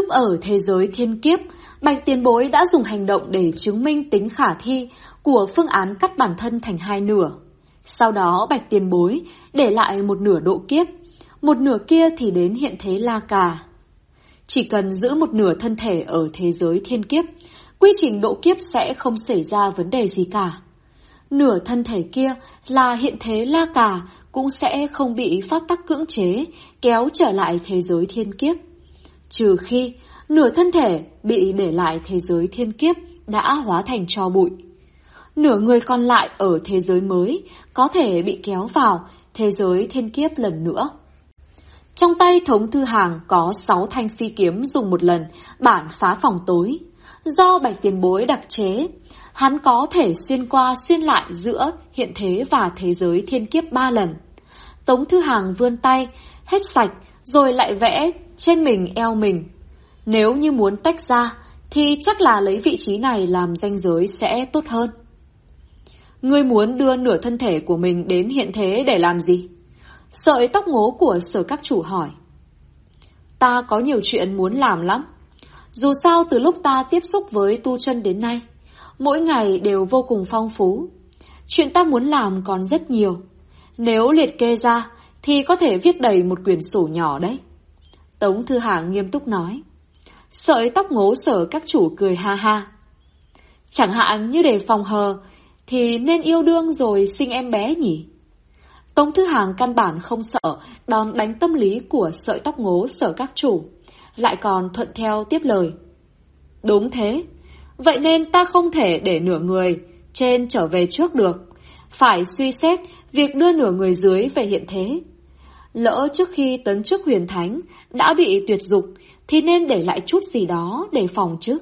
ở thế giới thiên kiếp, Bạch Tiền Bối đã dùng hành động để chứng minh tính khả thi của phương án cắt bản thân thành hai nửa. Sau đó Bạch Tiền Bối để lại một nửa độ kiếp, một nửa kia thì đến hiện thế La Cà. Chỉ cần giữ một nửa thân thể ở thế giới thiên kiếp, quy trình độ kiếp sẽ không xảy ra vấn đề gì cả. Nửa thân thể kia là hiện thế La Cà cũng sẽ không bị pháp tắc cưỡng chế kéo trở lại thế giới thiên kiếp. Trừ khi nửa thân thể bị để lại thế giới thiên kiếp đã hóa thành tro bụi. Nửa người còn lại ở thế giới mới có thể bị kéo vào thế giới thiên kiếp lần nữa. Trong tay Tống Thư Hàng có 6 thanh phi kiếm dùng một lần bản phá phòng tối. Do Bạch Tiền Bối đặc chế, hắn có thể xuyên qua xuyên lại giữa hiện thế và thế giới thiên kiếp 3 lần. Tống Thư Hàng vươn tay, hết sạch rồi lại vẽ trên mình eo mình. Nếu như muốn tách ra thì chắc là lấy vị trí này làm ranh giới sẽ tốt hơn. Ngươi muốn đưa nửa thân thể của mình đến hiện thế để làm gì? Sợi tóc ngố của Sở Các Chủ hỏi. Ta có nhiều chuyện muốn làm lắm. Dù sao từ lúc ta tiếp xúc với tu chân đến nay, mỗi ngày đều vô cùng phong phú. Chuyện ta muốn làm còn rất nhiều. Nếu liệt kê ra thì có thể viết đầy một quyển sổ nhỏ đấy. Tống Thư Hàng nghiêm túc nói. Sợi tóc ngố Sở Các Chủ cười ha ha. Chẳng hạn như để phòng hờ thì nên yêu đương rồi sinh em bé nhỉ? Tống Thư Hàng căn bản không sợ đòn đánh tâm lý của sợi tóc ngố Sở Các Chủ, lại còn thuận theo tiếp lời. Đúng thế, vậy nên ta không thể để nửa người trên trở về trước được, phải suy xét việc đưa nửa người dưới về hiện thế. Lỡ trước khi tấn chức huyền thánh đã bị tuyệt dục thì nên để lại chút gì đó để phòng chứ.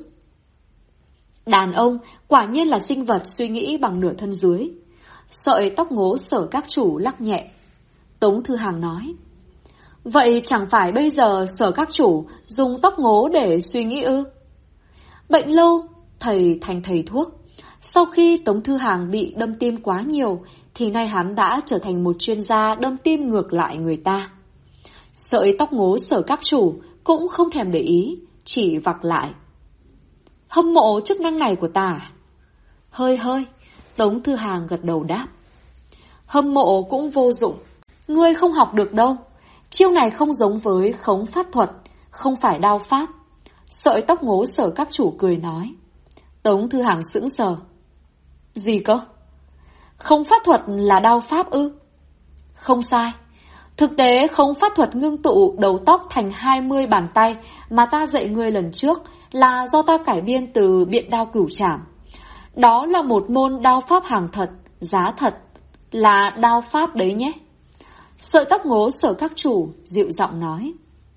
Đàn ông quả nhiên là sinh vật suy nghĩ bằng nửa thân dưới. Sợi tóc ngố Sở Các Chủ lắc nhẹ. Tống Thư Hàng nói. Vậy chẳng phải bây giờ Sở Các Chủ dùng tóc ngố để suy nghĩ ư? Bệnh lâu, thầy thành thầy thuốc. Sau khi Tống Thư Hàng bị đâm tim quá nhiều thì nay hắn đã trở thành một chuyên gia đâm tim ngược lại người ta. Sợi tóc ngố Sở Các Chủ cũng không thèm để ý, chỉ vặc lại. Hâm mộ chức năng này của ta. Hơi hơi, Tống Thư Hàng gật đầu đáp. Hâm mộ cũng vô dụng, ngươi không học được đâu. Chiêu này không giống với khống pháp thuật, không phải đao pháp. Sợi tóc ngố Sở Các Chủ cười nói. Tống Thư Hàng sững sờ. Gì cơ? Khống pháp thuật là đao pháp ư? Không sai. Thực tế khống pháp thuật ngưng tụ đầu tóc thành 20 bàn tay mà ta dạy ngươi lần trước là do ta cải biên từ biện đao cửu trảm. Đó là một môn đao pháp hàng thật, giá thật, là đao pháp đấy nhé. Sợi tóc ngố Sở Các Chủ dịu giọng nói.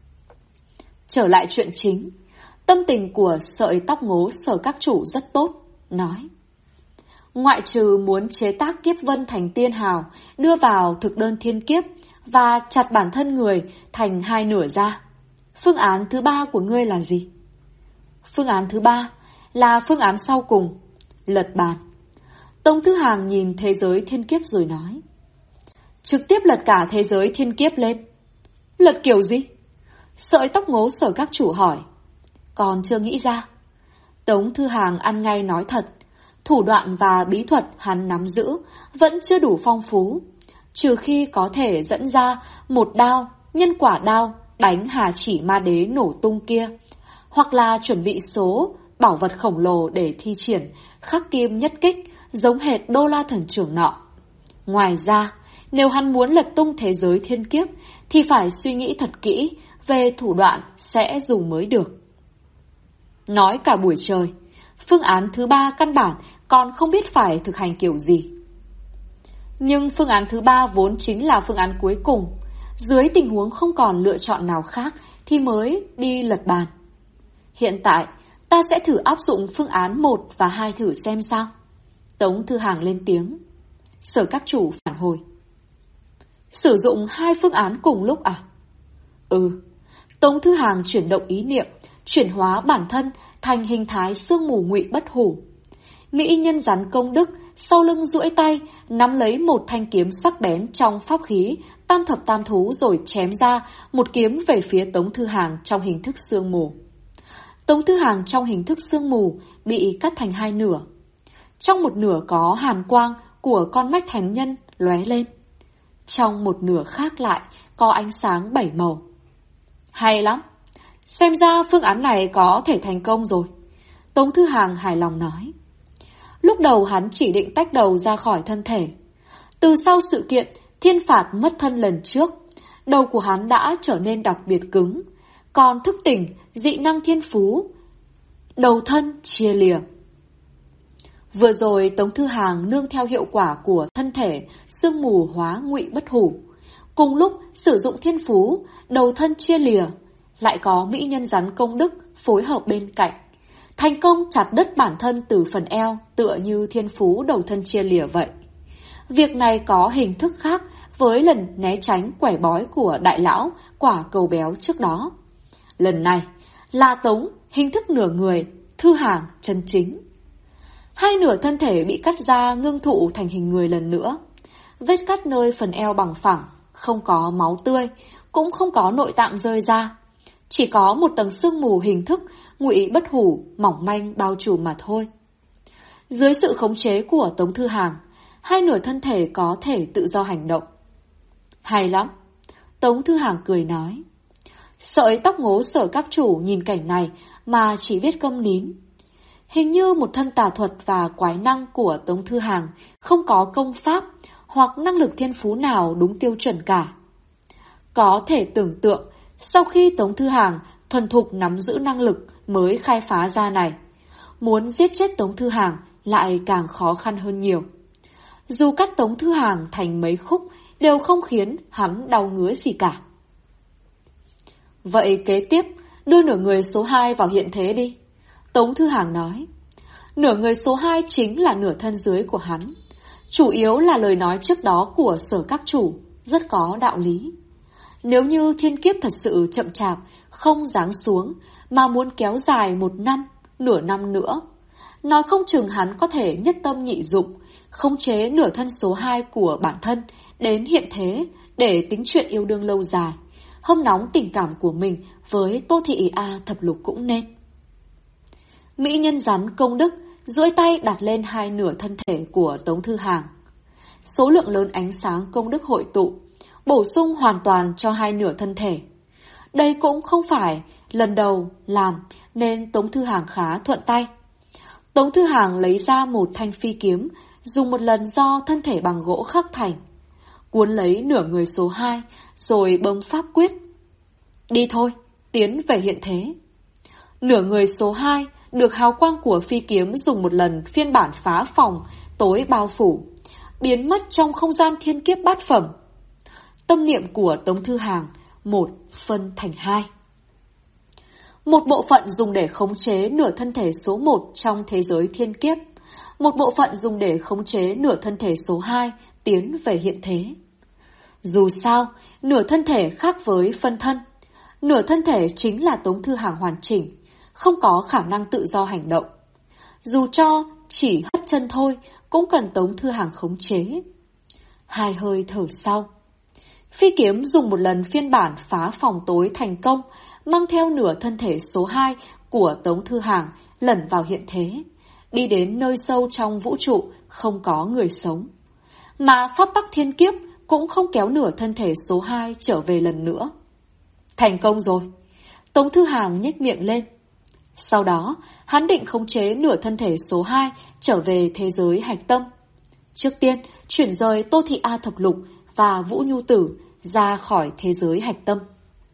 Trở lại chuyện chính, tâm tình của sợi tóc ngố Sở Các Chủ rất tốt, nói. Ngoại trừ muốn chế tác kiếp vân thành tiên hào, đưa vào thực đơn thiên kiếp và chặt bản thân người thành hai nửa ra, phương án thứ 3 của ngươi là gì? Phương án thứ 3 là phương án sau cùng, lật bàn. Tống Thư Hàng nhìn thế giới thiên kiếp rồi nói. Trực tiếp lật cả thế giới thiên kiếp lên. Lật kiểu gì? Sợi tóc ngố Sở Các Chủ hỏi. Còn chưa nghĩ ra. Tống Thư Hàng ăn ngay nói thật. Thủ đoạn và bí thuật hắn nắm giữ vẫn chưa đủ phong phú. Trừ khi có thể dẫn ra một đao, nhân quả đao đánh Hà Chỉ Ma Đế nổ tung kia, hoặc là chuẩn bị số bảo vật khổng lồ để thi triển khắc kim nhất kích giống hệt Đô La Thần Trưởng nọ. Ngoài ra, nếu hắn muốn lật tung thế giới thiên kiếp thì phải suy nghĩ thật kỹ về thủ đoạn sẽ dùng mới được. Nói cả buổi trời, phương án thứ 3 căn bản còn không biết phải thực hành kiểu gì. Nhưng phương án thứ 3 vốn chính là phương án cuối cùng. Dưới tình huống không còn lựa chọn nào khác thì mới đi lật bàn. Hiện tại, ta sẽ thử áp dụng phương án 1 và 2 thử xem sao. Tống Thư Hàng lên tiếng. Sở Các Chủ phản hồi. Sử dụng 2 phương án cùng lúc à? Ừ. Tống Thư Hàng chuyển động ý niệm, chuyển hóa bản thân thành hình thái sương mù ngụy bất hủ. Mỹ nhân rắn công đức sau lưng duỗi tay nắm lấy một thanh kiếm sắc bén trong pháp khí tam thập tam thú rồi chém ra một kiếm về phía Tống Thư Hàng trong hình thức sương mù. Tống Thư Hàng trong hình thức sương mù bị cắt thành hai nửa. Trong một nửa có hàn quang của con mắt thánh nhân lóe lên. Trong một nửa khác lại có ánh sáng 7 màu. Hay lắm! Xem ra phương án này có thể thành công rồi. Tống Thư Hàng hài lòng nói. Lúc đầu hắn chỉ định tách đầu ra khỏi thân thể. Từ sau sự kiện thiên phạt mất thân lần trước, đầu của hắn đã trở nên đặc biệt cứng. Còn thức tỉnh, dị năng thiên phú, đầu thân chia lìa. Vừa rồi Tống Thư Hàng nương theo hiệu quả của thân thể sương mù hóa ngụy bất hủ, cùng lúc sử dụng thiên phú đầu thân chia lìa, lại có mỹ nhân rắn công đức phối hợp bên cạnh, thành công chặt đứt bản thân từ phần eo, tựa như thiên phú đầu thân chia lìa vậy. Việc này có hình thức khác với lần né tránh quẻ bói của đại lão quả cầu béo trước đó. Lần này là Tống hình thức nửa người, Thư Hàng chân chính. Hai nửa thân thể bị cắt ra ngưng tụ thành hình người lần nữa. Vết cắt nơi phần eo bằng phẳng, không có máu tươi, cũng không có nội tạng rơi ra. Chỉ có một tầng sương mù hình thức ngụy bất hủ mỏng manh bao trùm mà thôi. Dưới sự khống chế của Tống Thư Hàng, hai nửa thân thể có thể tự do hành động. Hay lắm! Tống Thư Hàng cười nói. Sợi tóc ngố Sở các chủ nhìn cảnh này mà chỉ biết câm nín. Hình như một thân tà thuật và quái năng của Tống Thư Hàng không có công pháp hoặc năng lực thiên phú nào đúng tiêu chuẩn cả. Có thể tưởng tượng, sau khi Tống Thư Hàng thuần thục nắm giữ năng lực mới khai phá ra này, muốn giết chết Tống Thư Hàng lại càng khó khăn hơn nhiều. Dù cắt Tống Thư Hàng thành mấy khúc đều không khiến hắn đau ngứa gì cả. Vậy kế tiếp, đưa nửa người số 2 vào hiện thế đi. Tống Thư Hàng nói. Nửa người số 2 chính là nửa thân dưới của hắn. Chủ yếu là lời nói trước đó của Sở các chủ, rất có đạo lý. Nếu như thiên kiếp thật sự chậm chạp, không giáng xuống, mà muốn kéo dài 1 năm, nửa năm nữa, nói không chừng hắn có thể nhất tâm nhị dụng, khống chế nửa thân số 2 của bản thân đến hiện thế để tính chuyện yêu đương lâu dài, hâm nóng tình cảm của mình với Tô Thị A thập lục cũng nên. Mỹ nhân rắn công đức duỗi tay đặt lên hai nửa thân thể của Tống Thư Hàng. Số lượng lớn ánh sáng công đức hội tụ, bổ sung hoàn toàn cho hai nửa thân thể. Đây cũng không phải lần đầu làm nên Tống Thư Hàng khá thuận tay. Tống Thư Hàng lấy ra một thanh phi kiếm, dùng một lần do thân thể bằng gỗ khắc thành, cuốn lấy nửa người số 2 rồi bấm pháp quyết. Đi thôi, tiến về hiện thế. Nửa người số 2 được hào quang của phi kiếm dùng một lần phiên bản phá phòng tối bao phủ, biến mất trong không gian thiên kiếp bát phẩm. Tâm niệm của Tống Thư Hàng một phân thành 2. Một bộ phận dùng để khống chế nửa thân thể số 1 trong thế giới thiên kiếp, một bộ phận dùng để khống chế nửa thân thể số 2 tiến về hiện thế. Dù sao, nửa thân thể khác với phân thân. Nửa thân thể chính là Tống Thư Hàng hoàn chỉnh, không có khả năng tự do hành động. Dù cho chỉ hất chân thôi, cũng cần Tống Thư Hàng khống chế. 2 hơi thở sau, phi kiếm dùng một lần phiên bản phá phòng tối thành công, mang theo nửa thân thể số 2 của Tống Thư Hàng lẩn vào hiện thế, đi đến nơi sâu trong vũ trụ không có người sống. Mà pháp tắc thiên kiếp cũng không kéo nửa thân thể số 2 trở về lần nữa. Thành công rồi. Tống Thư Hàng nhếch miệng lên. Sau đó, hắn định khống chế nửa thân thể số 2 trở về thế giới hạch tâm. Trước tiên, chuyển rời Tô Thị A thập lục và Vũ Nhu Tử ra khỏi thế giới hạch tâm.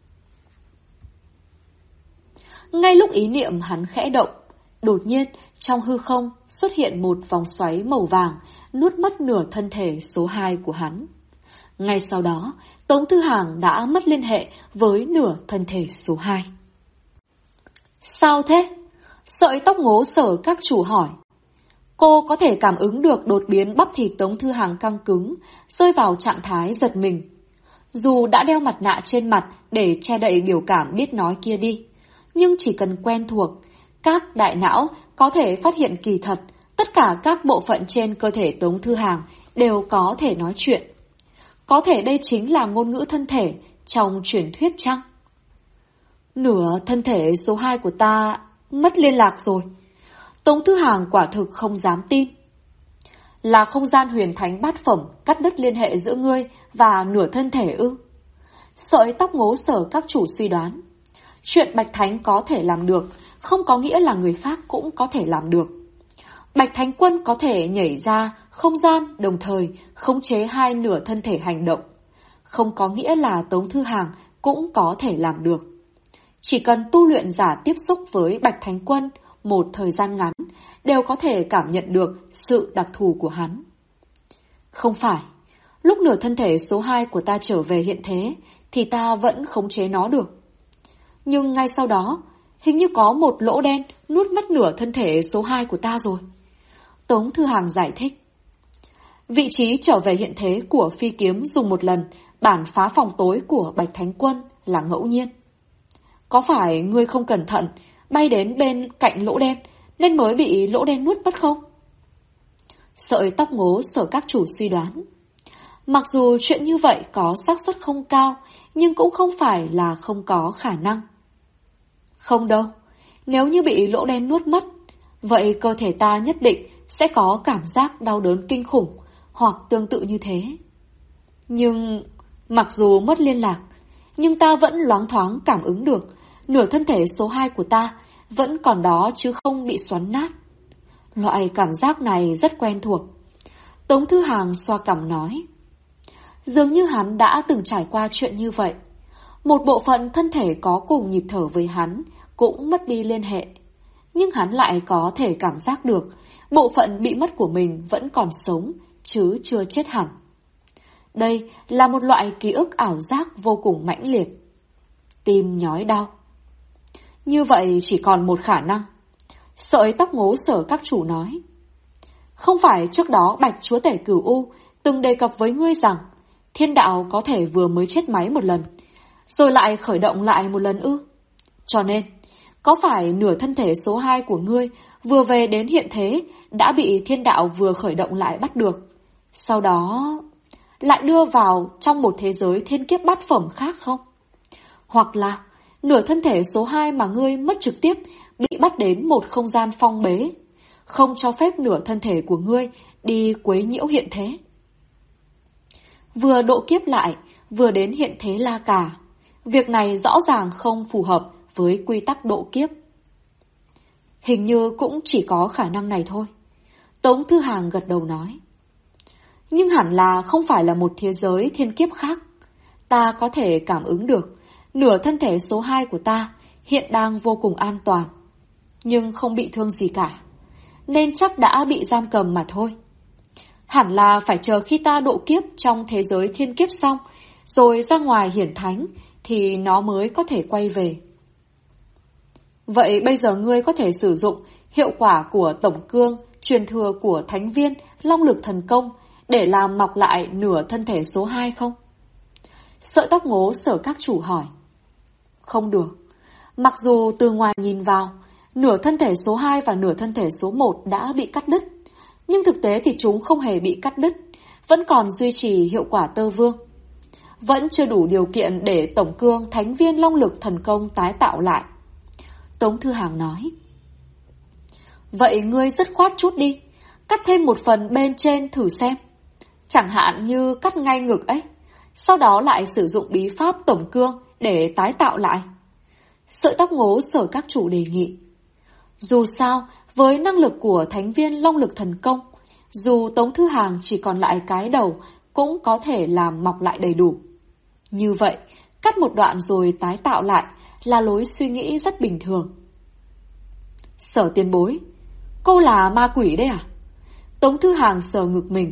Ngay lúc ý niệm hắn khẽ động, đột nhiên trong hư không xuất hiện một vòng xoáy màu vàng, nuốt mất nửa thân thể số 2 của hắn. Ngay sau đó, Tống Thư Hàng đã mất liên hệ với nửa thân thể số 2. Sao thế? Sợi tóc ngố Sở các chủ hỏi. Cô có thể cảm ứng được đột biến bắp thịt Tống Thư Hàng căng cứng, rơi vào trạng thái giật mình. Dù đã đeo mặt nạ trên mặt để che đậy biểu cảm biết nói kia đi, nhưng chỉ cần quen thuộc, các đại não có thể phát hiện kỳ thật, tất cả các bộ phận trên cơ thể Tống Thư Hàng đều có thể nói chuyện. Có thể đây chính là ngôn ngữ thân thể trong truyền thuyết chăng? Nửa thân thể số 2 của ta Mất liên lạc rồi. Tống Thư Hàng quả thực không dám tin. Là không gian huyền thánh bát phẩm cắt đứt liên hệ giữa ngươi và nửa thân thể ư? Sợi tóc ngố Sở các chủ suy đoán. Chuyện Bạch Thánh có thể làm được, không có nghĩa là người khác cũng có thể làm được. Bạch Thánh Quân có thể nhảy ra không gian đồng thời khống chế hai nửa thân thể hành động. Không có nghĩa là Tống Thư Hàng cũng có thể làm được. Chỉ cần tu luyện giả tiếp xúc với Bạch Thánh Quân một thời gian ngắn, đều có thể cảm nhận được sự đặc thù của hắn. Không phải, lúc nửa thân thể số 2 của ta trở về hiện thế, thì ta vẫn khống chế nó được. Nhưng ngay sau đó, hình như có một lỗ đen nuốt mất nửa thân thể số 2 của ta rồi. Tống Thư Hàng giải thích. Vị trí trở về hiện thế của phi kiếm dùng một lần, bản phá phòng tối của Bạch Thánh Quân là ngẫu nhiên. Có phải ngươi không cẩn thận, bay đến bên cạnh lỗ đen, nên mới bị lỗ đen nuốt mất không? Sợi tóc ngố Sở các chủ suy đoán. Mặc dù chuyện như vậy có xác suất không cao, nhưng cũng không phải là không có khả năng. Không đâu, nếu như bị lỗ đen nuốt mất, vậy cơ thể ta nhất định sẽ có cảm giác đau đớn kinh khủng, hoặc tương tự như thế. Nhưng, mặc dù mất liên lạc, nhưng ta vẫn loáng thoáng cảm ứng được, nửa thân thể số 2 của ta vẫn còn đó chứ không bị xoắn nát. Loại cảm giác này rất quen thuộc. Tống Thư Hàng xoa cằm nói. Dường như hắn đã từng trải qua chuyện như vậy. Một bộ phận thân thể có cùng nhịp thở với hắn cũng mất đi liên hệ. Nhưng hắn lại có thể cảm giác được bộ phận bị mất của mình vẫn còn sống, chứ chưa chết hẳn. Đây là một loại ký ức ảo giác vô cùng mãnh liệt. Tim nhói đau. Như vậy chỉ còn một khả năng. Sợi tóc ngố Sở các chủ nói. Không phải trước đó Bạch Chúa Tể Cửu U từng đề cập với ngươi rằng thiên đạo có thể vừa mới chết máy một lần, rồi lại khởi động lại một lần ư? Cho nên, có phải nửa thân thể số 2 của ngươi vừa về đến hiện thế đã bị thiên đạo vừa khởi động lại bắt được, sau đó lại đưa vào trong một thế giới thiên kiếp bát phẩm khác không? Hoặc là nửa thân thể số 2 mà ngươi mất trực tiếp bị bắt đến một không gian phong bế, không cho phép nửa thân thể của ngươi đi quấy nhiễu hiện thế. Vừa độ kiếp lại, vừa đến hiện thế La Cà. Việc này rõ ràng không phù hợp với quy tắc độ kiếp. Hình như cũng chỉ có khả năng này thôi. Tống Thư Hàng gật đầu nói. Nhưng hẳn là không phải là một thế giới thiên kiếp khác. Ta có thể cảm ứng được nửa thân thể số 2 của ta hiện đang vô cùng an toàn, nhưng không bị thương gì cả, nên chắc đã bị giam cầm mà thôi. Hẳn là phải chờ khi ta độ kiếp trong thế giới thiên kiếp xong, rồi ra ngoài hiển thánh, thì nó mới có thể quay về. Vậy bây giờ ngươi có thể sử dụng hiệu quả của tổng cương, truyền thừa của thánh viên, long lực thần công để làm mọc lại nửa thân thể số 2 không? Sợi tóc ngố Sở các chủ hỏi. Không được. Mặc dù từ ngoài nhìn vào, nửa thân thể số 2 và nửa thân thể số 1 đã bị cắt đứt, nhưng thực tế thì chúng không hề bị cắt đứt, vẫn còn duy trì hiệu quả tơ vương. Vẫn chưa đủ điều kiện để tổng cương thánh viên long lực thần công tái tạo lại. Tống Thư Hàng nói. Vậy ngươi dứt khoát chút đi, cắt thêm một phần bên trên thử xem. Chẳng hạn như cắt ngay ngực ấy, sau đó lại sử dụng bí pháp tổng cương để tái tạo lại. Sợi tóc ngố Sở các chủ đề nghị. Dù sao, với năng lực của thánh viên long lực thần công, dù Tống Thư Hàng chỉ còn lại cái đầu cũng có thể làm mọc lại đầy đủ. Như vậy, cắt một đoạn rồi tái tạo lại là lối suy nghĩ rất bình thường. Sở tiền bối, cô là ma quỷ đấy à? Tống Thư Hàng sờ ngực mình.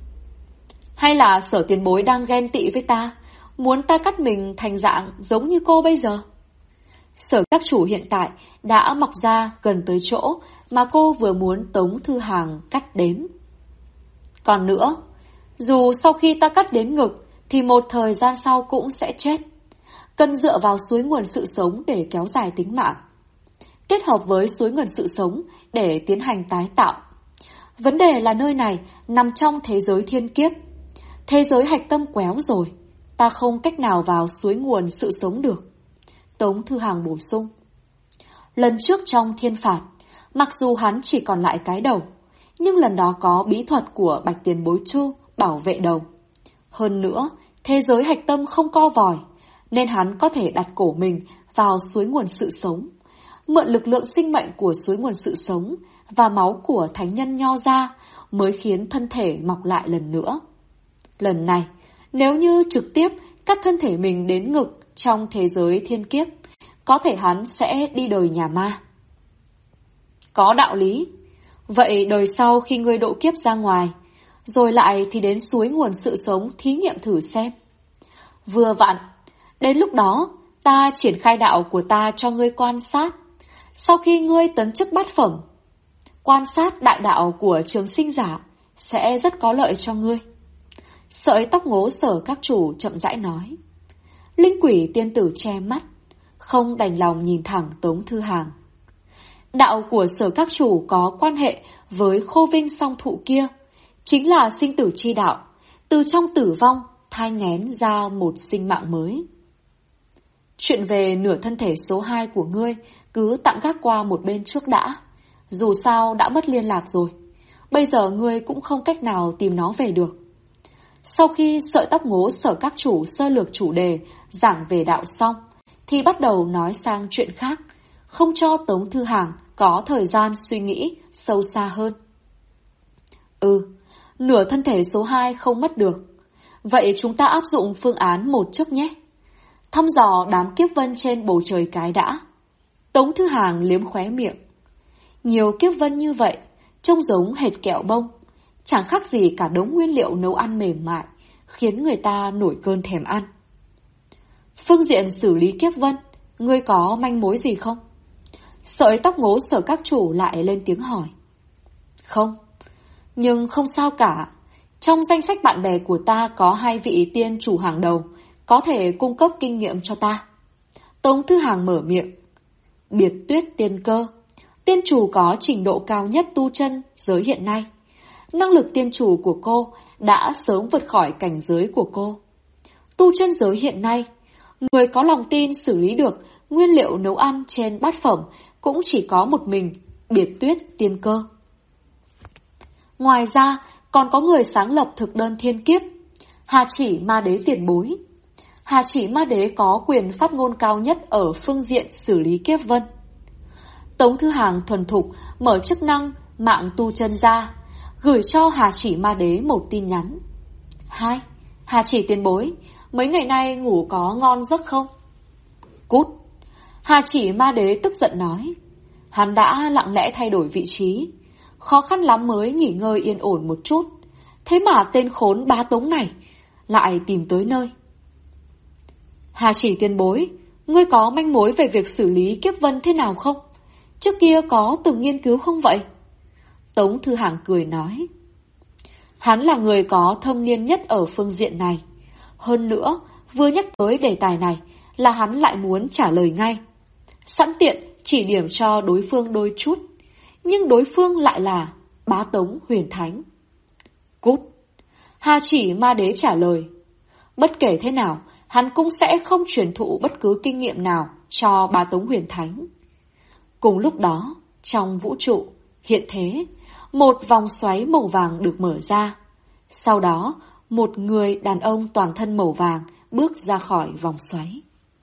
Hay là Sở tiền bối đang ghen tị với ta, muốn ta cắt mình thành dạng giống như cô bây giờ? Sở các chủ hiện tại đã mọc ra gần tới chỗ mà cô vừa muốn Tống Thư Hàng cắt đếm. Còn nữa, dù sau khi ta cắt đến ngực thì một thời gian sau cũng sẽ chết. Cần dựa vào suối nguồn sự sống để kéo dài tính mạng, kết hợp với suối nguồn sự sống để tiến hành tái tạo. Vấn đề là nơi này nằm trong thế giới thiên kiếp. Thế giới hạch tâm quéo rồi, ta không cách nào vào suối nguồn sự sống được. Tống Thư Hàng bổ sung. Lần trước trong thiên phạt, mặc dù hắn chỉ còn lại cái đầu, nhưng lần đó có bí thuật của Bạch Tiền Bối Chu bảo vệ đầu. Hơn nữa, thế giới hạch tâm không co vòi, nên hắn có thể đặt cổ mình vào suối nguồn sự sống, mượn lực lượng sinh mệnh của suối nguồn sự sống và máu của thánh nhân Nho ra mới khiến thân thể mọc lại lần nữa. Lần này, nếu như trực tiếp cắt thân thể mình đến ngực trong thế giới thiên kiếp, có thể hắn sẽ đi đời nhà ma. Có đạo lý. Vậy đời sau khi ngươi độ kiếp ra ngoài, rồi lại thì đến suối nguồn sự sống thí nghiệm thử xem. Vừa vặn, đến lúc đó ta triển khai đạo của ta cho ngươi quan sát. Sau khi ngươi tấn chức bát phẩm, quan sát đại đạo của trường sinh giả sẽ rất có lợi cho ngươi. Sợi tóc ngố Sở Các Chủ chậm rãi nói. Linh quỷ tiên tử che mắt, không đành lòng nhìn thẳng Tống Thư Hàng. Đạo của Sở Các Chủ có quan hệ với khô vinh song thụ kia, chính là sinh tử chi đạo, từ trong tử vong thai nghén ra một sinh mạng mới. Chuyện về nửa thân thể số 2 của ngươi cứ tạm gác qua một bên trước đã. Dù sao đã mất liên lạc rồi, bây giờ ngươi cũng không cách nào tìm nó về được. Sau khi sợi tóc ngố Sở Các Chủ sơ lược chủ đề giảng về đạo xong, thì bắt đầu nói sang chuyện khác, không cho Tống Thư Hàng có thời gian suy nghĩ sâu xa hơn. Nửa thân thể số 2 không mất được. Vậy chúng ta áp dụng phương án 1 trước nhé. Thăm dò đám kiếp vân trên bầu trời cái đã. Tống Thư Hàng liếm khóe miệng. Nhiều kiếp vân như vậy, trông giống hệt kẹo bông, chẳng khác gì cả đống nguyên liệu nấu ăn mềm mại, khiến người ta nổi cơn thèm ăn. Phương diện xử lý kiếp vân, ngươi có manh mối gì không? Sợi tóc ngố Sở Các Chủ lại lên tiếng hỏi. Không, nhưng không sao cả. Trong danh sách bạn bè của ta có 2 vị tiên chủ hàng đầu, có thể cung cấp kinh nghiệm cho ta. Tống Thư Hàng mở miệng. Biệt Tuyết Tiên Cơ, tiên chủ có trình độ cao nhất tu chân giới hiện nay. Năng lực tiên chủ của cô đã sớm vượt khỏi cảnh giới của cô. Tu chân giới hiện nay, người có lòng tin xử lý được nguyên liệu nấu ăn trên bát phẩm cũng chỉ có một mình, Biệt Tuyết Tiên Cơ. Ngoài ra, còn có người sáng lập thực đơn thiên kiếp, Hà Chỉ Ma Đế tiền bối. Hà Chỉ Ma Đế có quyền phát ngôn cao nhất ở phương diện xử lý kiếp vân. Tống Thư Hàng thuần thục mở chức năng mạng tu chân ra, gửi cho Hà Chỉ Ma Đế một tin nhắn. 2. Hà Chỉ tiền bối, mấy ngày nay ngủ có ngon giấc không? Cút. Hà Chỉ Ma Đế tức giận nói. Hắn đã lặng lẽ thay đổi vị trí, khó khăn lắm mới nghỉ ngơi yên ổn một chút. Thế mà tên khốn Bá Tống này lại tìm tới nơi. Hà Chỉ tiền bối, ngươi có manh mối về việc xử lý kiếp vân thế nào không? Trước kia có từng nghiên cứu không vậy? Tống Thư Hàng cười nói. Hắn là người có thâm niên nhất ở phương diện này. Hơn nữa, vừa nhắc tới đề tài này là hắn lại muốn trả lời ngay. Sẵn tiện chỉ điểm cho đối phương đôi chút. Nhưng đối phương lại là Bá Tống Huyền Thánh. Cút. Hà Chỉ Ma Đế trả lời. Bất kể thế nào, hắn cũng sẽ không truyền thụ bất cứ kinh nghiệm nào cho Bá Tống Huyền Thánh. Cùng lúc đó, trong vũ trụ, hiện thế, một vòng xoáy màu vàng được mở ra. Sau đó, một người đàn ông toàn thân màu vàng bước ra khỏi vòng xoáy.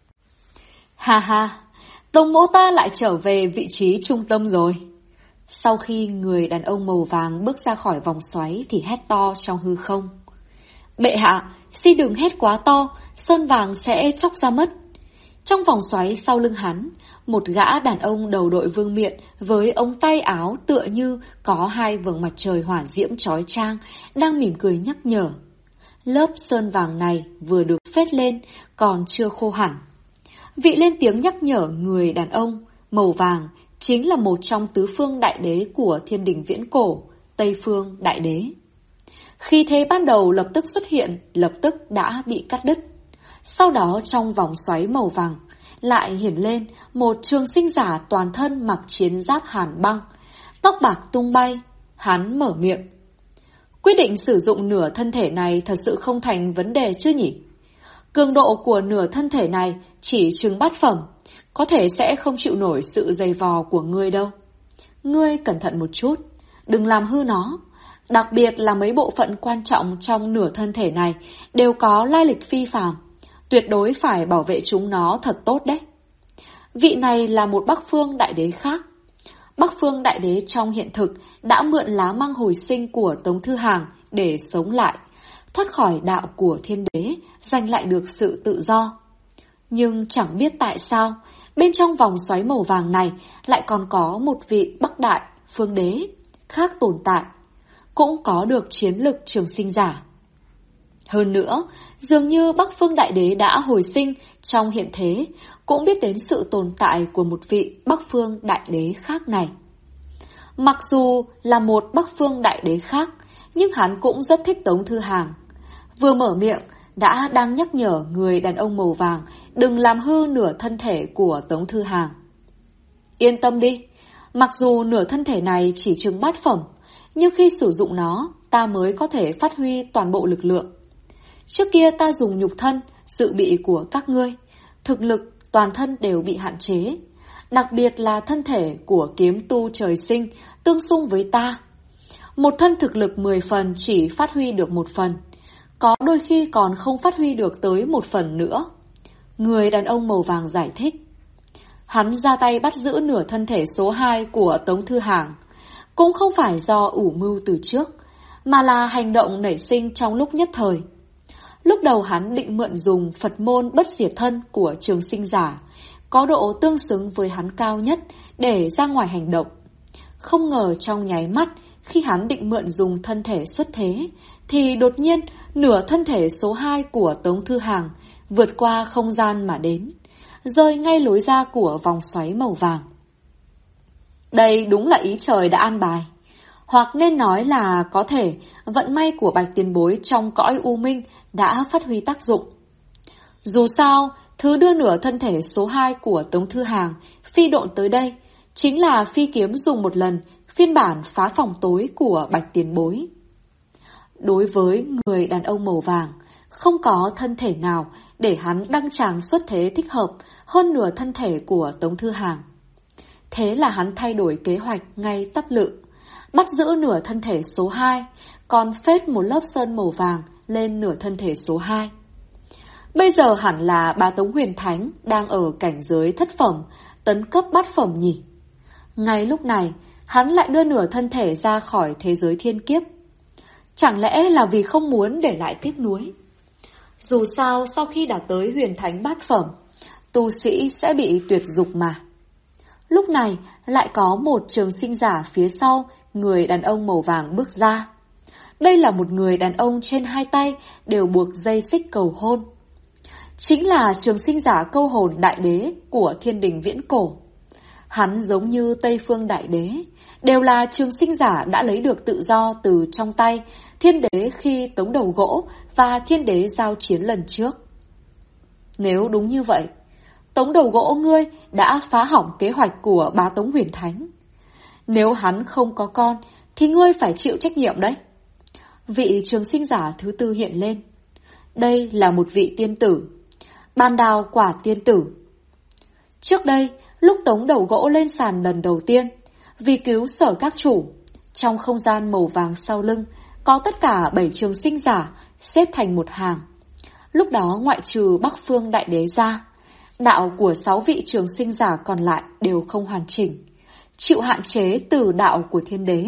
Ha ha, Tống mỗ ta lại trở về vị trí trung tâm rồi. Sau khi người đàn ông màu vàng bước ra khỏi vòng xoáy thì hét to trong hư không. Bệ hạ, xin đừng hét quá to, sơn vàng sẽ chóc ra mất. Trong vòng xoáy sau lưng hắn, một gã đàn ông đầu đội vương miện với ống tay áo tựa như có 2 vầng mặt trời hỏa diễm chói chang đang mỉm cười nhắc nhở. Lớp sơn vàng này vừa được phết lên, còn chưa khô hẳn. Vị lên tiếng nhắc nhở người đàn ông màu vàng chính là một trong tứ phương đại đế của thiên đình viễn cổ, Tây Phương Đại Đế. Khi thế ban đầu lập tức xuất hiện, lập tức đã bị cắt đứt. Sau đó trong vòng xoáy màu vàng lại hiển lên một trường sinh giả toàn thân mặc chiến giáp hàn băng, tóc bạc tung bay. Hắn mở miệng. Quyết định sử dụng nửa thân thể này thật sự không thành vấn đề chứ nhỉ? Cường độ của nửa thân thể này chỉ chừng bát phẩm, có thể sẽ không chịu nổi sự dày vò của ngươi đâu. Ngươi cẩn thận một chút, đừng làm hư nó. Đặc biệt là mấy bộ phận quan trọng trong nửa thân thể này đều có lai lịch phi phàm, tuyệt đối phải bảo vệ chúng nó thật tốt đấy. Vị này là một Bắc Phương Đại Đế khác. Bắc Phương Đại Đế trong hiện thực đã mượn lá măng hồi sinh của Tống Thư Hàng để sống lại, thoát khỏi đạo của Thiên Đế, giành lại được sự tự do. Nhưng chẳng biết tại sao, bên trong vòng xoáy màu vàng này lại còn có một vị Bắc Đại Phương Đế khác tồn tại, cũng có được chiến lực trường sinh giả. Hơn nữa, dường như Bắc Phương Đại Đế đã hồi sinh trong hiện thế, cũng biết đến sự tồn tại của một vị Bắc Phương Đại Đế khác này. Mặc dù là một Bắc Phương Đại Đế khác, nhưng hắn cũng rất thích Tống Thư Hàng. Vừa mở miệng, đang nhắc nhở người đàn ông màu vàng đừng làm hư nửa thân thể của Tống Thư Hàng. Yên tâm đi, mặc dù nửa thân thể này chỉ chừng bát phẩm, nhưng khi sử dụng nó, ta mới có thể phát huy toàn bộ lực lượng. Trước kia ta dùng nhục thân, dự bị của các ngươi, thực lực toàn thân đều bị hạn chế. Đặc biệt là thân thể của kiếm tu trời sinh tương xung với ta. Một thân thực lực 10 phần chỉ phát huy được 1 phần, có đôi khi còn không phát huy được tới 1 phần nữa. Người đàn ông màu vàng giải thích. Hắn ra tay bắt giữ nửa thân thể số 2 của Tống Thư Hàng, cũng không phải do ủ mưu từ trước, mà là hành động nảy sinh trong lúc nhất thời. Lúc đầu hắn định mượn dùng Phật môn bất diệt thân của trường sinh giả, có độ tương xứng với hắn cao nhất để ra ngoài hành động. Không ngờ trong nháy mắt, khi hắn định mượn dùng thân thể xuất thế, thì đột nhiên nửa thân thể số 2 của Tống Thư Hàng vượt qua không gian mà đến, rơi ngay lối ra của vòng xoáy màu vàng. Đây đúng là ý trời đã an bài. Hoặc nên nói là có thể vận may của Bạch Tiền Bối trong cõi u minh đã phát huy tác dụng. Dù sao, thứ đưa nửa thân thể số 2 của Tống Thư Hàng phi độn tới đây chính là phi kiếm dùng một lần phiên bản phá phòng tối của Bạch Tiền Bối. Đối với người đàn ông màu vàng, không có thân thể nào để hắn đăng tràng xuất thế thích hợp hơn nửa thân thể của Tống Thư Hàng. Thế là hắn thay đổi kế hoạch ngay tắp lự, bắt giữ nửa thân thể số 2, còn phết một lớp sơn màu vàng lên nửa thân thể số 2. Bây giờ hẳn là bà Tống Huyền Thánh đang ở cảnh giới thất phẩm, tấn cấp bát phẩm nhỉ. Ngay lúc này, hắn lại đưa nửa thân thể ra khỏi thế giới thiên kiếp. Chẳng lẽ là vì không muốn để lại tiếc nuối? Dù sao sau khi đạt tới huyền thánh bát phẩm, tu sĩ sẽ bị tuyệt dục mà. Lúc này lại có một trường sinh giả phía sau người đàn ông màu vàng bước ra. Đây là một người đàn ông trên 2 tay đều buộc dây xích cầu hôn. Chính là trường sinh giả câu hồn đại đế của thiên đình viễn cổ. Hắn giống như Tây Phương Đại Đế, đều là trường sinh giả đã lấy được tự do từ trong tay Thiên Đế khi Tống Đầu Gỗ và Thiên Đế giao chiến lần trước. Nếu đúng như vậy, Tống Đầu Gỗ ngươi đã phá hỏng kế hoạch của bá Tống Huyền Thánh. Nếu hắn không có con thì ngươi phải chịu trách nhiệm đấy. Vị trường sinh giả thứ 4 hiện lên. Đây là một vị tiên tử, Ban Đào Quả tiên tử. Trước đây, lúc Tống Đầu Gỗ lên sàn lần đầu tiên, vì cứu Sở các chủ, trong không gian màu vàng sau lưng có tất cả 7 trường sinh giả xếp thành một hàng. Lúc đó ngoại trừ Bắc Phương Đại Đế ra, đạo của 6 vị trường sinh giả còn lại đều không hoàn chỉnh, chịu hạn chế từ đạo của Thiên Đế.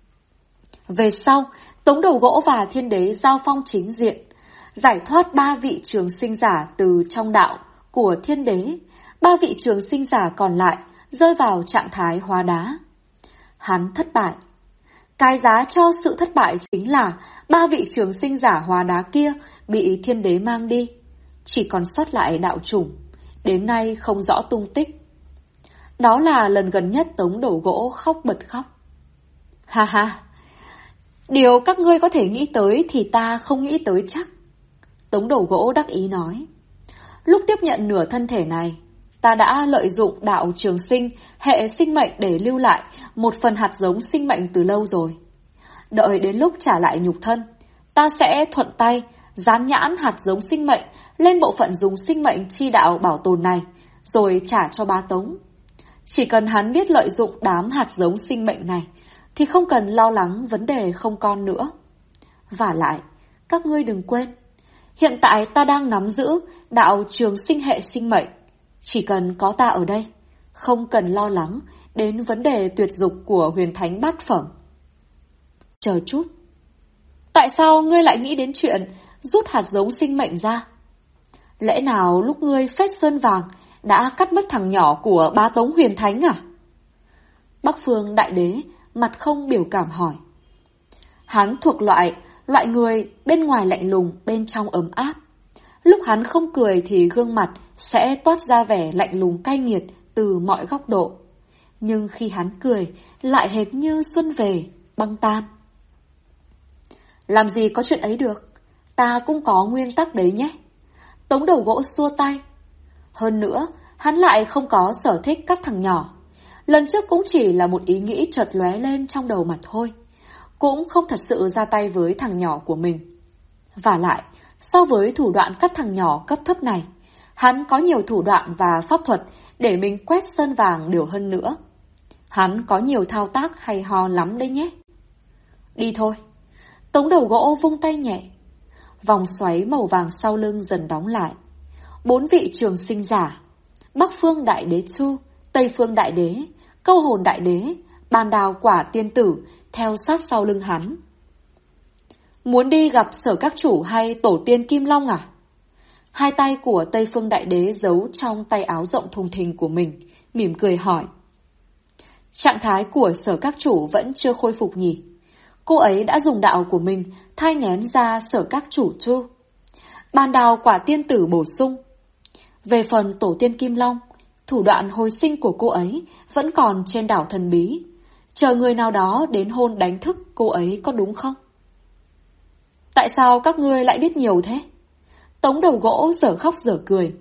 Về sau, Tống Đầu Gỗ và Thiên Đế giao phong chính diện, giải thoát 3 vị trường sinh giả từ trong đạo của Thiên Đế. 3 vị trường sinh giả còn lại rơi vào trạng thái hóa đá. Hắn thất bại. Cái giá cho sự thất bại chính là 3 vị trường sinh giả hóa đá kia bị Thiên Đế mang đi, chỉ còn sót lại đạo chủng, đến nay không rõ tung tích. Đó là lần gần nhất Tống Đầu Gỗ khóc bật khóc. Ha ha, điều các ngươi có thể nghĩ tới thì ta không nghĩ tới chắc. Tống Đầu Gỗ đắc ý nói. Lúc tiếp nhận nửa thân thể này, ta đã lợi dụng đạo trường sinh hệ sinh mệnh để lưu lại một phần hạt giống sinh mệnh từ lâu rồi. Đợi đến lúc trả lại nhục thân, ta sẽ thuận tay dán nhãn hạt giống sinh mệnh lên bộ phận dùng sinh mệnh chi đạo bảo tồn này rồi trả cho bá Tống. Chỉ cần hắn biết lợi dụng đám hạt giống sinh mệnh này thì không cần lo lắng vấn đề không con nữa. Vả lại, các ngươi đừng quên, hiện tại ta đang nắm giữ đạo trường sinh hệ sinh mệnh. Chỉ cần có ta ở đây, không cần lo lắng đến vấn đề tuyệt dục của huyền thánh bát phẩm. Chờ chút, tại sao ngươi lại nghĩ đến chuyện rút hạt giống sinh mệnh ra? Lẽ nào lúc ngươi phết sơn vàng đã cắt mất thằng nhỏ của bá Tống huyền thánh à? Bắc Phương Đại Đế mặt không biểu cảm hỏi. Hắn thuộc loại người bên ngoài lạnh lùng, bên trong ấm áp. Lúc hắn không cười thì gương mặt sẽ toát ra vẻ lạnh lùng cay nghiệt từ mọi góc độ. Nhưng khi hắn cười, lại hệt như xuân về, băng tan. Làm gì có chuyện ấy được, ta cũng có nguyên tắc đấy nhé. Tống Đầu Gỗ xua tay. Hơn nữa, hắn lại không có sở thích cắt thằng nhỏ. Lần trước cũng chỉ là một ý nghĩ chợt lóe lên trong đầu mà thôi. Cũng không thật sự ra tay với thằng nhỏ của mình. Vả lại, so với thủ đoạn cắt thằng nhỏ cấp thấp này, hắn có nhiều thủ đoạn và pháp thuật để mình quét sơn vàng nhiều hơn nữa. Hắn có nhiều thao tác hay ho lắm đấy nhé. Đi thôi. Tống Đầu Gỗ vung tay nhẹ. Vòng xoáy màu vàng sau lưng dần đóng lại. 4 vị trường sinh giả, Bắc Phương Đại Đế Chu, Tây Phương Đại Đế, Câu Hồn Đại Đế, Bàn Đào Quả Tiên Tử theo sát sau lưng hắn. Muốn đi gặp Sở Các Chủ hay Tổ tiên Kim Long à? Hai tay của Tây Phương Đại Đế giấu trong tay áo rộng thùng thình của mình, mỉm cười hỏi. Trạng thái của Sở Các Chủ vẫn chưa khôi phục nhỉ? Cô ấy đã dùng đạo của mình thai nghén ra Sở Các Chủ Chu. Bàn Đào Quả Tiên Tử bổ sung. Về phần Tổ tiên Kim Long, thủ đoạn hồi sinh của cô ấy vẫn còn trên đảo thần bí. Chờ người nào đó đến hôn đánh thức cô ấy có đúng không? Tại sao các ngươi lại biết nhiều thế? Tống Đầu Gỗ dở khóc dở cười.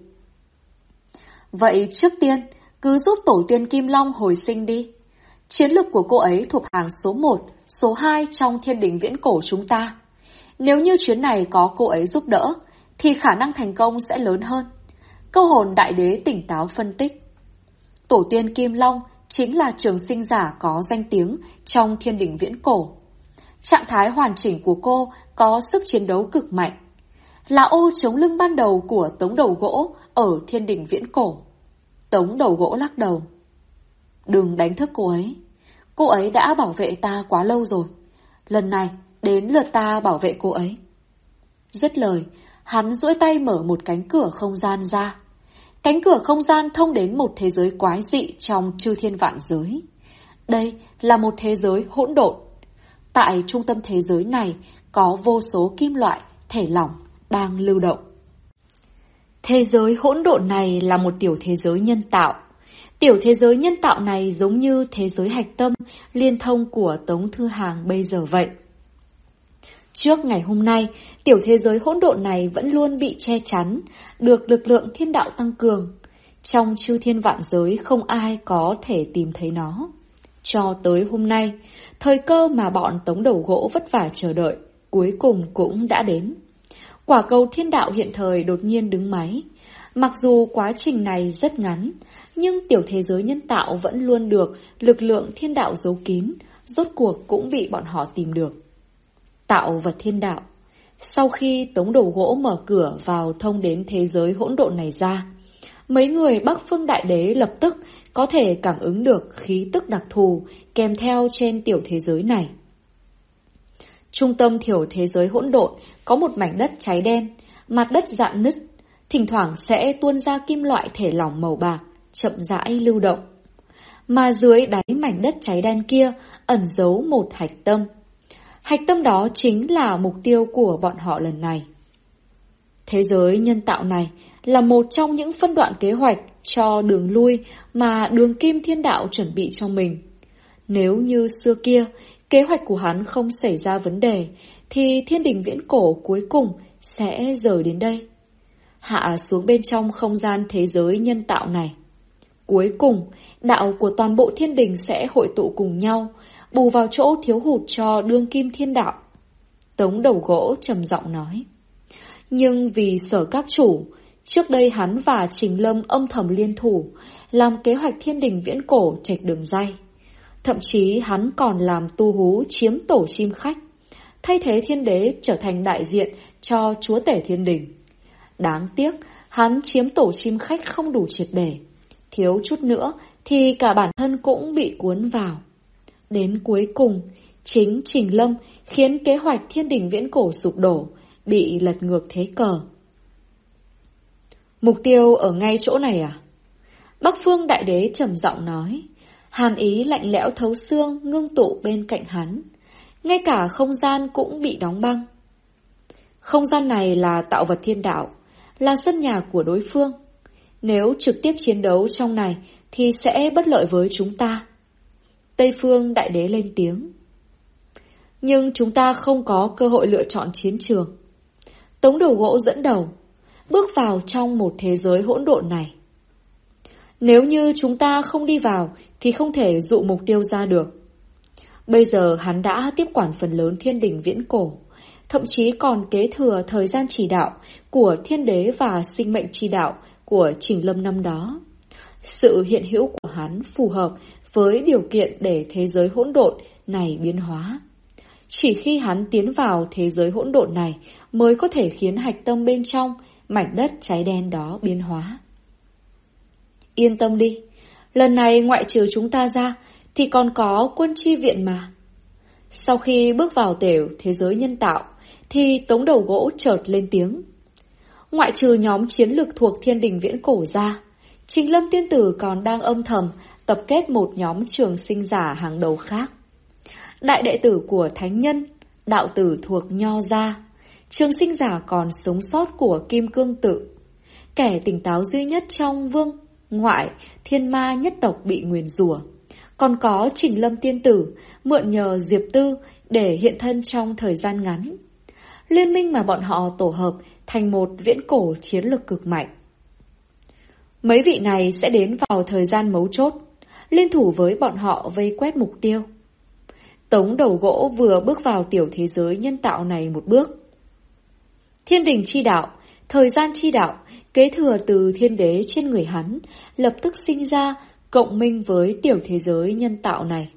Vậy trước tiên, cứ giúp Tổ tiên Kim Long hồi sinh đi. Chiến lực của cô ấy thuộc hàng số 1, số 2 trong thiên đình viễn cổ chúng ta. Nếu như chuyến này có cô ấy giúp đỡ, thì khả năng thành công sẽ lớn hơn. Câu Hồn Đại Đế tỉnh táo phân tích. Tổ tiên Kim Long chính là trường sinh giả có danh tiếng trong thiên đình viễn cổ. Trạng thái hoàn chỉnh của cô có sức chiến đấu cực mạnh. Là ô chống lưng ban đầu của Tống Đầu Gỗ ở thiên đình viễn cổ. Tống Đầu Gỗ lắc đầu. Đừng đánh thức cô ấy. Cô ấy đã bảo vệ ta quá lâu rồi. Lần này đến lượt ta bảo vệ cô ấy. Dứt lời, hắn duỗi tay mở một cánh cửa không gian ra. Cánh cửa không gian thông đến một thế giới quái dị trong chư thiên vạn giới. Đây là một thế giới hỗn độn. Tại trung tâm thế giới này có vô số kim loại, thể lỏng đang lưu động. Thế giới hỗn độn này là một tiểu thế giới nhân tạo. Tiểu thế giới nhân tạo này giống như thế giới hạch tâm liên thông của Tống Thư Hàng bây giờ vậy. Trước ngày hôm nay, tiểu thế giới hỗn độn này vẫn luôn bị che chắn, được lực lượng thiên đạo tăng cường. Trong chư thiên vạn giới không ai có thể tìm thấy nó. Cho tới hôm nay, thời cơ mà bọn Tống Đầu Gỗ vất vả chờ đợi, cuối cùng cũng đã đến. Quả cầu thiên đạo hiện thời đột nhiên đứng máy. Mặc dù quá trình này rất ngắn, nhưng tiểu thế giới nhân tạo vẫn luôn được lực lượng thiên đạo giấu kín, rốt cuộc cũng bị bọn họ tìm được. Tạo vật thiên đạo. Sau khi Tống Đầu Gỗ mở cửa vào thông đến thế giới hỗn độn này ra, mấy người Bắc Phương Đại Đế lập tức có thể cảm ứng được khí tức đặc thù kèm theo trên tiểu thế giới này. Trung tâm tiểu thế giới hỗn độn có một mảnh đất cháy đen, mặt đất rạn nứt, thỉnh thoảng sẽ tuôn ra kim loại thể lỏng màu bạc, chậm rãi lưu động. Mà dưới đáy mảnh đất cháy đen kia ẩn giấu một hạch tâm. Hạch tâm đó chính là mục tiêu của bọn họ lần này. Thế giới nhân tạo này là một trong những phân đoạn kế hoạch cho đường lui mà Đường Kim Thiên Đạo chuẩn bị cho mình. Nếu như xưa kia, kế hoạch của hắn không xảy ra vấn đề, thì thiên đình viễn cổ cuối cùng sẽ rời đến đây, hạ xuống bên trong không gian thế giới nhân tạo này. Cuối cùng, đạo của toàn bộ thiên đình sẽ hội tụ cùng nhau, bù vào chỗ thiếu hụt cho Đương Kim Thiên Đạo. Tống Đầu Gỗ trầm giọng nói. Nhưng vì Sở Các Chủ, Trước đây hắn và Trình Lâm âm thầm liên thủ, làm kế hoạch thiên đình viễn cổ trạch đường ray. Thậm chí hắn còn làm tu hú chiếm tổ chim khách, thay thế thiên đế trở thành đại diện cho chúa tể thiên đình. Đáng tiếc, hắn chiếm tổ chim khách không đủ triệt để. Thiếu chút nữa thì cả bản thân cũng bị cuốn vào. Đến cuối cùng, chính Trình Lâm khiến kế hoạch thiên đình viễn cổ sụp đổ, bị lật ngược thế cờ. Mục tiêu ở ngay chỗ này à? Bắc Phương Đại Đế trầm giọng nói. Hàn ý lạnh lẽo thấu xương ngưng tụ bên cạnh hắn. Ngay cả không gian cũng bị đóng băng. Không gian này là tạo vật thiên đạo, là sân nhà của đối phương. Nếu trực tiếp chiến đấu trong này thì sẽ bất lợi với chúng ta. Tây Phương Đại Đế lên tiếng. Nhưng chúng ta không có cơ hội lựa chọn chiến trường. Tống Đầu Gỗ dẫn đầu, bước vào trong một thế giới hỗn độn này. Nếu như chúng ta không đi vào thì không thể dụ mục tiêu ra được. Bây giờ hắn đã tiếp quản phần lớn thiên đình viễn cổ, thậm chí còn kế thừa thời gian chỉ đạo của thiên đế và sinh mệnh chỉ đạo của Trình Lâm năm đó. Sự hiện hữu của hắn phù hợp với điều kiện để thế giới hỗn độn này biến hóa. Chỉ khi hắn tiến vào thế giới hỗn độn này mới có thể khiến hạch tâm bên trong mảnh đất cháy đen đó biến hóa. Yên tâm đi, lần này ngoại trừ chúng ta ra thì còn có quân chi viện mà. Sau khi bước vào thế giới nhân tạo thì Tống Đầu Gỗ chợt lên tiếng. Ngoại trừ nhóm chiến lược thuộc thiên đình viễn cổ ra, Trình Lâm tiên tử còn đang âm thầm tập kết một nhóm trường sinh giả hàng đầu khác. Đại đệ tử của thánh nhân, đạo tử thuộc Nho gia, trường sinh giả còn sống sót của Kim Cương tự. Kẻ tỉnh táo duy nhất trong vương, ngoại, thiên ma nhất tộc bị nguyền rủa. Còn có Trình Lâm tiên tử mượn nhờ Diệp Tư để hiện thân trong thời gian ngắn. Liên minh mà bọn họ tổ hợp thành một viễn cổ chiến lược cực mạnh. Mấy vị này sẽ đến vào thời gian mấu chốt, liên thủ với bọn họ vây quét mục tiêu. Tống Đầu Gỗ vừa bước vào tiểu thế giới nhân tạo này một bước. Thiên đình chi đạo, thời gian chi đạo, kế thừa từ thiên đế trên người hắn, lập tức sinh ra cộng minh với tiểu thế giới nhân tạo này.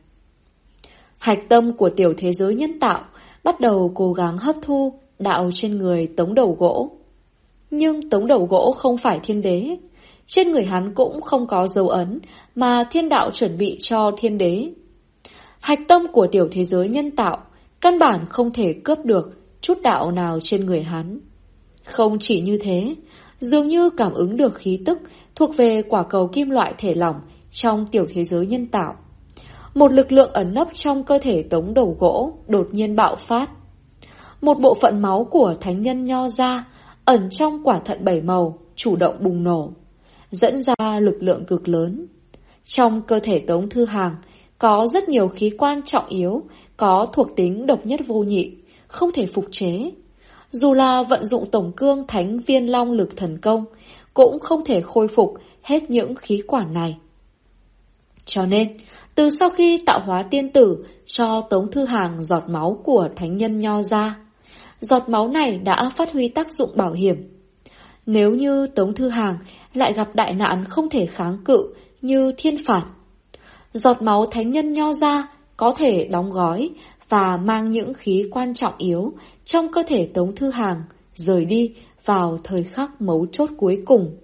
Hạch tâm của tiểu thế giới nhân tạo bắt đầu cố gắng hấp thu đạo trên người Tống Đầu Gỗ. Nhưng Tống Đầu Gỗ không phải thiên đế, trên người hắn cũng không có dấu ấn mà thiên đạo chuẩn bị cho thiên đế. Hạch tâm của tiểu thế giới nhân tạo căn bản không thể cướp được chút đạo nào trên người hắn. Không chỉ như thế, dường như cảm ứng được khí tức thuộc về quả cầu kim loại thể lỏng trong tiểu thế giới nhân tạo. Một lực lượng ẩn nấp trong cơ thể Tống Đầu Gỗ đột nhiên bạo phát. Một bộ phận máu của thánh nhân Nho gia ẩn trong quả thận 7 màu chủ động bùng nổ, dẫn ra lực lượng cực lớn. Trong cơ thể Tống Thư Hàng có rất nhiều khí quan trọng yếu, có thuộc tính độc nhất vô nhị, không thể phục chế. Dù là vận dụng tổng cương Thánh Viên Long Lực Thần Công, cũng không thể khôi phục hết những khí quản này. Cho nên, từ sau khi tạo hóa tiên tử cho Tống Thư Hàng giọt máu của thánh nhân Nho gia, giọt máu này đã phát huy tác dụng bảo hiểm. Nếu như Tống Thư Hàng lại gặp đại nạn không thể kháng cự như thiên phạt, giọt máu thánh nhân Nho gia có thể đóng gói và mang những khí quan trọng yếu trong cơ thể Tống Thư Hàng rời đi vào thời khắc mấu chốt cuối cùng.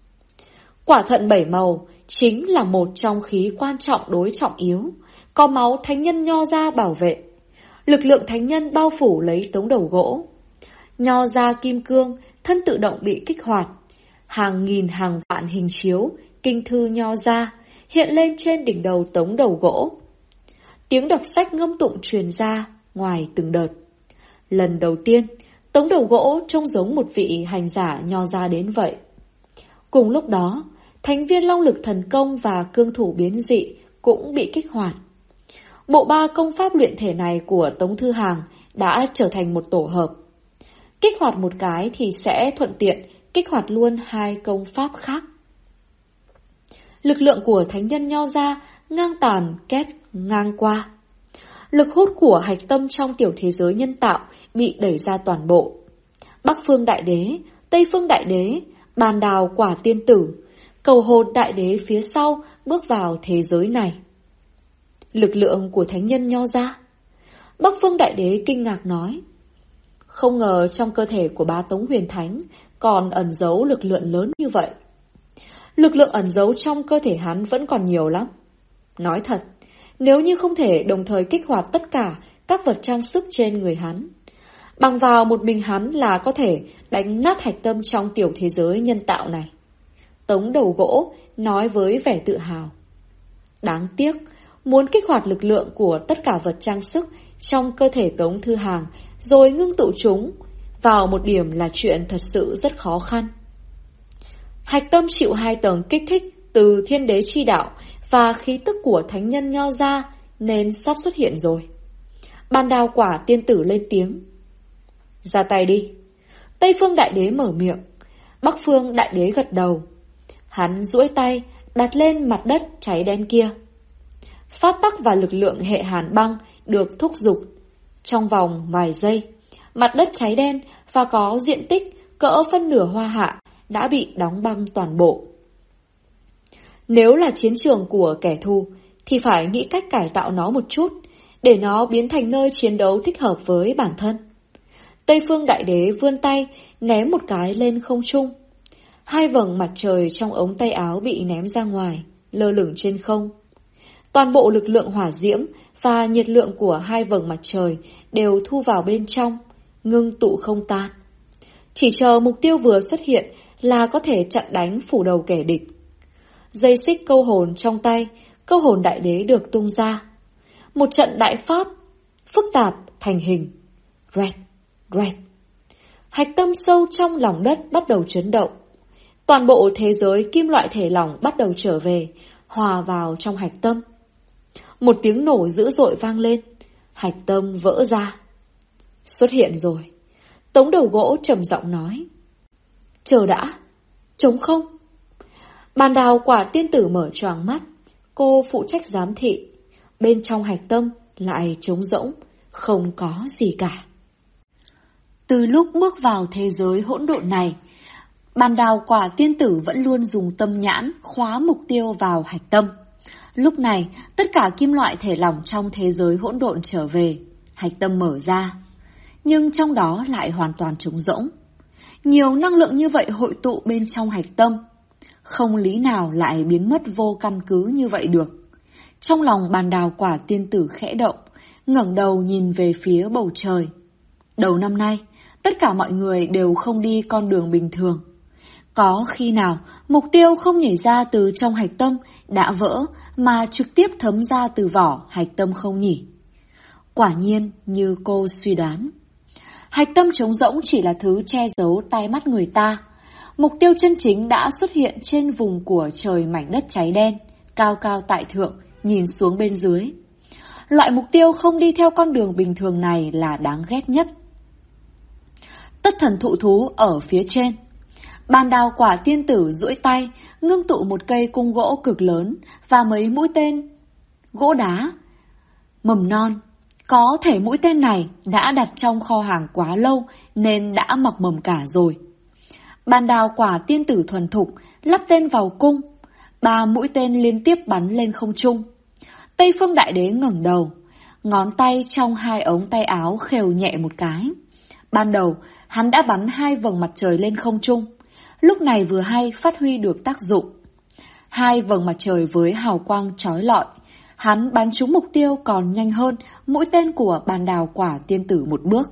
Quả thận 7 màu chính là một trong khí quan trọng đối trọng yếu, có máu thánh nhân Nho gia bảo vệ. Lực lượng thánh nhân bao phủ lấy Tống Đầu Gỗ. Nho gia kim cương thân tự động bị kích hoạt. Hàng nghìn hàng vạn hình chiếu, kinh thư Nho gia hiện lên trên đỉnh đầu Tống Đầu Gỗ. Tiếng đọc sách ngâm tụng truyền ra ngoài từng đợt. Lần đầu tiên, Tống Đầu Gỗ trông giống một vị hành giả Nho gia đến vậy. Cùng lúc đó, Thánh Viên Long Lực Thần Công và Cương Thủ Biến Dị cũng bị kích hoạt. Bộ ba công pháp luyện thể này của Tống Thư Hàng đã trở thành một tổ hợp. Kích hoạt một cái thì sẽ thuận tiện kích hoạt luôn hai công pháp khác. Lực lượng của thánh nhân Nho gia ngang tàn két ngang qua. Lực hút của hạch tâm trong tiểu thế giới nhân tạo bị đẩy ra toàn bộ. Bắc Phương Đại Đế, Tây Phương Đại Đế, Bàn đào quả tiên tử, cầu hồn đại đế phía sau bước vào thế giới này. Lực lượng của thánh nhân Nho gia. Bắc Phương đại đế kinh ngạc nói, không ngờ trong cơ thể của bá Tống Huyền Thánh còn ẩn giấu lực lượng lớn như vậy. Lực lượng ẩn giấu trong cơ thể hắn vẫn còn nhiều lắm. Nói thật, nếu như không thể đồng thời kích hoạt tất cả các vật trang sức trên người hắn, bằng vào một mình hắn là có thể đánh nát hạch tâm trong tiểu thế giới nhân tạo này. Tống đầu gỗ nói với vẻ tự hào. Đáng tiếc, muốn kích hoạt lực lượng của tất cả vật trang sức trong cơ thể Tống Thư Hàng rồi ngưng tụ chúng vào một điểm là chuyện thật sự rất khó khăn. Hạch tâm chịu 2 tầng kích thích từ thiên đế chi đạo và khí tức của thánh nhân Nho gia nên sắp xuất hiện rồi. Bàn đào quả tiên tử lên tiếng. Ra tay đi. Tây Phương đại đế mở miệng. Bắc Phương đại đế gật đầu. Hắn duỗi tay đặt lên mặt đất cháy đen kia. Pháp tắc và lực lượng hệ hàn băng được thúc giục. Trong vòng vài giây, mặt đất cháy đen và có diện tích cỡ phân nửa Hoa Hạ đã bị đóng băng toàn bộ. Nếu là chiến trường của kẻ thù thì phải nghĩ cách cải tạo nó một chút để nó biến thành nơi chiến đấu thích hợp với bản thân. Tây Phương đại đế vươn tay ném một cái lên không trung. 2 vầng mặt trời trong ống tay áo bị ném ra ngoài, lơ lửng trên không. Toàn bộ lực lượng hỏa diễm và nhiệt lượng của 2 vầng mặt trời đều thu vào bên trong, ngưng tụ không tan. Chỉ chờ mục tiêu vừa xuất hiện là có thể chặn đánh phủ đầu kẻ địch. Dây xích câu hồn trong tay, câu hồn đại đế được tung ra. Một trận đại pháp phức tạp thành hình. Rẹt, rẹt. Hạch tâm sâu trong lòng đất bắt đầu chấn động. Toàn bộ thế giới kim loại thể lỏng bắt đầu trở về, hòa vào trong hạch tâm. Một tiếng nổ dữ dội vang lên, hạch tâm vỡ ra. Xuất hiện rồi. Tống đầu gỗ trầm giọng nói. Chờ đã, trống không. Bàn đào quả tiên tử mở choàng mắt, cô phụ trách giám thị. Bên trong hạch tâm lại trống rỗng, không có gì cả. Từ lúc bước vào thế giới hỗn độn này, bàn đào quả tiên tử vẫn luôn dùng tâm nhãn khóa mục tiêu vào hạch tâm. Lúc này, tất cả kim loại thể lỏng trong thế giới hỗn độn trở về, hạch tâm mở ra. Nhưng trong đó lại hoàn toàn trống rỗng. Nhiều năng lượng như vậy hội tụ bên trong hạch tâm. Không lý nào lại biến mất vô căn cứ như vậy được. Trong lòng bàn đào quả tiên tử khẽ động, ngẩng đầu nhìn về phía bầu trời. Đầu năm nay, tất cả mọi người đều không đi con đường bình thường. Có khi nào mục tiêu không nhảy ra từ trong hạch tâm đã vỡ mà trực tiếp thấm ra từ vỏ hạch tâm không nhỉ? Quả nhiên như cô suy đoán. Hạch tâm trống rỗng chỉ là thứ che giấu tai mắt người ta. Mục tiêu chân chính đã xuất hiện trên vùng của trời mảnh đất cháy đen, cao cao tại thượng, nhìn xuống bên dưới. Loại mục tiêu không đi theo con đường bình thường này là đáng ghét nhất. Tất thần thụ thú ở phía trên. Bàn đào quả tiên tử duỗi tay, ngưng tụ một cây cung gỗ cực lớn và mấy mũi tên gỗ đá mầm non. Có thể mũi tên này đã đặt trong kho hàng quá lâu nên đã mọc mầm cả rồi. Bàn đào quả tiên tử thuần thục lắp tên vào cung. 3 mũi tên liên tiếp bắn lên không trung. Tây Phương đại đế ngẩng đầu, ngón tay trong 2 ống tay áo khều nhẹ một cái. Ban đầu hắn đã bắn 2 vầng mặt trời lên không trung. Lúc này vừa hay phát huy được tác dụng. 2 vầng mặt trời với hào quang chói lọi. Hắn bắn trúng mục tiêu còn nhanh hơn mũi tên của bàn đào quả tiên tử một bước.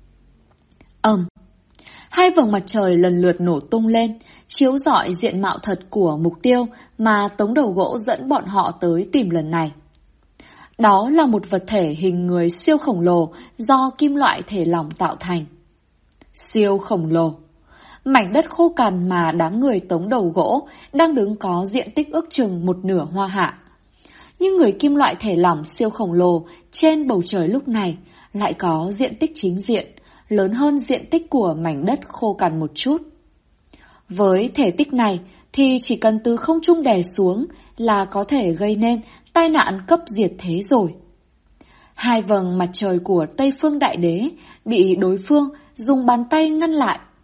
2 vầng mặt trời lần lượt nổ tung lên, chiếu rọi diện mạo thật của mục tiêu mà Tống đầu gỗ dẫn bọn họ tới tìm lần này. Đó là một vật thể hình người siêu khổng lồ do kim loại thể lỏng tạo thành. Siêu khổng lồ. Mảnh đất khô cằn mà đám người Tống đầu gỗ đang đứng có diện tích ước chừng 1/2 Hoa Hạ. Nhưng người kim loại thể lỏng siêu khổng lồ trên bầu trời lúc này lại có diện tích chính diện, lớn hơn diện tích của mảnh đất khô cằn một chút. Với thể tích này thì chỉ cần từ không trung đè xuống là có thể gây nên tai nạn cấp diệt thế rồi. 2 vầng mặt trời của Tây Phương đại đế bị đối phương dùng bàn tay ngăn lại.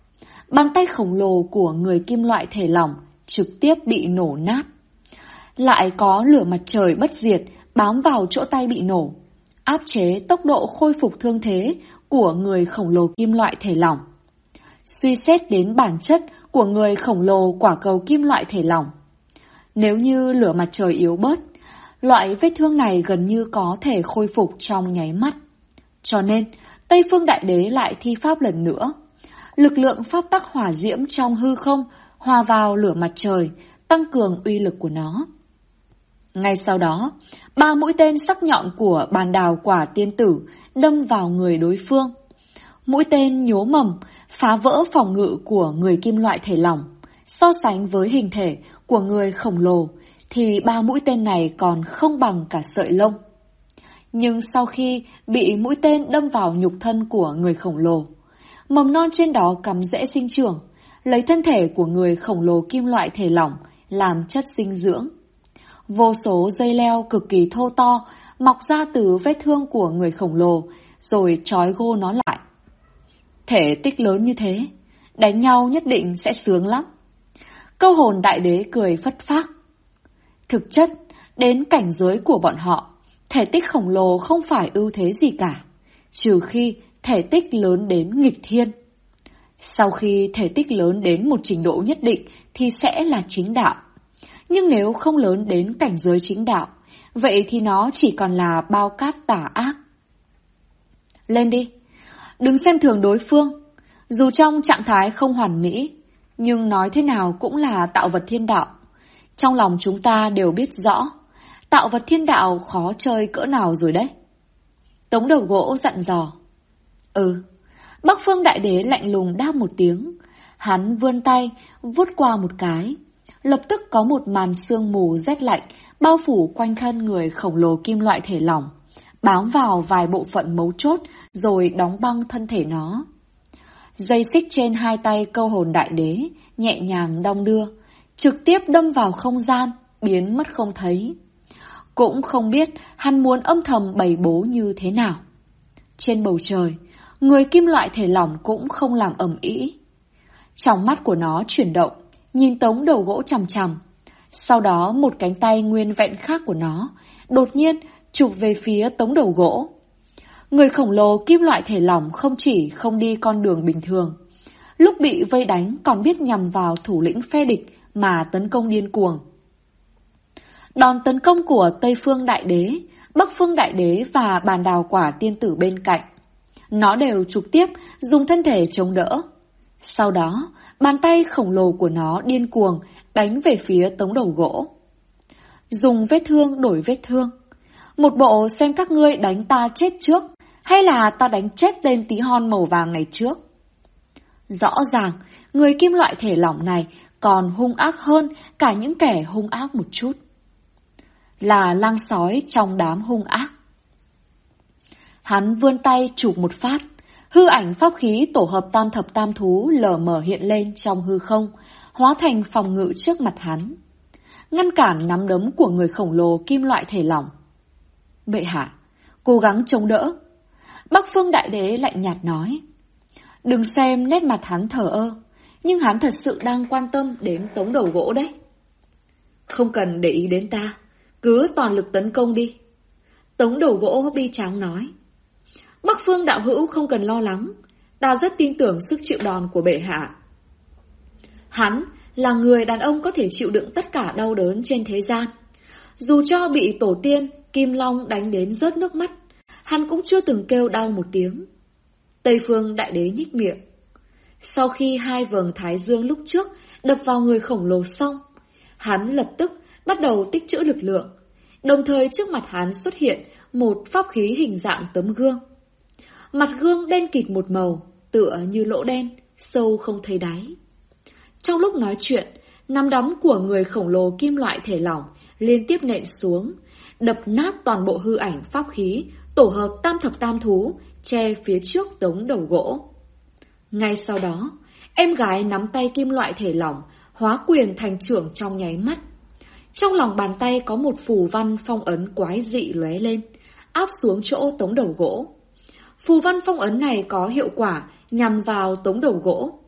bàn tay khổng lồ của người kim loại thể lỏng trực tiếp bị nổ nát. Lại có lửa mặt trời bất diệt bám vào chỗ tay bị nổ, áp chế tốc độ khôi phục thương thế của người khổng lồ kim loại thể lỏng. Suy xét đến bản chất của người khổng lồ quả cầu kim loại thể lỏng, nếu như lửa mặt trời yếu bớt, loại vết thương này gần như có thể khôi phục trong nháy mắt. Cho nên, Tây Phương Đại Đế lại thi pháp lần nữa. Lực lượng pháp tắc hỏa diễm trong hư không hòa vào lửa mặt trời, tăng cường uy lực của nó. Ngay sau đó, 3 mũi tên sắc nhọn của bàn đào quả tiên tử đâm vào người đối phương. Mũi tên nhố mầm, phá vỡ phòng ngự của người kim loại thể lỏng. So sánh với hình thể của người khổng lồ, thì 3 mũi tên này còn không bằng cả sợi lông. Nhưng sau khi bị mũi tên đâm vào nhục thân của người khổng lồ, mầm non trên đó cắm rễ sinh trưởng, lấy thân thể của người khổng lồ kim loại thể lỏng làm chất dinh dưỡng. Vô số dây leo cực kỳ thô to mọc ra từ vết thương của người khổng lồ, rồi trói gô nó lại. Thể tích lớn như thế, đánh nhau nhất định sẽ sướng lắm. Câu hồn đại đế cười phất phác. Thực chất, đến cảnh giới của bọn họ, thể tích khổng lồ không phải ưu thế gì cả, trừ khi thể tích lớn đến nghịch thiên. Sau khi thể tích lớn đến một trình độ nhất định thì sẽ là chính đạo. Nhưng nếu không lớn đến cảnh giới chính đạo, vậy thì nó chỉ còn là bao cát tà ác. Lên đi, đừng xem thường đối phương. Dù trong trạng thái không hoàn mỹ, nhưng nói thế nào cũng là tạo vật thiên đạo. Trong lòng chúng ta đều biết rõ, tạo vật thiên đạo khó chơi cỡ nào rồi đấy. Tống Đầu Gỗ dặn dò. Bắc Phương Đại Đế lạnh lùng đáp một tiếng. Hắn vươn tay, vuốt qua một cái. Lập tức có một màn sương mù rét lạnh bao phủ quanh thân người khổng lồ kim loại thể lỏng, bám vào vài bộ phận mấu chốt rồi đóng băng thân thể nó. Dây xích trên hai tay câu hồn đại đế nhẹ nhàng đong đưa, trực tiếp đâm vào không gian, biến mất không thấy. Cũng không biết hắn muốn âm thầm bày bố như thế nào. Trên bầu trời, người kim loại thể lỏng cũng không làm ầm ĩ. Trong mắt của nó chuyển động, nhìn Tống Đầu Gỗ chằm chằm. Sau đó một cánh tay nguyên vẹn khác của nó đột nhiên chụp về phía Tống Đầu Gỗ. Người khổng lồ kim loại thể lỏng không chỉ không đi con đường bình thường, lúc bị vây đánh còn biết nhằm vào thủ lĩnh phe địch mà tấn công điên cuồng. Đòn tấn công của Tây Phương Đại Đế, Bắc Phương Đại Đế và bàn đào quả tiên tử bên cạnh, nó đều trực tiếp dùng thân thể chống đỡ. Sau đó, bàn tay khổng lồ của nó điên cuồng đánh về phía Tống Đầu Gỗ. Dùng vết thương đổi vết thương. Một bộ xem các ngươi đánh ta chết trước, hay là ta đánh chết tên tí hon màu vàng này trước. Rõ ràng, người kim loại thể lỏng này còn hung ác hơn cả những kẻ hung ác một chút. Là lang sói trong đám hung ác. Hắn vươn tay chụp một phát, hư ảnh pháp khí tổ hợp tam thập tam thú lờ mờ hiện lên trong hư không, hóa thành phòng ngự trước mặt hắn, ngăn cản nắm đấm của người khổng lồ kim loại thể lỏng. Bệ hạ, cố gắng chống đỡ. Bắc Phương Đại Đế lạnh nhạt nói. Đừng xem nét mặt hắn thờ ơ, nhưng hắn thật sự đang quan tâm đến Tống Đầu Gỗ đấy. Không cần để ý đến ta, cứ toàn lực tấn công đi. Tống Đầu Gỗ bi tráng nói. Bắc Phương đạo hữu không cần lo lắng, ta rất tin tưởng sức chịu đòn của bệ hạ. Hắn là người đàn ông có thể chịu đựng tất cả đau đớn trên thế gian. Dù cho bị tổ tiên Kim Long đánh đến rớt nước mắt, hắn cũng chưa từng kêu đau một tiếng. Tây Phương Đại Đế nhích miệng. Sau khi hai vầng thái dương lúc trước đập vào người khổng lồ xong, hắn lập tức bắt đầu tích trữ lực lượng. Đồng thời trước mặt hắn xuất hiện một pháp khí hình dạng tấm gương. Mặt gương đen kịt một màu, tựa như lỗ đen, sâu không thấy đáy. Trong lúc nói chuyện, nắm đấm của người khổng lồ kim loại thể lỏng liên tiếp nện xuống, đập nát toàn bộ hư ảnh pháp khí tổ hợp tam thập tam thú che phía trước Tống Đầu Gỗ. Ngay sau đó, em gái nắm tay kim loại thể lỏng hóa quyền thành trưởng trong nháy mắt. Trong lòng bàn tay có một phù văn phong ấn quái dị lóe lên, áp xuống chỗ Tống Đầu Gỗ. Phù văn phong ấn này có hiệu quả nhằm vào Tống Đầu Gỗ.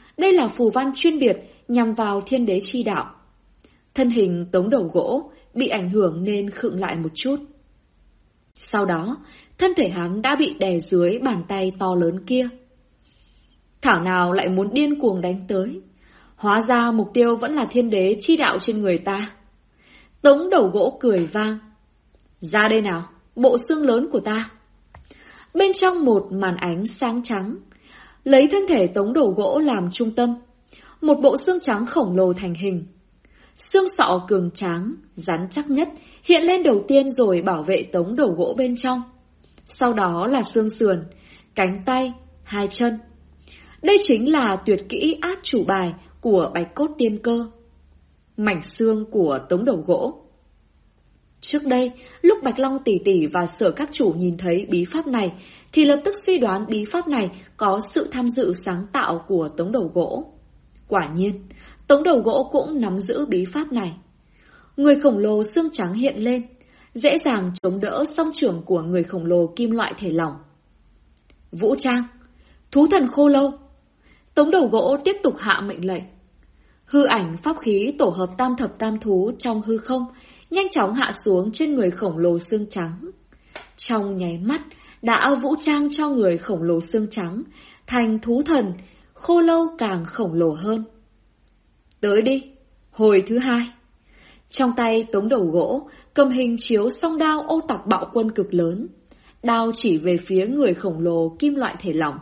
Đây là phù văn chuyên biệt nhằm vào thiên đế chi đạo. Thân hình Tống Đầu Gỗ bị ảnh hưởng nên khựng lại một chút. Sau đó, thân thể hắn đã bị đè dưới bàn tay to lớn kia. Thảo nào lại muốn điên cuồng đánh tới. Hóa ra mục tiêu vẫn là thiên đế chi đạo trên người ta. Tống Đầu Gỗ cười vang. Ra đây nào, bộ xương lớn của ta. Bên trong một màn ánh sáng trắng, lấy thân thể Tống Đầu Gỗ làm trung tâm, một bộ xương trắng khổng lồ thành hình. Xương sọ cường tráng, rắn chắc nhất hiện lên đầu tiên rồi bảo vệ Tống Đầu Gỗ bên trong. Sau đó là xương sườn, cánh tay, hai chân. Đây chính là tuyệt kỹ át chủ bài của Bạch Cốt Tiên Cơ. Mảnh xương của Tống Đầu Gỗ. Trước đây, lúc Bạch Long tỷ tỷ và Sở các chủ nhìn thấy bí pháp này, thì lập tức suy đoán bí pháp này có sự tham dự sáng tạo của Tống Đầu Gỗ. Quả nhiên, Tống Đầu Gỗ cũng nắm giữ bí pháp này. Người khổng lồ xương trắng hiện lên, dễ dàng chống đỡ song chưởng của người khổng lồ kim loại thể lỏng. Vũ trang, thú thần khô lâu. Tống Đầu Gỗ tiếp tục hạ mệnh lệnh. Hư ảnh pháp khí tổ hợp tam thập tam thú trong hư không nhanh chóng hạ xuống trên người khổng lồ xương trắng. Trong nháy mắt đã vũ trang cho người khổng lồ xương trắng thành thú thần khô lâu càng khổng lồ hơn. Tới đi, hồi thứ hai. Trong tay Tống Đầu Gỗ cầm hình chiếu song đao ô tặc bạo quân cực lớn. Đao chỉ về phía người khổng lồ kim loại thể lỏng.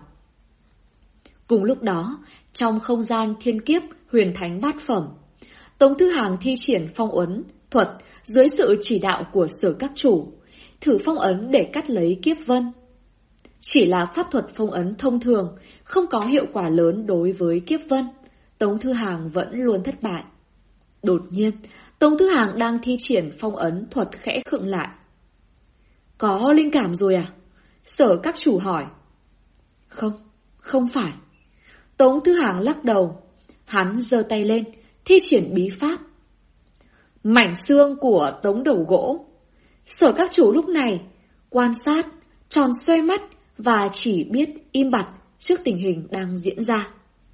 Cùng lúc đó, trong không gian thiên kiếp huyền thánh bát phẩm, Tống Thư Hàng thi triển phong ấn thuật dưới sự chỉ đạo của Sở các chủ, thử phong ấn để cắt lấy kiếp vân. Chỉ là pháp thuật phong ấn thông thường, không có hiệu quả lớn đối với kiếp vân. Tống Thư Hàng vẫn luôn thất bại. Đột nhiên, Tống Thư Hàng đang thi triển phong ấn thuật khẽ khựng lại. Có linh cảm rồi à? Sở các chủ hỏi. Không phải. Tống Thư Hàng lắc đầu. Hắn giơ tay lên, thi triển bí pháp. Mảnh xương của Tống Đầu Gỗ. Sở các chủ lúc này quan sát, tròn xoay mắt và chỉ biết im bặt trước tình hình đang diễn ra.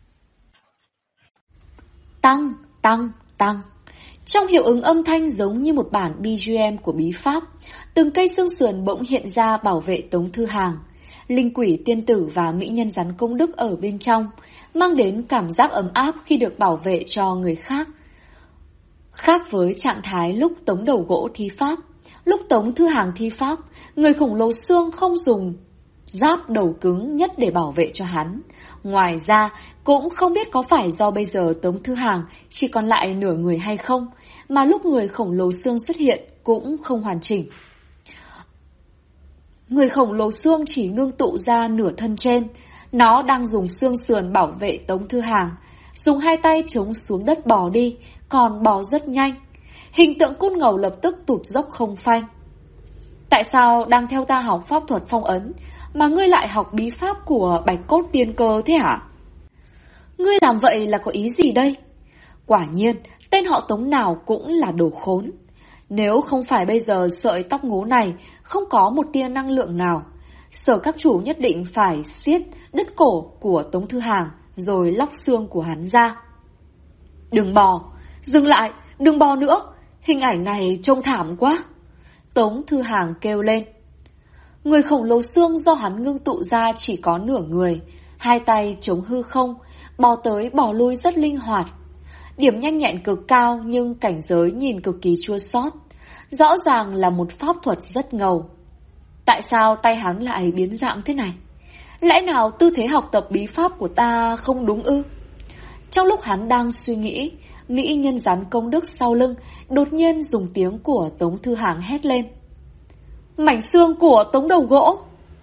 Tăng, tăng, tăng. Trong hiệu ứng âm thanh giống như một bản BGM của bí pháp, từng cây xương sườn bỗng hiện ra bảo vệ Tống Thư Hàng. Linh quỷ tiên tử và mỹ nhân rắn công đức ở bên trong, mang đến cảm giác ấm áp khi được bảo vệ cho người khác. Khác với trạng thái lúc Tống Đầu Gỗ thi pháp, lúc Tống Thư Hàng thi pháp, người khổng lồ xương không dùng giáp đầu cứng nhất để bảo vệ cho hắn. Ngoài ra, cũng không biết có phải do bây giờ Tống Thư Hàng chỉ còn lại nửa người hay không, mà lúc người khổng lồ xương xuất hiện cũng không hoàn chỉnh. Người khổng lồ xương chỉ ngưng tụ ra nửa thân trên, nó đang dùng xương sườn bảo vệ Tống Thư Hàng, dùng hai tay chống xuống đất bò đi, còn bò rất nhanh. Hình tượng côn ngầu lập tức tụt dốc không phanh. Tại sao đang theo ta học pháp thuật phong ấn, mà ngươi lại học bí pháp của Bạch Cốt Tiên Cơ thế hả? Ngươi làm vậy là có ý gì đây? Quả nhiên, tên họ Tống nào cũng là đồ khốn. Nếu không phải bây giờ sợi tóc ngố này không có một tia năng lượng nào, Sở các chủ nhất định phải siết đứt cổ của Tống Thư Hàng rồi lóc xương của hắn ra. Đừng bò, dừng lại, đừng bò nữa, hình ảnh này trông thảm quá. Tống Thư Hàng kêu lên. Người khổng lồ xương do hắn ngưng tụ ra chỉ có nửa người, hai tay chống hư không, bò tới bò lui rất linh hoạt. Điểm nhanh nhẹn cực cao nhưng cảnh giới nhìn cực kỳ chua xót. Rõ ràng là một pháp thuật rất ngầu. Tại sao tay hắn lại biến dạng thế này? Lẽ nào tư thế học tập bí pháp của ta không đúng ư? Trong lúc hắn đang suy nghĩ, mỹ nhân rắn công đức sau lưng đột nhiên dùng tiếng của Tống Thư Hàng hét lên. Mảnh xương của Tống Đầu Gỗ.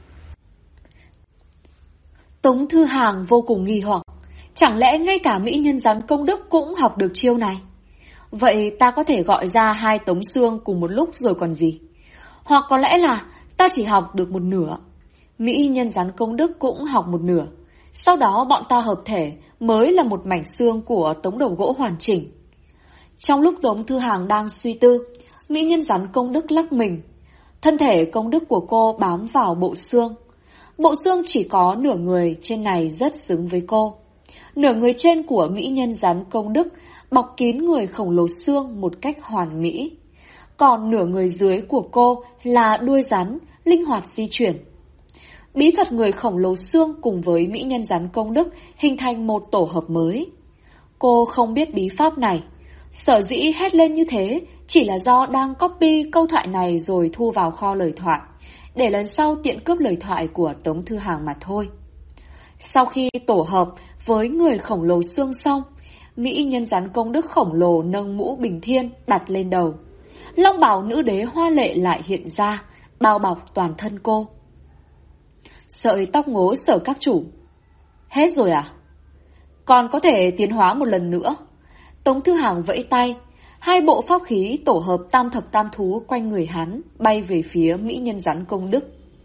Tống Thư Hàng vô cùng nghi hoặc. Chẳng lẽ ngay cả mỹ nhân rắn công đức cũng học được chiêu này? Vậy ta có thể gọi ra hai tống xương cùng một lúc rồi còn gì? Hoặc có lẽ là ta chỉ học được một nửa, mỹ nhân rắn công đức cũng học một nửa, sau đó bọn ta hợp thể mới là một mảnh xương của Tống Đầu Gỗ hoàn chỉnh. Trong lúc Tống Thư Hàng đang suy tư, mỹ nhân rắn công đức lắc mình. Thân thể công đức của cô bám vào bộ xương. Bộ xương chỉ có nửa người trên này rất xứng với cô. Nửa người trên của mỹ nhân rắn công đức bọc kín người khổng lồ xương một cách hoàn mỹ. Còn nửa người dưới của cô là đuôi rắn, linh hoạt di chuyển. Bí thuật người khổng lồ xương cùng với mỹ nhân rắn công đức hình thành một tổ hợp mới. Cô không biết bí pháp này. Sở dĩ hét lên như thế chỉ là do đang copy câu thoại này rồi thu vào kho lời thoại, để lần sau tiện cướp lời thoại của Tống Thư Hàng mà thôi. Sau khi tổ hợp với người khổng lồ xương xong, mỹ nhân rắn công đức khổng lồ nâng mũ bình thiên đặt lên đầu. Long bào nữ đế hoa lệ lại hiện ra, bao bọc toàn thân cô. Sợi tóc ngố Sở các chủ. Hết rồi à? Còn có thể tiến hóa một lần nữa. Tống Thư Hàng vẫy tay, hai bộ pháp khí tổ hợp tam thập tam thú quanh người hắn bay về phía mỹ nhân rắn công đức.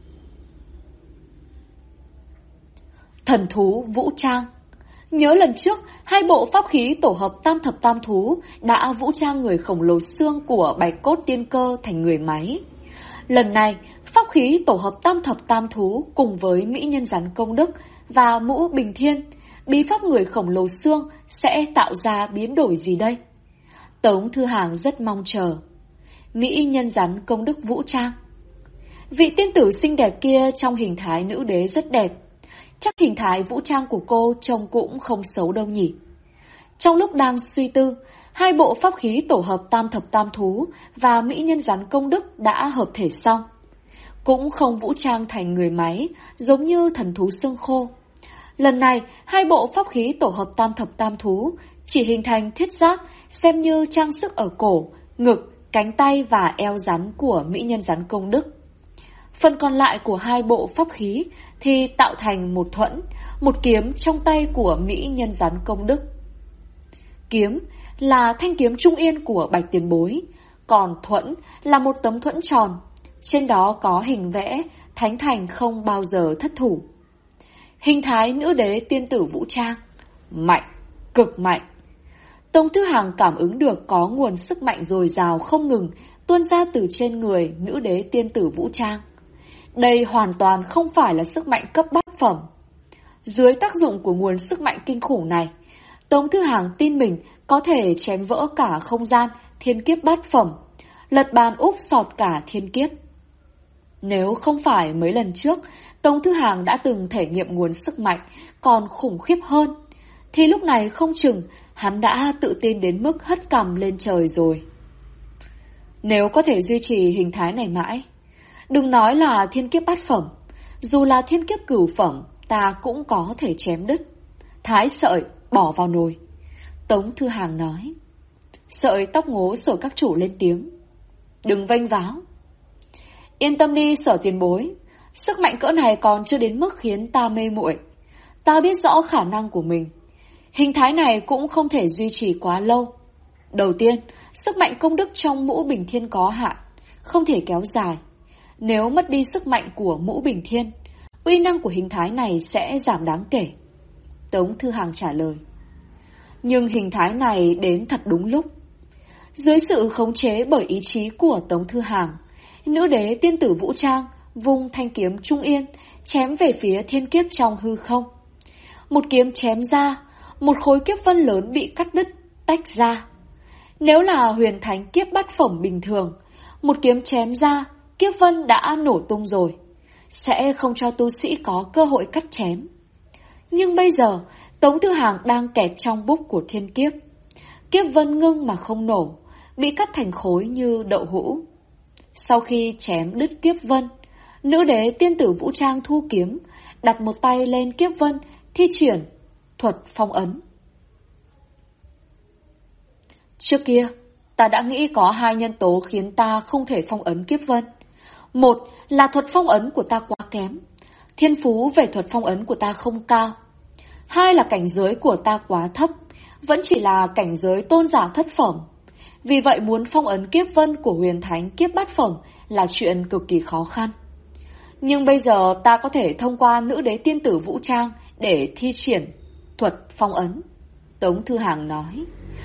Thần thú vũ trang. Nhớ lần trước, hai bộ pháp khí tổ hợp tam thập tam thú đã vũ trang người khổng lồ xương của Bạch Cốt Tiên Cơ thành người máy. Lần này, pháp khí tổ hợp tam thập tam thú cùng với mỹ nhân rắn công đức và mũ bình thiên, bí pháp người khổng lồ xương sẽ tạo ra biến đổi gì đây? Tống Thư Hàng rất mong chờ. Mỹ nhân rắn công đức vũ trang. Vị tiên tử xinh đẹp kia trong hình thái nữ đế rất đẹp. Chắc hình thái vũ trang của cô trông cũng không xấu đâu nhỉ. Trong lúc đang suy tư, hai bộ pháp khí tổ hợp tam thập tam thú và mỹ nhân rắn công đức đã hợp thể xong. Cũng không vũ trang thành người máy giống như thần thú xương khô. Lần này, hai bộ pháp khí tổ hợp tam thập tam thú chỉ hình thành thiết giáp xem như trang sức ở cổ, ngực, cánh tay và eo rắn của mỹ nhân rắn công đức. Phần còn lại của hai bộ pháp khí thì tạo thành một kiếm trong tay của mỹ nhân rắn công đức. Kiếm là thanh kiếm trung yên của Bạch Tiền Bối, còn thuẫn là một tấm thuẫn tròn, trên đó có hình vẽ thánh thành không bao giờ thất thủ. Hình thái nữ đế tiên tử vũ trang, mạnh, cực mạnh. Tống Thư Hàng cảm ứng được có nguồn sức mạnh dồi dào không ngừng tuôn ra từ trên người nữ đế tiên tử vũ trang. Đây hoàn toàn không phải là sức mạnh cấp bát phẩm. Dưới tác dụng của nguồn sức mạnh kinh khủng này, Tống Thư Hàng tin mình có thể chém vỡ cả không gian thiên kiếp bát phẩm, lật bàn úp sọt cả thiên kiếp. Nếu không phải mấy lần trước Tống Thư Hàng đã từng thể nghiệm nguồn sức mạnh còn khủng khiếp hơn, thì lúc này không chừng hắn đã tự tin đến mức hất cằm lên trời rồi. Nếu có thể duy trì hình thái này mãi, đừng nói là thiên kiếp bát phẩm, dù là thiên kiếp cửu phẩm ta cũng có thể chém đứt. Thái sợi bỏ vào nồi. Tống Thư Hàng nói. Sợi tóc ngố Sở các chủ lên tiếng. Đừng vênh váo. Yên tâm đi Sở tiền bối, sức mạnh cỡ này còn chưa đến mức khiến ta mê muội. Ta biết rõ khả năng của mình. Hình thái này cũng không thể duy trì quá lâu. Đầu tiên, sức mạnh công đức trong mũ bình thiên có hạn, không thể kéo dài. Nếu mất đi sức mạnh của mũ bình thiên, uy năng của hình thái này sẽ giảm đáng kể. Tống Thư Hàng trả lời. Nhưng hình thái này đến thật đúng lúc. Dưới sự khống chế bởi ý chí của Tống Thư Hàng, nữ đế tiên tử vũ trang vung thanh kiếm trung yên chém về phía thiên kiếp trong hư không. Một kiếm chém ra, một khối kiếp vân lớn bị cắt đứt, tách ra. Nếu là huyền thánh kiếp bát phẩm bình thường, một kiếm chém ra, kiếp vân đã nổ tung rồi, sẽ không cho tu sĩ có cơ hội cắt chém. Nhưng bây giờ, Tống Thư Hàng đang kẹt trong búc của thiên kiếp. Kiếp vân ngưng mà không nổ, bị cắt thành khối như đậu hũ. Sau khi chém đứt kiếp vân, nữ đế tiên tử vũ trang thu kiếm, đặt một tay lên kiếp vân, thi triển thuật phong ấn. Trước kia, ta đã nghĩ có hai nhân tố khiến ta không thể phong ấn kiếp vân. Một là thuật phong ấn của ta quá kém, thiên phú về thuật phong ấn của ta không cao. Hai là cảnh giới của ta quá thấp, vẫn chỉ là cảnh giới tôn giả thất phẩm. Vì vậy muốn phong ấn kiếp vân của huyền thánh kiếp bát phẩm là chuyện cực kỳ khó khăn. Nhưng bây giờ ta có thể thông qua nữ đế tiên tử vũ trang để thi triển thuật phong ấn. Tống Thư Hàng nói.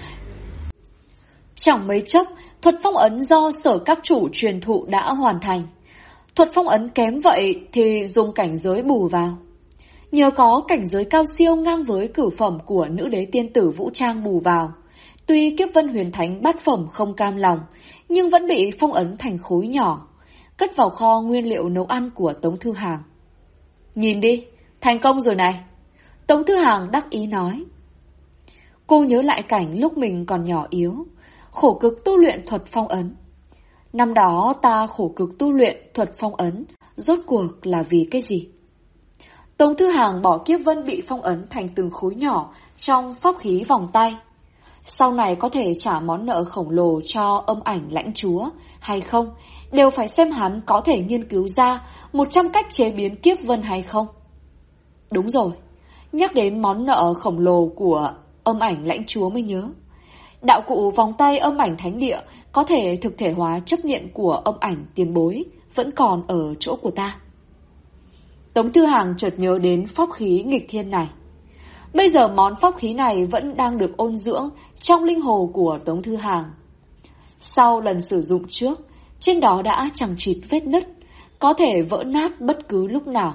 Chẳng mấy chốc, thuật phong ấn do Sở các chủ truyền thụ đã hoàn thành. Thuật phong ấn kém vậy thì dùng cảnh giới bù vào. Nhờ có cảnh giới cao siêu ngang với cửu phẩm của nữ đế tiên tử Vũ Trang bù vào, tuy kiếp vân huyền thánh bát phẩm không cam lòng, nhưng vẫn bị phong ấn thành khối nhỏ, cất vào kho nguyên liệu nấu ăn của Tống Thư Hàng. Nhìn đi, thành công rồi này. Tống Thư Hàng đắc ý nói. Cô nhớ lại cảnh lúc mình còn nhỏ yếu, khổ cực tu luyện thuật phong ấn. Năm đó ta khổ cực tu luyện thuật phong ấn, rốt cuộc là vì cái gì? Tống Thư Hàng bỏ kiếp vân bị phong ấn thành từng khối nhỏ trong pháp khí vòng tay. Sau này có thể trả món nợ khổng lồ cho âm ảnh lãnh chúa hay không, đều phải xem hắn có thể nghiên cứu ra 100 cách chế biến kiếp vân hay không. Đúng rồi, nhắc đến món nợ khổng lồ của âm ảnh lãnh chúa mới nhớ. Đạo cụ vòng tay âm ảnh thánh địa có thể thực thể hóa chấp niệm của âm ảnh tiền bối vẫn còn ở chỗ của ta. Tống Thư Hàng chợt nhớ đến pháp khí nghịch thiên này. Bây giờ món pháp khí này vẫn đang được ôn dưỡng trong linh hồ của Tống Thư Hàng. Sau lần sử dụng trước, trên đó đã chằng chịt vết nứt, có thể vỡ nát bất cứ lúc nào.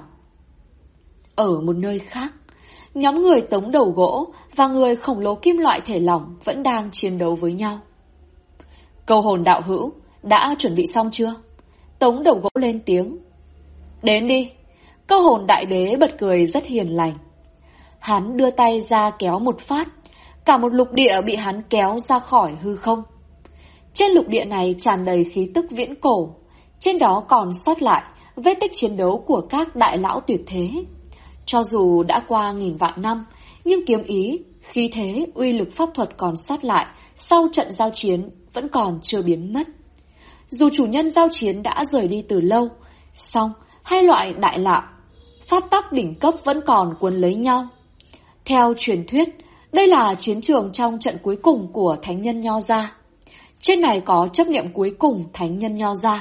Ở một nơi khác, nhóm người Tống Đầu Gỗ và người khổng lồ kim loại thể lỏng vẫn đang chiến đấu với nhau. Câu hồn đạo hữu, đã chuẩn bị xong chưa? Tống Đầu Gỗ lên tiếng. Đến đi. Câu hồn đại đế bật cười rất hiền lành. Hắn đưa tay ra kéo một phát, cả một lục địa bị hắn kéo ra khỏi hư không. Trên lục địa này tràn đầy khí tức viễn cổ, trên đó còn sót lại vết tích chiến đấu của các đại lão tuyệt thế. Cho dù đã qua nghìn vạn năm, nhưng kiếm ý, khí thế, uy lực pháp thuật còn sót lại sau trận giao chiến vẫn còn chưa biến mất. Dù chủ nhân giao chiến đã rời đi từ lâu, song hai loại đại lão, pháp tắc đỉnh cấp vẫn còn cuốn lấy nhau. Theo truyền thuyết, đây là chiến trường trong trận cuối cùng của thánh nhân Nho Gia. Trên này có chấp niệm cuối cùng thánh nhân Nho Gia.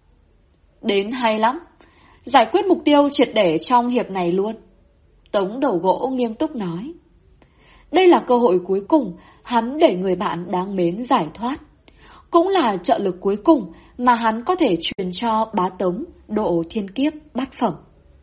Đến hay lắm. Giải quyết mục tiêu triệt để trong hiệp này luôn. Tống Đầu Gỗ nghiêm túc nói. Đây là cơ hội cuối cùng hắn để người bạn đáng mến giải thoát. Cũng là trợ lực cuối cùng mà hắn có thể truyền cho bá Tống độ thiên kiếp bát phẩm.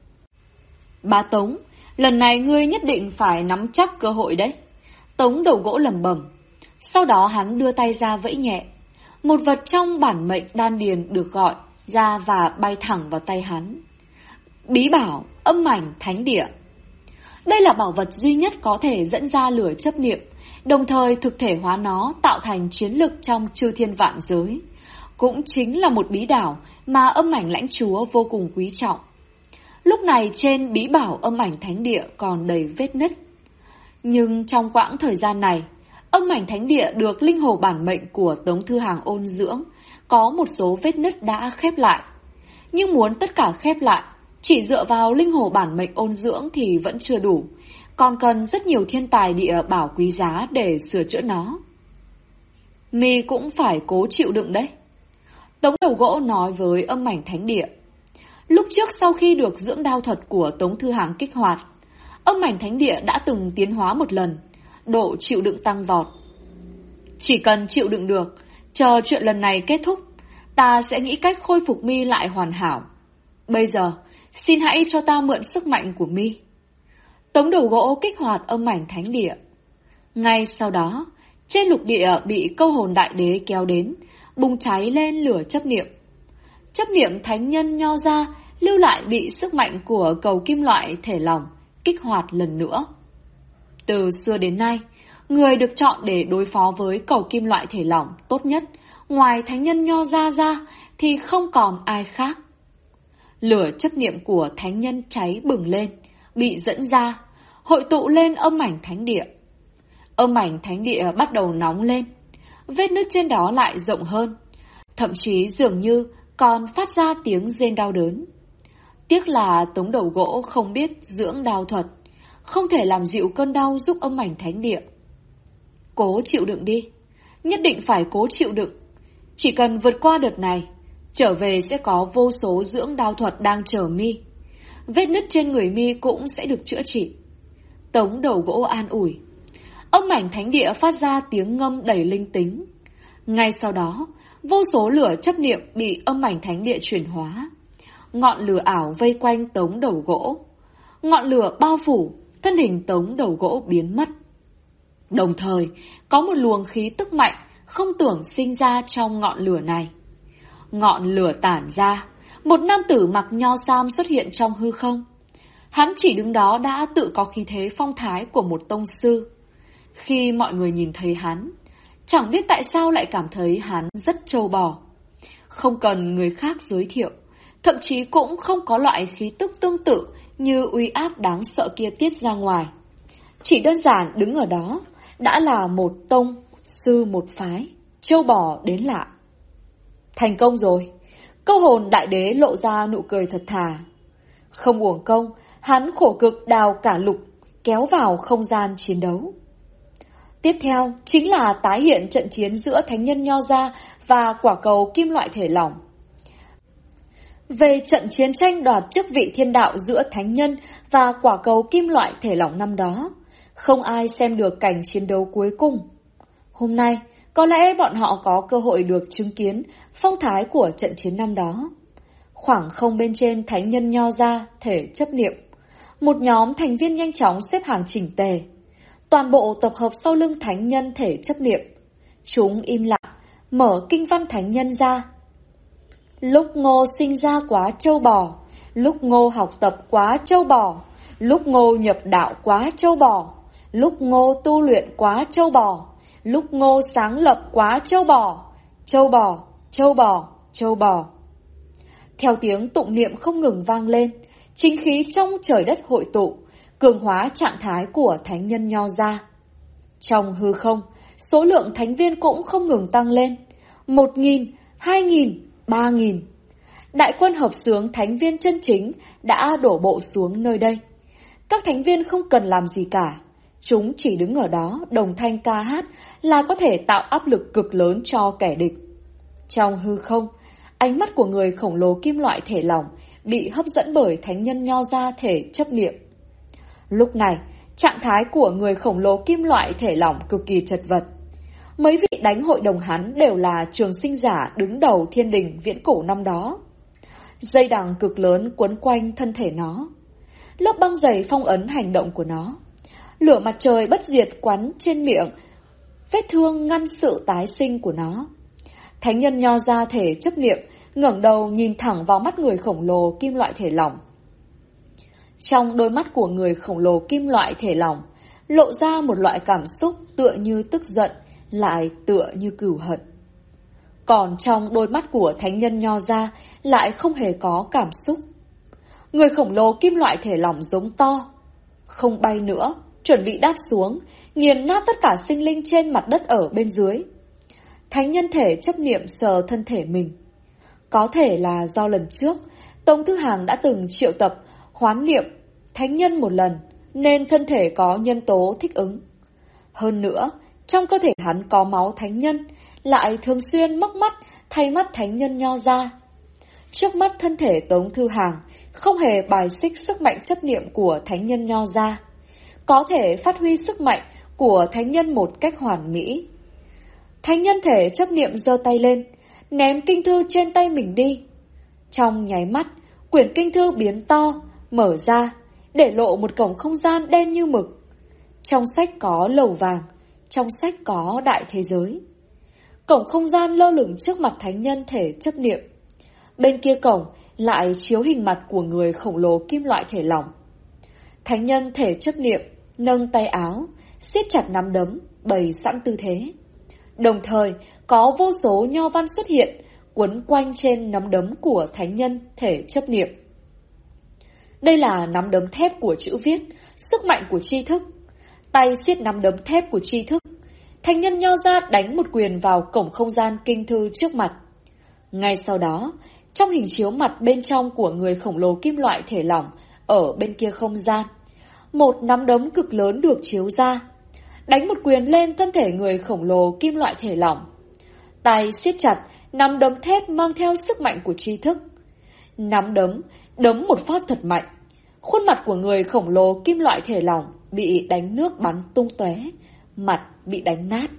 Bá Tống, lần này ngươi nhất định phải nắm chắc cơ hội đấy. Tống Đầu Gỗ lẩm bẩm. Sau đó hắn đưa tay ra vẫy nhẹ. Một vật trong bản mệnh đan điền được gọi ra và bay thẳng vào tay hắn. Bí bảo âm ảnh thánh địa. Đây là bảo vật duy nhất có thể dẫn ra lửa chấp niệm, đồng thời thực thể hóa nó tạo thành chiến lực trong chư thiên vạn giới. Cũng chính là một bí đảo mà âm ảnh lãnh chúa vô cùng quý trọng. Lúc này trên bí bảo âm ảnh thánh địa còn đầy vết nứt. Nhưng trong quãng thời gian này, âm ảnh thánh địa được linh hồ bản mệnh của Tống Thư Hàng ôn dưỡng, có một số vết nứt đã khép lại. Nhưng muốn tất cả khép lại, chỉ dựa vào linh hồ bản mệnh ôn dưỡng thì vẫn chưa đủ, còn cần rất nhiều thiên tài địa bảo quý giá để sửa chữa nó. Mi cũng phải cố chịu đựng đấy. Tống Đầu Gỗ nói với âm ảnh thánh địa. Lúc trước sau khi được dưỡng đao thuật của Tống Thư Hàng kích hoạt, âm ảnh thánh địa đã từng tiến hóa một lần, độ chịu đựng tăng vọt. Chỉ cần chịu đựng được, chờ chuyện lần này kết thúc, ta sẽ nghĩ cách khôi phục Mi lại hoàn hảo. Bây giờ, xin hãy cho ta mượn sức mạnh của Mi. Tống Đầu Gỗ kích hoạt âm ảnh thánh địa. Ngay sau đó, trên lục địa bị câu hồn đại đế kéo đến, bùng cháy lên lửa chấp niệm. Chấp niệm thánh nhân Nho Gia lưu lại bị sức mạnh của cầu kim loại thể lỏng kích hoạt lần nữa. Từ xưa đến nay, người được chọn để đối phó với cầu kim loại thể lỏng tốt nhất, ngoài thánh nhân Nho Gia ra thì không còn ai khác. Lửa chấp niệm của thánh nhân cháy bừng lên, bị dẫn ra, hội tụ lên âm ảnh thánh địa. Âm ảnh thánh địa bắt đầu nóng lên, vết nứt trên đó lại rộng hơn, thậm chí dường như còn phát ra tiếng rên đau đớn. Tiếc là Tống Đầu Gỗ không biết dưỡng đao thuật, không thể làm dịu cơn đau giúp âm ảnh thánh địa. Cố chịu đựng đi, nhất định phải cố chịu đựng. Chỉ cần vượt qua đợt này, trở về sẽ có vô số dưỡng đao thuật đang chờ Mi. Vết nứt trên người Mi cũng sẽ được chữa trị. Tống Đầu Gỗ an ủi. Âm ảnh thánh địa phát ra tiếng ngâm đầy linh tính. Ngay sau đó, vô số lửa chấp niệm bị âm ảnh thánh địa chuyển hóa. Ngọn lửa ảo vây quanh Tống Đầu Gỗ. Ngọn lửa bao phủ, thân hình Tống Đầu Gỗ biến mất. Đồng thời, có một luồng khí tức mạnh không tưởng sinh ra trong ngọn lửa này. Ngọn lửa tản ra, một nam tử mặc nho sam xuất hiện trong hư không. Hắn chỉ đứng đó đã tự có khí thế phong thái của một tông sư. Khi mọi người nhìn thấy hắn, chẳng biết tại sao lại cảm thấy hắn rất trâu bò. Không cần người khác giới thiệu, thậm chí cũng không có loại khí tức tương tự như uy áp đáng sợ kia tiết ra ngoài. Chỉ đơn giản đứng ở đó đã là một tông sư một phái, trâu bò đến lạ. Thành công rồi, câu hồn đại đế lộ ra nụ cười thật thà. Không uổng công, hắn khổ cực đào cả lục, kéo vào không gian chiến đấu. Tiếp theo chính là tái hiện trận chiến giữa thánh nhân Nho Gia và quả cầu kim loại thể lỏng. Về trận chiến tranh đoạt chức vị thiên đạo giữa thánh nhân và quả cầu kim loại thể lỏng năm đó, không ai xem được cảnh chiến đấu cuối cùng. Hôm nay, có lẽ bọn họ có cơ hội được chứng kiến phong thái của trận chiến năm đó. Khoảng không bên trên thánh nhân Nho Gia thể chấp niệm. Một nhóm thành viên nhanh chóng xếp hàng chỉnh tề. Toàn bộ tập hợp sau lưng thánh nhân thể chấp niệm. Chúng im lặng, mở kinh văn thánh nhân ra. Lúc Ngô sinh ra quá trâu bò, lúc Ngô học tập quá trâu bò, lúc Ngô nhập đạo quá trâu bò, lúc Ngô tu luyện quá trâu bò, lúc Ngô sáng lập quá trâu bò, trâu bò, trâu bò, trâu bò. Theo tiếng tụng niệm không ngừng vang lên, chính khí trong trời đất hội tụ, cường hóa trạng thái của thánh nhân Nho Gia. Trong hư không, số lượng thánh viên cũng không ngừng tăng lên. 1.000, 2.000, 3.000. Đại quân hợp xướng thánh viên chân chính đã đổ bộ xuống nơi đây. Các thánh viên không cần làm gì cả. Chúng chỉ đứng ở đó đồng thanh ca hát là có thể tạo áp lực cực lớn cho kẻ địch. Trong hư không, ánh mắt của người khổng lồ kim loại thể lỏng bị hấp dẫn bởi thánh nhân Nho Gia thể chấp niệm. Lúc này, trạng thái của người khổng lồ kim loại thể lỏng cực kỳ chật vật. Mấy vị đánh hội đồng hắn đều là trường sinh giả đứng đầu thiên đình viễn cổ năm đó. Dây đằng cực lớn quấn quanh thân thể nó. Lớp băng dày phong ấn hành động của nó. Lửa mặt trời bất diệt quắn trên miệng, vết thương ngăn sự tái sinh của nó. Thánh nhân Nho Gia thể chấp niệm, ngẩng đầu nhìn thẳng vào mắt người khổng lồ kim loại thể lỏng. Trong đôi mắt của người khổng lồ kim loại thể lỏng, lộ ra một loại cảm xúc tựa như tức giận, lại tựa như cừu hận. Còn trong đôi mắt của thánh nhân Nho Gia lại không hề có cảm xúc. Người khổng lồ kim loại thể lỏng giống to. Không bay nữa, chuẩn bị đáp xuống, nghiền nát tất cả sinh linh trên mặt đất ở bên dưới. Thánh nhân thể chấp niệm sờ thân thể mình. Có thể là do lần trước, Tống Thư Hàng đã từng triệu tập, hoán niệm thánh nhân một lần, nên thân thể có nhân tố thích ứng. Hơn nữa, trong cơ thể hắn có máu thánh nhân, lại thường xuyên móc mắt thay mắt thánh nhân Nho Gia. Trước mắt thân thể Tống Thư Hàng không hề bài xích sức mạnh chấp niệm của thánh nhân Nho Gia, có thể phát huy sức mạnh của thánh nhân một cách hoàn mỹ. Thánh nhân thể chấp niệm giơ tay lên, ném kinh thư trên tay mình đi. Trong nháy mắt, quyển kinh thư biến to, mở ra, để lộ một cổng không gian đen như mực. Trong sách có lầu vàng, trong sách có đại thế giới. Cổng không gian lơ lửng trước mặt thánh nhân thể chấp niệm. Bên kia cổng lại chiếu hình mặt của người khổng lồ kim loại thể lỏng. Thánh nhân thể chấp niệm nâng tay áo, siết chặt nắm đấm, bày sẵn tư thế. Đồng thời có vô số nho văn xuất hiện, quấn quanh trên nắm đấm của thánh nhân thể chấp niệm. Đây là nắm đấm thép của chữ viết, sức mạnh của tri thức. Tay siết nắm đấm thép của tri thức. Thánh nhân Nho Gia đánh một quyền vào cổng không gian kinh thư trước mặt. Ngay sau đó, trong hình chiếu mặt bên trong của người khổng lồ kim loại thể lỏng ở bên kia không gian, một nắm đấm cực lớn được chiếu ra, đánh một quyền lên thân thể người khổng lồ kim loại thể lỏng. Tay siết chặt nắm đấm thép mang theo sức mạnh của tri thức. Nắm đấm một phát thật mạnh. Khuôn mặt của người khổng lồ kim loại thể lỏng bị đánh nước bắn tung tóe, mặt bị đánh nát.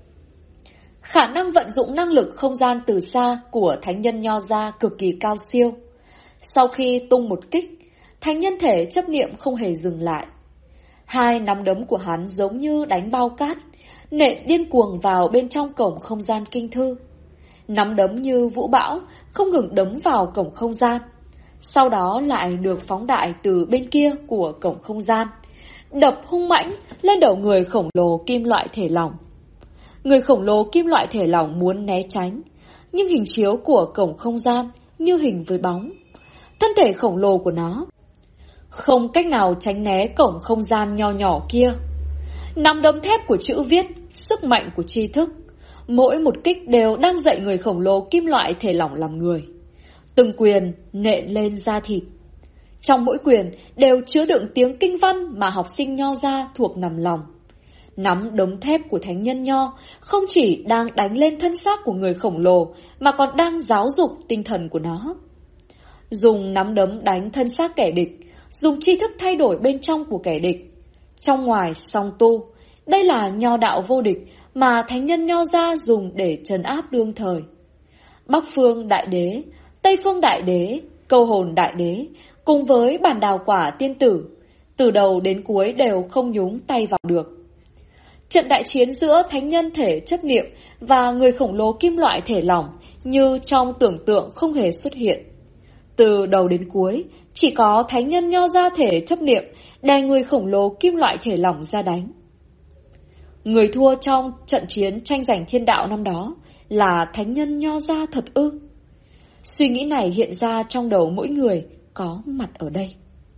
Khả năng vận dụng năng lực không gian từ xa của thánh nhân Nho Gia cực kỳ cao siêu. Sau khi tung một kích, thánh nhân thể chấp niệm không hề dừng lại. Hai nắm đấm của hắn giống như đánh bao cát, nện điên cuồng vào bên trong cổng không gian kinh thư. Nắm đấm như vũ bão, không ngừng đấm vào cổng không gian. Sau đó lại được phóng đại từ bên kia của cổng không gian, đập hung mãnh lên đầu người khổng lồ kim loại thể lỏng. Người khổng lồ kim loại thể lỏng muốn né tránh, nhưng hình chiếu của cổng không gian như hình với bóng. Thân thể khổng lồ của nó không cách nào tránh né cổng không gian nho nhỏ kia. Nắm đấm thép của chữ viết, sức mạnh của tri thức, mỗi một kích đều đang dạy người khổng lồ kim loại thể lỏng làm người. Từng quyền nện lên da thịt. Trong mỗi quyền đều chứa đựng tiếng kinh văn mà học sinh nho gia thuộc nằm lòng. Nắm đấm thép của thánh nhân nho không chỉ đang đánh lên thân xác của người khổng lồ mà còn đang giáo dục tinh thần của nó. Dùng nắm đấm đánh thân xác kẻ địch, dùng tri thức thay đổi bên trong của kẻ địch. Trong ngoài song tu, đây là nho đạo vô địch mà thánh nhân nho gia dùng để trấn áp đương thời. Bắc phương đại đế, Tây phương đại đế, câu hồn đại đế cùng với bản đào quả tiên tử, từ đầu đến cuối đều không nhúng tay vào được. Trận đại chiến giữa thánh nhân thể chấp niệm và người khổng lồ kim loại thể lỏng như trong tưởng tượng không hề xuất hiện. Từ đầu đến cuối, chỉ có thánh nhân nho gia thể chấp niệm đè người khổng lồ kim loại thể lỏng ra đánh. Người thua trong trận chiến tranh giành thiên đạo năm đó là thánh nhân nho gia thật ư? Suy nghĩ này hiện ra trong đầu mỗi người có mặt ở đây.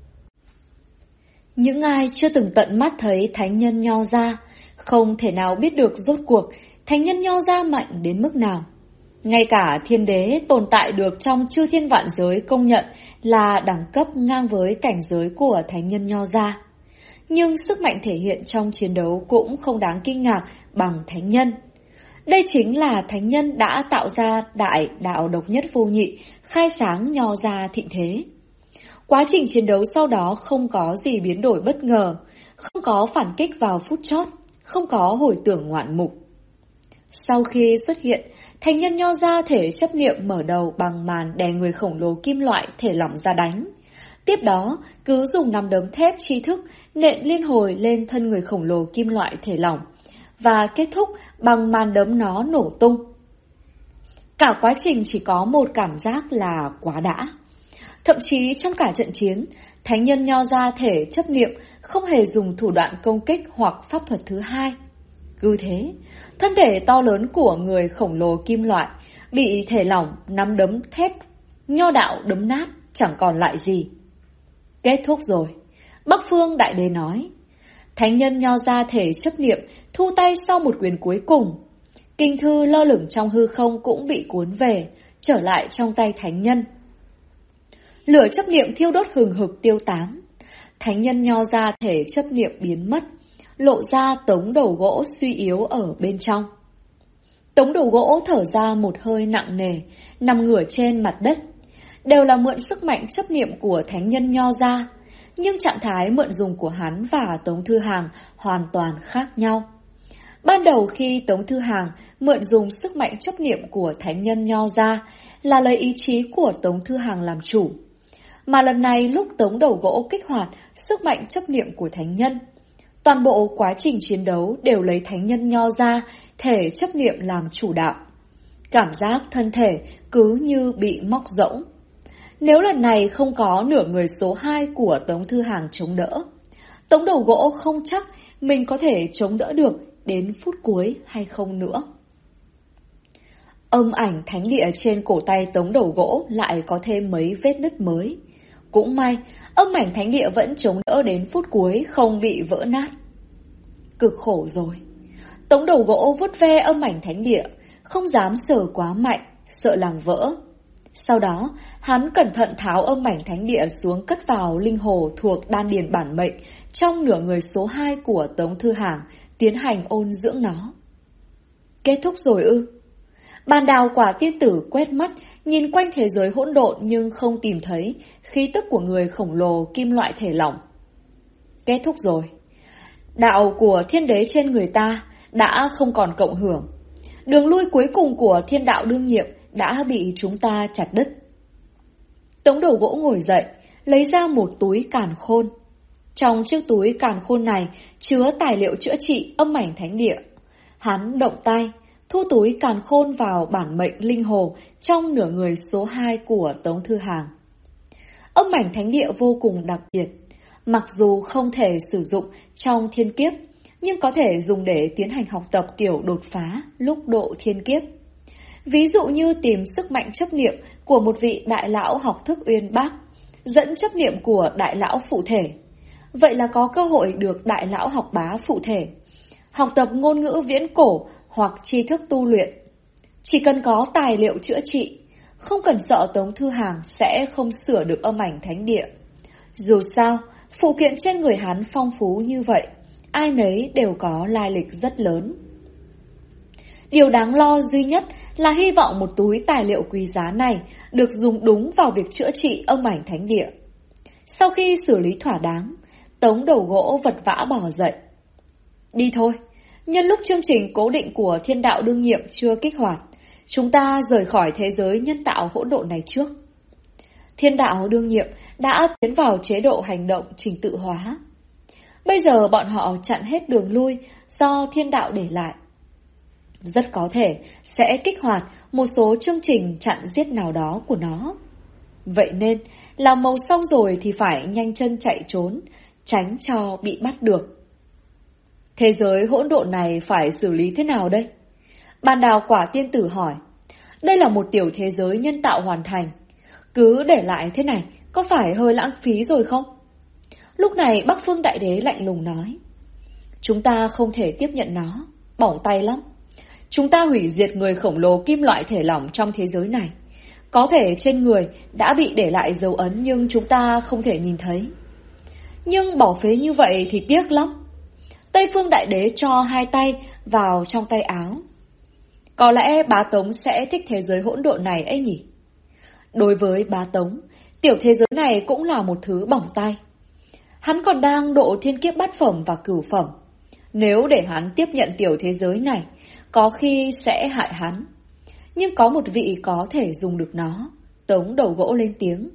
Những ai chưa từng tận mắt thấy thánh nhân nho gia không thể nào biết được rốt cuộc thánh nhân nho gia mạnh đến mức nào. Ngay cả thiên đế tồn tại được trong chư thiên vạn giới công nhận là đẳng cấp ngang với cảnh giới của thánh nhân nho gia. Nhưng sức mạnh thể hiện trong chiến đấu cũng không đáng kinh ngạc bằng thánh nhân. Đây chính là thánh nhân đã tạo ra đại đạo độc nhất vô nhị, khai sáng nho gia thịnh thế. Quá trình chiến đấu sau đó không có gì biến đổi bất ngờ, không có phản kích vào phút chót, không có hồi tưởng ngoạn mục. Sau khi xuất hiện, thánh nhân nho gia thể chấp niệm mở đầu bằng màn đè người khổng lồ kim loại thể lỏng ra đánh. Tiếp đó, cứ dùng nắm đấm thép tri thức nện liên hồi lên thân người khổng lồ kim loại thể lỏng và kết thúc bằng màn đấm nó nổ tung. Cả quá trình chỉ có một cảm giác là quá đã. Thậm chí trong cả trận chiến, thánh nhân nho gia thể chấp niệm không hề dùng thủ đoạn công kích hoặc pháp thuật thứ hai. Cứ thế, thân thể to lớn của người khổng lồ kim loại bị thể lỏng nắm đấm thép nho đạo đấm nát, chẳng còn lại gì. Kết thúc rồi, Bắc phương đại đế nói. Thánh nhân nho gia thể chấp niệm thu tay sau một quyền cuối cùng. Kinh thư lơ lửng trong hư không cũng bị cuốn về, trở lại trong tay thánh nhân. Lửa chấp niệm thiêu đốt hừng hực tiêu tán. Thánh nhân nho gia thể chấp niệm biến mất, lộ ra tống đầu gỗ suy yếu ở bên trong. Tống đầu gỗ thở ra một hơi nặng nề, nằm ngửa trên mặt đất. Đều là mượn sức mạnh chấp niệm của thánh nhân nho gia, nhưng trạng thái mượn dùng của hắn và Tống Thư Hàng hoàn toàn khác nhau. Ban đầu khi Tống Thư Hàng mượn dùng sức mạnh chấp niệm của thánh nhân nho gia là lấy ý chí của Tống Thư Hàng làm chủ. Mà lần này lúc tống đầu gỗ kích hoạt sức mạnh chấp niệm của thánh nhân, toàn bộ quá trình chiến đấu đều lấy thánh nhân nho gia thể chấp niệm làm chủ đạo. Cảm giác thân thể cứ như bị móc rỗng. Nếu lần này không có nửa người số 2 của Tống Thư Hàng chống đỡ, tống đầu gỗ không chắc mình có thể chống đỡ được đến phút cuối hay không nữa. Âm ảnh thánh địa trên cổ tay tống đầu gỗ lại có thêm mấy vết nứt mới. Cũng may, âm ảnh thánh địa vẫn chống đỡ đến phút cuối không bị vỡ nát. Cực khổ rồi. Tống đầu gỗ vuốt ve âm ảnh thánh địa, không dám sờ quá mạnh, sợ làm vỡ. Sau đó, hắn cẩn thận tháo âm ảnh thánh địa xuống cất vào linh hồ thuộc đan điền bản mệnh trong nửa người số 2 của Tống Thư Hàng, tiến hành ôn dưỡng nó. Kết thúc rồi ư? Bàn đào quả tiên tử quét mắt, nhìn quanh thế giới hỗn độn nhưng không tìm thấy khí tức của người khổng lồ kim loại thể lỏng. Kết thúc rồi. Đạo của thiên đế trên người ta đã không còn cộng hưởng. Đường lui cuối cùng của thiên đạo đương nhiệm đã bị chúng ta chặt đứt. Tống đầu gỗ ngồi dậy, lấy ra một túi càn khôn. Trong chiếc túi càn khôn này chứa tài liệu chữa trị âm ảnh thánh địa. Hắn động tay, thu túi càn khôn vào bản mệnh linh hồ trong nửa người số 2 của Tống Thư Hàng. Âm ảnh thánh địa vô cùng đặc biệt, mặc dù không thể sử dụng trong thiên kiếp, nhưng có thể dùng để tiến hành học tập kiểu đột phá lúc độ thiên kiếp. Ví dụ như tìm sức mạnh chấp niệm của một vị đại lão học thức uyên bác, dẫn chấp niệm của đại lão phụ thể. Vậy là có cơ hội được đại lão học bá phụ thể, học tập ngôn ngữ viễn cổ hoặc tri thức tu luyện. Chỉ cần có tài liệu chữa trị, không cần sợ Tống Thư Hàng sẽ không sửa được âm ảnh thánh địa. Dù sao, phụ kiện trên người hắn phong phú như vậy, ai nấy đều có lai lịch rất lớn. Điều đáng lo duy nhất là hy vọng một túi tài liệu quý giá này được dùng đúng vào việc chữa trị âm ảnh thánh địa. Sau khi xử lý thỏa đáng, Tống Đầu Gỗ vật vã bỏ dậy. Đi thôi, nhân lúc chương trình cố định của thiên đạo đương nhiệm chưa kích hoạt, chúng ta rời khỏi thế giới nhân tạo hỗn độn này trước. Thiên đạo đương nhiệm đã tiến vào chế độ hành động trình tự hóa. Bây giờ bọn họ chặn hết đường lui do thiên đạo để lại. Rất có thể sẽ kích hoạt một số chương trình chặn giết nào đó của nó. Vậy nên, làm màu xong rồi thì phải nhanh chân chạy trốn, tránh cho bị bắt được. Thế giới hỗn độn này phải xử lý thế nào đây? Bàn Đào Quả Tiên Tử hỏi. Đây là một tiểu thế giới nhân tạo hoàn thành. Cứ để lại thế này, có phải hơi lãng phí rồi không? Lúc này Bắc Phương Đại Đế lạnh lùng nói. Chúng ta không thể tiếp nhận nó, bỏng tay lắm. Chúng ta hủy diệt người khổng lồ kim loại thể lỏng trong thế giới này. Có thể trên người đã bị để lại dấu ấn nhưng chúng ta không thể nhìn thấy. Nhưng bỏ phế như vậy thì tiếc lắm. Tây Phương Đại Đế cho hai tay vào trong tay áo. Có lẽ bá Tống sẽ thích thế giới hỗn độn này ấy nhỉ? Đối với bá Tống, tiểu thế giới này cũng là một thứ bỏng tay. Hắn còn đang độ thiên kiếp bát phẩm và cửu phẩm. Nếu để hắn tiếp nhận tiểu thế giới này, có khi sẽ hại hắn. Nhưng có một vị có thể dùng được nó. Tống Đầu Gỗ lên tiếng.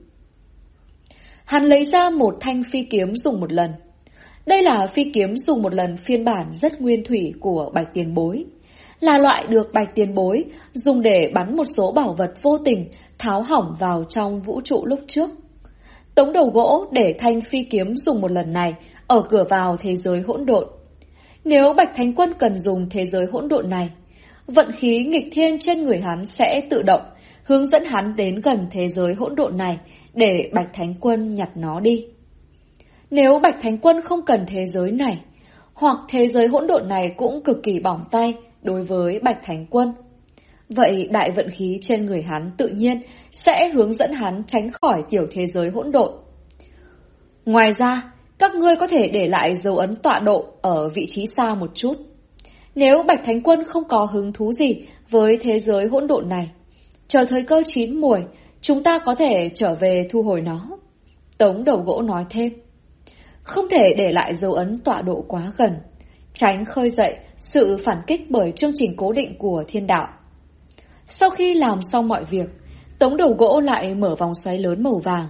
Hắn lấy ra một thanh phi kiếm dùng một lần. Đây là phi kiếm dùng một lần phiên bản rất nguyên thủy của Bạch Tiền Bối. Là loại được Bạch Tiền Bối dùng để bắn một số bảo vật vô tình tháo hỏng vào trong vũ trụ lúc trước. Tống Đầu Gỗ để thanh phi kiếm dùng một lần này ở cửa vào thế giới hỗn độn. Nếu Bạch Thánh Quân cần dùng thế giới hỗn độn này, vận khí nghịch thiên trên người hắn sẽ tự động hướng dẫn hắn đến gần thế giới hỗn độn này để Bạch Thánh Quân nhặt nó đi. Nếu Bạch Thánh Quân không cần thế giới này, hoặc thế giới hỗn độn này cũng cực kỳ bỏng tay đối với Bạch Thánh Quân, vậy đại vận khí trên người hắn tự nhiên sẽ hướng dẫn hắn tránh khỏi tiểu thế giới hỗn độn. Ngoài ra, các ngươi có thể để lại dấu ấn tọa độ ở vị trí xa một chút. Nếu Bạch Thánh Quân không có hứng thú gì với thế giới hỗn độn này, chờ thời cơ chín muồi, chúng ta có thể trở về thu hồi nó. Tống Đầu Gỗ nói thêm. Không thể để lại dấu ấn tọa độ quá gần, tránh khơi dậy sự phản kích bởi chương trình cố định của thiên đạo. Sau khi làm xong mọi việc, Tống Đầu Gỗ lại mở vòng xoáy lớn màu vàng.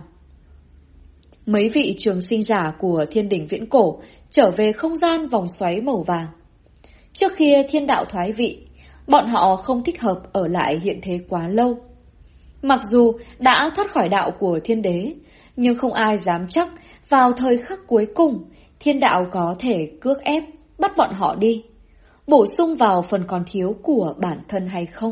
Mấy vị trường sinh giả của thiên đỉnh viễn cổ trở về không gian vòng xoáy màu vàng. Trước khi thiên đạo thoái vị, bọn họ không thích hợp ở lại hiện thế quá lâu. Mặc dù đã thoát khỏi đạo của thiên đế, nhưng không ai dám chắc vào thời khắc cuối cùng thiên đạo có thể cước ép bắt bọn họ đi, bổ sung vào phần còn thiếu của bản thân hay không.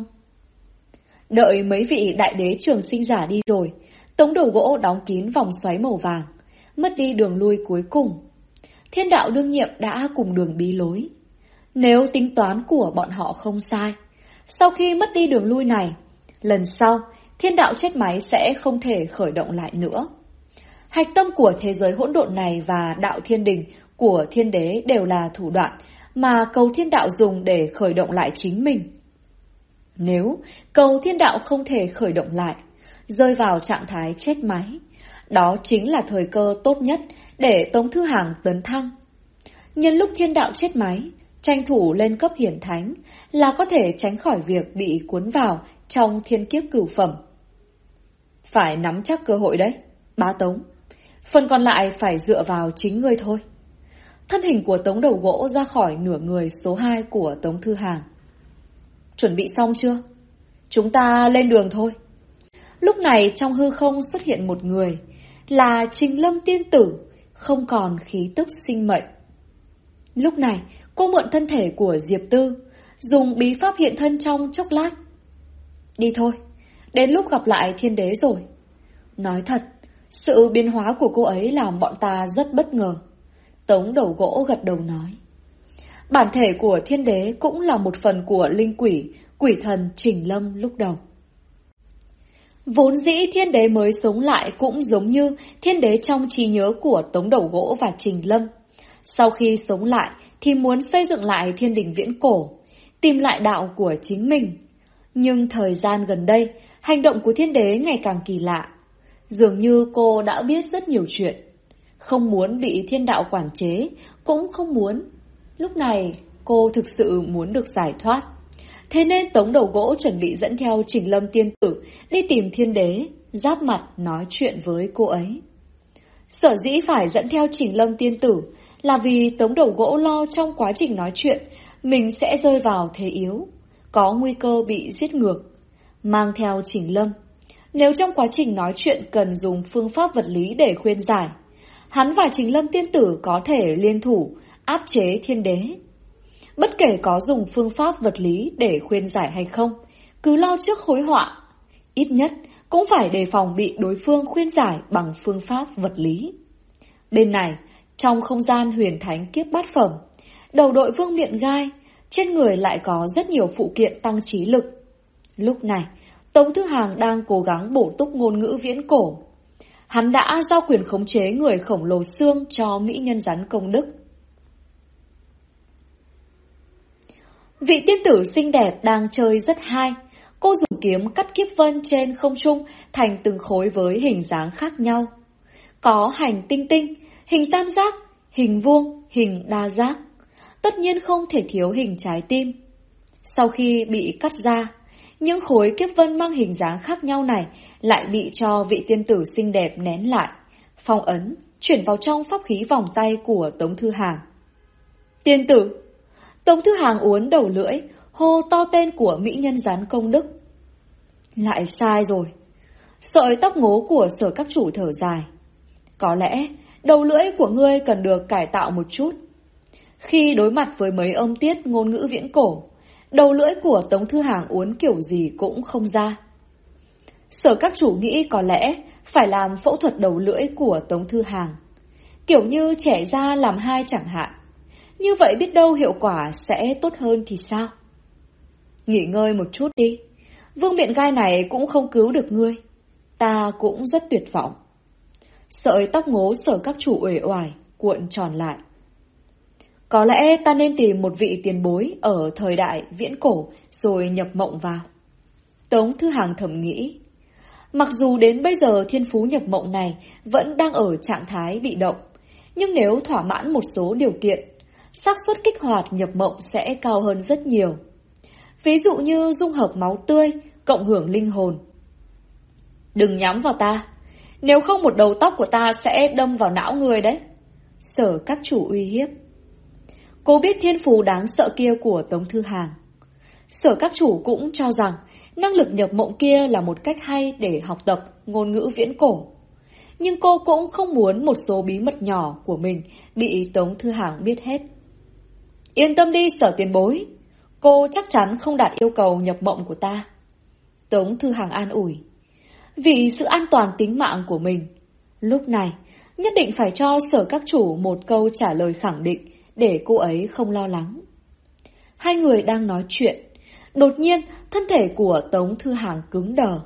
Đợi mấy vị đại đế trường sinh giả đi rồi, Tống Đầu Gỗ đóng kín vòng xoáy màu vàng, mất đi đường lui cuối cùng. Thiên đạo đương nhiệm đã cùng đường bí lối. Nếu tính toán của bọn họ không sai, sau khi mất đi đường lui này, lần sau thiên đạo chết máy sẽ không thể khởi động lại nữa. Hạch tâm của thế giới hỗn độn này và đạo thiên đình của thiên đế đều là thủ đoạn mà cầu thiên đạo dùng để khởi động lại chính mình. Nếu cầu thiên đạo không thể khởi động lại, rơi vào trạng thái chết máy, đó chính là thời cơ tốt nhất để Tống Thư Hàng tấn thăng. Nhân lúc thiên đạo chết máy, tranh thủ lên cấp hiển thánh là có thể tránh khỏi việc bị cuốn vào trong thiên kiếp cửu phẩm. Phải nắm chắc cơ hội đấy, bá Tống. Phần còn lại phải dựa vào chính ngươi thôi. Thân hình của Tống Đầu Gỗ ra khỏi nửa người số 2 của Tống Thư Hàng. Chuẩn bị xong chưa? Chúng ta lên đường thôi. Lúc này trong hư không xuất hiện một người, là Trình Lâm tiên tử, không còn khí tức sinh mệnh. Lúc này cô mượn thân thể của Diệp Tư, dùng bí pháp hiện thân trong chốc lát. Đi thôi, đến lúc gặp lại thiên đế rồi. Nói thật, sự biến hóa của cô ấy làm bọn ta rất bất ngờ. Tống Đầu Gỗ gật đầu nói. Bản thể của thiên đế cũng là một phần của linh quỷ, quỷ thần Trình Lâm lúc đầu. Vốn dĩ thiên đế mới sống lại cũng giống như thiên đế trong trí nhớ của Tống Đầu Gỗ và Trình Lâm. Sau khi sống lại thì muốn xây dựng lại thiên đình viễn cổ, tìm lại đạo của chính mình. Nhưng thời gian gần đây, hành động của thiên đế ngày càng kỳ lạ. Dường như cô đã biết rất nhiều chuyện. Không muốn bị thiên đạo quản chế, cũng không muốn. Lúc này cô thực sự muốn được giải thoát. Thế nên Tống Đầu Gỗ chuẩn bị dẫn theo Trình Lâm tiên tử đi tìm thiên đế, giáp mặt nói chuyện với cô ấy. Sở dĩ phải dẫn theo Trình Lâm tiên tử là vì Tống Đầu Gỗ lo trong quá trình nói chuyện mình sẽ rơi vào thế yếu, có nguy cơ bị giết ngược. Mang theo Trình Lâm, nếu trong quá trình nói chuyện cần dùng phương pháp vật lý để khuyên giải, hắn và Trình Lâm tiên tử có thể liên thủ áp chế thiên đế. Bất kể có dùng phương pháp vật lý để khuyên giải hay không, cứ lo trước hối họa. Ít nhất cũng phải đề phòng bị đối phương khuyên giải bằng phương pháp vật lý. Bên này, trong không gian huyền thánh kiếp bát phẩm, đầu đội vương miện gai, trên người lại có rất nhiều phụ kiện tăng trí lực. Lúc này, Tống Thư Hàng đang cố gắng bổ túc ngôn ngữ viễn cổ. Hắn đã giao quyền khống chế người khổng lồ xương cho mỹ nhân rắn công đức. Vị tiên tử xinh đẹp đang chơi rất hay. Cô dùng kiếm cắt kiếp vân trên không trung thành từng khối với hình dáng khác nhau. Có hành tinh tinh, hình tam giác, hình vuông, hình đa giác. Tất nhiên không thể thiếu hình trái tim. Sau khi bị cắt ra, những khối kiếp vân mang hình dáng khác nhau này lại bị cho vị tiên tử xinh đẹp nén lại, phong ấn, chuyển vào trong pháp khí vòng tay của Tống Thư Hàng. Tiên tử! Tống Thư Hàng uốn đầu lưỡi, hô to tên của mỹ nhân rắn công đức. Lại sai rồi. Sợi tóc ngố của Sở các chủ thở dài. Có lẽ đầu lưỡi của ngươi cần được cải tạo một chút. Khi đối mặt với mấy âm tiết ngôn ngữ viễn cổ, đầu lưỡi của Tống Thư Hàng uốn kiểu gì cũng không ra. Sở các chủ nghĩ có lẽ phải làm phẫu thuật đầu lưỡi của Tống Thư Hàng, kiểu như trẻ ra làm hai chẳng hạn. Như vậy biết đâu hiệu quả sẽ tốt hơn thì sao? Nghỉ ngơi một chút đi. Vương miện gai này cũng không cứu được ngươi. Ta cũng rất tuyệt vọng. Sợi tóc ngố Sở các chủ uể oải, cuộn tròn lại. Có lẽ ta nên tìm một vị tiền bối ở thời đại viễn cổ rồi nhập mộng vào. Tống Thư Hàng thầm nghĩ. Mặc dù đến bây giờ thiên phú nhập mộng này vẫn đang ở trạng thái bị động, nhưng nếu thỏa mãn một số điều kiện, xác suất kích hoạt nhập mộng sẽ cao hơn rất nhiều. Ví dụ như dung hợp máu tươi, cộng hưởng linh hồn. Đừng nhắm vào ta, nếu không một đầu tóc của ta sẽ đâm vào não người đấy. Sở các chủ uy hiếp. Cô biết thiên phú đáng sợ kia của Tống Thư Hàng. Sở các chủ cũng cho rằng năng lực nhập mộng kia là một cách hay để học tập ngôn ngữ viễn cổ. Nhưng cô cũng không muốn một số bí mật nhỏ của mình bị Tống Thư Hàng biết hết. Yên tâm đi Sở tiền bối, cô chắc chắn không đạt yêu cầu nhập mộng của ta. Tống Thư Hàng an ủi. Vì sự an toàn tính mạng của mình, lúc này nhất định phải cho Sở các chủ một câu trả lời khẳng định để cô ấy không lo lắng. Hai người đang nói chuyện, đột nhiên thân thể của Tống Thư Hàng cứng đờ.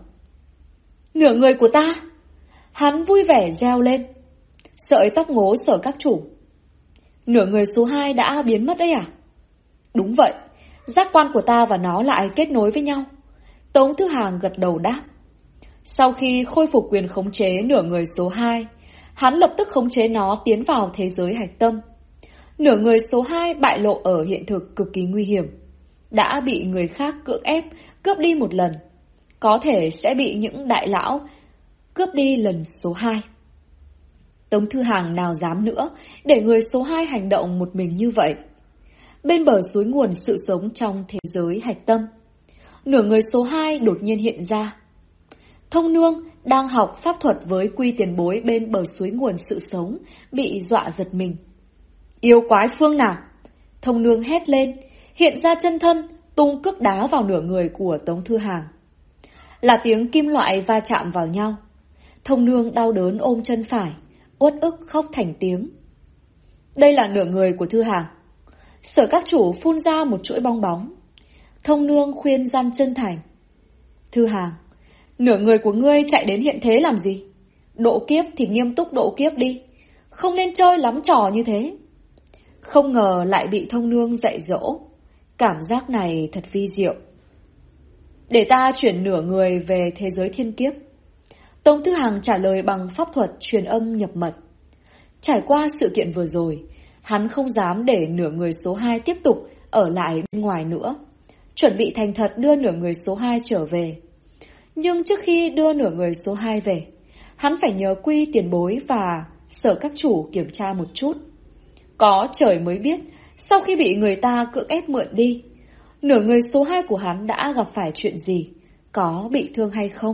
Nửa người của ta! Hắn vui vẻ reo lên. Sợi tóc ngố Sở các chủ. Nửa người số 2 đã biến mất đấy à? Đúng vậy, giác quan của ta và nó lại kết nối với nhau. Tống Thư Hàng gật đầu đáp. Sau khi khôi phục quyền khống chế nửa người số 2, hắn lập tức khống chế nó tiến vào thế giới hạch tâm. Nửa người số 2 bại lộ ở hiện thực cực kỳ nguy hiểm. Đã bị người khác cưỡng ép cướp đi một lần, có thể sẽ bị những đại lão cướp đi lần số 2. Tống Thư Hàng nào dám nữa để người số 2 hành động một mình như vậy. Bên bờ suối nguồn sự sống trong thế giới hạch tâm, nửa người số 2 đột nhiên hiện ra. Thông Nương đang học pháp thuật với Quy tiền bối bên bờ suối nguồn sự sống, bị dọa giật mình. Yêu quái phương nào? Thông Nương hét lên, hiện ra chân thân, tung cước đá vào nửa người của Tống Thư Hàng. Là tiếng kim loại va chạm vào nhau. Thông Nương đau đớn ôm chân phải, uất ức khóc thành tiếng. Đây là nửa người của Thư Hàng. Sở các chủ phun ra một chuỗi bong bóng. Thông Nương khuyên gian chân thành. Thư Hàng, nửa người của ngươi chạy đến hiện thế làm gì? Độ kiếp thì nghiêm túc độ kiếp đi, không nên chơi lắm trò như thế. Không ngờ lại bị Thông Nương dạy dỗ. Cảm giác này thật vi diệu. Để ta chuyển nửa người về thế giới thiên kiếp. Tống Thư Hàng trả lời bằng pháp thuật truyền âm nhập mật. Trải qua sự kiện vừa rồi, hắn không dám để nửa người số 2 tiếp tục ở lại bên ngoài nữa. Chuẩn bị thành thật đưa nửa người số 2 trở về. Nhưng trước khi đưa nửa người số 2 về, hắn phải nhờ Quy tiền bối và Sở các chủ kiểm tra một chút. Có trời mới biết, sau khi bị người ta cưỡng ép mượn đi, nửa người số 2 của hắn đã gặp phải chuyện gì, có bị thương hay không?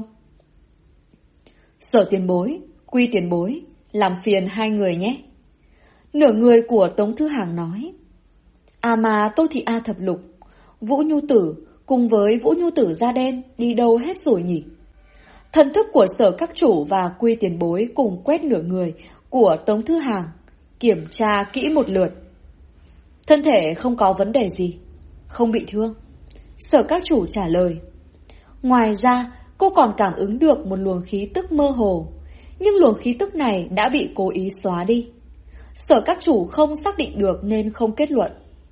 Sở tiền bối, Quy tiền bối, làm phiền hai người nhé. Nửa người của Tống Thư Hàng nói. À mà Tô Thị A thập lục, Vũ Nhu Tử cùng với Vũ Nhu Tử da đen đi đâu hết rồi nhỉ? Thần thức của Sở các chủ và Quy tiền bối cùng quét nửa người của Tống Thư Hàng, kiểm tra kỹ một lượt. Thân thể không có vấn đề gì, không bị thương. Sở các chủ trả lời. Ngoài ra, cô còn cảm ứng được một luồng khí tức mơ hồ, nhưng luồng khí tức này đã bị cố ý xóa đi. Sở các chủ không xác định được nên không kết luận.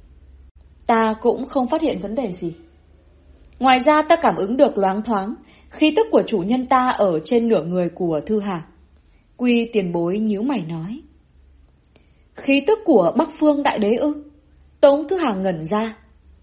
Ta cũng không phát hiện vấn đề gì. Ngoài ra ta cảm ứng được loáng thoáng khí tức của chủ nhân ta ở trên nửa người của Thư Hàng. Quy tiền bối nhíu mày nói. Khí tức của Bắc Phương Đại Đế ư? Tống Thư Hàng ngẩn ra.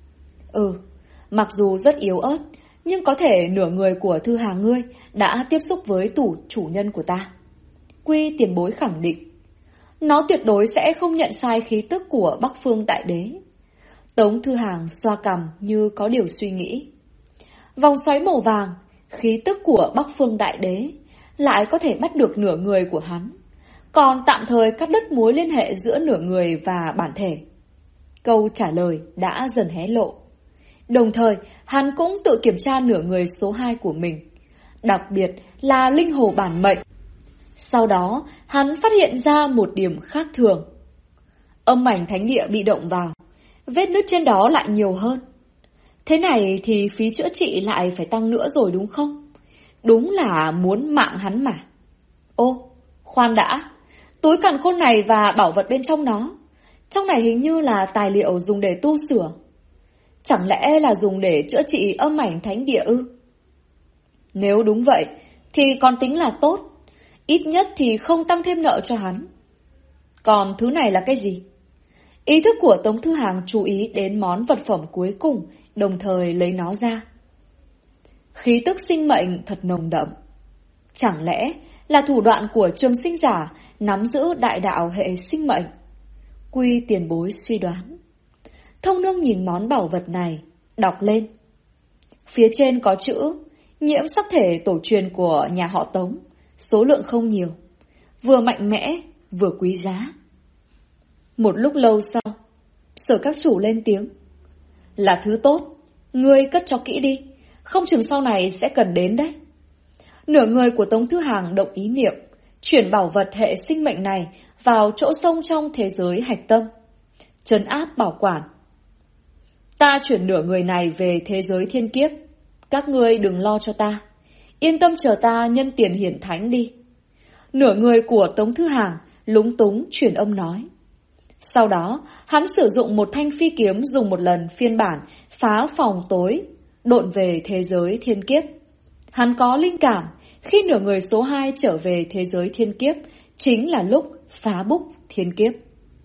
Mặc dù rất yếu ớt, nhưng có thể nửa người của Thư Hàng ngươi đã tiếp xúc với chủ nhân của ta. Quy tiền bối khẳng định. Nó tuyệt đối sẽ không nhận sai khí tức của Bắc Phương Đại Đế. Tống Thư Hàng xoa cằm như có điều suy nghĩ. Vòng xoáy màu vàng, khí tức của Bắc Phương Đại Đế, lại có thể bắt được nửa người của hắn, còn tạm thời cắt đứt mối liên hệ giữa nửa người và bản thể. Câu trả lời đã dần hé lộ. Đồng thời, hắn cũng tự kiểm tra nửa người số 2 của mình, đặc biệt là linh hồ bản mệnh. Sau đó, hắn phát hiện ra một điểm khác thường. Âm ảnh thánh địa bị động vào, vết nứt trên đó lại nhiều hơn. Thế này thì phí chữa trị lại phải tăng nữa rồi đúng không? Đúng là muốn mạng hắn mà. Ô, khoan đã, túi càn khôn này và bảo vật bên trong nó. Trong này hình như là tài liệu dùng để tu sửa. Chẳng lẽ là dùng để chữa trị âm ảnh thánh địa ư? Nếu đúng vậy, thì còn tính là tốt. Ít nhất thì không tăng thêm nợ cho hắn. Còn thứ này là cái gì? Ý thức của Tống Thư Hàng chú ý đến món vật phẩm cuối cùng, đồng thời lấy nó ra. Khí tức sinh mệnh thật nồng đậm. Chẳng lẽ là thủ đoạn của trường sinh giả nắm giữ đại đạo hệ sinh mệnh? Quy tiền bối suy đoán. Thông Nương nhìn món bảo vật này, đọc lên. Phía trên có chữ nhiễm sắc thể tổ truyền của nhà họ Tống, số lượng không nhiều, vừa mạnh mẽ vừa quý giá. Một lúc lâu sau, Sở các chủ lên tiếng. Là thứ tốt, ngươi cất cho kỹ đi, không chừng sau này sẽ cần đến đấy. Nửa người của Tống Thư Hàng động ý niệm, chuyển bảo vật hệ sinh mệnh này vào chỗ sâu trong thế giới hạch tâm, trấn áp bảo quản. Ta chuyển nửa người này về thế giới thiên kiếp, các ngươi đừng lo cho ta, yên tâm chờ ta nhân tiền hiển thánh đi. Nửa người của Tống Thư Hàng lúng túng truyền âm nói. Sau đó, hắn sử dụng một thanh phi kiếm dùng một lần phiên bản phá phòng tối, độn về thế giới thiên kiếp. Hắn có linh cảm, khi nửa người số 2 trở về thế giới thiên kiếp, chính là lúc phá búc thiên kiếp.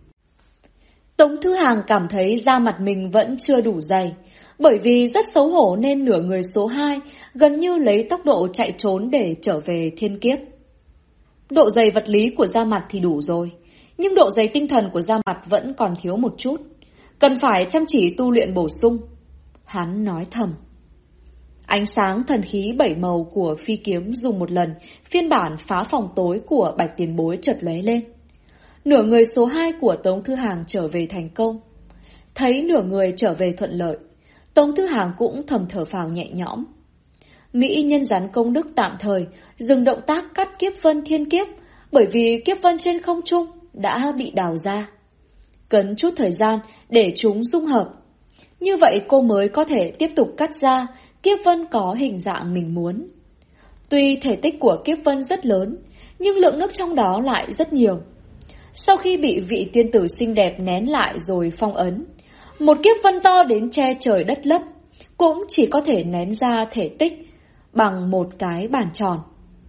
Tống Thư Hàng cảm thấy da mặt mình vẫn chưa đủ dày, bởi vì rất xấu hổ nên nửa người số 2 gần như lấy tốc độ chạy trốn để trở về thiên kiếp. Độ dày vật lý của da mặt thì đủ rồi, nhưng độ dày tinh thần của da mặt vẫn còn thiếu một chút. Cần phải chăm chỉ tu luyện bổ sung. Hắn nói thầm. Ánh sáng thần khí 7 màu của phi kiếm dùng một lần, phiên bản phá phòng tối của Bạch Tiền Bối chợt lóe lên. Nửa người số 2 của Tống Thư Hàng trở về thành công. Thấy nửa người trở về thuận lợi, Tống Thư Hàng cũng thầm thở phào nhẹ nhõm. Mỹ nhân rắn công đức tạm thời dừng động tác cắt kiếp vân thiên kiếp, bởi vì kiếp vân trên không trung đã bị đào ra. Cần chút thời gian để chúng dung hợp. Như vậy cô mới có thể tiếp tục cắt ra kiếp vân có hình dạng mình muốn. Tuy thể tích của kiếp vân rất lớn, nhưng lượng nước trong đó lại rất nhiều. Sau khi bị vị tiên tử xinh đẹp nén lại rồi phong ấn, một kiếp vân to đến che trời đất lấp cũng chỉ có thể nén ra thể tích bằng một cái bàn tròn.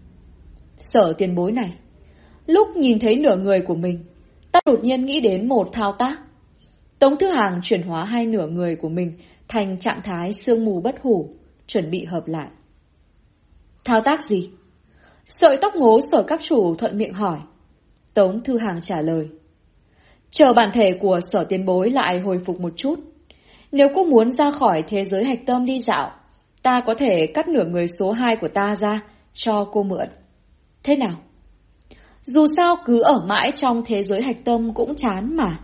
Sở Tiền Bối này, lúc nhìn thấy nửa người của mình, ta đột nhiên nghĩ đến một thao tác. Tống Thư Hàng chuyển hóa hai nửa người của mình thành trạng thái sương mù bất hủ, chuẩn bị hợp lại. Thao tác gì? Sợi tóc ngố Sở các chủ thuận miệng hỏi. Tống Thư Hàng trả lời. Chờ bản thể của Sở Tiền Bối lại hồi phục một chút. Nếu cô muốn ra khỏi thế giới hạch tâm đi dạo, ta có thể cắt nửa người số 2 của ta ra cho cô mượn. Thế nào? Dù sao cứ ở mãi trong thế giới hạch tâm cũng chán mà.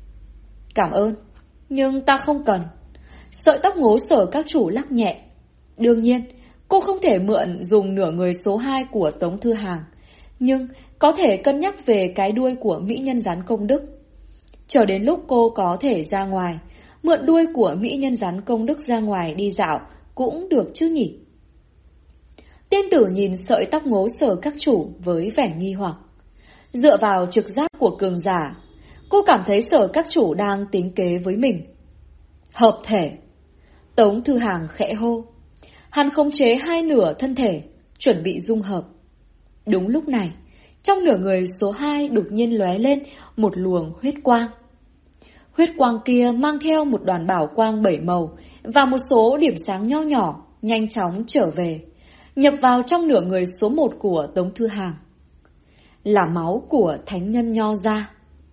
Cảm ơn, nhưng ta không cần. Sợi tóc ngố Sở các chủ lắc nhẹ. Đương nhiên, cô không thể mượn dùng nửa người số 2 của Tống Thư Hàng, nhưng có thể cân nhắc về cái đuôi của mỹ nhân rắn công đức. Chờ đến lúc cô có thể ra ngoài, mượn đuôi của mỹ nhân rắn công đức ra ngoài đi dạo cũng được chứ nhỉ? Tiên tử nhìn sợi tóc ngố Sở các chủ với vẻ nghi hoặc. Dựa vào trực giác của cường giả, cô cảm thấy Sở các chủ đang tính kế với mình. Hợp thể. Tống Thư Hàng khẽ hô. Hắn khống chế hai nửa thân thể, chuẩn bị dung hợp. Đúng lúc này, trong nửa người số 2 đột nhiên lóe lên một luồng huyết quang. Huyết quang kia mang theo một đoàn bảo quang 7 màu và một số điểm sáng nho nhỏ nhanh chóng trở về, nhập vào trong nửa người số 1 của Tống Thư Hàng. Là máu của thánh nhân Nho gia.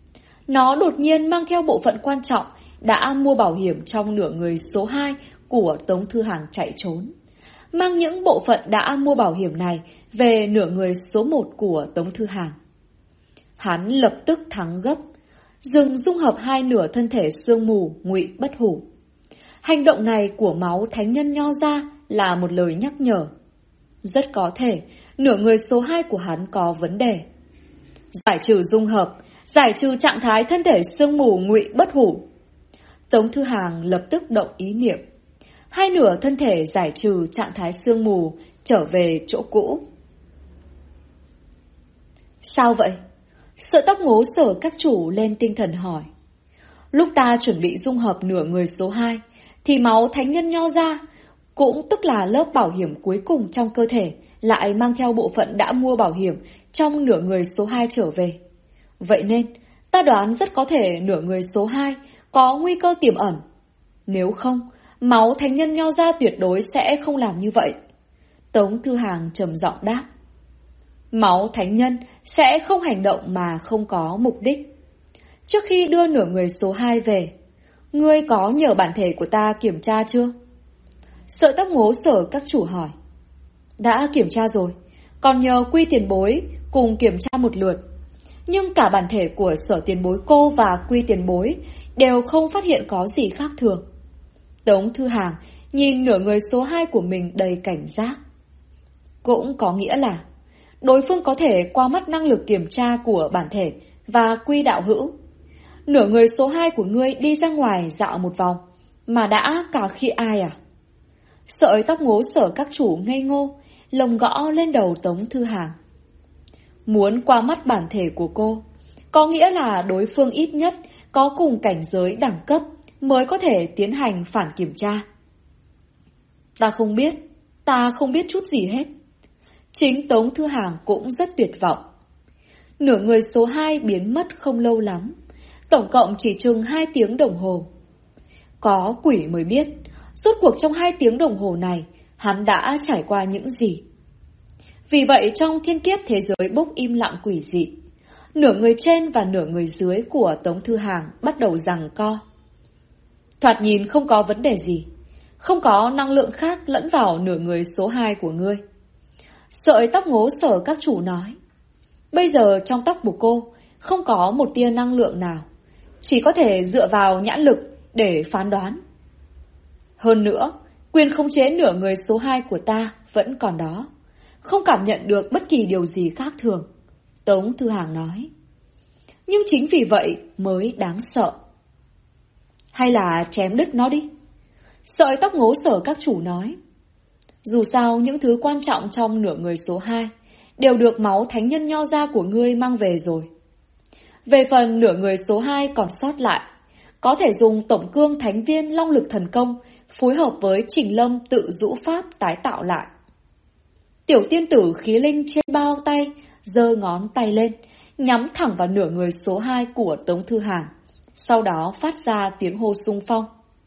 Nó đột nhiên mang theo bộ phận quan trọng đã mua bảo hiểm trong nửa người số 2 của Tống Thư Hàng chạy trốn. Mang những bộ phận đã mua bảo hiểm này về nửa người số 1 của Tống Thư Hàng. Hắn lập tức thắng gấp, dừng dung hợp hai nửa thân thể sương mù ngụy bất hủ. Hành động này của máu thánh nhân Nho gia là một lời nhắc nhở. Rất có thể nửa người số 2 của hắn có vấn đề. Giải trừ dung hợp, giải trừ trạng thái thân thể sương mù ngụy bất hủ. Tống Thư Hàng lập tức động ý niệm. Hai nửa thân thể giải trừ trạng thái sương mù, trở về chỗ cũ. Sao vậy? Sợi tóc ngố Sở các chủ lên tinh thần hỏi. Lúc ta chuẩn bị dung hợp nửa người số 2, thì máu thánh nhân Nho gia, cũng tức là lớp bảo hiểm cuối cùng trong cơ thể, lại mang theo bộ phận đã mua bảo hiểm trong nửa người số 2 trở về. Vậy nên, ta đoán rất có thể nửa người số 2 có nguy cơ tiềm ẩn. Nếu không, máu thánh nhân Nho gia tuyệt đối sẽ không làm như vậy. Tống Thư Hàng trầm giọng đáp. Máu thánh nhân sẽ không hành động mà không có mục đích. Trước khi đưa nửa người số 2 về, ngươi có nhờ bản thể của ta kiểm tra chưa? Sợi tóc ngố Sở các chủ hỏi. Đã kiểm tra rồi, còn nhờ Quy Tiền Bối cùng kiểm tra một lượt. Nhưng cả bản thể của Sở Tiền Bối cô và Quy Tiền Bối đều không phát hiện có gì khác thường. Tống Thư Hàng nhìn nửa người số 2 của mình đầy cảnh giác. Cũng có nghĩa là đối phương có thể qua mắt năng lực kiểm tra của bản thể và Quy đạo hữu. Nửa người số 2 của ngươi đi ra ngoài dạo một vòng mà đã cả khi ai à? Sợi tóc ngố Sở các chủ ngây ngô, lồng gõ lên đầu Tống Thư Hàng. Muốn qua mắt bản thể của cô, có nghĩa là đối phương ít nhất có cùng cảnh giới đẳng cấp mới có thể tiến hành phản kiểm tra. Ta không biết chút gì hết. Chính Tống Thư Hàng cũng rất tuyệt vọng. Nửa người số 2 biến mất không lâu lắm, tổng cộng chỉ chừng 2 tiếng đồng hồ. Có quỷ mới biết, rốt cuộc trong 2 tiếng đồng hồ này, hắn đã trải qua những gì. Vì vậy trong thiên kiếp thế giới bốc im lặng quỷ dị. Nửa người trên và nửa người dưới của Tống Thư Hàng bắt đầu giằng co. Thoạt nhìn không có vấn đề gì, không có năng lượng khác lẫn vào nửa người số 2 của ngươi. Sợi tóc ngố Sở các chủ nói. Bây giờ trong tóc của cô không có một tia năng lượng nào, chỉ có thể dựa vào nhãn lực để phán đoán. Hơn nữa, quyền khống chế nửa người số 2 của ta vẫn còn đó, không cảm nhận được bất kỳ điều gì khác thường, Tống Thư Hàng nói. Nhưng chính vì vậy mới đáng sợ. Hay là chém đứt nó đi, sợi tóc ngố Sở các chủ nói. Dù sao những thứ quan trọng trong nửa người số 2 đều được máu thánh nhân nho gia của ngươi mang về rồi. Về phần nửa người số 2 còn sót lại, có thể dùng tổng cương thánh viên long lực thần công phối hợp với Trình Lâm tự rũ pháp tái tạo lại. Tiểu tiên tử khí linh trên bao tay giơ ngón tay lên, nhắm thẳng vào nửa người số 2 của Tống Thư Hàng, sau đó phát ra tiếng hô xung phong.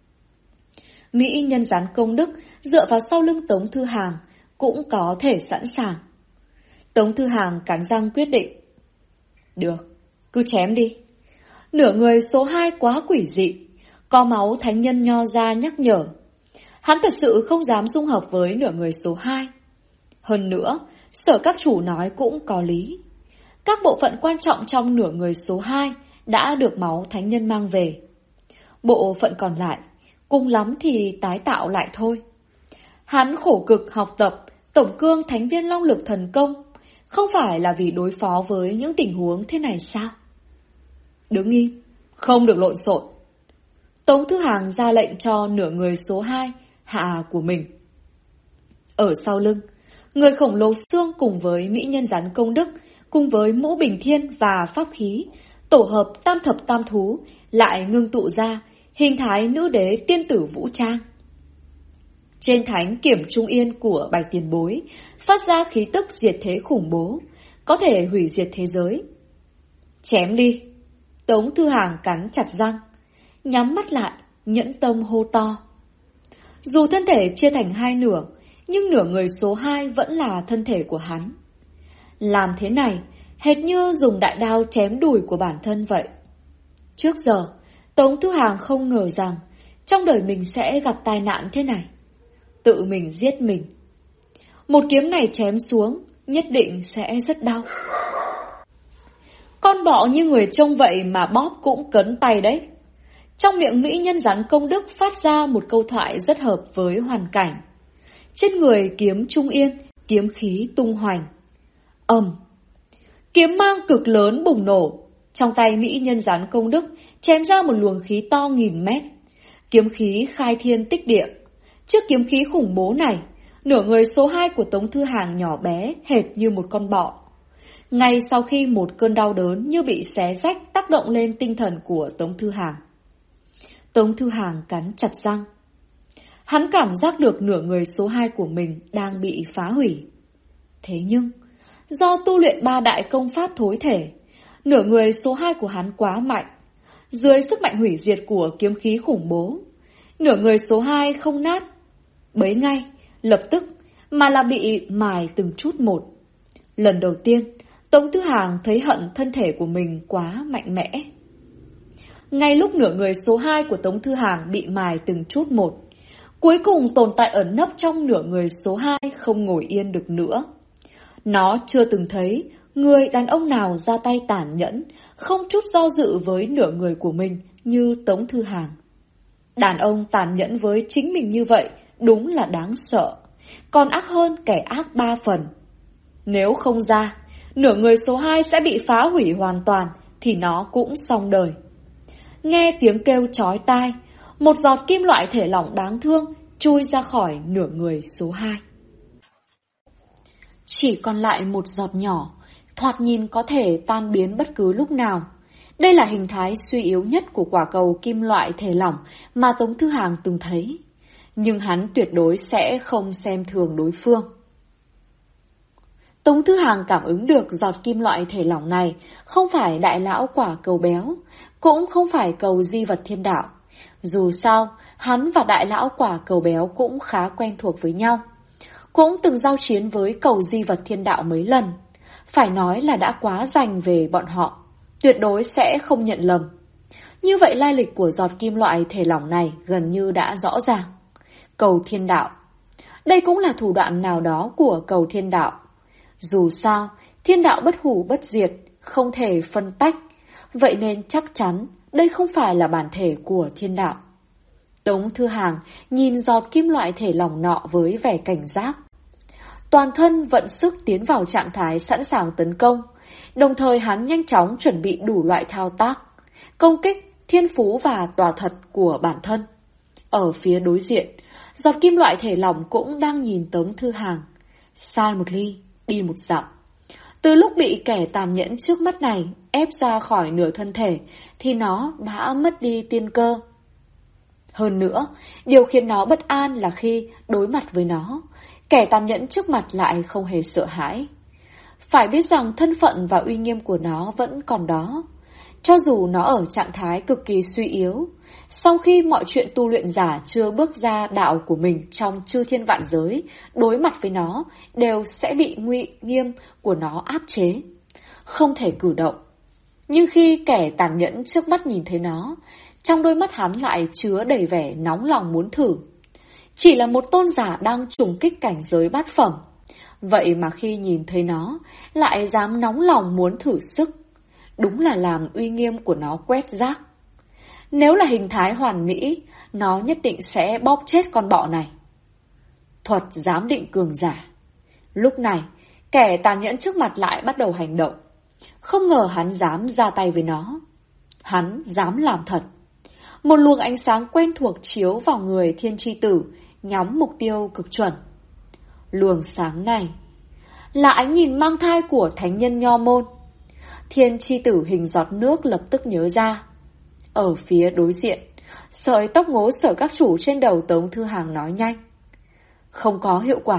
Mỹ nhân gián công đức dựa vào sau lưng Tống Thư Hàng cũng có thể sẵn sàng. Tống Thư Hàng cắn răng quyết định. Được, cứ chém đi. Nửa người số 2 quá quỷ dị, có máu thánh nhân nho gia nhắc nhở. Hắn thật sự không dám dung hợp với nửa người số 2. Hơn nữa, Sở các chủ nói cũng có lý. Các bộ phận quan trọng trong nửa người số 2 đã được máu thánh nhân mang về. Bộ phận còn lại, cùng lắm thì tái tạo lại thôi. Hắn khổ cực học tập tổng cương thánh viên long lực thần công, không phải là vì đối phó với những tình huống thế này sao? Đứng im, không được lộn xộn. Tống Thư Hàng ra lệnh cho nửa người số 2 hạ của mình. Ở sau lưng, người khổng lồ xương cùng với mỹ nhân rắn công đức, cùng với mũ bình thiên và pháp khí, tổ hợp tam thập tam thú, lại ngưng tụ ra hình thái nữ đế tiên tử vũ trang. Trên thánh kiểm trung yên của Bạch Tiền Bối phát ra khí tức diệt thế khủng bố, có thể hủy diệt thế giới. Chém đi! Tống Thư Hàng cắn chặt răng, nhắm mắt lại, nhẫn tâm hô to. Dù thân thể chia thành hai nửa, nhưng nửa người số 2 vẫn là thân thể của hắn. Làm thế này, hệt như dùng đại đao chém đùi của bản thân vậy. Trước giờ, Tống Thư Hàng không ngờ rằng trong đời mình sẽ gặp tai nạn thế này. Tự mình giết mình. Một kiếm này chém xuống, nhất định sẽ rất đau. Con bọ như người trông vậy mà bóp cũng cấn tay đấy. Trong miệng mỹ nhân rắn công đức phát ra một câu thoại rất hợp với hoàn cảnh. Trên người kiếm trung yên, kiếm khí tung hoành. Kiếm mang cực lớn bùng nổ. Trong tay mỹ nhân rắn công đức chém ra một luồng khí to nghìn mét. Kiếm khí khai thiên tích địa. Trước kiếm khí khủng bố này, nửa người số 2 của Tống Thư Hàng nhỏ bé hệt như một con bọ. Ngay sau khi một cơn đau đớn như bị xé rách tác động lên tinh thần của Tống Thư Hàng. Tống Thư Hàng cắn chặt răng. Hắn cảm giác được nửa người số 2 của mình đang bị phá hủy. Thế nhưng, do tu luyện 3 đại công pháp thối thể, nửa người số 2 của hắn quá mạnh. Dưới sức mạnh hủy diệt của kiếm khí khủng bố, nửa người số 2 không nát, bấy ngay, lập tức, mà là bị mài từng chút một. Lần đầu tiên, Tống Thư Hàng thấy hận thân thể của mình quá mạnh mẽ. Ngay lúc nửa người số 2 của Tống Thư Hàng bị mài từng chút một, cuối cùng tồn tại ẩn nấp trong nửa người số 2 không ngồi yên được nữa. Nó chưa từng thấy người đàn ông nào ra tay tàn nhẫn, không chút do dự với nửa người của mình như Tống Thư Hàng. Đàn ông tàn nhẫn với chính mình như vậy đúng là đáng sợ, còn ác hơn kẻ ác 3 phần. Nếu không ra, nửa người số 2 sẽ bị phá hủy hoàn toàn thì nó cũng xong đời. Nghe tiếng kêu chói tai, một giọt kim loại thể lỏng đáng thương chui ra khỏi nửa người số 2. Chỉ còn lại một giọt nhỏ, thoạt nhìn có thể tan biến bất cứ lúc nào. Đây là hình thái suy yếu nhất của quả cầu kim loại thể lỏng mà Tống Thư Hàng từng thấy. Nhưng hắn tuyệt đối sẽ không xem thường đối phương. Tống Thư Hàng cảm ứng được giọt kim loại thể lỏng này không phải đại lão quả cầu béo, cũng không phải cầu di vật thiên đạo. Dù sao, hắn và đại lão quả cầu béo cũng khá quen thuộc với nhau. cũng từng giao chiến với cầu di vật thiên đạo mấy lần. Phải nói là đã quá rành về bọn họ, tuyệt đối sẽ không nhận lầm. Như vậy lai lịch của giọt kim loại thể lỏng này gần như đã rõ ràng. Cầu thiên đạo. Đây cũng là thủ đoạn nào đó của cầu thiên đạo. Dù sao, thiên đạo bất hủ bất diệt, không thể phân tách. Vậy nên chắc chắn đây không phải là bản thể của thiên đạo. Tống Thư Hàng nhìn giọt kim loại thể lỏng nọ với vẻ cảnh giác. Toàn thân vận sức tiến vào trạng thái sẵn sàng tấn công. Đồng thời hắn nhanh chóng chuẩn bị đủ loại thao tác, công kích, thiên phú và tòa thật của bản thân. Ở phía đối diện, giọt kim loại thể lỏng cũng đang nhìn Tống Thư Hàng. Sai một ly, đi một dặm. Từ lúc bị kẻ tàn nhẫn trước mắt này ép ra khỏi nửa thân thể thì nó đã mất đi tiên cơ. Hơn nữa, điều khiến nó bất an là khi đối mặt với nó, kẻ tàn nhẫn trước mặt lại không hề sợ hãi. Phải biết rằng thân phận và uy nghiêm của nó vẫn còn đó. Cho dù nó ở trạng thái cực kỳ suy yếu, sau khi mọi chuyện tu luyện giả chưa bước ra đạo của mình trong chư thiên vạn giới, đối mặt với nó đều sẽ bị uy nghiêm của nó áp chế, không thể cử động. Nhưng khi kẻ tàn nhẫn trước mắt nhìn thấy nó, trong đôi mắt hắn lại chứa đầy vẻ nóng lòng muốn thử. Chỉ là một tôn giả đang trùng kích cảnh giới bát phẩm, vậy mà khi nhìn thấy nó, lại dám nóng lòng muốn thử sức. Đúng là làm uy nghiêm của nó quét rác. Nếu là hình thái hoàn mỹ, nó nhất định sẽ bóp chết con bọ này. Thuật giám định cường giả. Lúc này, kẻ tàn nhẫn trước mặt lại bắt đầu hành động. Không ngờ hắn dám ra tay với nó. Hắn dám làm thật. Một luồng ánh sáng quen thuộc chiếu vào người Thiên Chi Tử, nhắm mục tiêu cực chuẩn. Luồng sáng này là ánh nhìn mang thai của thánh nhân Nho Môn. Thiên Chi Tử hình giọt nước lập tức nhớ ra. Ở phía đối diện, sợi tóc ngố sở các chủ trên đầu Tống Thư Hàng nói nhanh. Không có hiệu quả.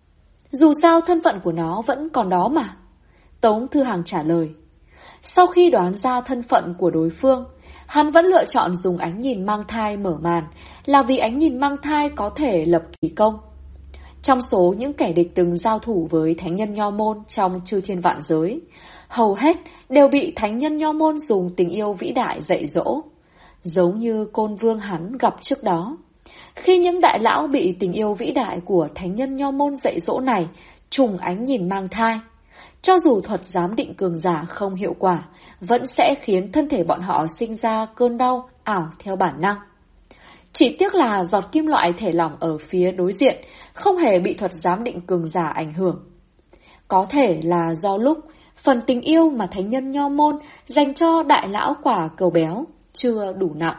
Dù sao thân phận của nó vẫn còn đó mà. Tống Thư Hàng trả lời. Sau khi đoán ra thân phận của đối phương, hắn vẫn lựa chọn dùng ánh nhìn mang thai mở màn, là vì ánh nhìn mang thai có thể lập kỳ công. Trong số những kẻ địch từng giao thủ với thánh nhân Nho Môn trong chư thiên vạn giới, hầu hết đều bị thánh nhân Nho Môn dùng tình yêu vĩ đại dạy dỗ. Giống như Côn Vương hắn gặp trước đó. Khi những đại lão bị tình yêu vĩ đại của thánh nhân Nho Môn dạy dỗ này trùng ánh nhìn mang thai, cho dù thuật giám định cường giả không hiệu quả, vẫn sẽ khiến thân thể bọn họ sinh ra cơn đau ảo theo bản năng. Chỉ tiếc là giọt kim loại thể lỏng ở phía đối diện không hề bị thuật giám định cường giả ảnh hưởng. Có thể là do lúc phần tình yêu mà thánh nhân Nho Môn dành cho đại lão quả cầu béo chưa đủ nặng.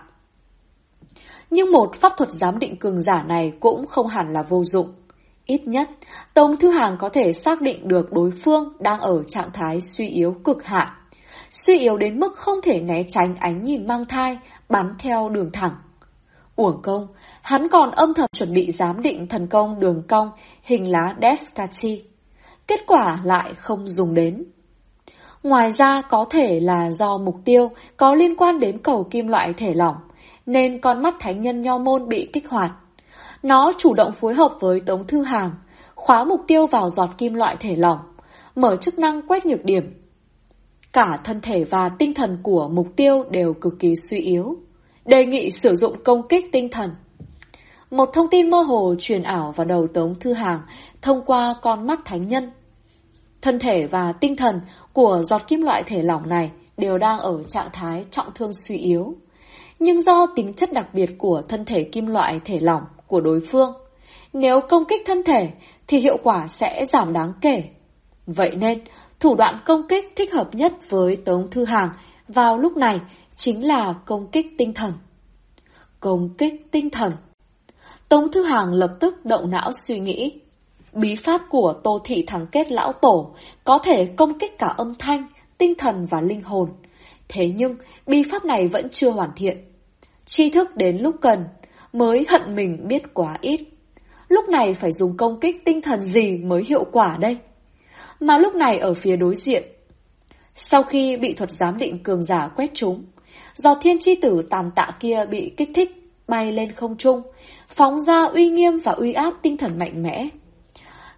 Nhưng một pháp thuật giám định cường giả này cũng không hẳn là vô dụng. Ít nhất, Tống Thư Hàng có thể xác định được đối phương đang ở trạng thái suy yếu cực hạn. Suy yếu đến mức không thể né tránh ánh nhìn mang thai, bắn theo đường thẳng. Uổng công, hắn còn âm thầm chuẩn bị giám định thần công đường cong hình lá Descartes. Kết quả lại không dùng đến. Ngoài ra có thể là do mục tiêu có liên quan đến cầu kim loại thể lỏng, nên con mắt thánh nhân Nho Môn bị kích hoạt. Nó chủ động phối hợp với Tống Thư Hàng, khóa mục tiêu vào giọt kim loại thể lỏng, mở chức năng quét nhược điểm. Cả thân thể và tinh thần của mục tiêu đều cực kỳ suy yếu. Đề nghị sử dụng công kích tinh thần. Một thông tin mơ hồ truyền ảo vào đầu Tống Thư Hàng thông qua con mắt thánh nhân. Thân thể và tinh thần của giọt kim loại thể lỏng này đều đang ở trạng thái trọng thương suy yếu. Nhưng do tính chất đặc biệt của thân thể kim loại thể lỏng của đối phương, nếu công kích thân thể thì hiệu quả sẽ giảm đáng kể. Vậy nên, thủ đoạn công kích thích hợp nhất với Tống Thư Hàng vào lúc này chính là công kích tinh thần. Công kích tinh thần. Tống Thư Hàng lập tức động não suy nghĩ. Bí pháp của Tô Thị Thắng Kết Lão Tổ có thể công kích cả âm thanh, tinh thần và linh hồn. Thế nhưng, bí pháp này vẫn chưa hoàn thiện. Tri thức đến lúc cần, mới hận mình biết quá ít. Lúc này phải dùng công kích tinh thần gì mới hiệu quả đây? Mà lúc này ở phía đối diện, sau khi bị thuật giám định cường giả quét trúng, giọt thiên chi tử tàn tạ kia bị kích thích, bay lên không trung, phóng ra uy nghiêm và uy áp tinh thần mạnh mẽ.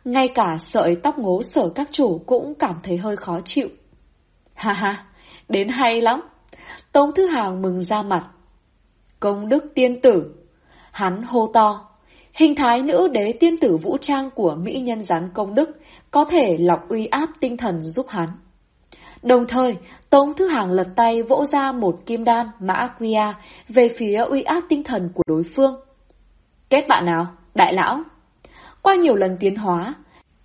Ngay cả sợi tóc ngố Sở các chủ cũng cảm thấy hơi khó chịu. Ha ha, đến hay lắm. Tống Thư Hàng mừng ra mặt. Công đức tiên tử. Hắn hô to. Hình thái nữ đế tiên tử vũ trang của mỹ nhân rắn công đức có thể lọc uy áp tinh thần giúp hắn. Đồng thời, Tống Thư Hàng lật tay vỗ ra một kim đan mã quy về phía uy áp tinh thần của đối phương. Kết bạn nào, đại lão? Qua nhiều lần tiến hóa,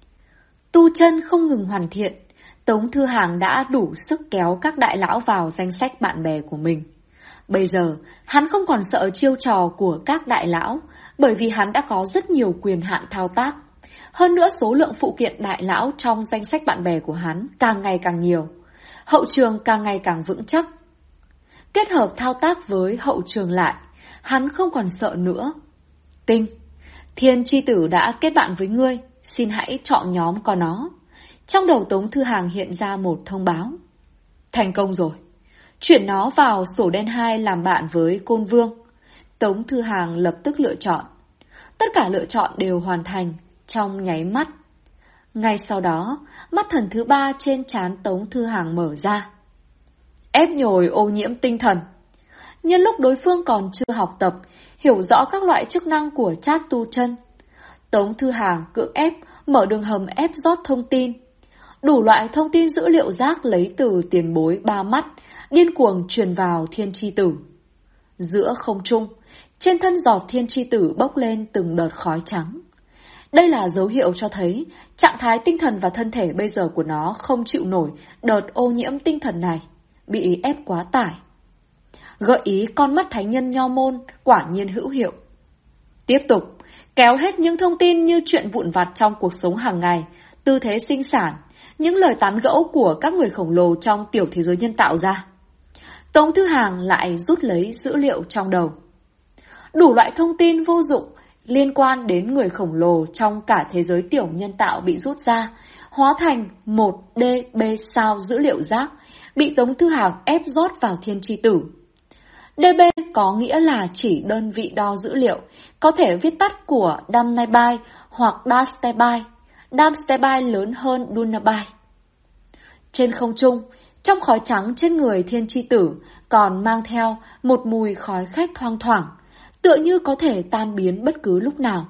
tu chân không ngừng hoàn thiện, Tống Thư Hàng đã đủ sức kéo các đại lão vào danh sách bạn bè của mình. Bây giờ, hắn không còn sợ chiêu trò của các đại lão, bởi vì hắn đã có rất nhiều quyền hạn thao tác. Hơn nữa số lượng phụ kiện đại lão trong danh sách bạn bè của hắn càng ngày càng nhiều. Hậu trường càng ngày càng vững chắc. Kết hợp thao tác với hậu trường lại, hắn không còn sợ nữa. Tinh, Thiên Chi Tử đã kết bạn với ngươi, xin hãy chọn nhóm có nó. Trong đầu Tống Thư Hàng hiện ra một thông báo. Thành công rồi. Chuyển nó vào sổ đen 2 làm bạn với Côn Vương. Tống Thư Hàng lập tức lựa chọn. Tất cả lựa chọn đều hoàn thành trong nháy mắt. Ngay sau đó, mắt thần thứ 3 trên trán Tống Thư Hàng mở ra. Ép nhồi ô nhiễm tinh thần. Nhân lúc đối phương còn chưa học tập, hiểu rõ các loại chức năng của chat tu chân, Tống Thư Hàng cưỡng ép mở đường hầm ép rót thông tin. Đủ loại thông tin dữ liệu rác lấy từ tiền bối 3 mắt, điên cuồng truyền vào Thiên Chi Tử. Giữa không trung, trên thân giọt Thiên Chi Tử bốc lên từng đợt khói trắng. Đây là dấu hiệu cho thấy trạng thái tinh thần và thân thể bây giờ của nó không chịu nổi đợt ô nhiễm tinh thần này, bị ép quá tải. Gợi ý con mắt thánh nhân Nho Môn quả nhiên hữu hiệu. Tiếp tục, kéo hết những thông tin như chuyện vụn vặt trong cuộc sống hàng ngày, tư thế sinh sản, những lời tán gẫu của các người khổng lồ trong tiểu thế giới nhân tạo ra. Tống Thư Hàng lại rút lấy dữ liệu trong đầu. Đủ loại thông tin vô dụng liên quan đến người khổng lồ trong cả thế giới tiểu nhân tạo bị rút ra, hóa thành một DB sao dữ liệu rác, bị Tống Thư Hàng ép rót vào Thiên Chi Tử. DB có nghĩa là chỉ đơn vị đo dữ liệu, có thể viết tắt của Damnabyte hoặc Dastabyte. Damstabyte lớn hơn Dunabyte. Trên không trung, trong khói trắng trên người Thiên Chi Tử còn mang theo một mùi khói khét thoang thoảng, tựa như có thể tan biến bất cứ lúc nào.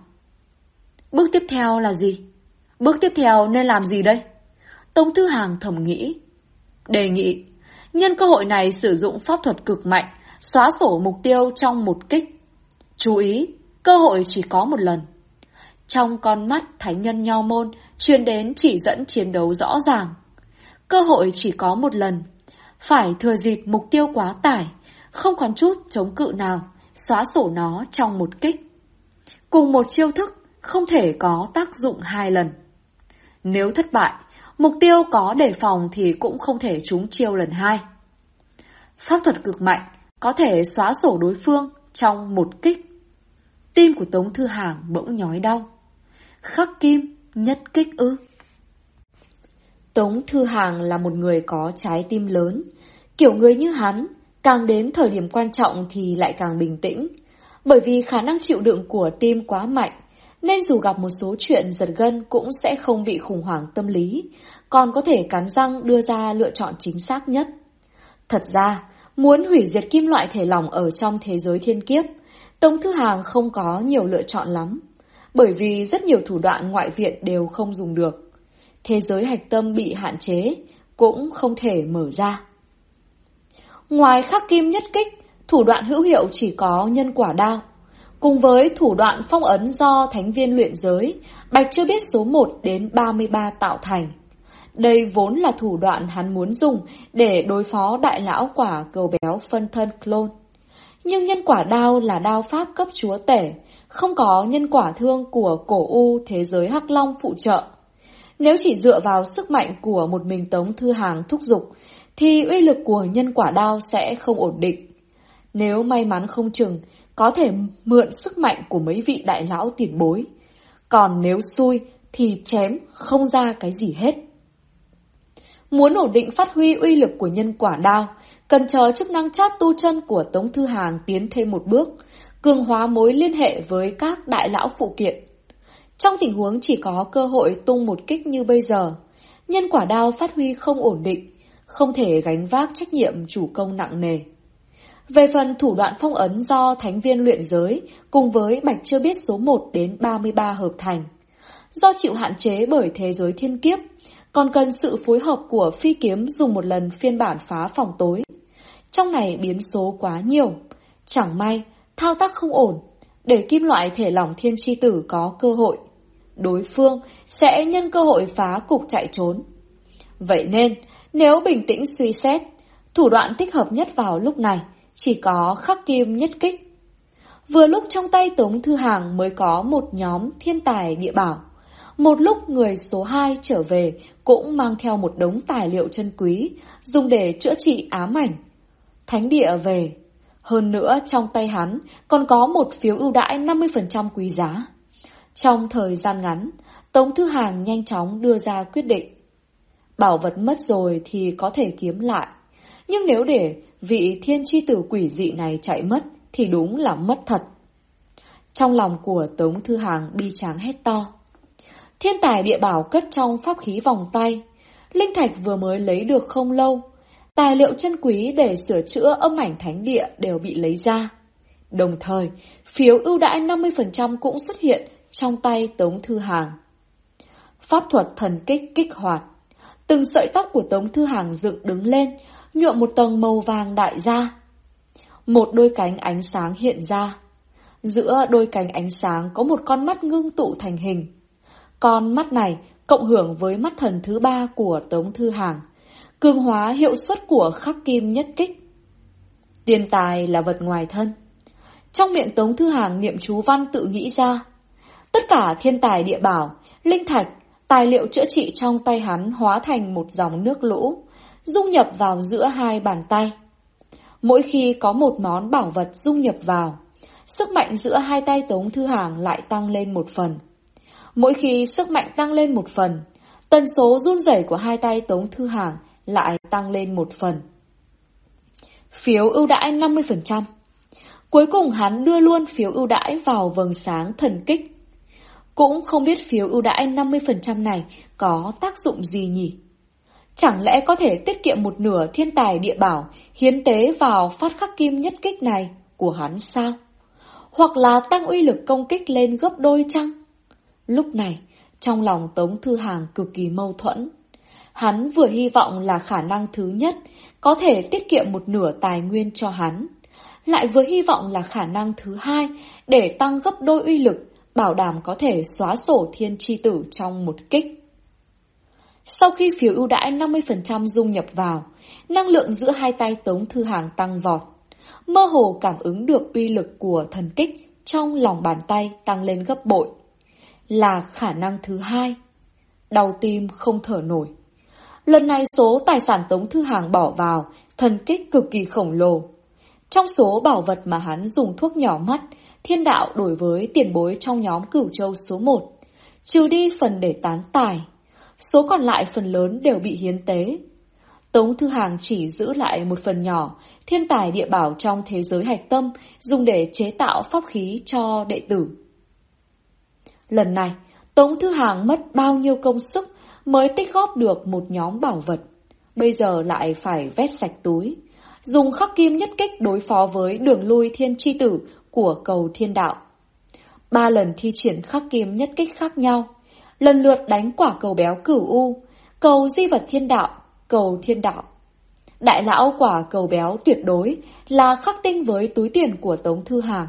Bước tiếp theo là gì? Bước tiếp theo nên làm gì đây? Tống Thư Hàng thầm nghĩ. Đề nghị, nhân cơ hội này sử dụng pháp thuật cực mạnh, xóa sổ mục tiêu trong một kích. Chú ý, cơ hội chỉ có một lần. Trong con mắt thánh nhân Nho Môn truyền đến chỉ dẫn chiến đấu rõ ràng. Cơ hội chỉ có một lần. Phải thừa dịp mục tiêu quá tải, không còn chút chống cự nào, xóa sổ nó trong một kích. Cùng một chiêu thức không thể có tác dụng 2 lần. Nếu thất bại, mục tiêu có đề phòng thì cũng không thể trúng chiêu lần 2. Pháp thuật cực mạnh có thể xóa sổ đối phương trong một kích. Tim của Tống Thư Hàng bỗng nhói đau. Khắc kim nhất kích ư? Tống Thư Hàng là một người có trái tim lớn. Kiểu người như hắn, càng đến thời điểm quan trọng thì lại càng bình tĩnh. Bởi vì khả năng chịu đựng của tim quá mạnh, nên dù gặp một số chuyện giật gân cũng sẽ không bị khủng hoảng tâm lý, còn có thể cắn răng đưa ra lựa chọn chính xác nhất. Thật ra, muốn hủy diệt kim loại thể lỏng ở trong thế giới thiên kiếp, Tống Thư Hàng không có nhiều lựa chọn lắm, bởi vì rất nhiều thủ đoạn ngoại viện đều không dùng được. Thế giới hạch tâm bị hạn chế, cũng không thể mở ra. Ngoài khắc kim nhất kích, thủ đoạn hữu hiệu chỉ có nhân quả đao. Cùng với thủ đoạn phong ấn do thánh viên luyện giới, Bạch chưa biết số 1 đến 33 tạo thành. Đây vốn là thủ đoạn hắn muốn dùng để đối phó đại lão quả cầu béo phân thân clone. Nhưng nhân quả đao là đao pháp cấp chúa tể, không có nhân quả thương của cổ u thế giới Hắc Long phụ trợ. Nếu chỉ dựa vào sức mạnh của một mình Tống Thư Hàng thúc giục, thì uy lực của nhân quả đao sẽ không ổn định. Nếu may mắn không chừng, có thể mượn sức mạnh của mấy vị đại lão tiền bối. Còn nếu xui thì chém không ra cái gì hết. Muốn ổn định phát huy uy lực của nhân quả đao, cần chờ chức năng chat tu chân của Tống Thư Hàng tiến thêm một bước, cường hóa mối liên hệ với các đại lão phụ kiện. Trong tình huống chỉ có cơ hội tung một kích như bây giờ, nhân quả đao phát huy không ổn định, không thể gánh vác trách nhiệm chủ công nặng nề. Về phần thủ đoạn phong ấn do thánh viên luyện giới cùng với Bạch Chưa Biết số 1 đến 33 hợp thành, do chịu hạn chế bởi thế giới thiên kiếp, còn cần sự phối hợp của phi kiếm dùng một lần phiên bản phá phòng tối. Trong này biến số quá nhiều, chẳng may thao tác không ổn, để kim loại thể lỏng thiên chi tử có cơ hội, đối phương sẽ nhân cơ hội phá cục chạy trốn. Vậy nên, nếu bình tĩnh suy xét, thủ đoạn thích hợp nhất vào lúc này chỉ có khắc kim nhất kích. Vừa lúc trong tay Tống Thư Hàng mới có một nhóm thiên tài địa bảo. Một lúc người số 2 trở về cũng mang theo một đống tài liệu chân quý, dùng để chữa trị ám ảnh. Thánh địa về. Hơn nữa trong tay hắn còn có một phiếu ưu đãi 50% quý giá. Trong thời gian ngắn, Tống Thư Hàng nhanh chóng đưa ra quyết định. Bảo vật mất rồi thì có thể kiếm lại. Nhưng nếu để vị thiên chi tử quỷ dị này chạy mất thì đúng là mất thật. Trong lòng của Tống Thư Hàng bi tráng hét to. Thiên tài địa bảo cất trong pháp khí vòng tay. Linh thạch vừa mới lấy được không lâu. Tài liệu chân quý để sửa chữa âm ảnh thánh địa đều bị lấy ra. Đồng thời, phiếu ưu đãi 50% cũng xuất hiện trong tay Tống Thư Hàng. Pháp thuật thần kích kích hoạt. Từng sợi tóc của Tống Thư Hàng dựng đứng lên, nhuộm một tầng màu vàng đại ra. Một đôi cánh ánh sáng hiện ra. Giữa đôi cánh ánh sáng có một con mắt ngưng tụ thành hình. Con mắt này cộng hưởng với mắt thần thứ 3 của Tống Thư Hàng, cường hóa hiệu suất của khắc kim nhất kích. Tiền tài là vật ngoài thân. Trong miệng Tống Thư Hàng niệm chú văn tự nghĩ ra. Tất cả thiên tài địa bảo, linh thạch, tài liệu chữa trị trong tay hắn hóa thành một dòng nước lũ, dung nhập vào giữa hai bàn tay. Mỗi khi có một món bảo vật dung nhập vào, sức mạnh giữa hai tay Tống Thư Hàng lại tăng lên một phần. Mỗi khi sức mạnh tăng lên một phần, tần số run rẩy của hai tay Tống Thư Hàng lại tăng lên một phần. Phiếu ưu đãi 50%. Cuối cùng hắn đưa luôn phiếu ưu đãi vào vầng sáng thần kích. Cũng không biết phiếu ưu đãi 50% này có tác dụng gì nhỉ? Chẳng lẽ có thể tiết kiệm một nửa thiên tài địa bảo hiến tế vào phát khắc kim nhất kích này của hắn sao? Hoặc là tăng uy lực công kích lên gấp đôi chăng? Lúc này, trong lòng Tống Thư Hàng cực kỳ mâu thuẫn. Hắn vừa hy vọng là khả năng thứ nhất có thể tiết kiệm một nửa tài nguyên cho hắn, lại vừa hy vọng là khả năng thứ hai để tăng gấp đôi uy lực, bảo đảm có thể xóa sổ thiên chi tử trong một kích. Sau khi phiếu ưu đãi 50% dung nhập vào, năng lượng giữa hai tay Tống Thư Hàng tăng vọt. Mơ hồ cảm ứng được uy lực của thần kích trong lòng bàn tay tăng lên gấp bội. Là khả năng thứ hai. Đau tim không thở nổi. Lần này số tài sản Tống Thư Hàng bỏ vào thần kích cực kỳ khổng lồ. Trong số bảo vật mà hắn dùng thuốc nhỏ mắt, thiên đạo đổi với tiền bối trong nhóm Cửu Châu số 1, trừ đi phần để tán tài. Số còn lại phần lớn đều bị hiến tế. Tống Thư Hàng chỉ giữ lại một phần nhỏ thiên tài địa bảo trong thế giới hạch tâm dùng để chế tạo pháp khí cho đệ tử. Lần này, Tống Thư Hàng mất bao nhiêu công sức mới tích góp được một nhóm bảo vật. Bây giờ lại phải vét sạch túi, dùng khắc kim nhất kích đối phó với đường lui thiên chi tử của cầu thiên đạo. 3 lần thi triển khắc kim nhất kích khác nhau, lần lượt đánh quả cầu béo Cửu U, cầu di vật thiên đạo, cầu thiên đạo. Đại lão quả cầu béo tuyệt đối là khắc tinh với túi tiền của Tống Thư Hàng.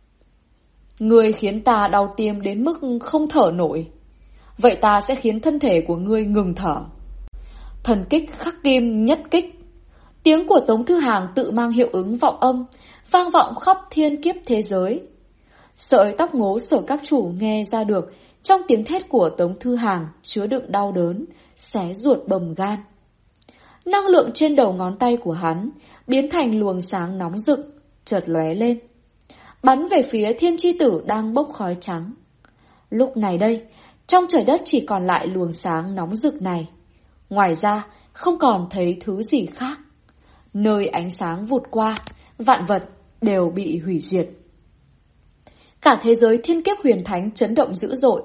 Ngươi khiến ta đau tim đến mức không thở nổi. Vậy ta sẽ khiến thân thể của ngươi ngừng thở. Thần kích khắc kim nhất kích. Tiếng của Tống Thư Hàng tự mang hiệu ứng vọng âm, vang vọng khắp thiên kiếp thế giới. Sợi tóc ngố Sở Các Chủ nghe ra được trong tiếng thét của Tống Thư Hàng chứa đựng đau đớn, xé ruột bầm gan. Năng lượng trên đầu ngón tay của hắn biến thành luồng sáng nóng rực, chợt lóe lên, bắn về phía thiên chi tử đang bốc khói trắng. Lúc này đây, trong trời đất chỉ còn lại luồng sáng nóng rực này. Ngoài ra, không còn thấy thứ gì khác. Nơi ánh sáng vụt qua, vạn vật đều bị hủy diệt. Cả thế giới thiên kiếp huyền thánh chấn động dữ dội.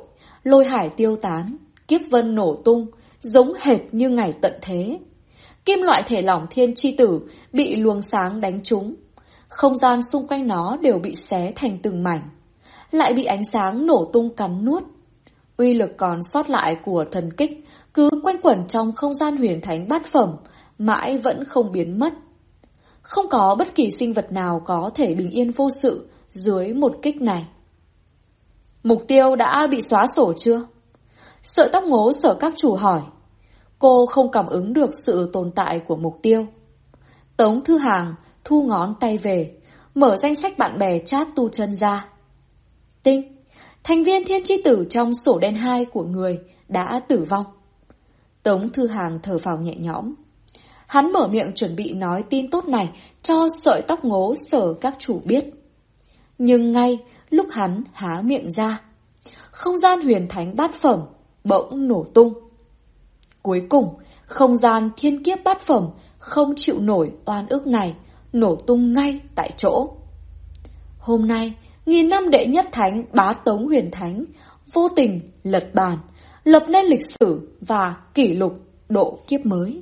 lôi hải tiêu tán, kiếp vân nổ tung, giống hệt như ngày tận thế. Kim loại thể lỏng thiên chi tử bị luồng sáng đánh trúng. Không gian xung quanh nó đều bị xé thành từng mảnh, lại bị ánh sáng nổ tung cắn nuốt. Uy lực còn sót lại của thần kích cứ quanh quẩn trong không gian huyền thánh bát phẩm, mãi vẫn không biến mất. Không có bất kỳ sinh vật nào có thể bình yên vô sự dưới một kích này. Mục tiêu đã bị xóa sổ chưa? Sợi tóc ngố Sở Các Chủ hỏi. Cô không cảm ứng được sự tồn tại của mục tiêu. Tống Thư Hàng thu ngón tay về, mở danh sách bạn bè chat tu chân ra. Tinh, thành viên thiên chi tử trong sổ đen 2 của người đã tử vong. Tống Thư Hàng thở phào nhẹ nhõm. Hắn mở miệng chuẩn bị nói tin tốt này cho sợi tóc ngố Sở Các Chủ biết. Nhưng ngay lúc hắn há miệng ra, không gian huyền thánh bát phẩm bỗng nổ tung. Cuối cùng, không gian thiên kiếp bát phẩm không chịu nổi oan ức này, nổ tung ngay tại chỗ. Hôm nay, 1000 năm đệ nhất thánh Bá Tống Huyền Thánh vô tình lật bàn, lập nên lịch sử và kỷ lục độ kiếp mới.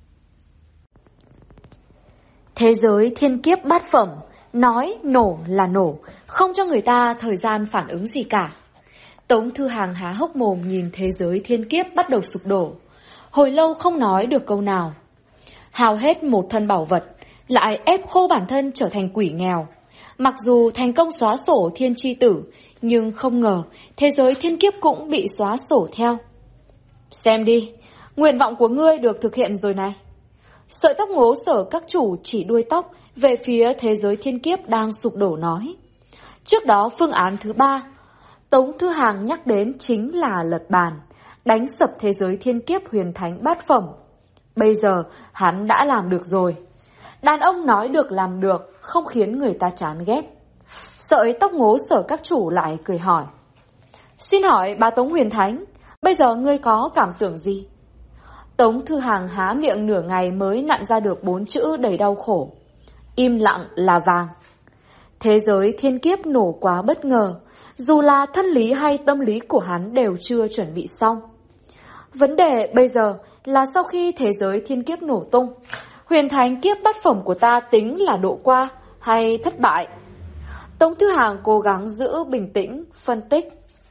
Thế giới thiên kiếp bát phẩm, nói nổ là nổ, không cho người ta thời gian phản ứng gì cả. Tống Thư Hàng há hốc mồm nhìn thế giới thiên kiếp bắt đầu sụp đổ. Hồi lâu không nói được câu nào. Hao hết một thân bảo vật, lại ép khô bản thân trở thành quỷ nghèo. Mặc dù thành công xóa sổ thiên chi tử, nhưng không ngờ thế giới thiên kiếp cũng bị xóa sổ theo. Xem đi, nguyện vọng của ngươi được thực hiện rồi này. Sợi tóc ngố Sở Các Chủ chỉ đuôi tóc về phía thế giới thiên kiếp đang sụp đổ nói. Trước đó phương án thứ 3, Tống Thư Hàng nhắc đến chính là lật bàn, đánh sập thế giới thiên kiếp huyền thánh bát phẩm. Bây giờ hắn đã làm được rồi. Đàn ông nói được làm được, không khiến người ta chán ghét. Sợi tóc ngố Sở Các Chủ lại cười hỏi. Xin hỏi bà Tống Huyền Thánh, bây giờ ngươi có cảm tưởng gì? Tống Thư Hàng há miệng nửa ngày mới nặn ra được 4 chữ đầy đau khổ. Im lặng là vàng. Thế giới thiên kiếp nổ quá bất ngờ, dù là thân lý hay tâm lý của hắn đều chưa chuẩn bị xong. Vấn đề bây giờ là sau khi thế giới thiên kiếp nổ tung, huyền thánh kiếp bát phẩm của ta tính là độ qua hay thất bại? Tống Thư Hàng cố gắng giữ bình tĩnh, phân tích.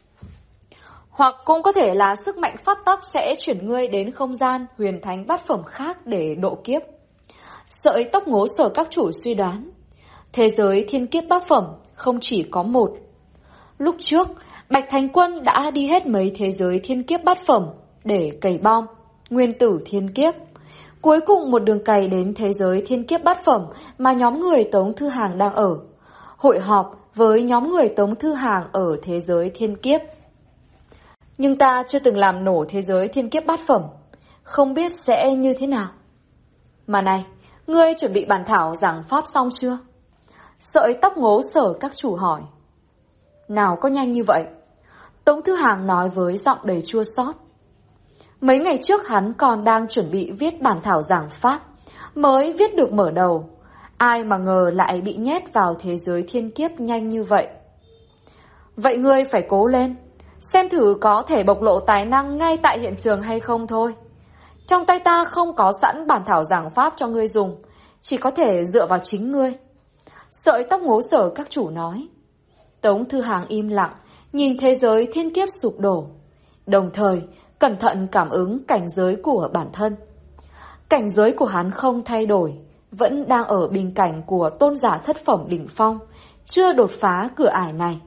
Hoặc cũng có thể là sức mạnh pháp tắc sẽ chuyển ngươi đến không gian huyền thánh bát phẩm khác để độ kiếp. Sợi tóc ngố Sở Các Chủ suy đoán. Thế giới thiên kiếp bát phẩm không chỉ có một. Lúc trước, Bạch Thành Quân đã đi hết mấy thế giới thiên kiếp bát phẩm để cày bom, nguyên tử thiên kiếp. Cuối cùng một đường cày đến thế giới thiên kiếp bát phẩm mà nhóm người Tống Thư Hàng đang ở. Hội họp với nhóm người Tống Thư Hàng ở thế giới thiên kiếp. Nhưng ta chưa từng làm nổ thế giới thiên kiếp bát phẩm, không biết sẽ như thế nào. Mà này, ngươi chuẩn bị bản thảo giảng pháp xong chưa? Sợi tóc ngố Sở Các Chủ hỏi. Nào có nhanh như vậy? Tống Thư Hàng nói với giọng đầy chua xót. Mấy ngày trước hắn còn đang chuẩn bị viết bản thảo giảng pháp, mới viết được mở đầu. Ai mà ngờ lại bị nhét vào thế giới thiên kiếp nhanh như vậy. Vậy ngươi phải cố lên, xem thử có thể bộc lộ tài năng ngay tại hiện trường hay không thôi. Trong tay ta không có sẵn bản thảo giảng pháp cho ngươi dùng, chỉ có thể dựa vào chính ngươi. Sợi tóc ngố Sở Các Chủ nói. Tống Thư Hàng im lặng, nhìn thế giới thiên kiếp sụp đổ, đồng thời cẩn thận cảm ứng cảnh giới của bản thân. Cảnh giới của hắn không thay đổi, vẫn đang ở bình cảnh của tôn giả thất phẩm đỉnh phong, chưa đột phá cửa ải này.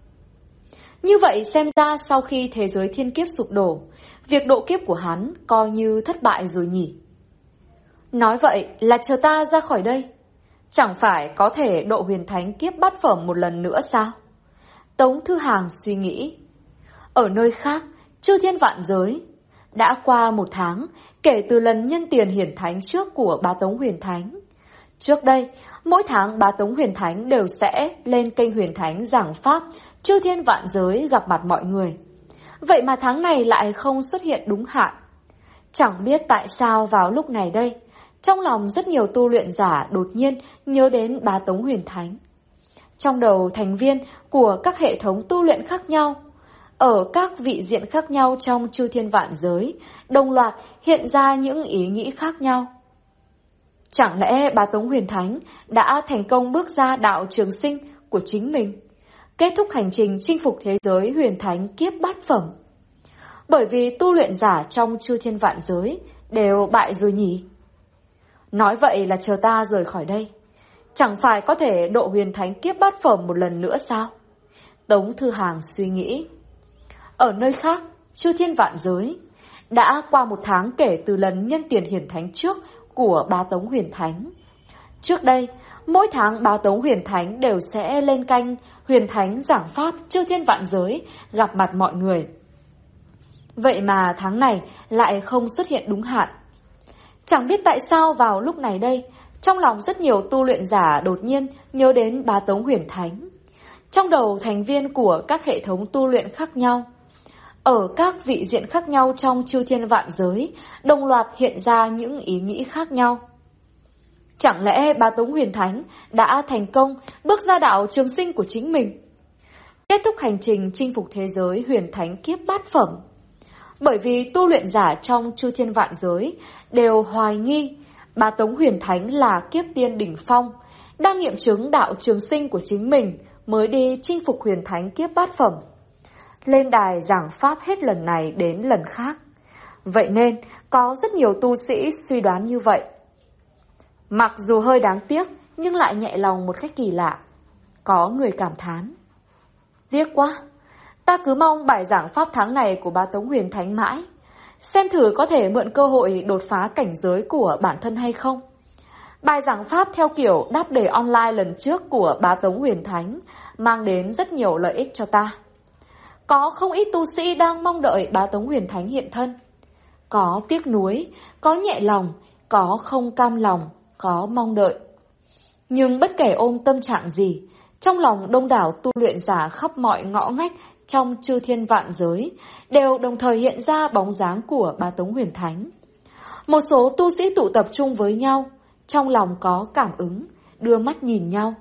Như vậy xem ra sau khi thế giới thiên kiếp sụp đổ, việc độ kiếp của hắn coi như thất bại rồi nhỉ. Nói vậy là chờ ta ra khỏi đây, chẳng phải có thể độ huyền thánh kiếp bát phẩm một lần nữa sao? Tống Thư Hàng suy nghĩ. Ở nơi khác, chư thiên vạn giới, đã qua 1 tháng kể từ lần nhân tiền hiển thánh trước của Bá Tống Huyền Thánh. Trước đây, mỗi tháng Bá Tống Huyền Thánh đều sẽ lên kênh Huyền Thánh giảng pháp, chư thiên vạn giới gặp mặt mọi người. Vậy mà tháng này lại không xuất hiện đúng hạn. Chẳng biết tại sao vào lúc này đây, trong lòng rất nhiều tu luyện giả đột nhiên nhớ đến Bá Tống Huyền Thánh. Trong đầu thành viên của các hệ thống tu luyện khác nhau, ở các vị diện khác nhau trong chư thiên vạn giới, đồng loạt hiện ra những ý nghĩ khác nhau. Chẳng lẽ Bá Tống Huyền Thánh đã thành công bước ra đạo trường sinh của chính mình, kết thúc hành trình chinh phục thế giới huyền thánh kiếp bát phẩm? Bởi vì tu luyện giả trong chư thiên vạn giới đều bại rồi nhỉ? Nói vậy là chờ ta rời khỏi đây, chẳng phải có thể độ huyền thánh kiếp bát phẩm một lần nữa sao? Tống Thư Hàng suy nghĩ. Ở nơi khác, chư thiên vạn giới, đã qua 1 tháng kể từ lần nhân tiền hiển thánh trước của Bá Tống Huyền Thánh. Trước đây, mỗi tháng Bá Tống Huyền Thánh đều sẽ lên canh huyền thánh giảng pháp chư thiên vạn giới, gặp mặt mọi người. Vậy mà tháng này lại không xuất hiện đúng hạn. Chẳng biết tại sao vào lúc này đây, trong lòng rất nhiều tu luyện giả đột nhiên nhớ đến Bá Tống Huyền Thánh. Trong đầu thành viên của các hệ thống tu luyện khác nhau, ở các vị diện khác nhau trong chư thiên vạn giới, đồng loạt hiện ra những ý nghĩ khác nhau. Chẳng lẽ Bá Tống Huyền Thánh đã thành công bước ra đạo trường sinh của chính mình, kết thúc hành trình chinh phục thế giới huyền thánh kiếp bát phẩm? Bởi vì tu luyện giả trong chư thiên vạn giới đều hoài nghi Bá Tống Huyền Thánh là kiếp tiên đỉnh phong, đang nghiệm chứng đạo trường sinh của chính mình mới đi chinh phục huyền thánh kiếp bát phẩm. Lên đài giảng pháp hết lần này đến lần khác. Vậy nên có rất nhiều tu sĩ suy đoán như vậy. Mặc dù hơi đáng tiếc nhưng lại nhẹ lòng một cách kỳ lạ. Có người cảm thán: tiếc quá, ta cứ mong bài giảng pháp tháng này của Bá Tống Huyền Thánh mãi, xem thử có thể mượn cơ hội đột phá cảnh giới của bản thân hay không. Bài giảng pháp theo kiểu đáp đề online lần trước của Bá Tống Huyền Thánh mang đến rất nhiều lợi ích cho ta. Có không ít tu sĩ đang mong đợi Bá Tống Huyền Thánh hiện thân. Có tiếc nuối, có nhẹ lòng, có không cam lòng, có mong đợi. Nhưng bất kể ôm tâm trạng gì, trong lòng đông đảo tu luyện giả khắp mọi ngõ ngách trong chư thiên vạn giới đều đồng thời hiện ra bóng dáng của Bá Tống Huyền Thánh. Một số tu sĩ tụ tập trung với nhau, trong lòng có cảm ứng, đưa mắt nhìn nhau.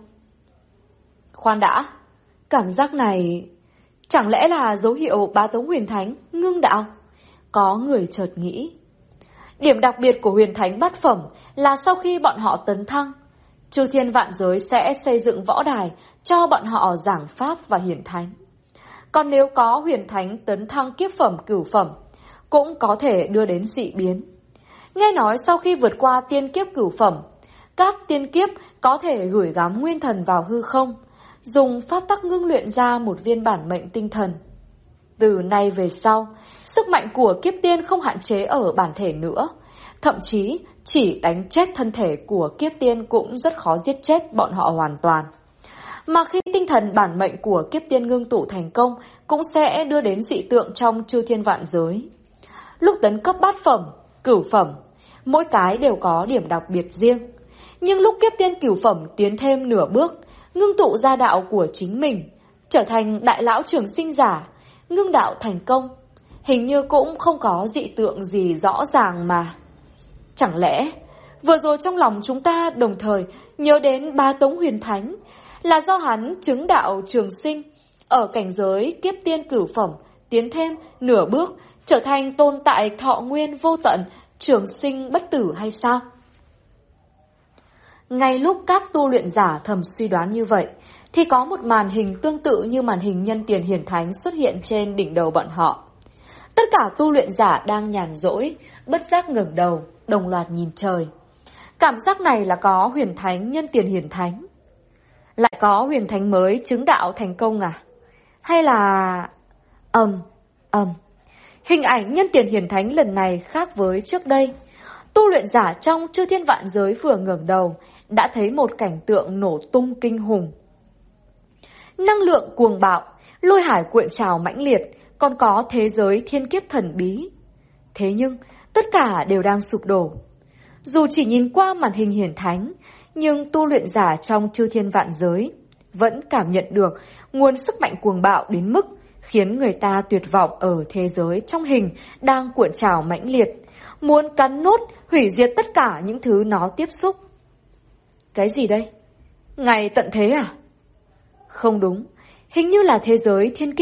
Khoan đã, cảm giác này chẳng lẽ là dấu hiệu Bá Tống Huyền Thánh ngưng đạo? Có người chợt nghĩ. Điểm đặc biệt của huyền thánh bát phẩm là sau khi bọn họ tấn thăng, chư thiên vạn giới sẽ xây dựng võ đài cho bọn họ giảng pháp và hiển thánh. Còn nếu có huyền thánh tấn thăng kiếp phẩm cửu phẩm, cũng có thể đưa đến dị biến. Nghe nói sau khi vượt qua tiên kiếp cửu phẩm, các tiên kiếp có thể gửi gắm nguyên thần vào hư không, dùng pháp tắc ngưng luyện ra một viên bản mệnh tinh thần. Từ nay về sau, sức mạnh của kiếp tiên không hạn chế ở bản thể nữa. Thậm chí, chỉ đánh chết thân thể của kiếp tiên cũng rất khó giết chết bọn họ hoàn toàn. Mà khi tinh thần bản mệnh của kiếp tiên ngưng tụ thành công, cũng sẽ đưa đến dị tượng trong chư thiên vạn giới. Lúc tấn cấp bát phẩm, cửu phẩm, mỗi cái đều có điểm đặc biệt riêng. Nhưng lúc kiếp tiên cửu phẩm tiến thêm nửa bước, ngưng tụ ra đạo của chính mình, trở thành đại lão trường sinh giả, ngưng đạo thành công, hình như cũng không có dị tượng gì rõ ràng mà. Chẳng lẽ vừa rồi trong lòng chúng ta đồng thời nhớ đến Bá Tống Huyền Thánh là do hắn chứng đạo trường sinh ở cảnh giới kiếp tiên cửu phẩm, tiến thêm nửa bước, trở thành tồn tại thọ nguyên vô tận, trường sinh bất tử hay sao? Ngay lúc các tu luyện giả thầm suy đoán như vậy, thì có một màn hình tương tự như màn hình nhân tiền hiển thánh xuất hiện trên đỉnh đầu bọn họ. Tất cả tu luyện giả đang nhàn rỗi, bất giác ngẩng đầu, đồng loạt nhìn trời. Cảm giác này là có huyền thánh nhân tiền hiển thánh. Lại có huyền thánh mới chứng đạo thành công à? Hay là... Hình ảnh nhân tiền hiển thánh lần này khác với trước đây. Tu luyện giả trong chư thiên vạn giới vừa ngẩng đầu đã thấy một cảnh tượng nổ tung kinh hùng. Năng lượng cuồng bạo, lôi hải cuộn trào mãnh liệt, còn có thế giới thiên kiếp thần bí. Thế nhưng, tất cả đều đang sụp đổ. Dù chỉ nhìn qua màn hình hiển thánh, nhưng tu luyện giả trong chư thiên vạn giới vẫn cảm nhận được nguồn sức mạnh cuồng bạo đến mức khiến người ta tuyệt vọng ở thế giới trong hình đang cuộn trào mãnh liệt, muốn cắn nốt, hủy diệt tất cả những thứ nó tiếp xúc. Cái gì đây? Ngày tận thế à? Không đúng, hình như là thế giới thiên kiếp,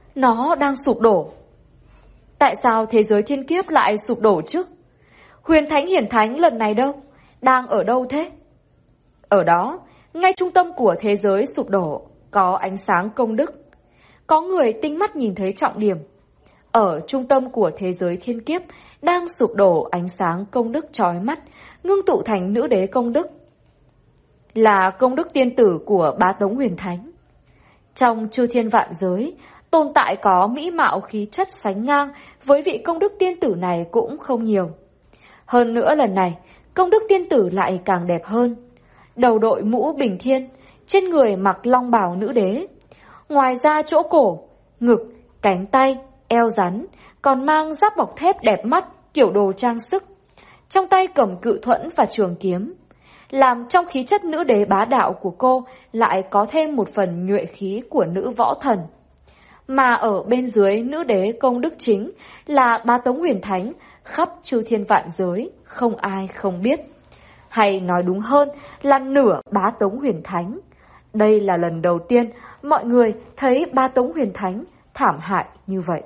Nó đang sụp đổ. Tại sao thế giới thiên kiếp lại sụp đổ chứ? Huyền Thánh Hiển Thánh lần này đâu? Đang ở đâu thế? Ở đó, ngay trung tâm của thế giới sụp đổ, có ánh sáng công đức. Có người tinh mắt nhìn thấy trọng điểm. Ở trung tâm của thế giới thiên kiếp đang sụp đổ ánh sáng công đức chói mắt, ngưng tụ thành nữ đế công đức. Là công đức tiên tử của Bá Tống Huyền Thánh. Trong chư thiên vạn giới, tồn tại có mỹ mạo khí chất sánh ngang với vị công đức tiên tử này cũng không nhiều. Hơn nữa lần này, công đức tiên tử lại càng đẹp hơn. Đầu đội mũ bình thiên, trên người mặc long bào nữ đế. Ngoài ra chỗ cổ, ngực, cánh tay, eo rắn, còn mang giáp bọc thép đẹp mắt kiểu đồ trang sức. Trong tay cầm cự thuẫn và trường kiếm. Làm trong khí chất nữ đế bá đạo của cô lại có thêm một phần nhuệ khí của nữ võ thần. Mà ở bên dưới nữ đế công đức chính là Bá Tống Huyền Thánh, khắp chư thiên vạn giới, không ai không biết. Hay nói đúng hơn là nửa Bá Tống Huyền Thánh. Đây là lần đầu tiên mọi người thấy Bá Tống Huyền Thánh thảm hại như vậy.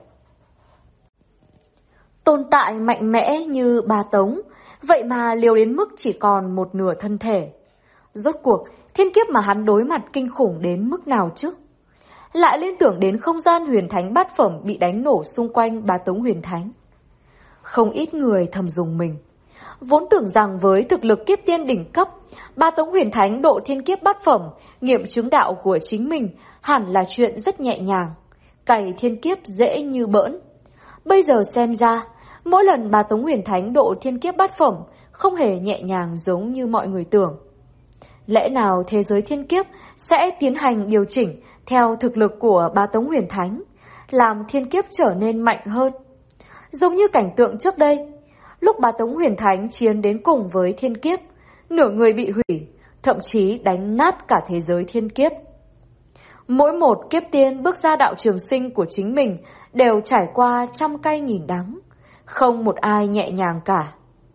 Tồn tại mạnh mẽ như Bá Tống, vậy mà liều đến mức chỉ còn một nửa thân thể. Rốt cuộc, thiên kiếp mà hắn đối mặt kinh khủng đến mức nào chứ? Lại liên tưởng đến không gian huyền thánh bát phẩm bị đánh nổ xung quanh Bá Tống Huyền Thánh. Không ít người thầm rùng mình. Vốn tưởng rằng với thực lực kiếp tiên đỉnh cấp, Bá Tống Huyền Thánh độ thiên kiếp bát phẩm, nghiệm chứng đạo của chính mình hẳn là chuyện rất nhẹ nhàng. Cày thiên kiếp dễ như bỡn. Bây giờ xem ra, mỗi lần Bá Tống Huyền Thánh độ thiên kiếp bát phẩm không hề nhẹ nhàng giống như mọi người tưởng. Lẽ nào thế giới thiên kiếp sẽ tiến hành điều chỉnh theo thực lực của Bá Tống Huyền Thánh, làm thiên kiếp trở nên mạnh hơn? Giống như cảnh tượng trước đây, lúc Bá Tống Huyền Thánh chiến đến cùng với thiên kiếp, nửa người bị hủy, thậm chí đánh nát cả thế giới thiên kiếp. Mỗi một kiếp tiên bước ra đạo trường sinh của chính mình đều trải qua trăm cay nghìn đắng, không một ai nhẹ nhàng cả.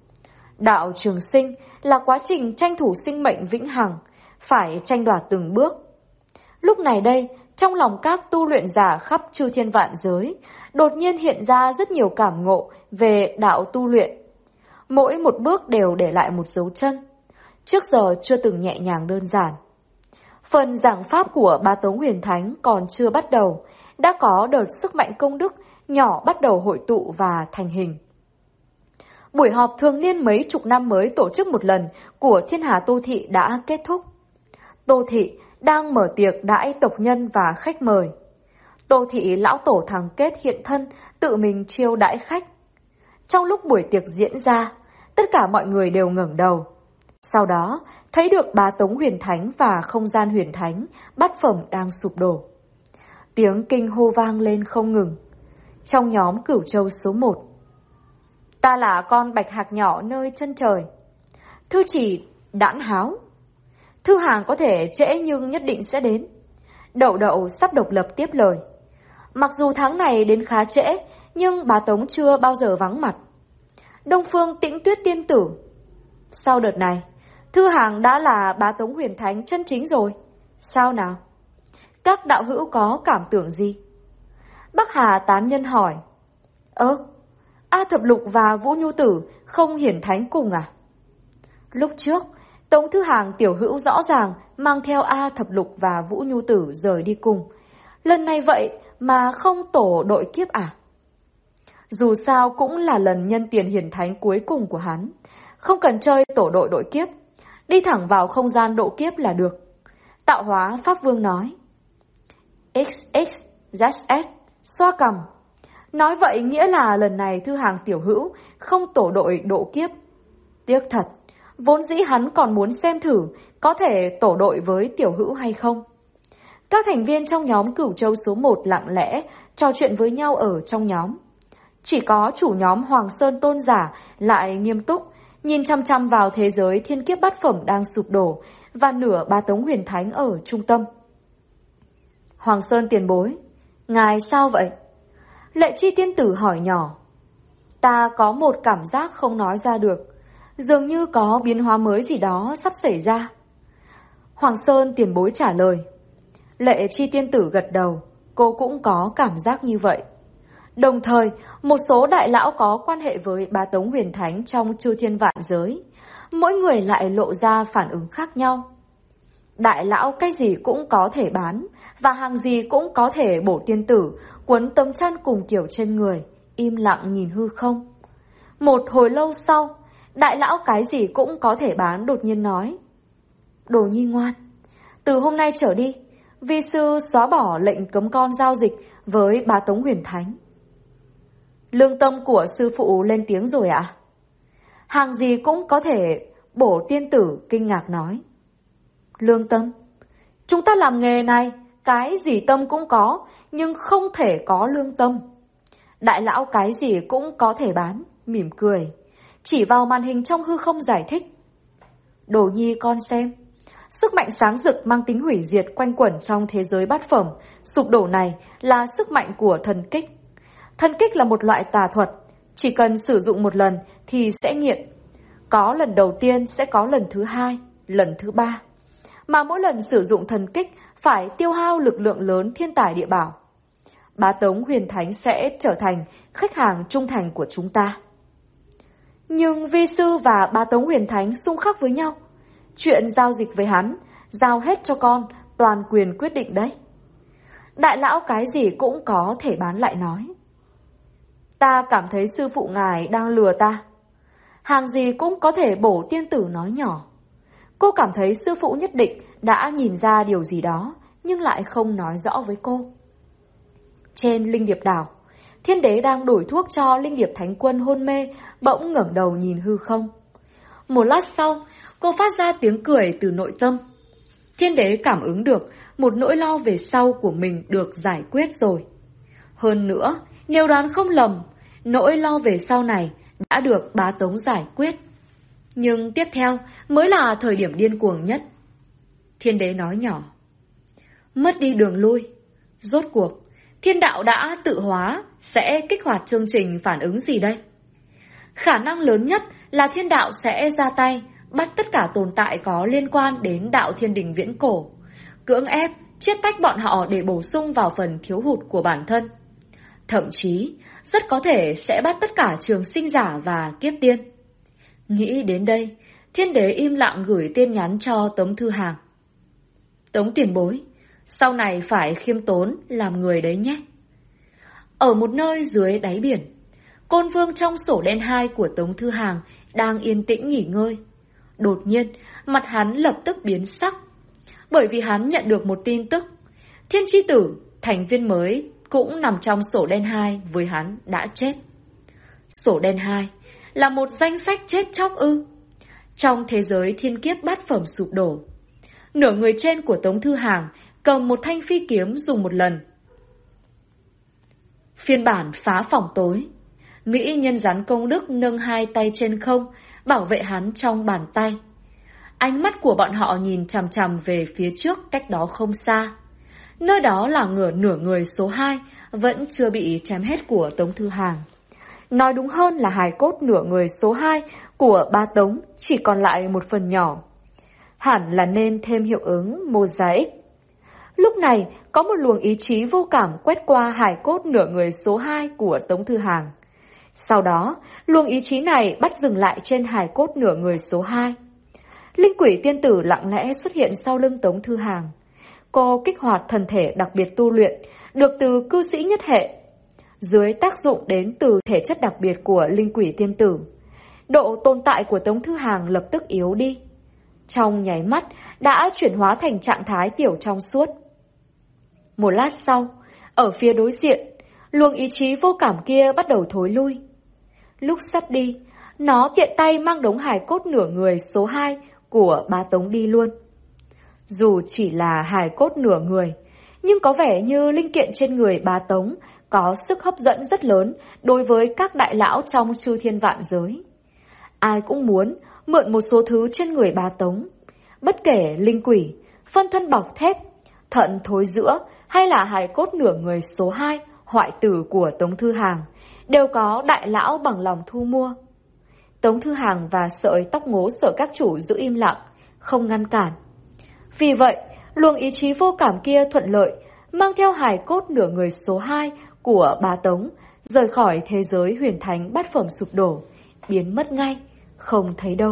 Đạo trường sinh là quá trình tranh thủ sinh mệnh vĩnh hằng, phải tranh đoạt từng bước. Lúc này đây, trong lòng các tu luyện giả khắp chư thiên vạn giới, đột nhiên hiện ra rất nhiều cảm ngộ về đạo tu luyện. Mỗi một bước đều để lại một dấu chân, trước giờ chưa từng nhẹ nhàng đơn giản. Phần giảng pháp của Bá Tống Huyền Thánh còn chưa bắt đầu, đã có đợt sức mạnh công đức nhỏ bắt đầu hội tụ và thành hình. Buổi họp thường niên mấy chục năm mới tổ chức một lần của Thiên Hà Tô Thị đã kết thúc. Tô Thị đang mở tiệc đãi tộc nhân và khách mời. Tô Thị lão tổ thằng Kết hiện thân tự mình chiêu đãi khách. Trong lúc buổi tiệc diễn ra, tất cả mọi người đều ngẩng đầu. Sau đó, thấy được Bá Tống Huyền Thánh và không gian huyền thánh, bát phẩm đang sụp đổ. Tiếng kinh hô vang lên không ngừng. Trong nhóm Cửu Châu số 1. Ta là con bạch hạc nhỏ nơi chân trời. Thư chỉ đãn háo. Thư hàng có thể trễ nhưng nhất định sẽ đến. Đậu đậu sắp độc lập tiếp lời. Mặc dù tháng này đến khá trễ, nhưng Bá Tống chưa bao giờ vắng mặt. Đông Phương Tĩnh Tuyết tiên tử. Sau đợt này, Thư hàng đã là Bá Tống Huyền Thánh chân chính rồi. Sao nào? Các đạo hữu có cảm tưởng gì? Bắc Hà tán nhân hỏi. A Thập Lục và Vũ Nhu Tử không hiển thánh cùng à? Lúc trước, Tống Thư Hàng tiểu hữu rõ ràng mang theo A Thập Lục và Vũ Nhu Tử rời đi cùng. Lần này vậy mà không tổ đội kiếp à? Dù sao cũng là lần nhân tiền hiển thánh cuối cùng của hắn. Không cần chơi tổ đội kiếp. Đi thẳng vào không gian độ kiếp là được. Tạo hóa Pháp Vương nói. XX, ZS, xoa cằm. Nói vậy nghĩa là lần này Thư Hàng tiểu hữu không tổ đội độ kiếp. Tiếc thật, vốn dĩ hắn còn muốn xem thử có thể tổ đội với tiểu hữu hay không. Các thành viên trong nhóm Cửu Châu số 1 lặng lẽ trò chuyện với nhau ở trong nhóm. Chỉ có chủ nhóm Hoàng Sơn Tôn Giả lại nghiêm túc, nhìn chăm chăm vào thế giới thiên kiếp bát phẩm đang sụp đổ và nửa Bá Tống Huyền Thánh ở trung tâm. Hoàng Sơn tiền bối, ngài sao vậy? Lệ Chi tiên tử hỏi nhỏ. Ta có một cảm giác không nói ra được, dường như có biến hóa mới gì đó sắp xảy ra. Hoàng Sơn tiền bối trả lời. Lệ Chi tiên tử gật đầu, cô cũng có cảm giác như vậy. Đồng thời, một số đại lão có quan hệ với Bá Tống Huyền Thánh trong chư thiên vạn giới, mỗi người lại lộ ra phản ứng khác nhau. Đại lão cái gì cũng có thể bán, và hàng gì cũng có thể bổ tiên tử, quấn tấm chăn cùng kiểu trên người, im lặng nhìn hư không. Một hồi lâu sau, đại lão cái gì cũng có thể bán đột nhiên nói: Đồ Nhi ngoan, từ hôm nay trở đi, vi sư xóa bỏ lệnh cấm con giao dịch với Bá Tống Huyền Thánh. Lương tâm của sư phụ lên tiếng rồi ạ? Hàng gì cũng có thể bổ tiên tử kinh ngạc nói. Lương tâm? Chúng ta làm nghề này, cái gì tâm cũng có, nhưng không thể có lương tâm. Đại lão cái gì cũng có thể bán, mỉm cười, chỉ vào màn hình trong hư không giải thích. Đồ Nhi con xem, sức mạnh sáng rực mang tính hủy diệt quanh quẩn trong thế giới bát phẩm, sụp đổ này là sức mạnh của thần kích. Thần kích là một loại tà thuật, chỉ cần sử dụng một lần thì sẽ nghiện. Có lần đầu tiên sẽ có lần thứ hai, lần thứ ba. Mà mỗi lần sử dụng thần kích phải tiêu hao lực lượng lớn thiên tài địa bảo. Bá Tống Huyền Thánh sẽ trở thành khách hàng trung thành của chúng ta. Nhưng vi sư và Bá Tống Huyền Thánh xung khắc với nhau. Chuyện giao dịch với hắn, giao hết cho con, toàn quyền quyết định đấy. Đại lão cái gì cũng có thể bán lại nói. Ta cảm thấy sư phụ ngài đang lừa ta. Hàng gì cũng có thể bổ tiên tử nói nhỏ. Cô cảm thấy sư phụ nhất định đã nhìn ra điều gì đó, nhưng lại không nói rõ với cô. Trên Linh Điệp Đảo, Thiên Đế đang đổi thuốc cho Linh Điệp Thánh Quân hôn mê, bỗng ngẩng đầu nhìn hư không. Một lát sau, cô phát ra tiếng cười từ nội tâm. Thiên Đế cảm ứng được một nỗi lo về sau của mình được giải quyết rồi. Hơn nữa, nếu đoán không lầm, nỗi lo về sau này đã được Bá Tống giải quyết. Nhưng tiếp theo mới là thời điểm điên cuồng nhất. Thiên Đế nói nhỏ. Mất đi đường lui. Rốt cuộc, thiên đạo đã tự hóa, sẽ kích hoạt chương trình phản ứng gì đây? Khả năng lớn nhất là thiên đạo sẽ ra tay, bắt tất cả tồn tại có liên quan đến đạo thiên đình viễn cổ, cưỡng ép, chiết tách bọn họ để bổ sung vào phần thiếu hụt của bản thân. Thậm chí, rất có thể sẽ bắt tất cả trường sinh giả và kiếp tiên. Nghĩ đến đây, Thiên Đế im lặng gửi tin nhắn cho Tống Thư Hàng. Tống tiền bối, sau này phải khiêm tốn làm người đấy nhé. Ở một nơi dưới đáy biển, Côn Vương trong sổ đen 2 của Tống Thư Hàng đang yên tĩnh nghỉ ngơi. Đột nhiên, mặt hắn lập tức biến sắc. Bởi vì hắn nhận được một tin tức. Thiên Chi Tử, thành viên mới, cũng nằm trong sổ đen 2 với hắn đã chết. Sổ đen 2 là một danh sách chết chóc ư? Trong thế giới thiên kiếp bát phẩm sụp đổ, nửa người trên của Tống Thư Hàng cầm một thanh phi kiếm dùng một lần. Phiên bản phá phòng tối, Mỹ nhân rắn công đức nâng hai tay trên không, bảo vệ hắn trong bàn tay. Ánh mắt của bọn họ nhìn chằm chằm về phía trước cách đó không xa. Nơi đó là nửa người số 2 vẫn chưa bị chém hết của Tống Thư Hàng. Nói đúng hơn là hài cốt nửa người số 2 của Bá Tống chỉ còn lại một phần nhỏ. Hẳn là nên thêm hiệu ứng mosaic. Lúc này có một luồng ý chí vô cảm quét qua hài cốt nửa người số 2 của Tống Thư Hàng. Sau đó, luồng ý chí này bắt dừng lại trên hài cốt nửa người số 2. Linh quỷ tiên tử lặng lẽ xuất hiện sau lưng Tống Thư Hàng. Cô kích hoạt thần thể đặc biệt tu luyện, được từ cư sĩ nhất hệ. Dưới tác dụng đến từ thể chất đặc biệt của linh quỷ tiên tử, độ tồn tại của Tống Thư Hàng lập tức yếu đi. Trong nháy mắt đã chuyển hóa thành trạng thái tiểu trong suốt. Một lát sau, ở phía đối diện, luồng ý chí vô cảm kia bắt đầu thối lui. Lúc sắp đi, nó tiện tay mang đống hài cốt nửa người số 2 của Bá Tống đi luôn. Dù chỉ là hài cốt nửa người, nhưng có vẻ như linh kiện trên người Bá Tống có sức hấp dẫn rất lớn đối với các đại lão trong chư thiên vạn giới. Ai cũng muốn mượn một số thứ trên người Bá Tống. Bất kể linh quỷ, phân thân bọc thép, thận thối giữa hay là hài cốt nửa người số 2 hoại tử của Tống Thư Hàng, đều có đại lão bằng lòng thu mua. Tống Thư Hàng và sợi tóc ngố Sở Các Chủ giữ im lặng, không ngăn cản. Vì vậy, luồng ý chí vô cảm kia thuận lợi mang theo hài cốt nửa người số 2 của Bá Tống, rời khỏi thế giới huyền thánh bát phẩm sụp đổ, biến mất ngay, không thấy đâu.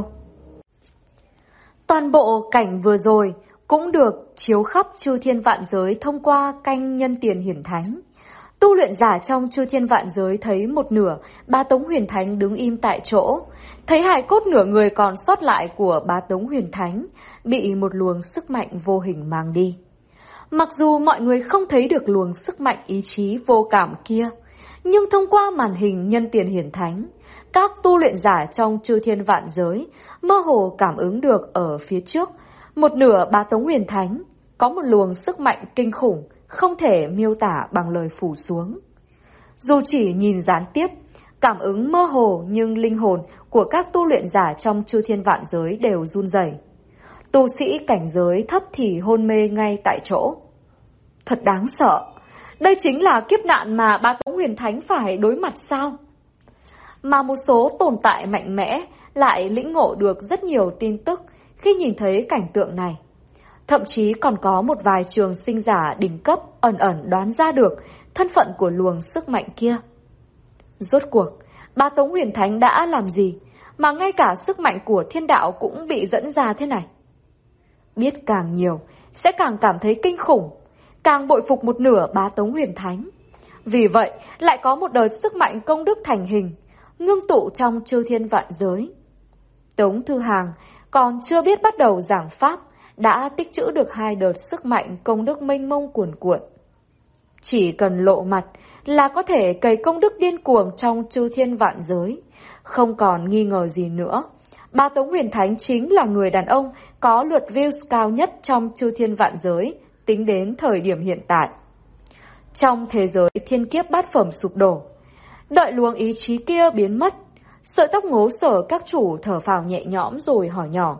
Toàn bộ cảnh vừa rồi cũng được chiếu khắp chư thiên vạn giới thông qua canh nhân tiền hiển thánh. Tu luyện giả trong chư thiên vạn giới thấy một nửa Bá Tống huyền thánh đứng im tại chỗ, thấy hài cốt nửa người còn sót lại của Bá Tống huyền thánh bị một luồng sức mạnh vô hình mang đi. Mặc dù mọi người không thấy được luồng sức mạnh ý chí vô cảm kia, nhưng thông qua màn hình nhân tiền hiển thánh, các tu luyện giả trong chư thiên vạn giới mơ hồ cảm ứng được ở phía trước một nửa Bá Tống huyền thánh có một luồng sức mạnh kinh khủng không thể miêu tả bằng lời phủ xuống. Dù chỉ nhìn gián tiếp, cảm ứng mơ hồ nhưng linh hồn của các tu luyện giả trong chư thiên vạn giới đều run rẩy. Tu sĩ cảnh giới thấp thì hôn mê ngay tại chỗ. Thật đáng sợ. Đây chính là kiếp nạn mà Bá Tống huyền thánh phải đối mặt sao? Mà một số tồn tại mạnh mẽ lại lĩnh ngộ được rất nhiều tin tức khi nhìn thấy cảnh tượng này. Thậm chí còn có một vài trường sinh giả đỉnh cấp ẩn ẩn đoán ra được thân phận của luồng sức mạnh kia. Rốt cuộc, Bá Tống huyền thánh đã làm gì mà ngay cả sức mạnh của thiên đạo cũng bị dẫn ra thế này? Biết càng nhiều, sẽ càng cảm thấy kinh khủng, càng bội phục một nửa Bá Tống huyền thánh. Vì vậy, lại có một đợt sức mạnh công đức thành hình, ngưng tụ trong chư thiên vạn giới. Tống Thư Hàng còn chưa biết bắt đầu giảng pháp, đã tích trữ được 2 đợt sức mạnh công đức mênh mông cuồn cuộn. Chỉ cần lộ mặt là có thể cày công đức điên cuồng trong chư thiên vạn giới, không còn nghi ngờ gì nữa. Bá Tống huyền thánh chính là người đàn ông có lượt views cao nhất trong chư thiên vạn giới tính đến thời điểm hiện tại. Trong thế giới thiên kiếp bát phẩm sụp đổ, đợi luồng ý chí kia biến mất, sợi tóc ngố sở các chủ thở phào nhẹ nhõm rồi hỏi nhỏ: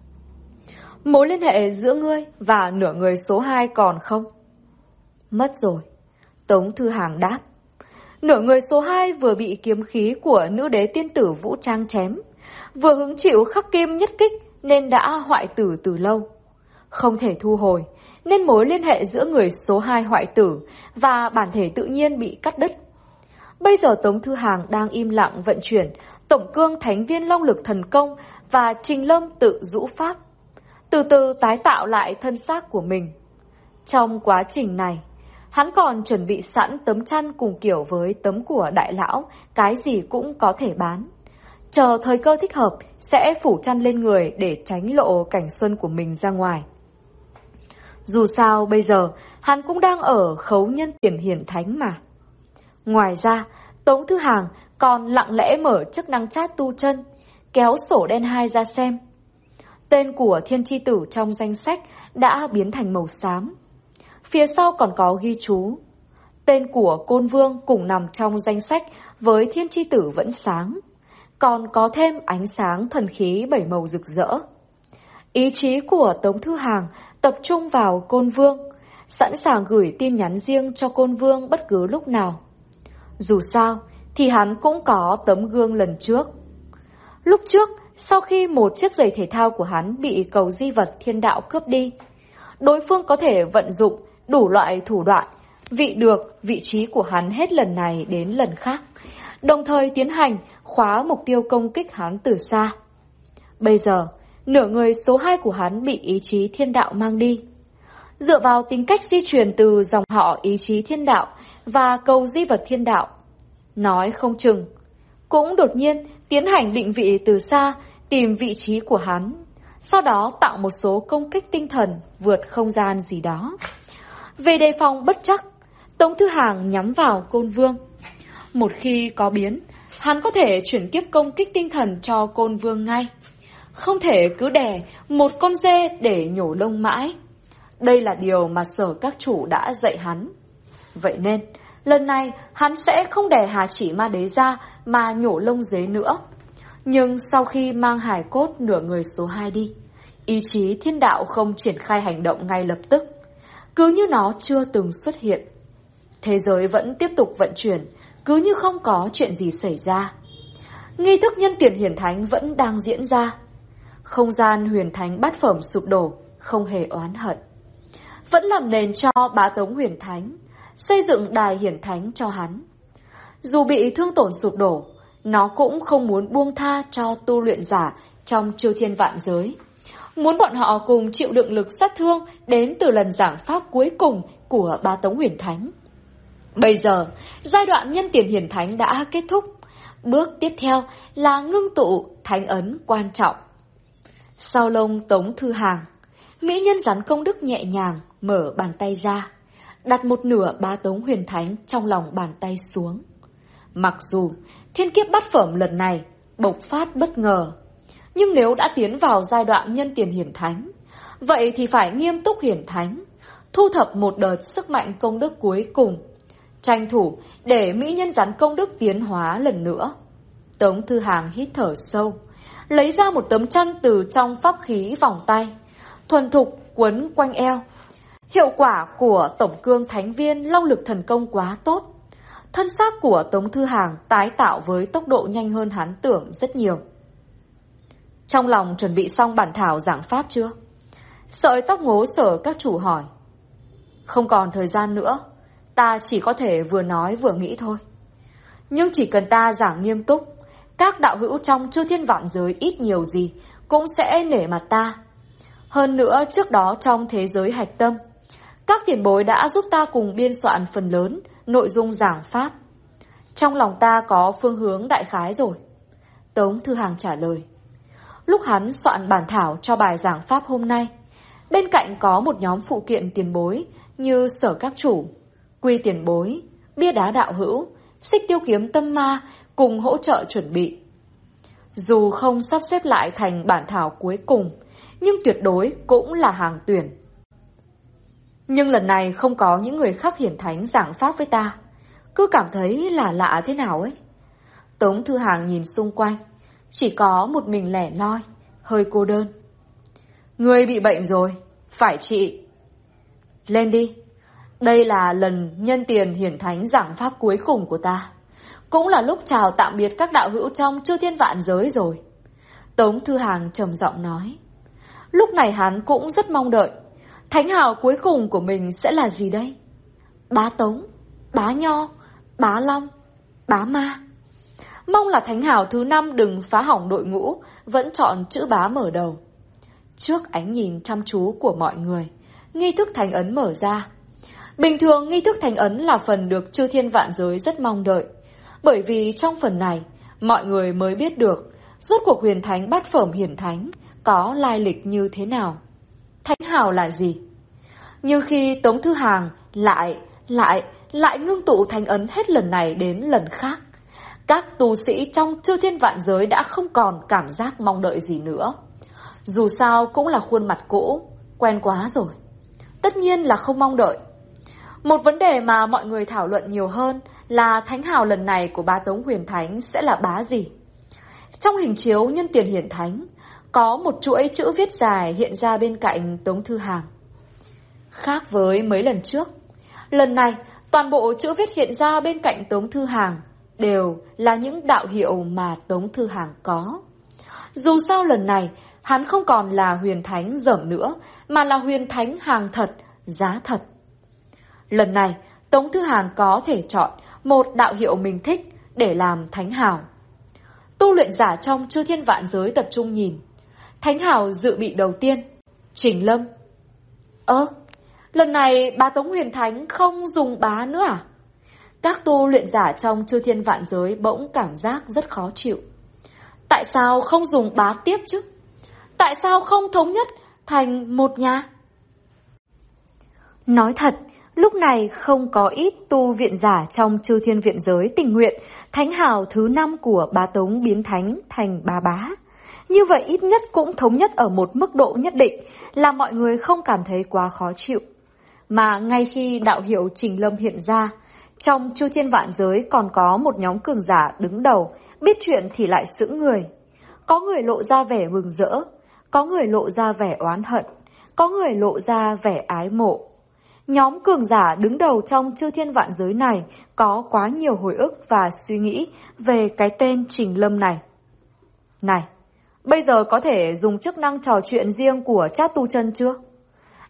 mối liên hệ giữa ngươi và nửa người số 2 còn không? Mất rồi, Tống Thư Hàng đáp. Nửa người số 2 vừa bị kiếm khí của nữ đế tiên tử Vũ Trang chém, vừa hứng chịu khắc kim nhất kích nên đã hoại tử từ lâu. Không thể thu hồi, nên mối liên hệ giữa người số 2 hoại tử và bản thể tự nhiên bị cắt đứt. Bây giờ Tống Thư Hàng đang im lặng vận chuyển Tổng Cương Thánh Viên Long Lực Thần Công và Trình Lâm Tự Dũ Pháp, từ từ tái tạo lại thân xác của mình. Trong quá trình này, hắn còn chuẩn bị sẵn tấm chăn cùng kiểu với tấm của đại lão, cái gì cũng có thể bán. Chờ thời cơ thích hợp sẽ phủ chăn lên người để tránh lộ cảnh xuân của mình ra ngoài. Dù sao bây giờ hắn cũng đang ở khấu nhân tiền hiển thánh mà. Ngoài ra, Tống Thư Hàng còn lặng lẽ mở chức năng chat tu chân, kéo sổ đen 2 ra xem. Tên của Thiên Chi Tử trong danh sách đã biến thành màu xám. Phía sau còn có ghi chú: tên của Côn Vương cùng nằm trong danh sách với Thiên Chi Tử vẫn sáng, còn có thêm ánh sáng thần khí 7 màu rực rỡ. Ý chí của Tống Thư Hàng tập trung vào Côn Vương, sẵn sàng gửi tin nhắn riêng cho Côn Vương bất cứ lúc nào. Dù sao thì hắn cũng có tấm gương lần trước. Lúc trước, sau khi một chiếc giày thể thao của hắn bị cầu di vật thiên đạo cướp đi, đối phương có thể vận dụng đủ loại thủ đoạn vị được vị trí của hắn hết lần này đến lần khác, đồng thời tiến hành khóa mục tiêu công kích hắn từ xa. Bây giờ, nửa người số 2 của hắn bị ý chí thiên đạo mang đi. Dựa vào tính cách di truyền từ dòng họ ý chí thiên đạo và cầu di vật thiên đạo, nói không chừng cũng đột nhiên tiến hành định vị từ xa, tìm vị trí của hắn, sau đó tạo một số công kích tinh thần vượt không gian gì đó. Về đề phòng bất chắc, Tống Thư Hàng nhắm vào Côn Vương. Một khi có biến, hắn có thể chuyển kiếp công kích tinh thần cho Côn Vương ngay. Không thể cứ đè một con dê để nhổ lông mãi. Đây là điều mà sở các chủ đã dạy hắn. Vậy nên, lần này hắn sẽ không đè Hà Chỉ Ma Đế ra mà nhổ lông dế nữa. Nhưng sau khi mang hài cốt nửa người số 2 đi, ý chí thiên đạo không triển khai hành động ngay lập tức, cứ như nó chưa từng xuất hiện. Thế giới vẫn tiếp tục vận chuyển, cứ như không có chuyện gì xảy ra. Nghi thức nhân tiền hiển thánh vẫn đang diễn ra. Không gian huyền thánh bát phẩm sụp đổ, không hề oán hận. vẫn làm nền cho Bá Tống Huyền Thánh, xây dựng đài hiển thánh cho hắn. Dù bị thương tổn sụp đổ, nó cũng không muốn buông tha cho tu luyện giả trong chư thiên vạn giới, muốn bọn họ cùng chịu đựng lực sát thương đến từ lần giảng pháp cuối cùng của Bá Tống Huyền Thánh. Bây giờ, giai đoạn nhân tiền hiển thánh đã kết thúc. Bước tiếp theo là ngưng tụ thánh ấn quan trọng. Sau lông Tống Thư Hàng, mỹ nhân rắn công đức nhẹ nhàng mở bàn tay ra, đặt một nửa Bá Tống Huyền Thánh trong lòng bàn tay xuống. Mặc dù thiên kiếp bát phẩm lần này bộc phát bất ngờ, nhưng nếu đã tiến vào giai đoạn nhân tiền hiển thánh, vậy thì phải nghiêm túc hiển thánh, thu thập một đợt sức mạnh công đức cuối cùng, tranh thủ để mỹ nhân rắn công đức tiến hóa lần nữa. Tống Thư Hàng hít thở sâu, lấy ra một tấm chăn từ trong pháp khí vòng tay, thuần thục quấn quanh eo. Hiệu quả của tổng cương thánh viên long lực thần công quá tốt. Thân xác của Tống Thư Hàng tái tạo với tốc độ nhanh hơn hắn tưởng rất nhiều. Trong lòng chuẩn bị xong bản thảo giảng pháp chưa? Sợi tóc ngố sở các chủ hỏi. Không còn thời gian nữa, ta chỉ có thể vừa nói vừa nghĩ thôi. Nhưng chỉ cần ta giảng nghiêm túc, các đạo hữu trong chư thiên vạn giới ít nhiều gì cũng sẽ nể mặt ta. Hơn nữa trước đó trong thế giới hạch tâm, các tiền bối đã giúp ta cùng biên soạn phần lớn nội dung giảng pháp. Trong lòng ta có phương hướng đại khái rồi. Tống Thư Hàng trả lời. Lúc hắn soạn bản thảo cho bài giảng pháp hôm nay, bên cạnh có một nhóm phụ kiện tiền bối như sở các chủ, quy tiền bối, bia đá đạo hữu, xích tiêu kiếm tâm ma cùng hỗ trợ chuẩn bị. Dù không sắp xếp lại thành bản thảo cuối cùng, nhưng tuyệt đối cũng là hàng tuyển. Nhưng lần này không có những người khác hiển thánh giảng pháp với ta, cứ cảm thấy là lạ thế nào ấy. Tống Thư Hàng nhìn xung quanh, chỉ có một mình lẻ loi, hơi cô đơn. Người bị bệnh rồi, phải trị. Lên đi, đây là lần nhân tiền hiển thánh giảng pháp cuối cùng của ta, cũng là lúc chào tạm biệt các đạo hữu trong chư thiên vạn giới rồi. Tống Thư Hàng trầm giọng nói. Lúc này hắn cũng rất mong đợi thánh hào cuối cùng của mình sẽ là gì đây? Bá Tống, Bá Nho, Bá Long, Bá Ma. Mong là thánh hào thứ 5 đừng phá hỏng đội ngũ, vẫn chọn chữ Bá mở đầu. Trước ánh nhìn chăm chú của mọi người, nghi thức thánh ấn mở ra. Bình thường nghi thức thánh ấn là phần được chư thiên vạn giới rất mong đợi, bởi vì trong phần này mọi người mới biết được rốt cuộc huyền thánh bát phẩm hiển thánh có lai lịch như thế nào, thánh hào là gì. Nhưng khi Tống Thư Hàng lại ngưng tụ thánh ấn hết lần này đến lần khác, các tu sĩ trong chư thiên vạn giới đã không còn cảm giác mong đợi gì nữa. Dù sao cũng là khuôn mặt cũ, quen quá rồi, tất nhiên là không mong đợi. Một vấn đề mà mọi người thảo luận nhiều hơn là thánh hào lần này của Bá Tống Huyền Thánh sẽ là bá gì. Trong hình chiếu nhân tiền hiển thánh, có một chuỗi chữ viết dài hiện ra bên cạnh Tống Thư Hàng. Khác với mấy lần trước, lần này toàn bộ chữ viết hiện ra bên cạnh Tống Thư Hàng đều là những đạo hiệu mà Tống Thư Hàng có. Dù sao lần này hắn không còn là huyền thánh dởm nữa, mà là huyền thánh hàng thật, giá thật. Lần này Tống Thư Hàng có thể chọn một đạo hiệu mình thích để làm thánh hào. Tu luyện giả trong chư thiên vạn giới tập trung nhìn. Thánh hào dự bị đầu tiên, Trình Lâm. Lần này Bá Tống Huyền Thánh không dùng bá nữa à? Các tu luyện giả trong chư thiên vạn giới bỗng cảm giác rất khó chịu. Tại sao không dùng bá tiếp chứ? Tại sao không thống nhất thành một nhà? Nói thật, lúc này không có ít tu viện giả trong chư thiên viện giới tình nguyện thánh hào thứ 5 của Bá Tống biến thánh thành bá bá. Như vậy ít nhất cũng thống nhất ở một mức độ nhất định, là mọi người không cảm thấy quá khó chịu. Mà ngay khi đạo hiệu Trình Lâm hiện ra, trong chư thiên vạn giới còn có một nhóm cường giả đứng đầu, biết chuyện thì lại sững người. Có người lộ ra vẻ mừng rỡ, có người lộ ra vẻ oán hận, có người lộ ra vẻ ái mộ. Nhóm cường giả đứng đầu trong chư thiên vạn giới này có quá nhiều hồi ức và suy nghĩ về cái tên Trình Lâm này. Này, bây giờ có thể dùng chức năng trò chuyện riêng của chat tu chân chưa?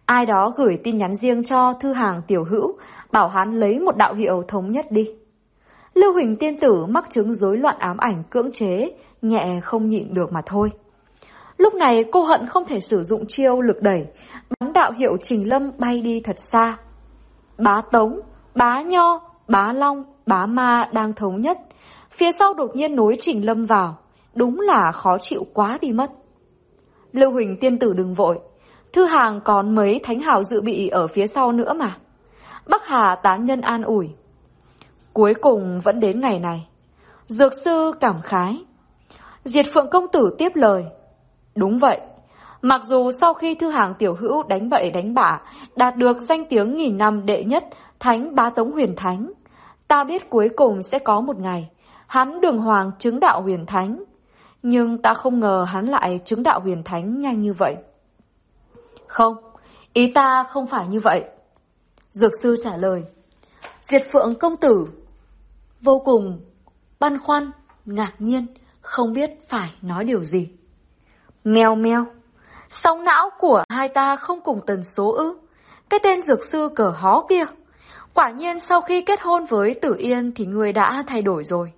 Ai đó gửi tin nhắn riêng cho Thư Hàng Tiểu Hữu, bảo hắn lấy một đạo hiệu thống nhất đi. Lưu Huỳnh tiên tử mắc chứng rối loạn ám ảnh cưỡng chế, nhẹ không nhịn được mà thôi. Lúc này cô hận không thể sử dụng chiêu lực đẩy, bắn đạo hiệu Trình Lâm bay đi thật xa. Bá Tống, Bá Nho, Bá Long, Bá Ma đang thống nhất. Phía sau đột nhiên nối Trình Lâm vào, đúng là khó chịu quá đi mất. Lưu Huỳnh tiên tử đừng vội, Thư Hàng còn mấy thánh hào dự bị ở phía sau nữa mà. Bắc Hà tán nhân an ủi. Cuối cùng vẫn đến ngày này. Dược sư cảm khái. Diệt Phượng công tử tiếp lời. Đúng vậy, mặc dù sau khi Thư Hàng Tiểu Hữu đánh bậy đánh bạ, đạt được danh tiếng nghìn năm đệ nhất Thánh Bá Tống Huyền Thánh, ta biết cuối cùng sẽ có một ngày hắn đường hoàng chứng đạo huyền thánh, nhưng ta không ngờ hắn lại chứng đạo huyền thánh nhanh như vậy. Không, ý ta không phải như vậy. Dược sư trả lời. Diệt Phượng công tử vô cùng băn khoăn, ngạc nhiên, không biết phải nói điều gì. Meo meo, sóng não của hai ta không cùng tần số ư? Cái tên dược sư cờ hó kia, quả nhiên sau khi kết hôn với Tử Yên thì người đã thay đổi rồi.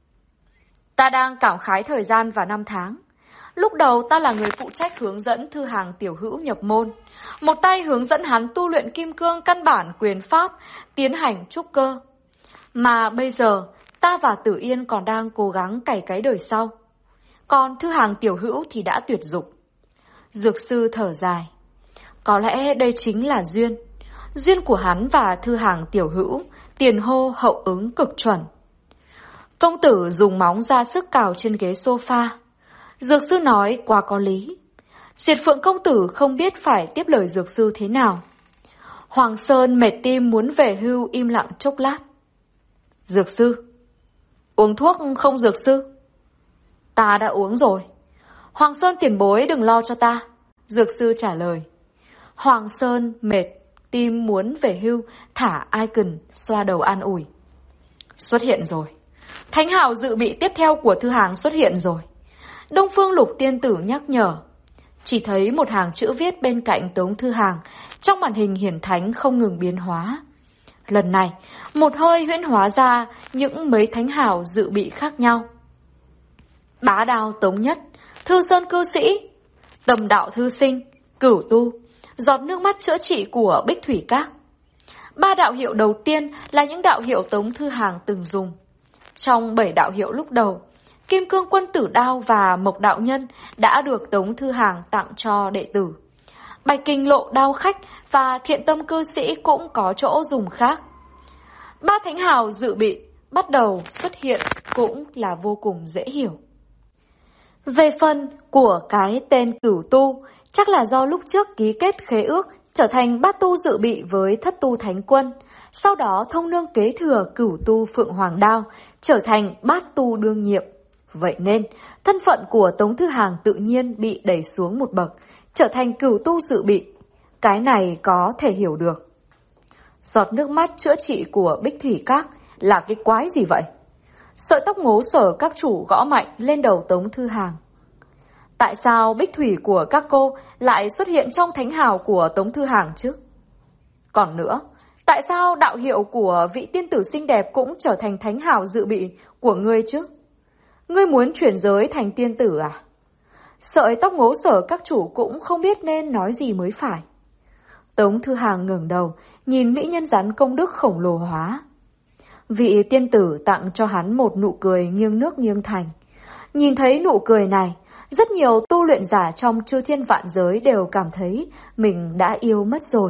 Ta đang cảm khái thời gian và năm tháng. Lúc đầu ta là người phụ trách hướng dẫn Thư Hàng Tiểu Hữu nhập môn, một tay hướng dẫn hắn tu luyện kim cương căn bản quyền pháp, tiến hành trúc cơ. Mà bây giờ, ta và Tử Yên còn đang cố gắng cày cấy đời sau. Còn Thư Hàng Tiểu Hữu thì đã tuyệt dục. Dược sư thở dài. Có lẽ đây chính là duyên. Duyên của hắn và Thư Hàng Tiểu Hữu, tiền hô hậu ứng cực chuẩn. Công tử dùng móng ra sức cào trên ghế sofa. Dược sư nói quá có lý. Diệt Phượng công tử không biết phải tiếp lời dược sư thế nào. Hoàng Sơn mệt tim muốn về hưu im lặng chốc lát. Dược sư. Uống thuốc không dược sư? Ta đã uống rồi. Hoàng Sơn tiền bối đừng lo cho ta. Dược sư trả lời. Hoàng Sơn mệt tim muốn về hưu, thả icon xoa đầu an ủi. Xuất hiện rồi. Thánh hào dự bị tiếp theo của Thư Hàng xuất hiện rồi. Đông Phương Lục tiên tử nhắc nhở. Chỉ thấy một hàng chữ viết bên cạnh Tống Thư Hàng, trong màn hình hiển thánh không ngừng biến hóa. Lần này, một hơi huyễn hóa ra những mấy thánh hào dự bị khác nhau. Bá Đao Tống Nhất, Thư Sơn cư sĩ, Tầm Đạo Thư Sinh, Cửu Tu, Giọt nước mắt chữa trị của Bích Thủy Các. 3 đạo hiệu đầu tiên là những đạo hiệu Tống Thư Hàng từng dùng. Trong 7 đạo hiệu lúc đầu, Kim Cương Quân Tử Đao và Mộc Đạo Nhân đã được Tống Thư Hàng tặng cho đệ tử. Bạch Kinh Lộ Đao Khách và Thiện Tâm Cư Sĩ cũng có chỗ dùng khác. 3 thánh hào dự bị bắt đầu xuất hiện cũng là vô cùng dễ hiểu. Về phần của cái tên Cửu Tu, chắc là do lúc trước ký kết khế ước trở thành bát tu dự bị với Thất Tu Thánh Quân, sau đó thông nương kế thừa Cửu Tu Phượng Hoàng Đao, trở thành bát tu đương nhiệm. Vậy nên, thân phận của Tống Thư Hàng tự nhiên bị đẩy xuống một bậc, trở thành Cửu Tu dự bị. Cái này có thể hiểu được. Giọt nước mắt chữa trị của Bích Thủy Các là cái quái gì vậy? Sợi tóc ngố sở các chủ gõ mạnh lên đầu Tống Thư Hàng. Tại sao bích thủy của các cô lại xuất hiện trong thánh hào của Tống Thư Hàng chứ? Còn nữa, tại sao đạo hiệu của vị tiên tử xinh đẹp cũng trở thành thánh hào dự bị của ngươi chứ? Ngươi muốn chuyển giới thành tiên tử à? Sợi tóc ngố sở các chủ cũng không biết nên nói gì mới phải. Tống Thư Hàng ngẩng đầu, nhìn mỹ nhân rắn công đức khổng lồ hóa. Vị tiên tử tặng cho hắn một nụ cười nghiêng nước nghiêng thành. Nhìn thấy nụ cười này, rất nhiều tu luyện giả trong chư thiên vạn giới đều cảm thấy mình đã yêu mất rồi.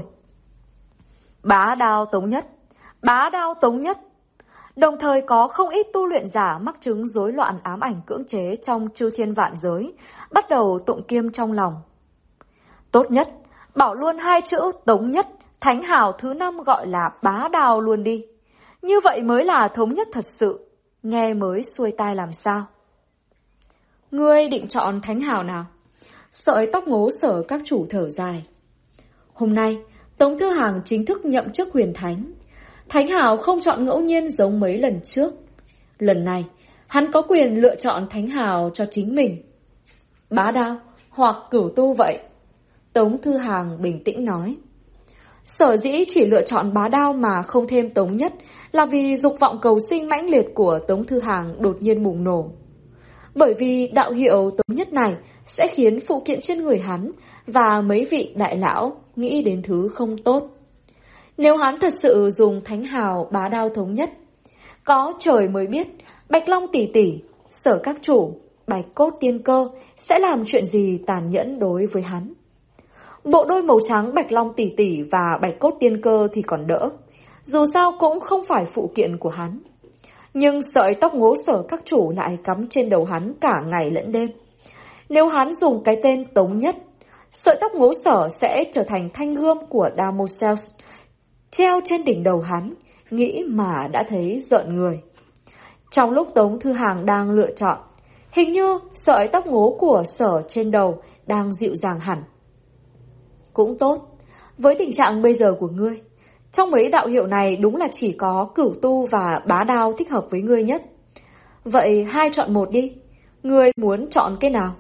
Bá Đao Tống Nhất, Bá Đao Tống Nhất. Đồng thời có không ít tu luyện giả mắc chứng rối loạn ám ảnh cưỡng chế trong chư thiên vạn giới, bắt đầu tụng kiêm trong lòng. Tốt nhất, bảo luôn 2 chữ Tống Nhất, thánh hào thứ 5 gọi là Bá Đao luôn đi. Như vậy mới là thống nhất thật sự, nghe mới xuôi tai làm sao. Ngươi định chọn thánh hào nào? Sợi tóc ngố sở các chủ thở dài. Hôm nay, Tống Thư Hàng chính thức nhậm chức huyền thánh. Thánh hào không chọn ngẫu nhiên giống mấy lần trước. Lần này, hắn có quyền lựa chọn thánh hào cho chính mình. Bá Đao hoặc Cửu Tu vậy. Tống Thư Hàng bình tĩnh nói. Sở dĩ chỉ lựa chọn Bá Đao mà không thêm Tống Nhất là vì dục vọng cầu sinh mãnh liệt của Tống Thư Hàng đột nhiên bùng nổ. Bởi vì đạo hiệu Tống Nhất này sẽ khiến phụ kiện trên người hắn và mấy vị đại lão nghĩ đến thứ không tốt. Nếu hắn thật sự dùng thánh hào Bá Đao Thống Nhất, có trời mới biết Bạch Long tỷ tỷ, Sở các chủ, Bạch Cốt Tiên Cơ sẽ làm chuyện gì tàn nhẫn đối với hắn. Bộ đôi màu trắng Bạch Long tỷ tỷ và Bạch Cốt Tiên Cơ thì còn đỡ, dù sao cũng không phải phụ kiện của hắn. Nhưng sợi tóc ngố Sở các chủ lại cắm trên đầu hắn cả ngày lẫn đêm. Nếu hắn dùng cái tên Tống Nhất, sợi tóc ngố Sở sẽ trở thành thanh gươm của Damosells treo trên đỉnh đầu hắn, nghĩ mà đã thấy rợn người. Trong lúc Tống Thư Hàng đang lựa chọn, hình như sợi tóc ngố của Sở trên đầu đang dịu dàng hẳn. Cũng tốt, với tình trạng bây giờ của ngươi, trong mấy đạo hiệu này đúng là chỉ có Cửu Tu và Bá Đao thích hợp với ngươi nhất. Vậy hai chọn một đi, ngươi muốn chọn cái nào?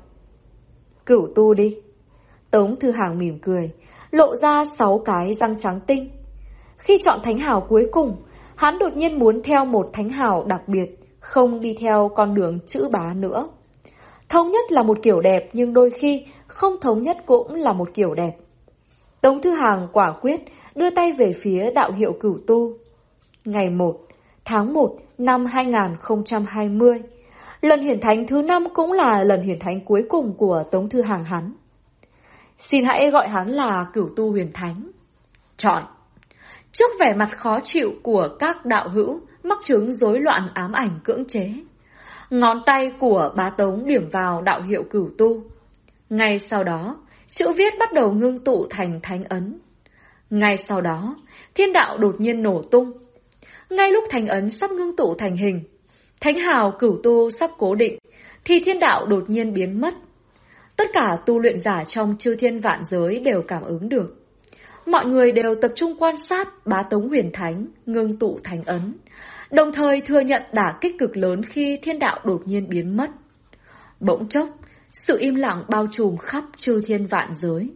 Cửu Tu đi. Tống Thư Hàng mỉm cười, lộ ra 6 cái răng trắng tinh. Khi chọn thánh hào cuối cùng, hắn đột nhiên muốn theo một thánh hào đặc biệt, không đi theo con đường chữ Bá nữa. Thống nhất là một kiểu đẹp, nhưng đôi khi không thống nhất cũng là một kiểu đẹp. Tống Thư Hàng quả quyết đưa tay về phía đạo hiệu Cửu Tu. Ngày 1 tháng 1 năm 2020, lần hiển thánh thứ 5 cũng là lần hiển thánh cuối cùng của Tống Thư Hàng hắn. Xin hãy gọi hắn là Cửu Tu Huyền Thánh. Chọn. Trước vẻ mặt khó chịu của các đạo hữu mắc chứng rối loạn ám ảnh cưỡng chế, ngón tay của Bá Tống điểm vào đạo hiệu Cửu Tu. Ngay sau đó, chữ viết bắt đầu ngưng tụ thành thánh ấn. Ngay sau đó, thiên đạo đột nhiên nổ tung. Ngay lúc thánh ấn sắp ngưng tụ thành hình, thánh hào Cửu Tu sắp cố định, thì thiên đạo đột nhiên biến mất. Tất cả tu luyện giả trong chư thiên vạn giới đều cảm ứng được. Mọi người đều tập trung quan sát Bá Tống Huyền Thánh ngưng tụ thánh ấn, đồng thời thừa nhận đả kích cực lớn khi thiên đạo đột nhiên biến mất. Bỗng chốc, sự im lặng bao trùm khắp chư thiên vạn giới.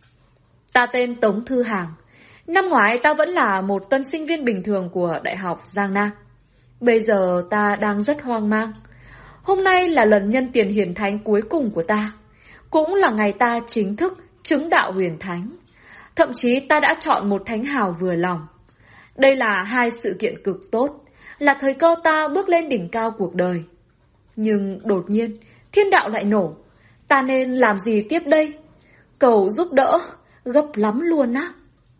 Ta tên Tống Thư Hàng. Năm ngoái ta vẫn là một tân sinh viên bình thường của Đại học Giang Nam. Bây giờ ta đang rất hoang mang. Hôm nay là lần nhân tiền hiển thánh cuối cùng của ta, cũng là ngày ta chính thức chứng đạo huyền thánh. Thậm chí ta đã chọn một thánh hào vừa lòng. Đây là hai sự kiện cực tốt, là thời cơ ta bước lên đỉnh cao cuộc đời. Nhưng đột nhiên, thiên đạo lại nổ. Ta nên làm gì tiếp đây? Cầu giúp đỡ, gấp lắm luôn á.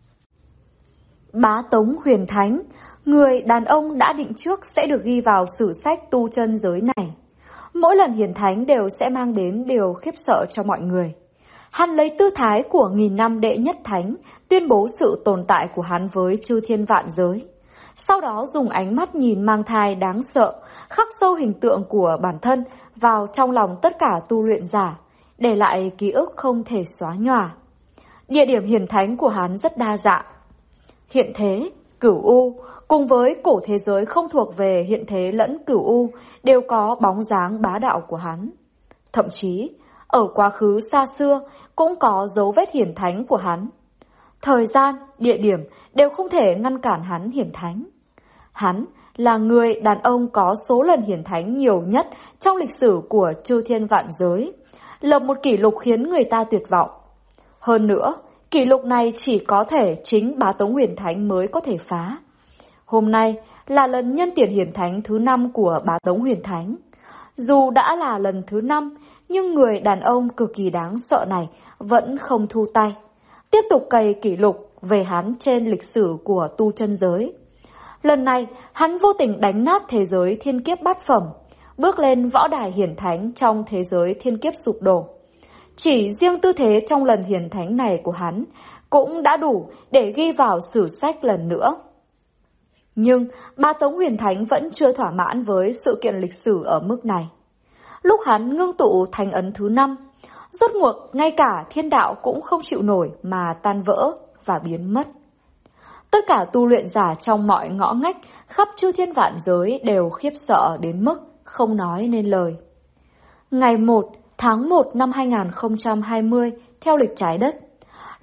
Bá Tống Huyền Thánh, người đàn ông đã định trước sẽ được ghi vào sử sách tu chân giới này. Mỗi lần hiển thánh đều sẽ mang đến điều khiếp sợ cho mọi người. Hắn lấy tư thái của 1000 năm đệ nhất thánh, tuyên bố sự tồn tại của hắn với chư thiên vạn giới. Sau đó dùng ánh mắt nhìn mang thai đáng sợ, khắc sâu hình tượng của bản thân vào trong lòng tất cả tu luyện giả, để lại ký ức không thể xóa nhòa. Địa điểm hiển thánh của hắn rất đa dạng. Hiện thế, Cửu U, cùng với cổ thế giới không thuộc về hiện thế lẫn Cửu U, đều có bóng dáng bá đạo của hắn. Thậm chí, ở quá khứ xa xưa cũng có dấu vết hiển thánh của hắn. Thời gian, địa điểm đều không thể ngăn cản hắn hiển thánh. Hắn là người đàn ông có số lần hiển thánh nhiều nhất trong lịch sử của chư thiên vạn giới, lập một kỷ lục khiến người ta tuyệt vọng. Hơn nữa, kỷ lục này chỉ có thể chính Bá Tống Huyền Thánh mới có thể phá. Hôm nay là lần nhân tiền hiển thánh thứ 5 của Bá Tống Huyền Thánh. Dù đã là lần thứ 5, nhưng người đàn ông cực kỳ đáng sợ này vẫn không thu tay, tiếp tục cày kỷ lục về hắn trên lịch sử của tu chân giới. Lần này, hắn vô tình đánh nát thế giới thiên kiếp bát phẩm, bước lên võ đài hiển thánh trong thế giới thiên kiếp sụp đổ. Chỉ riêng tư thế trong lần hiển thánh này của hắn cũng đã đủ để ghi vào sử sách lần nữa. Nhưng Bá Tống Huyền Thánh vẫn chưa thỏa mãn với sự kiện lịch sử ở mức này. Lúc hắn ngưng tụ thánh ấn thứ 5, rốt cuộc ngay cả thiên đạo cũng không chịu nổi mà tan vỡ và biến mất. Tất cả tu luyện giả trong mọi ngõ ngách khắp chư thiên vạn giới đều khiếp sợ đến mức không nói nên lời. Ngày 1 tháng 1 năm 2020 theo lịch trái đất,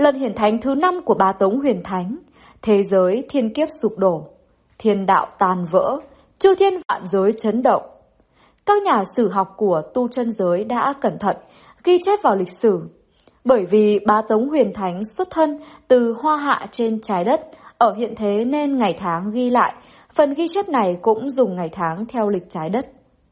lần hiển thánh thứ 5 của Bá Tống Huyền Thánh, thế giới thiên kiếp sụp đổ, thiên đạo tan vỡ, chư thiên vạn giới chấn động. Các nhà sử học của tu chân giới đã cẩn thận ghi chép vào lịch sử, bởi vì Bá Tống Huyền Thánh xuất thân từ hoa hạ trên trái đất ở hiện thế nên ngày tháng ghi lại, phần ghi chép này cũng dùng ngày tháng theo lịch trái đất.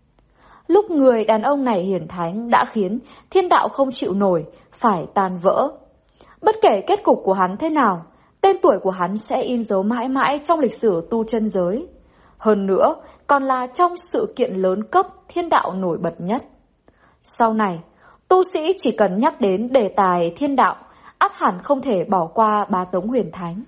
Lúc người đàn ông này hiển thánh đã khiến thiên đạo không chịu nổi, phải tan vỡ. Bất kể kết cục của hắn thế nào, tên tuổi của hắn sẽ in dấu mãi mãi trong lịch sử tu chân giới. Hơn nữa, còn là trong sự kiện lớn cấp thiên đạo nổi bật nhất. Sau này, tu sĩ chỉ cần nhắc đến đề tài thiên đạo, ắt hẳn không thể bỏ qua Bá Tống Huyền Thánh.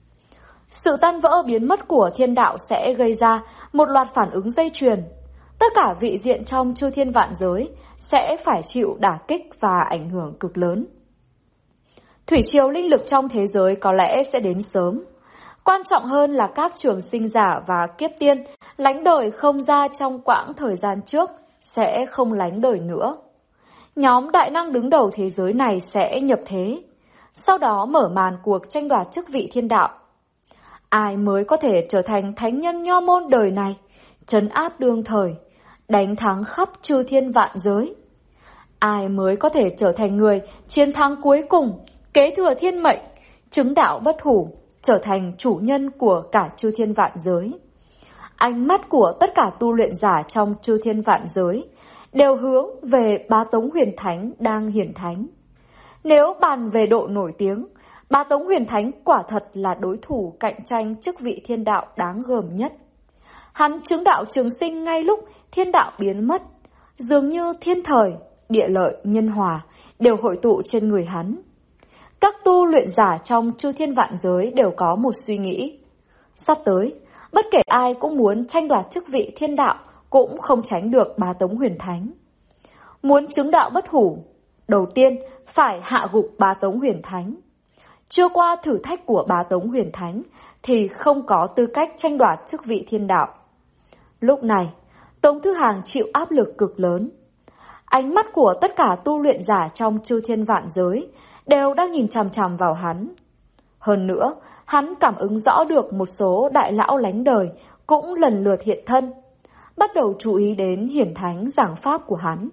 Sự tan vỡ biến mất của thiên đạo sẽ gây ra một loạt phản ứng dây chuyền. Tất cả vị diện trong chư thiên vạn giới sẽ phải chịu đả kích và ảnh hưởng cực lớn. Thủy triều linh lực trong thế giới có lẽ sẽ đến sớm. Quan trọng hơn là các trường sinh giả và kiếp tiên lánh đời không ra trong quãng thời gian trước sẽ không lánh đời nữa. Nhóm đại năng đứng đầu thế giới này sẽ nhập thế, sau đó mở màn cuộc tranh đoạt chức vị thiên đạo. Ai mới có thể trở thành thánh nhân nho môn đời này, trấn áp đương thời, đánh thắng khắp chư thiên vạn giới? Ai mới có thể trở thành người chiến thắng cuối cùng, kế thừa thiên mệnh, chứng đạo bất hủ, trở thành chủ nhân của cả chư thiên vạn giới? Ánh mắt của tất cả tu luyện giả trong chư thiên vạn giới đều hướng về Bá Tống Huyền Thánh đang hiển thánh. Nếu bàn về độ nổi tiếng, Bá Tống Huyền Thánh quả thật là đối thủ cạnh tranh chức vị thiên đạo đáng gờm nhất. Hắn chứng đạo trường sinh ngay lúc thiên đạo biến mất, dường như thiên thời, địa lợi, nhân hòa đều hội tụ trên người hắn. Các tu luyện giả trong chư thiên vạn giới đều có một suy nghĩ. Sắp tới, bất kể ai cũng muốn tranh đoạt chức vị thiên đạo cũng không tránh được Bá Tống Huyền Thánh. Muốn chứng đạo bất hủ, đầu tiên phải hạ gục Bá Tống Huyền Thánh. Chưa qua thử thách của Bá Tống Huyền Thánh thì không có tư cách tranh đoạt chức vị thiên đạo. Lúc này, Tống Thư Hàng chịu áp lực cực lớn. Ánh mắt của tất cả tu luyện giả trong chư thiên vạn giới đều đang nhìn chằm chằm vào hắn. Hơn nữa, hắn cảm ứng rõ được một số đại lão lánh đời cũng lần lượt hiện thân, bắt đầu chú ý đến hiển thánh giảng pháp của hắn.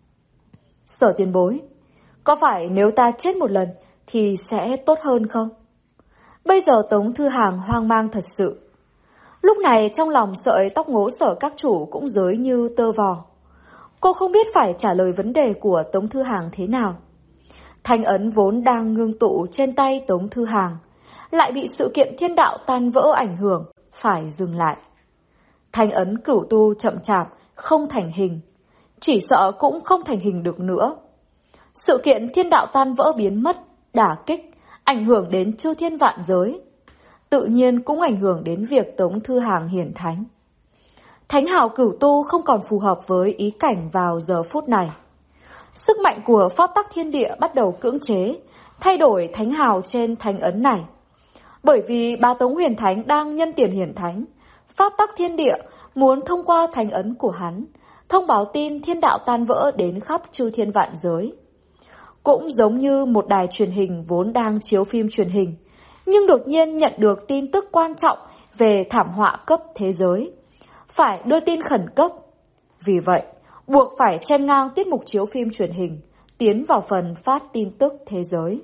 Sở tiền bối, có phải nếu ta chết một lần thì sẽ tốt hơn không? Bây giờ Tống Thư Hàng hoang mang thật sự. Lúc này trong lòng sợi tóc ngố Sở các chủ cũng rối như tơ vò. Cô không biết phải trả lời vấn đề của Tống Thư Hàng thế nào. Thanh ấn vốn đang ngưng tụ trên tay Tống Thư Hàng, lại bị sự kiện thiên đạo tan vỡ ảnh hưởng, phải dừng lại. Thanh ấn cửu tu chậm chạp, không thành hình, chỉ sợ cũng không thành hình được nữa. Sự kiện thiên đạo tan vỡ biến mất, đả kích, ảnh hưởng đến chư thiên vạn giới. Tự nhiên cũng ảnh hưởng đến việc Tống Thư Hàng hiển thánh. Thánh hào cửu tu không còn phù hợp với ý cảnh vào giờ phút này. Sức mạnh của pháp tắc thiên địa bắt đầu cưỡng chế, thay đổi thánh hào trên thánh ấn này. Bởi vì Bá Tống Huyền Thánh đang nhân tiền hiển thánh, pháp tắc thiên địa muốn thông qua thánh ấn của hắn, thông báo tin thiên đạo tan vỡ đến khắp chư thiên vạn giới. Cũng giống như một đài truyền hình vốn đang chiếu phim truyền hình, nhưng đột nhiên nhận được tin tức quan trọng về thảm họa cấp thế giới, phải đưa tin khẩn cấp. Vì vậy, buộc phải chen ngang tiết mục chiếu phim truyền hình, tiến vào phần phát tin tức thế giới.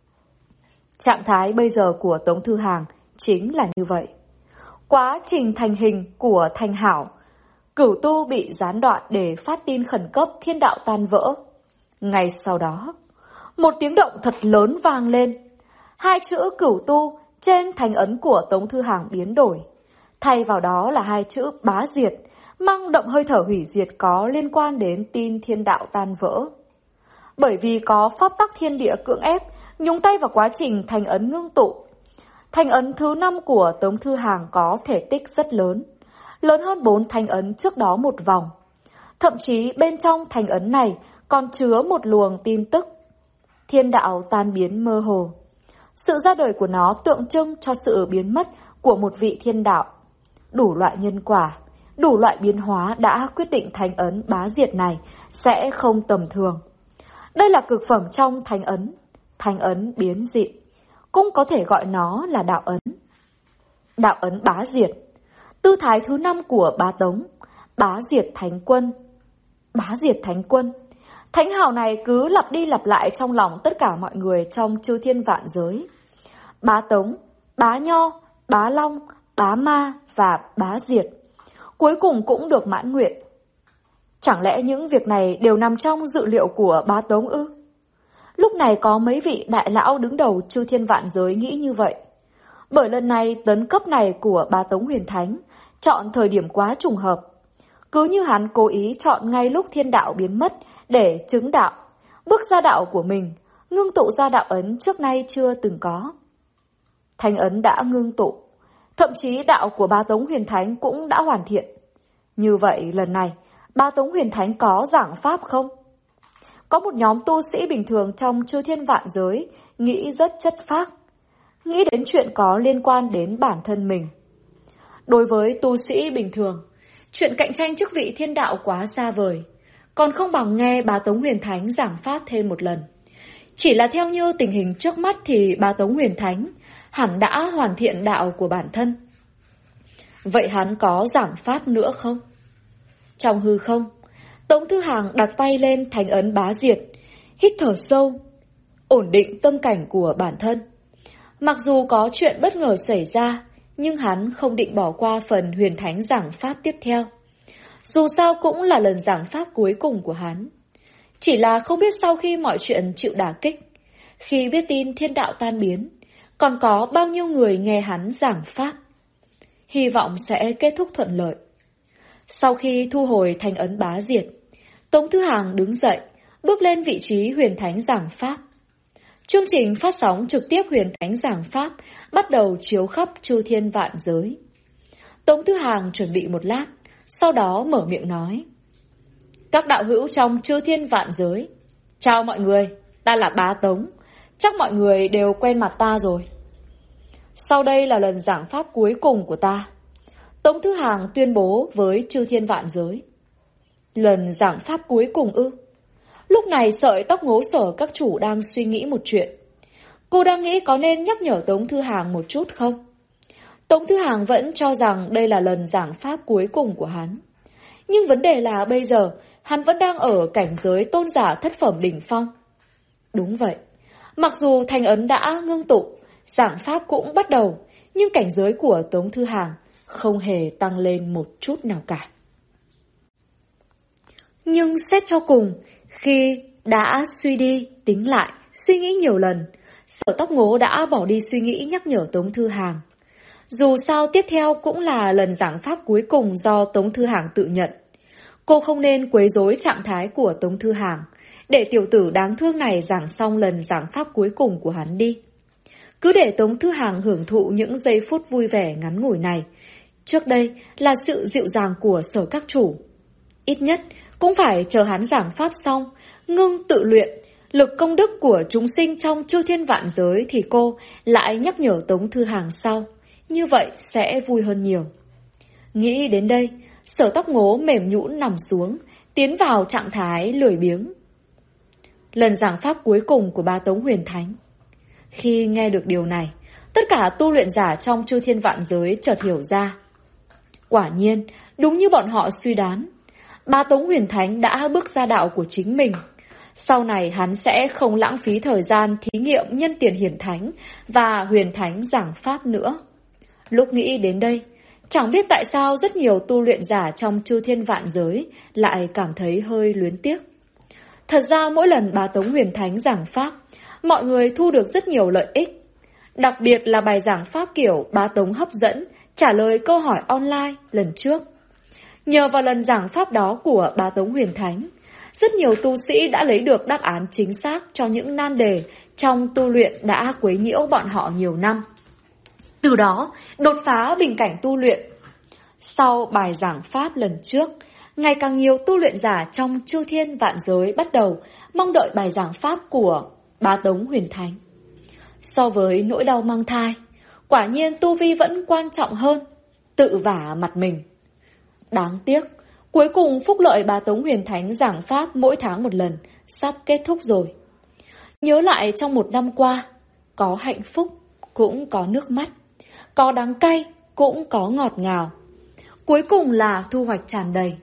Trạng thái bây giờ của Tống Thư Hàng chính là như vậy. Quá trình thành hình của Thanh Hảo, cửu tu bị gián đoạn để phát tin khẩn cấp thiên đạo tan vỡ. Ngay sau đó, một tiếng động thật lớn vang lên. Hai chữ cửu tu trên thánh ấn của Tống Thư Hàng biến đổi. Thay vào đó là hai chữ bá diệt, mang đậm hơi thở hủy diệt có liên quan đến tin thiên đạo tan vỡ. Bởi vì có pháp tắc thiên địa cưỡng ép, nhúng tay vào quá trình thành ấn ngưng tụ. Thành ấn thứ 5 của Tống Thư Hàng có thể tích rất lớn, lớn hơn 4 thành ấn trước đó một vòng. Thậm chí bên trong thành ấn này còn chứa một luồng tin tức. Thiên đạo tan biến mơ hồ. Sự ra đời của nó tượng trưng cho sự biến mất của một vị thiên đạo. Đủ loại nhân quả, đủ loại biến hóa đã quyết định thánh ấn bá diệt này sẽ không tầm thường. Đây là cực phẩm trong thánh ấn, thanh ấn biến dị, cũng có thể gọi nó là đạo ấn. Đạo ấn bá diệt, tư thái thứ 5 của Bá Tống, bá diệt thánh quân. Bá diệt thánh quân, thánh hào này cứ lặp đi lặp lại trong lòng tất cả mọi người trong chư thiên vạn giới. Bá Tống, bá Nho, bá Long, bá Ma và bá diệt, cuối cùng cũng được mãn nguyện. Chẳng lẽ những việc này đều nằm trong dự liệu của Bá Tống ư? Lúc này có mấy vị đại lão đứng đầu chư thiên vạn giới nghĩ như vậy. Bởi lần này tấn cấp này của Bá Tống Huyền Thánh chọn thời điểm quá trùng hợp. Cứ như hắn cố ý chọn ngay lúc thiên đạo biến mất để chứng đạo, bước ra đạo của mình, ngưng tụ ra đạo ấn trước nay chưa từng có. Thánh ấn đã ngưng tụ, thậm chí đạo của Bá Tống Huyền Thánh cũng đã hoàn thiện. Như vậy lần này, Bá Tống Huyền Thánh có giảng pháp không? Có một nhóm tu sĩ bình thường trong chư thiên vạn giới nghĩ rất chất phác, nghĩ đến chuyện có liên quan đến bản thân mình. Đối với tu sĩ bình thường, chuyện cạnh tranh chức vị thiên đạo quá xa vời, còn không bằng nghe Bá Tống Huyền Thánh giảng pháp thêm một lần. Chỉ là theo như tình hình trước mắt thì Bá Tống Huyền Thánh hẳn đã hoàn thiện đạo của bản thân. Vậy hắn có giảng pháp nữa không? Trong hư không, Tống Thư Hàng đặt tay lên thánh ấn bá diệt, hít thở sâu, ổn định tâm cảnh của bản thân. Mặc dù có chuyện bất ngờ xảy ra, nhưng hắn không định bỏ qua phần Huyền Thánh giảng pháp tiếp theo. Dù sao cũng là lần giảng pháp cuối cùng của hắn. Chỉ là không biết sau khi mọi chuyện chịu đả kích, khi biết tin thiên đạo tan biến, còn có bao nhiêu người nghe hắn giảng pháp. Hy vọng sẽ kết thúc thuận lợi. Sau khi thu hồi thánh ấn bá diệt, Tống Thư Hàng đứng dậy, bước lên vị trí Huyền Thánh giảng pháp. Chương trình phát sóng trực tiếp Huyền Thánh giảng pháp bắt đầu chiếu khắp chư thiên vạn giới. Tống Thư Hàng chuẩn bị một lát, sau đó mở miệng nói: Các đạo hữu trong chư thiên vạn giới, chào mọi người, ta là Bá Tống, chắc mọi người đều quen mặt ta rồi. Sau đây là lần giảng pháp cuối cùng của ta. Tống Thư Hàng tuyên bố với chư thiên vạn giới. Lần giảng pháp cuối cùng ư? Lúc này sợi tóc ngố sở các chủ đang suy nghĩ một chuyện. Cô đang nghĩ có nên nhắc nhở Tống Thư Hàng một chút không? Tống Thư Hàng vẫn cho rằng đây là lần giảng pháp cuối cùng của hắn. Nhưng vấn đề là bây giờ hắn vẫn đang ở cảnh giới tôn giả thất phẩm đỉnh phong. Đúng vậy, mặc dù thành ấn đã ngưng tụ, giảng pháp cũng bắt đầu, nhưng cảnh giới của Tống Thư Hàng không hề tăng lên một chút nào cả. Nhưng xét cho cùng, khi đã suy đi, tính lại, suy nghĩ nhiều lần, Sở Tóc Ngố đã bỏ đi suy nghĩ nhắc nhở Tống Thư Hàng. Dù sao tiếp theo cũng là lần giảng pháp cuối cùng do Tống Thư Hàng tự nhận. Cô không nên quấy rối trạng thái của Tống Thư Hàng, để tiểu tử đáng thương này giảng xong lần giảng pháp cuối cùng của hắn đi. Cứ để Tống Thư Hàng hưởng thụ những giây phút vui vẻ ngắn ngủi này. Trước đây là sự dịu dàng của Sở các chủ. Ít nhất cũng phải chờ hắn giảng pháp xong, ngưng tự luyện, lực công đức của chúng sinh trong chư thiên vạn giới thì cô lại nhắc nhở Tống Thư Hàng sau. Như vậy sẽ vui hơn nhiều. Nghĩ đến đây, Sở Tóc Ngố mềm nhũn nằm xuống, tiến vào trạng thái lười biếng. Lần giảng pháp cuối cùng của Bá Tống Huyền Thánh. Khi nghe được điều này, tất cả tu luyện giả trong chư thiên vạn giới chợt hiểu ra. Quả nhiên, đúng như bọn họ suy đoán, Bá Tống Huyền Thánh đã bước ra đạo của chính mình. Sau này hắn sẽ không lãng phí thời gian thí nghiệm nhân tiền hiển thánh và huyền thánh giảng pháp nữa. Lúc nghĩ đến đây, chẳng biết tại sao rất nhiều tu luyện giả trong chư thiên vạn giới lại cảm thấy hơi luyến tiếc. Thật ra mỗi lần Bá Tống Huyền Thánh giảng pháp, mọi người thu được rất nhiều lợi ích. Đặc biệt là bài giảng pháp kiểu Bá Tống hấp dẫn, trả lời câu hỏi online lần trước. Nhờ vào lần giảng pháp đó của Bá Tống Huyền Thánh, rất nhiều tu sĩ đã lấy được đáp án chính xác cho những nan đề trong tu luyện đã quấy nhiễu bọn họ nhiều năm. Từ đó, đột phá bình cảnh tu luyện. Sau bài giảng pháp lần trước, ngày càng nhiều tu luyện giả trong chư thiên vạn giới bắt đầu mong đợi bài giảng pháp của Bá Tống Huyền Thánh. So với nỗi đau mang thai, quả nhiên tu vi vẫn quan trọng hơn, tự vả mặt mình. Đáng tiếc, cuối cùng phúc lợi Bá Tống Huyền Thánh giảng pháp mỗi tháng một lần, sắp kết thúc rồi. Nhớ lại trong một năm qua, có hạnh phúc, cũng có nước mắt, có đắng cay, cũng có ngọt ngào. Cuối cùng là thu hoạch tràn đầy.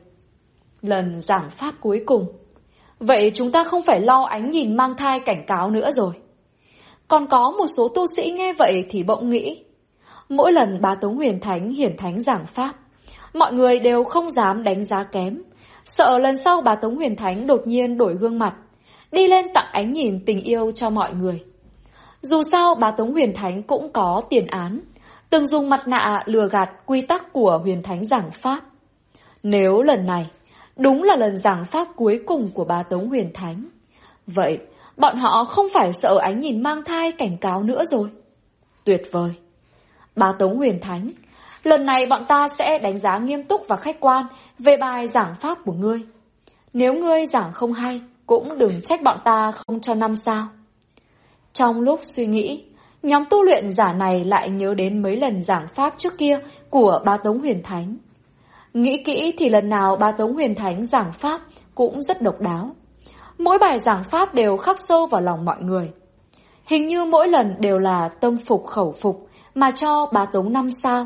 Lần giảng pháp cuối cùng. Vậy chúng ta không phải lo ánh nhìn mang thai cảnh cáo nữa rồi. Còn có một số tu sĩ nghe vậy thì bỗng nghĩ. Mỗi lần Bá Tống Huyền Thánh hiển thánh giảng pháp, mọi người đều không dám đánh giá kém. Sợ lần sau Bá Tống Huyền Thánh đột nhiên đổi gương mặt, đi lên tặng ánh nhìn tình yêu cho mọi người. Dù sao Bá Tống Huyền Thánh cũng có tiền án, từng dùng mặt nạ lừa gạt quy tắc của Huyền Thánh giảng pháp. Nếu lần này đúng là lần giảng pháp cuối cùng của Bá Tống Huyền Thánh, vậy bọn họ không phải sợ ánh nhìn mang thai cảnh cáo nữa rồi. Tuyệt vời. Bá Tống Huyền Thánh, lần này bọn ta sẽ đánh giá nghiêm túc và khách quan về bài giảng pháp của ngươi. Nếu ngươi giảng không hay, cũng đừng trách bọn ta không cho 5 sao. Trong lúc suy nghĩ, nhóm tu luyện giả này lại nhớ đến mấy lần giảng pháp trước kia của Bá Tống Huyền Thánh. Nghĩ kỹ thì lần nào Bá Tống Huyền Thánh giảng pháp cũng rất độc đáo. Mỗi bài giảng pháp đều khắc sâu vào lòng mọi người. Hình như mỗi lần đều là tâm phục khẩu phục mà cho Bá Tống 5 sao.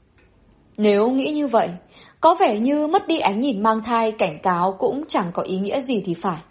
Nếu nghĩ như vậy, có vẻ như mất đi ánh nhìn mang thai cảnh cáo cũng chẳng có ý nghĩa gì thì phải.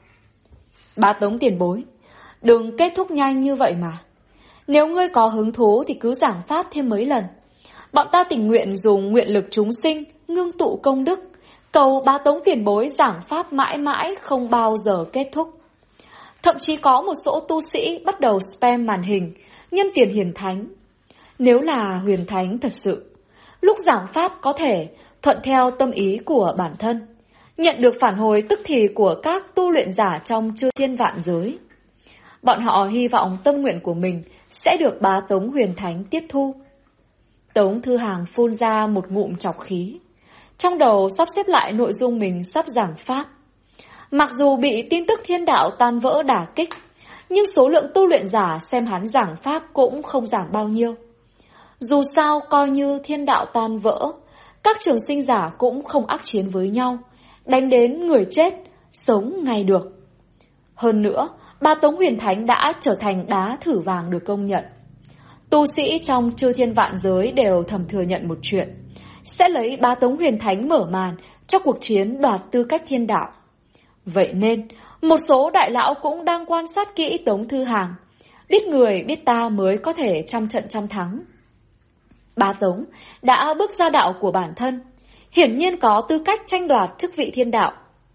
Bá Tống tiền bối, đừng kết thúc nhanh như vậy mà. Nếu ngươi có hứng thú thì cứ giảng pháp thêm mấy lần. Bọn ta tình nguyện dùng nguyện lực chúng sinh, ngưng tụ công đức, cầu Bá Tống tiền bối giảng pháp mãi mãi không bao giờ kết thúc. Thậm chí có một số tu sĩ bắt đầu spam màn hình, nhân tiền hiển thánh. Nếu là huyền thánh thật sự, lúc giảng pháp có thể thuận theo tâm ý của bản thân, nhận được phản hồi tức thì của các tu luyện giả trong chư thiên vạn giới. Bọn họ hy vọng tâm nguyện của mình sẽ được Bá Tống Huyền Thánh tiếp thu. Tống Thư Hàng phun ra một ngụm trọc khí, trong đầu sắp xếp lại nội dung mình sắp giảng pháp. Mặc dù bị tin tức thiên đạo tan vỡ đả kích, nhưng số lượng tu luyện giả xem hắn giảng pháp cũng không giảm bao nhiêu. Dù sao coi như thiên đạo tan vỡ, các trường sinh giả cũng không ác chiến với nhau, đánh đến người chết, sống ngay được. Hơn nữa, Bá Tống Huyền Thánh đã trở thành đá thử vàng được công nhận. Tu sĩ trong chư thiên vạn giới đều thầm thừa nhận một chuyện, sẽ lấy Bá Tống Huyền Thánh mở màn cho cuộc chiến đoạt tư cách thiên đạo. Vậy nên, một số đại lão cũng đang quan sát kỹ Tống Thư Hàng, biết người biết ta mới có thể trăm trận trăm thắng. Bá Tống đã bước ra đạo của bản thân, hiển nhiên có tư cách tranh đoạt chức vị thiên đạo.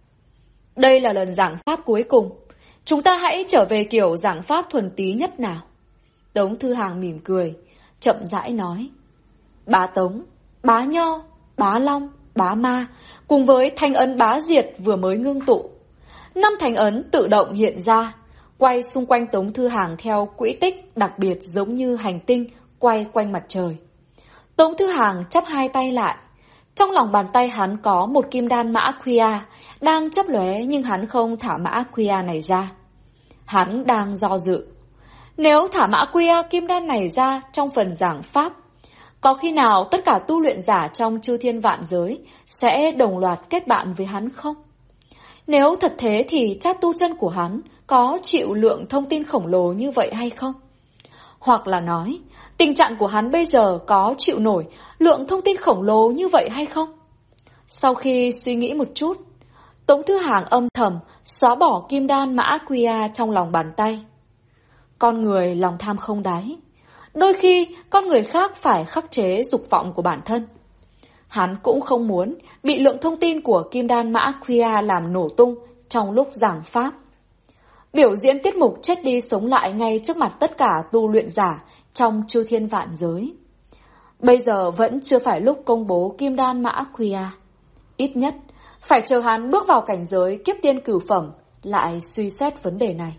Đây là lần giảng pháp cuối cùng, chúng ta hãy trở về kiểu giảng pháp thuần túy nhất nào. Tống Thư Hàng mỉm cười, chậm rãi nói. Bá Tống, Bá Nho, Bá Long, Bá Ma, cùng với thanh ấn Bá Diệt vừa mới ngưng tụ. 5 thanh ấn tự động hiện ra, quay xung quanh Tống Thư Hàng theo quỹ tích đặc biệt giống như hành tinh quay quanh mặt trời. Tống Thư Hàng chắp hai tay lại. Trong lòng bàn tay hắn có một kim đan mã Khuya đang chớp lóe, nhưng hắn không thả mã Khuya này ra. Hắn đang do dự. Nếu thả mã Khuya kim đan này ra trong phần giảng pháp, có khi nào tất cả tu luyện giả trong chư thiên vạn giới sẽ đồng loạt kết bạn với hắn không? Nếu thật thế thì chát tu chân của hắn có chịu lượng thông tin khổng lồ như vậy hay không? Hoặc là nói, tình trạng của hắn bây giờ có chịu nổi lượng thông tin khổng lồ như vậy hay không? Sau khi suy nghĩ một chút, Tống Thư Hàng âm thầm xóa bỏ kim đan mã Khuya trong lòng bàn tay. Con người lòng tham không đáy. Đôi khi con người khác phải khắc chế dục vọng của bản thân. Hắn cũng không muốn bị lượng thông tin của kim đan mã Khuya làm nổ tung trong lúc giảng pháp. Biểu diễn tiết mục chết đi sống lại ngay trước mặt tất cả tu luyện giả trong chư thiên vạn giới. Bây giờ vẫn chưa phải lúc công bố kim đan mã Khuya. Ít nhất phải chờ hắn bước vào cảnh giới kiếp tiên cửu phẩm lại suy xét vấn đề này.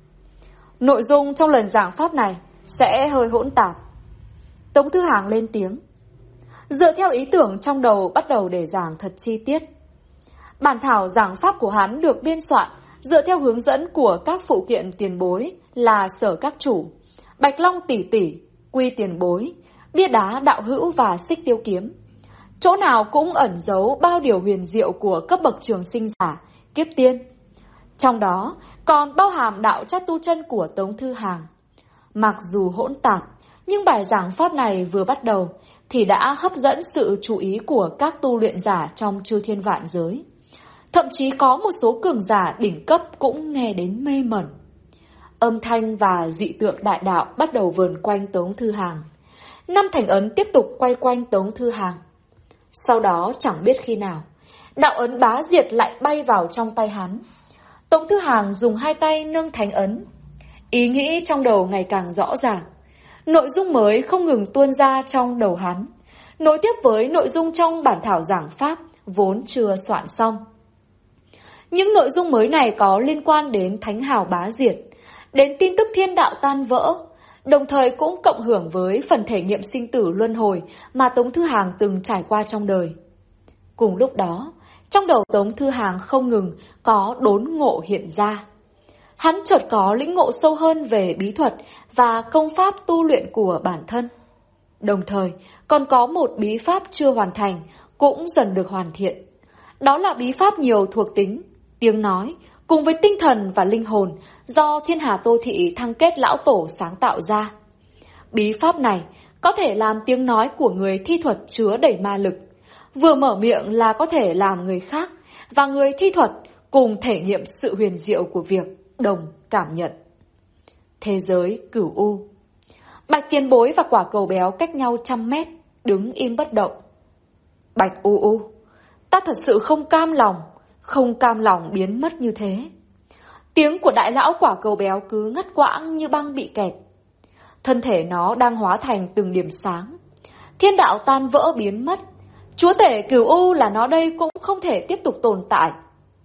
Nội dung trong lần giảng pháp này sẽ hơi hỗn tạp. Tống Thư Hàng lên tiếng. Dựa theo ý tưởng trong đầu bắt đầu để giảng thật chi tiết. Bản thảo giảng pháp của hắn được biên soạn dựa theo hướng dẫn của các phụ kiện tiền bối là Sở Các Chủ, Bạch Long Tỷ Tỷ, Quy Tiền Bối, Bia Đá Đạo Hữu và Xích Tiêu Kiếm. Chỗ nào cũng ẩn giấu bao điều huyền diệu của cấp bậc trường sinh giả, kiếp tiên. Trong đó còn bao hàm đạo Chát Tu Chân của Tống Thư Hàng. Mặc dù hỗn tạp, nhưng bài giảng pháp này vừa bắt đầu thì đã hấp dẫn sự chú ý của các tu luyện giả trong chư thiên vạn giới. Thậm chí có một số cường giả đỉnh cấp cũng nghe đến mê mẩn. Âm thanh và dị tượng đại đạo bắt đầu vờn quanh Tống Thư Hàng. 5 thành ấn tiếp tục quay quanh Tống Thư Hàng. Sau đó chẳng biết khi nào, đạo ấn bá diệt lại bay vào trong tay hắn. Tống Thư Hàng dùng 2 tay nâng thánh ấn. Ý nghĩ trong đầu ngày càng rõ ràng. Nội dung mới không ngừng tuôn ra trong đầu hắn, nối tiếp với nội dung trong bản thảo giảng pháp vốn chưa soạn xong. Những nội dung mới này có liên quan đến thánh hào bá diệt, đến tin tức thiên đạo tan vỡ, đồng thời cũng cộng hưởng với phần thể nghiệm sinh tử luân hồi mà Tống Thư Hàng từng trải qua trong đời. Cùng lúc đó, trong đầu Tống Thư Hàng không ngừng có đốn ngộ hiện ra. Hắn chợt có lĩnh ngộ sâu hơn về bí thuật và công pháp tu luyện của bản thân. Đồng thời, còn có một bí pháp chưa hoàn thành, cũng dần được hoàn thiện. Đó là bí pháp nhiều thuộc tính, tiếng nói, cùng với tinh thần và linh hồn do Thiên Hà Tô Thị Thăng Kết Lão Tổ sáng tạo ra. Bí pháp này có thể làm tiếng nói của người thi thuật chứa đầy ma lực. Vừa mở miệng là có thể làm người khác và người thi thuật cùng thể nghiệm sự huyền diệu của việc đồng cảm nhận. Thế giới cửu u. Bạch Tiền Bối và Quả Cầu Béo cách nhau 100 mét, đứng im bất động. Bạch U U, ta thật sự không cam lòng biến mất như thế. Tiếng của đại lão Quả Cầu Béo cứ ngắt quãng như băng bị kẹt. Thân thể nó đang hóa thành từng điểm sáng. Thiên đạo tan vỡ biến mất. Chúa tể cửu u là nó đây cũng không thể tiếp tục tồn tại.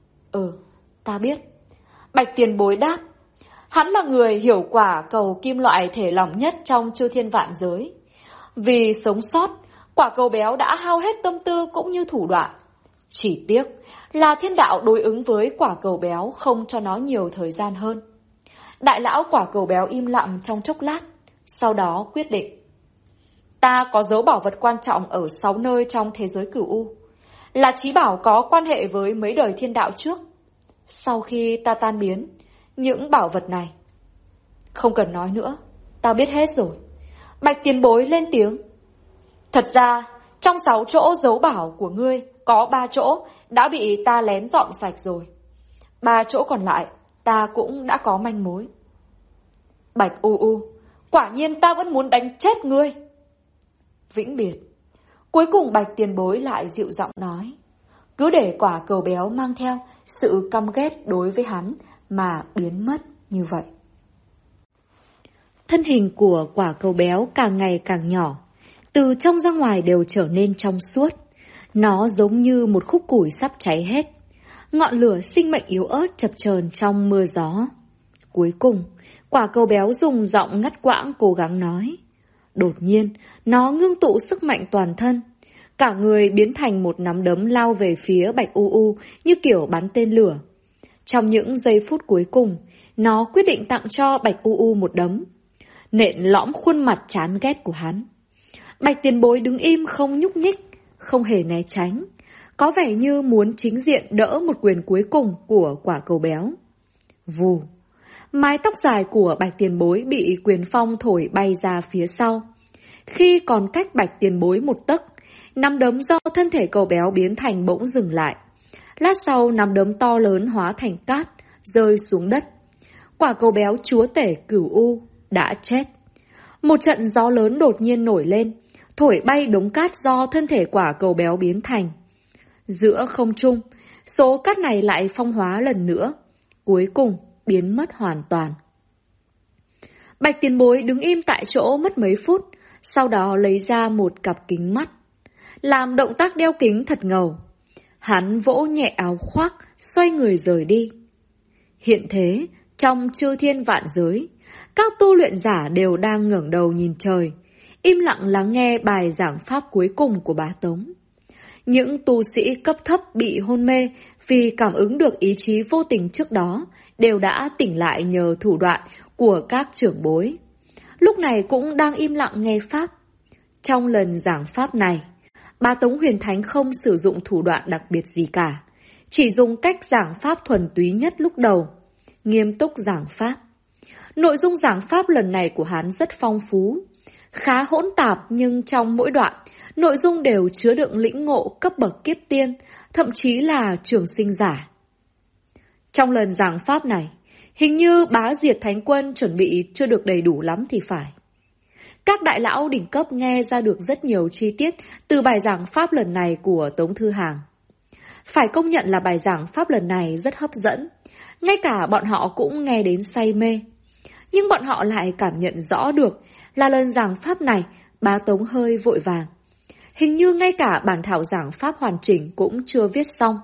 Ta biết. Bạch Tiền Bối đáp. Hắn là người hiểu quả cầu kim loại thể lỏng nhất trong chư thiên vạn giới. Vì sống sót, Quả Cầu Béo đã hao hết tâm tư cũng như thủ đoạn. Chỉ tiếc là thiên đạo đối ứng với Quả Cầu Béo không cho nó nhiều thời gian hơn. Đại lão Quả Cầu Béo im lặng trong chốc lát, sau đó quyết định. Ta có dấu bảo vật quan trọng ở 6 nơi trong thế giới cửu u, là trí bảo có quan hệ với mấy đời thiên đạo trước. Sau khi ta tan biến, những bảo vật này... Không cần nói nữa, ta biết hết rồi. Bạch Tiền Bối lên tiếng. Thật ra, trong 6 chỗ dấu bảo của ngươi, có 3 chỗ đã bị ta lén dọn sạch rồi. 3 chỗ còn lại, ta cũng đã có manh mối. Bạch U U, quả nhiên ta vẫn muốn đánh chết ngươi. Vĩnh biệt. Cuối cùng Bạch Tiền Bối lại dịu giọng nói. Cứ để Quả Cầu Béo mang theo sự căm ghét đối với hắn mà biến mất như vậy. Thân hình của Quả Cầu Béo càng ngày càng nhỏ, từ trong ra ngoài đều trở nên trong suốt. Nó giống như một khúc củi sắp cháy hết. Ngọn lửa sinh mệnh yếu ớt chập chờn trong mưa gió. Cuối cùng, Quả Cầu Béo dùng giọng ngắt quãng cố gắng nói. Đột nhiên, nó ngưng tụ sức mạnh toàn thân. Cả người biến thành một nắm đấm lao về phía Bạch U U như kiểu bắn tên lửa. Trong những giây phút cuối cùng, nó quyết định tặng cho Bạch U U một đấm, nện lõm khuôn mặt chán ghét của hắn. Bạch Tiền Bối đứng im không nhúc nhích, không hề né tránh, có vẻ như muốn chính diện đỡ một quyền cuối cùng của Quả Cầu Béo. Vù! Mái tóc dài của Bạch Tiền Bối bị quyền phong thổi bay ra phía sau. Khi còn cách Bạch Tiền Bối một tấc, nắm đấm do thân thể cầu béo biến thành bỗng dừng lại. Lát sau nắm đấm to lớn hóa thành cát, rơi xuống đất. Quả Cầu Béo chúa tể cửu u đã chết. Một trận gió lớn đột nhiên nổi lên, thổi bay đống cát do thân thể Quả Cầu Béo biến thành. Giữa không trung, số cát này lại phong hóa lần nữa, cuối cùng biến mất hoàn toàn. Bạch Tiền Bối đứng im tại chỗ mất mấy phút, sau đó lấy ra một cặp kính mắt, làm động tác đeo kính thật ngầu. Hắn vỗ nhẹ áo khoác, xoay người rời đi. Hiện thế, trong chư thiên vạn giới, các tu luyện giả đều đang ngẩng đầu nhìn trời, im lặng lắng nghe bài giảng pháp cuối cùng của Bá Tống. Những tu sĩ cấp thấp bị hôn mê vì cảm ứng được ý chí vô tình trước đó đều đã tỉnh lại nhờ thủ đoạn của các trưởng bối. Lúc này cũng đang im lặng nghe pháp. Trong lần giảng pháp này, Bá Tống Huyền Thánh không sử dụng thủ đoạn đặc biệt gì cả, chỉ dùng cách giảng pháp thuần túy nhất lúc đầu, nghiêm túc giảng pháp. Nội dung giảng pháp lần này của hắn rất phong phú, khá hỗn tạp nhưng trong mỗi đoạn, nội dung đều chứa đựng lĩnh ngộ cấp bậc kiếp tiên, thậm chí là trường sinh giả. Trong lần giảng pháp này, hình như Bá Diệt Thánh Quân chuẩn bị chưa được đầy đủ lắm thì phải. Các đại lão đỉnh cấp nghe ra được rất nhiều chi tiết từ bài giảng pháp lần này của Tống Thư Hàng. Phải công nhận là bài giảng pháp lần này rất hấp dẫn, ngay cả bọn họ cũng nghe đến say mê. Nhưng bọn họ lại cảm nhận rõ được là lần giảng pháp này Bá Tống hơi vội vàng. Hình như ngay cả bản thảo giảng pháp hoàn chỉnh cũng chưa viết xong.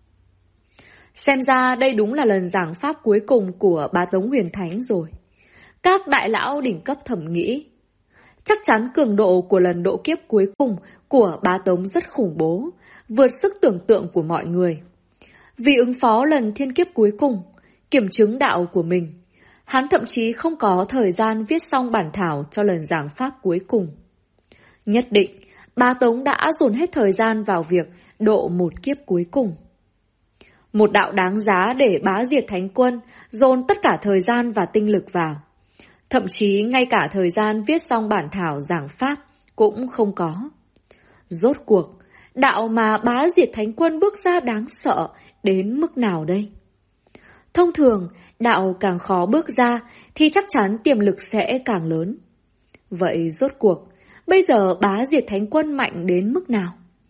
Xem ra đây đúng là lần giảng pháp cuối cùng của Bá Tống Huyền Thánh rồi. Các đại lão đỉnh cấp thầm nghĩ. Chắc chắn cường độ của lần độ kiếp cuối cùng của Bá Tống rất khủng bố, vượt sức tưởng tượng của mọi người. Vì ứng phó lần thiên kiếp cuối cùng, kiểm chứng đạo của mình, hắn thậm chí không có thời gian viết xong bản thảo cho lần giảng pháp cuối cùng. Nhất định, Bá Tống đã dồn hết thời gian vào việc độ một kiếp cuối cùng. Một đạo đáng giá để Bá Diệt Thánh Quân dồn tất cả thời gian và tinh lực vào. Thậm chí ngay cả thời gian viết xong bản thảo giảng pháp cũng không có. Rốt cuộc, đạo mà Bá Diệt Thánh Quân bước ra đáng sợ đến mức nào đây? Thông thường, đạo càng khó bước ra thì chắc chắn tiềm lực sẽ càng lớn. Vậy rốt cuộc, bây giờ Bá Diệt Thánh Quân mạnh đến mức nào?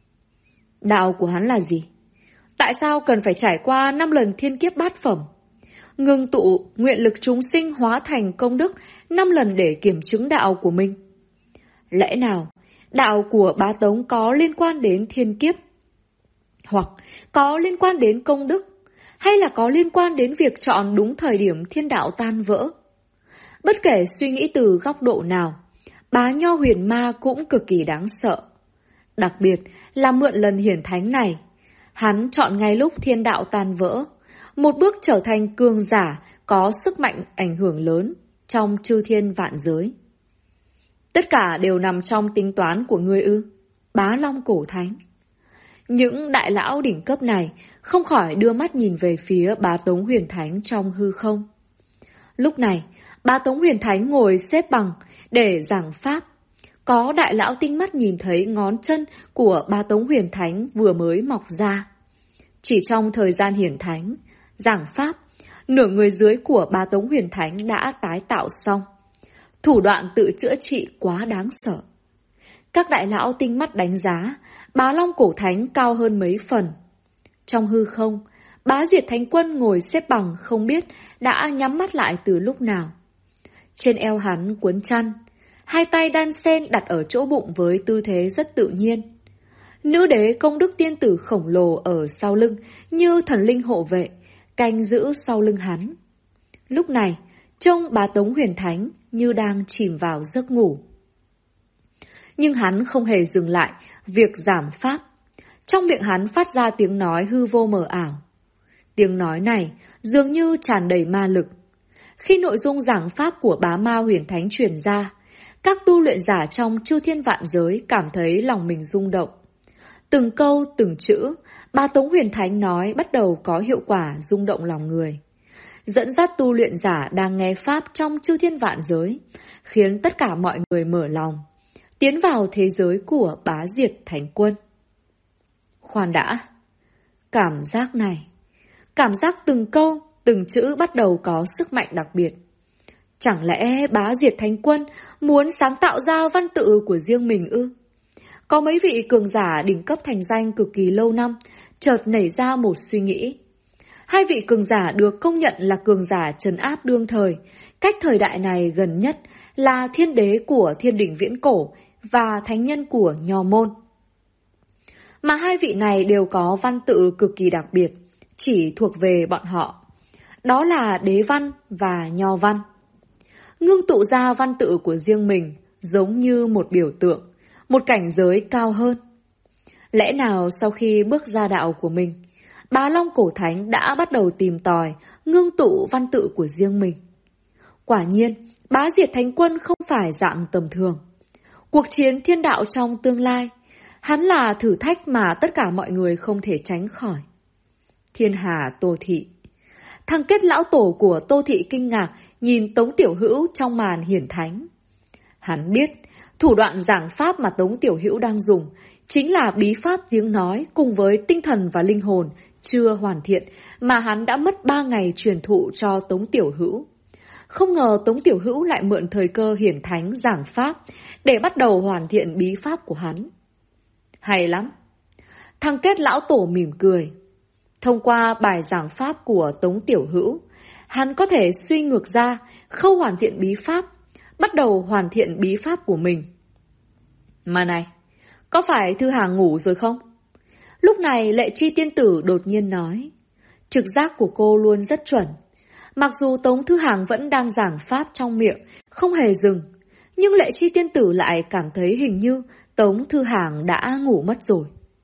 Đạo của hắn là gì? Tại sao cần phải trải qua 5 lần thiên kiếp bát phẩm? Ngưng tụ nguyện lực chúng sinh hóa thành công đức 5 lần để kiểm chứng đạo của mình. Lẽ nào đạo của Bá Tống có liên quan đến thiên kiếp? Hoặc có liên quan đến công đức? Hay là có liên quan đến việc chọn đúng thời điểm thiên đạo tan vỡ? Bất kể suy nghĩ từ góc độ nào, Bá Nho Huyền Ma cũng cực kỳ đáng sợ. Đặc biệt là mượn lần hiển thánh này, hắn chọn ngay lúc thiên đạo tan vỡ, một bước trở thành cường giả có sức mạnh ảnh hưởng lớn trong chư thiên vạn giới. Tất cả đều nằm trong tính toán của ngươi ư? Bá Long Cổ Thánh. Những đại lão đỉnh cấp này không khỏi đưa mắt nhìn về phía Bá Tống Huyền Thánh trong hư không. Lúc này, Bá Tống Huyền Thánh ngồi xếp bằng để giảng pháp. Có đại lão tinh mắt nhìn thấy ngón chân của Bá Tống Huyền Thánh vừa mới mọc ra. Chỉ trong thời gian hiển thánh, giảng pháp, nửa người dưới của Bá Tống Huyền Thánh đã tái tạo xong. Thủ đoạn tự chữa trị quá đáng sợ. Các đại lão tinh mắt đánh giá, Bá Long Cổ Thánh cao hơn mấy phần. Trong hư không, Bá Diệt Thánh Quân ngồi xếp bằng không biết đã nhắm mắt lại từ lúc nào. Trên eo hắn cuốn chăn, hai tay đan sen đặt ở chỗ bụng với tư thế rất tự nhiên. Nữ đế công đức tiên tử khổng lồ ở sau lưng như thần linh hộ vệ, canh giữ sau lưng hắn. Lúc này, trông Bá Tống Huyền Thánh như đang chìm vào giấc ngủ. Nhưng hắn không hề dừng lại việc giảng pháp. Trong miệng hắn phát ra tiếng nói hư vô mờ ảo. Tiếng nói này dường như tràn đầy ma lực. Khi nội dung giảng pháp của Bá Ma Huyền Thánh truyền ra, các tu luyện giả trong chư thiên vạn giới cảm thấy lòng mình rung động. Từng câu, từng chữ, Bá Tống Huyền Thánh nói bắt đầu có hiệu quả rung động lòng người. Dẫn dắt tu luyện giả đang nghe pháp trong chư thiên vạn giới, khiến tất cả mọi người mở lòng, tiến vào thế giới của Bá Diệt Thánh Quân. Khoan đã, cảm giác này, cảm giác từng câu, từng chữ bắt đầu có sức mạnh đặc biệt. Chẳng lẽ Bá Diệt Thánh Quân muốn sáng tạo ra văn tự của riêng mình ư? Có mấy vị cường giả đỉnh cấp thành danh cực kỳ lâu năm, chợt nảy ra một suy nghĩ. Hai vị cường giả được công nhận là cường giả trấn áp đương thời, cách thời đại này gần nhất là thiên đế của thiên đỉnh viễn cổ và thánh nhân của Nho môn. Mà hai vị này đều có văn tự cực kỳ đặc biệt, chỉ thuộc về bọn họ. Đó là đế văn và Nho văn. Ngưng tụ ra văn tự của riêng mình giống như một biểu tượng, một cảnh giới cao hơn. Lẽ nào sau khi bước ra đạo của mình, Bá Long Cổ Thánh đã bắt đầu tìm tòi, ngưng tụ văn tự của riêng mình? Quả nhiên, Bá Diệt Thánh Quân không phải dạng tầm thường. Cuộc chiến thiên đạo trong tương lai, hắn là thử thách mà tất cả mọi người không thể tránh khỏi. Thiên hà Tô Thị. Thằng kết lão tổ của Tô Thị kinh ngạc nhìn Tống Tiểu Hữu trong màn hiển thánh. Hắn biết, thủ đoạn giảng pháp mà Tống Tiểu Hữu đang dùng chính là bí pháp tiếng nói cùng với tinh thần và linh hồn chưa hoàn thiện mà hắn đã mất 3 ngày truyền thụ cho Tống Tiểu Hữu. Không ngờ Tống Tiểu Hữu lại mượn thời cơ hiển thánh giảng pháp để bắt đầu hoàn thiện bí pháp của hắn. Hay lắm! Thằng kết lão tổ mỉm cười. Thông qua bài giảng pháp của Tống Tiểu Hữu, hắn có thể suy ngược ra khâu hoàn thiện bí pháp, bắt đầu hoàn thiện bí pháp của mình. Mà này, có phải Thư Hàng ngủ rồi không? Lúc này Lệ Chi tiên tử đột nhiên nói. Trực giác của cô luôn rất chuẩn. Mặc dù Tống Thư Hàng vẫn đang giảng pháp trong miệng, không hề dừng, nhưng Lệ Chi tiên tử lại cảm thấy hình như Tống Thư Hàng đã ngủ mất rồi.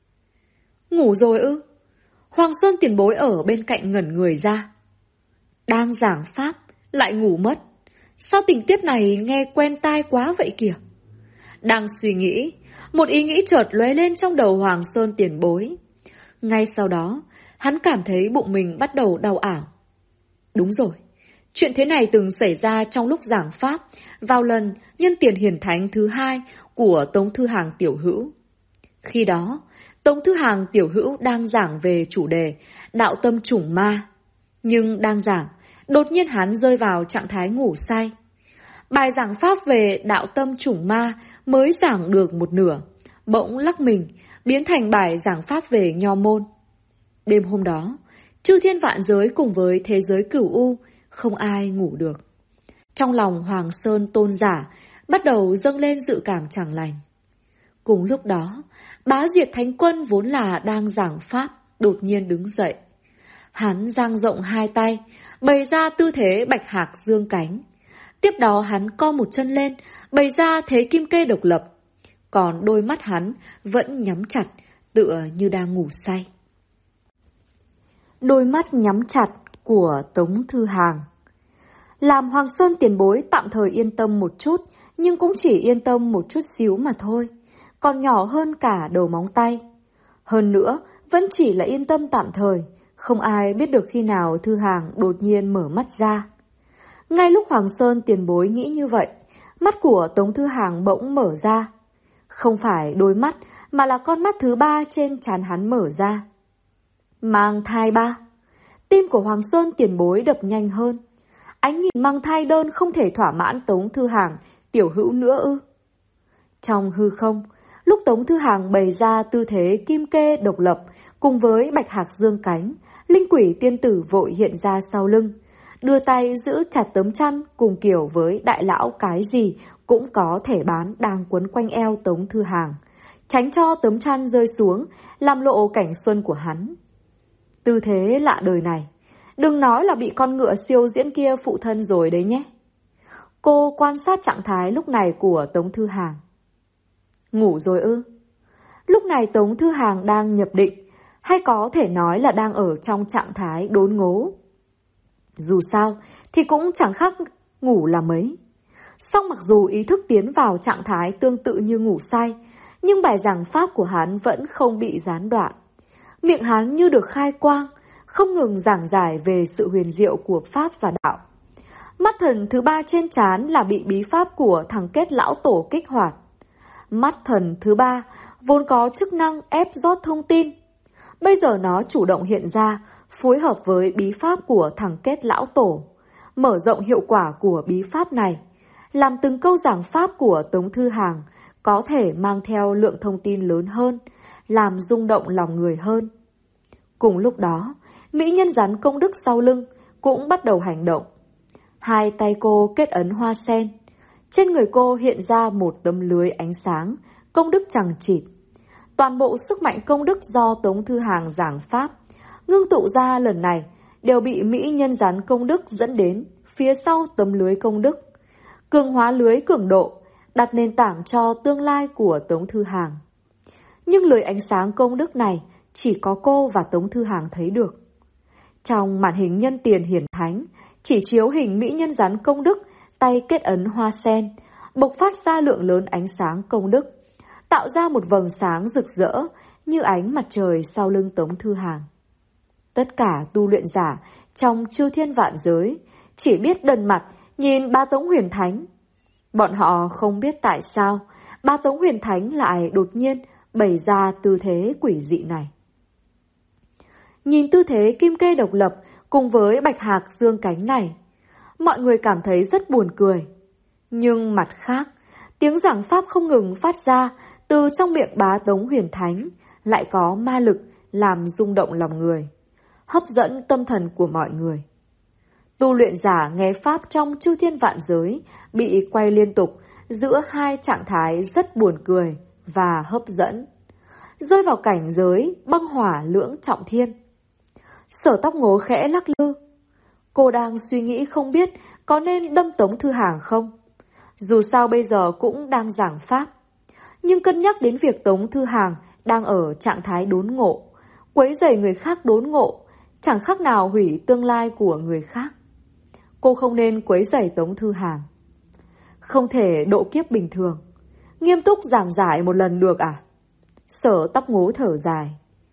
Ngủ rồi ư? Hoàng Sơn tiền bối ở bên cạnh ngẩn người ra. Đang giảng pháp, lại ngủ mất. Sao tình tiết này nghe quen tai quá vậy kìa? Đang suy nghĩ, một ý nghĩ chợt lóe lên trong đầu Hoàng Sơn tiền bối. Ngay sau đó, hắn cảm thấy bụng mình bắt đầu đau ảo. Đúng rồi, chuyện thế này từng xảy ra trong lúc giảng pháp, vào lần nhân tiền hiển thánh thứ 2 của Tống Thư Hàng tiểu hữu. Khi đó, Tống Thư Hàng tiểu hữu đang giảng về chủ đề đạo tâm chủng ma. Nhưng đang giảng, đột nhiên hắn rơi vào trạng thái ngủ say. Bài giảng pháp về đạo tâm chủng ma mới giảng được một nửa, bỗng lắc mình, biến thành bài giảng pháp về nho môn. Đêm hôm đó, chư thiên vạn giới cùng với thế giới cửu u, không ai ngủ được. Trong lòng Hoàng Sơn tôn giả bắt đầu dâng lên dự cảm chẳng lành. Cùng lúc đó, Bá Diệt Thánh Quân vốn là đang giảng pháp, đột nhiên đứng dậy. Hắn dang rộng hai tay, bày ra tư thế bạch hạc dương cánh. Tiếp đó hắn co một chân lên, bày ra thế kim kê độc lập. Còn đôi mắt hắn vẫn nhắm chặt, tựa như đang ngủ say. Đôi mắt nhắm chặt của Tống Thư Hàng làm Hoàng Sơn tiền bối tạm thời yên tâm một chút, nhưng cũng chỉ yên tâm một chút xíu mà thôi, còn nhỏ hơn cả đầu móng tay. Hơn nữa, vẫn chỉ là yên tâm tạm thời, không ai biết được khi nào Thư Hàng đột nhiên mở mắt ra. Ngay lúc Hoàng Sơn tiền bối nghĩ như vậy, mắt của Tống Thư Hàng bỗng mở ra. Không phải đôi mắt, mà là con mắt thứ 3 trên trán hắn mở ra. Mang thai 3. Tim của Hoàng Sơn tiền bối đập nhanh hơn. Ánh nhìn mang thai đơn không thể thỏa mãn Tống Thư Hàng tiểu hữu nữa ư? Trong hư không, lúc Tống Thư Hàng bày ra tư thế kim kê độc lập cùng với bạch hạc dương cánh, linh quỷ tiên tử vội hiện ra sau lưng, đưa tay giữ chặt tấm chăn cùng kiểu với đại lão cái gì cũng có thể bán đang quấn quanh eo Tống Thư Hàng, tránh cho tấm chăn rơi xuống, làm lộ cảnh xuân của hắn. Tư thế lạ đời này, đừng nói là bị con ngựa siêu diễn kia phụ thân rồi đấy nhé. Cô quan sát trạng thái lúc này của Tống Thư Hàng. Ngủ rồi ư? Lúc này Tống Thư Hàng đang nhập định, hay có thể nói là đang ở trong trạng thái đốn ngố. Dù sao thì cũng chẳng khác ngủ là mấy. Song mặc dù ý thức tiến vào trạng thái tương tự như ngủ say, nhưng bài giảng pháp của hắn vẫn không bị gián đoạn. Miệng hắn như được khai quang, không ngừng giảng giải về sự huyền diệu của pháp và đạo. Mắt thần thứ 3 trên trán là bị bí pháp của thằng kết lão tổ kích hoạt. Mắt thần thứ 3 vốn có chức năng ép rót thông tin. Bây giờ nó chủ động hiện ra, phối hợp với bí pháp của thằng kết lão tổ, mở rộng hiệu quả của bí pháp này, làm từng câu giảng pháp của Tống Thư Hàng có thể mang theo lượng thông tin lớn hơn, làm rung động lòng người hơn. Cùng lúc đó, mỹ nhân rắn công đức sau lưng cũng bắt đầu hành động. Hai tay cô kết ấn hoa sen. Trên người cô hiện ra một tấm lưới ánh sáng, công đức chằng chịt. Toàn bộ sức mạnh công đức do Tống Thư Hàng giảng pháp, ngưng tụ ra lần này, đều bị mỹ nhân rắn công đức dẫn đến phía sau tấm lưới công đức. Cường hóa lưới cường độ, đặt nền tảng cho tương lai của Tống Thư Hàng. Nhưng lưới ánh sáng công đức này chỉ có cô và Tống Thư Hàng thấy được. Trong màn hình nhân tiền hiển thánh, chỉ chiếu hình mỹ nhân rắn công đức, tay kết ấn hoa sen, bộc phát ra lượng lớn ánh sáng công đức, tạo ra một vầng sáng rực rỡ như ánh mặt trời sau lưng Tống Thư Hàng. Tất cả tu luyện giả trong chư thiên vạn giới chỉ biết đần mặt nhìn Bá Tống Huyền Thánh. Bọn họ không biết tại sao Bá Tống Huyền Thánh lại đột nhiên bày ra tư thế quỷ dị này. Nhìn tư thế kim kê độc lập cùng với bạch hạc dương cánh này, mọi người cảm thấy rất buồn cười. Nhưng mặt khác, tiếng giảng pháp không ngừng phát ra từ trong miệng Bá Tống Huyền Thánh lại có ma lực làm rung động lòng người, hấp dẫn tâm thần của mọi người. Tu luyện giả nghe pháp trong chư thiên vạn giới bị quay liên tục giữa hai trạng thái rất buồn cười và hấp dẫn, rơi vào cảnh giới băng hỏa lưỡng trọng thiên. Sở Tóc Ngố khẽ lắc lư. Cô đang suy nghĩ không biết có nên đâm Tống Thư Hàng không. Dù sao bây giờ cũng đang giảng pháp. Nhưng cân nhắc đến việc Tống Thư Hàng đang ở trạng thái đốn ngộ, quấy rầy người khác đốn ngộ, chẳng khác nào hủy tương lai của người khác. Cô không nên quấy rầy Tống Thư Hàng. Không thể độ kiếp bình thường, nghiêm túc giảng giải một lần được à? Sở Tóc Ngố thở dài.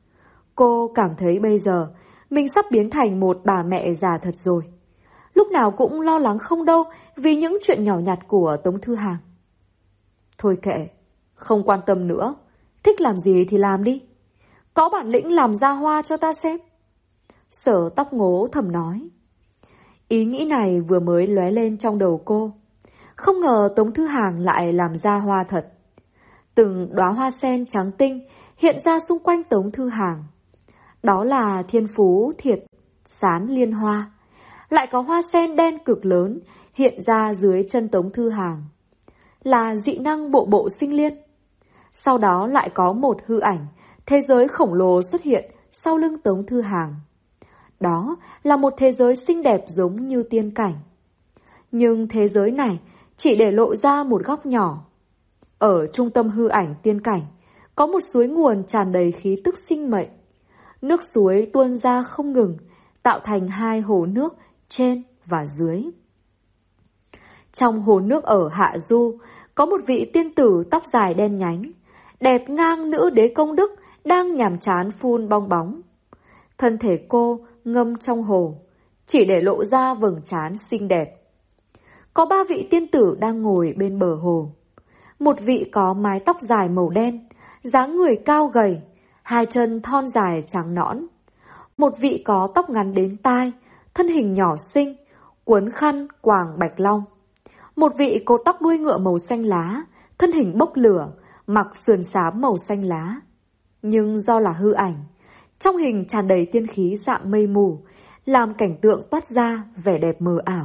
Cô cảm thấy bây giờ mình sắp biến thành một bà mẹ già thật rồi. Lúc nào cũng lo lắng không đâu vì những chuyện nhỏ nhặt của Tống Thư Hàng. Thôi kệ, không quan tâm nữa. Thích làm gì thì làm đi. Có bản lĩnh làm ra hoa cho ta xem. Sở Tóc Ngố thầm nói. Ý nghĩ này vừa mới lóe lên trong đầu cô. Không ngờ Tống Thư Hàng lại làm ra hoa thật. Từng đóa hoa sen trắng tinh hiện ra xung quanh Tống Thư Hàng. Đó là thiên phú thiệt sán liên hoa. Lại có hoa sen đen cực lớn hiện ra dưới chân Tống Thư Hàng. Là dị năng bộ bộ sinh liên. Sau đó lại có một hư ảnh, thế giới khổng lồ xuất hiện sau lưng Tống Thư Hàng. Đó là một thế giới xinh đẹp giống như tiên cảnh. Nhưng thế giới này chỉ để lộ ra một góc nhỏ. Ở trung tâm hư ảnh tiên cảnh, có một suối nguồn tràn đầy khí tức sinh mệnh. Nước suối tuôn ra không ngừng, tạo thành hai hồ nước trên và dưới. Trong hồ nước ở Hạ Du, có một vị tiên tử tóc dài đen nhánh, đẹp ngang nữ đế công đức đang nhàm chán phun bong bóng. Thân thể cô ngâm trong hồ, chỉ để lộ ra vầng trán xinh đẹp. Có 3 vị tiên tử đang ngồi bên bờ hồ. Một vị có mái tóc dài màu đen, dáng người cao gầy, 2 chân thon dài trắng nõn. Một vị có tóc ngắn đến tai, thân hình nhỏ xinh, quấn khăn quàng bạch long. Một vị có tóc đuôi ngựa màu xanh lá, thân hình bốc lửa, mặc sườn xám màu xanh lá. Nhưng do là hư ảnh, trong hình tràn đầy tiên khí dạng mây mù, làm cảnh tượng toát ra vẻ đẹp mờ ảo.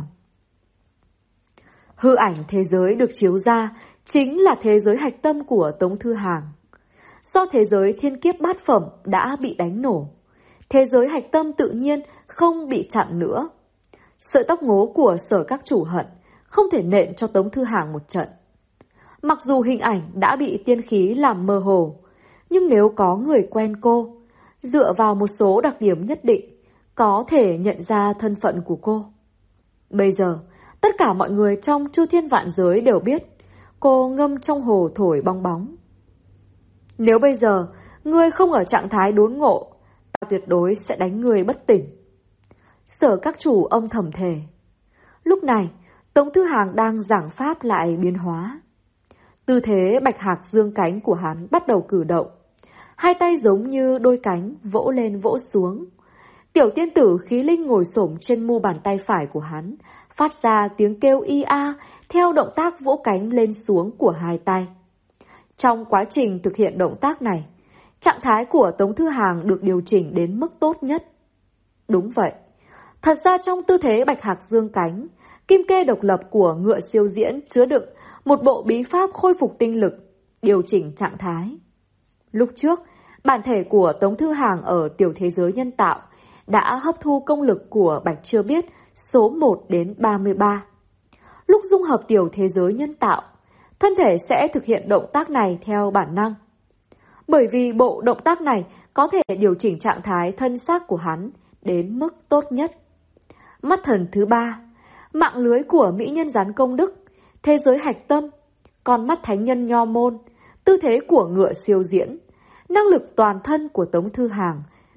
Hư ảnh thế giới được chiếu ra chính là thế giới hạch tâm của Tống Thư Hàng. Do thế giới thiên kiếp bát phẩm đã bị đánh nổ, thế giới hạch tâm tự nhiên không bị chặn nữa. Sợi tóc ngố của Sở các chủ hận không thể nện cho Tống Thư Hàng một trận. Mặc dù hình ảnh đã bị tiên khí làm mơ hồ, nhưng nếu có người quen cô, dựa vào một số đặc điểm nhất định, có thể nhận ra thân phận của cô. Bây giờ, tất cả mọi người trong chư thiên vạn giới đều biết cô ngâm trong hồ thổi bong bóng. Nếu bây giờ ngươi không ở trạng thái đốn ngộ, ta tuyệt đối sẽ đánh ngươi bất tỉnh. Sở các chủ âm thầm thề. Lúc này, Tống Thư Hàng đang giảng pháp lại biến hóa. Tư thế bạch hạc dương cánh của hắn bắt đầu cử động. 2 tay giống như đôi cánh vỗ lên vỗ xuống. Tiểu tiên tử khí linh ngồi xổm trên mu bàn tay phải của hắn, phát ra tiếng kêu y a theo động tác vỗ cánh lên xuống của 2 tay. Trong quá trình thực hiện động tác này, trạng thái của Tống Thư Hàng được điều chỉnh đến mức tốt nhất. Đúng vậy, thật ra trong tư thế bạch hạc dương cánh, kim kê độc lập của ngựa siêu diễn chứa đựng một bộ bí pháp khôi phục tinh lực, điều chỉnh trạng thái. Lúc trước, bản thể của Tống Thư Hàng ở tiểu thế giới nhân tạo đã hấp thu công lực của Bạch Chưa Biết số 1 đến 33. Lúc dung hợp tiểu thế giới nhân tạo, thân thể sẽ thực hiện động tác này theo bản năng. Bởi vì bộ động tác này có thể điều chỉnh trạng thái thân xác của hắn đến mức tốt nhất. Mắt thần thứ 3, mạng lưới của mỹ nhân gián công đức, thế giới hạch tâm, con mắt thánh nhân nho môn, tư thế của ngựa siêu diễn, năng lực toàn thân của Tống Thư Hàng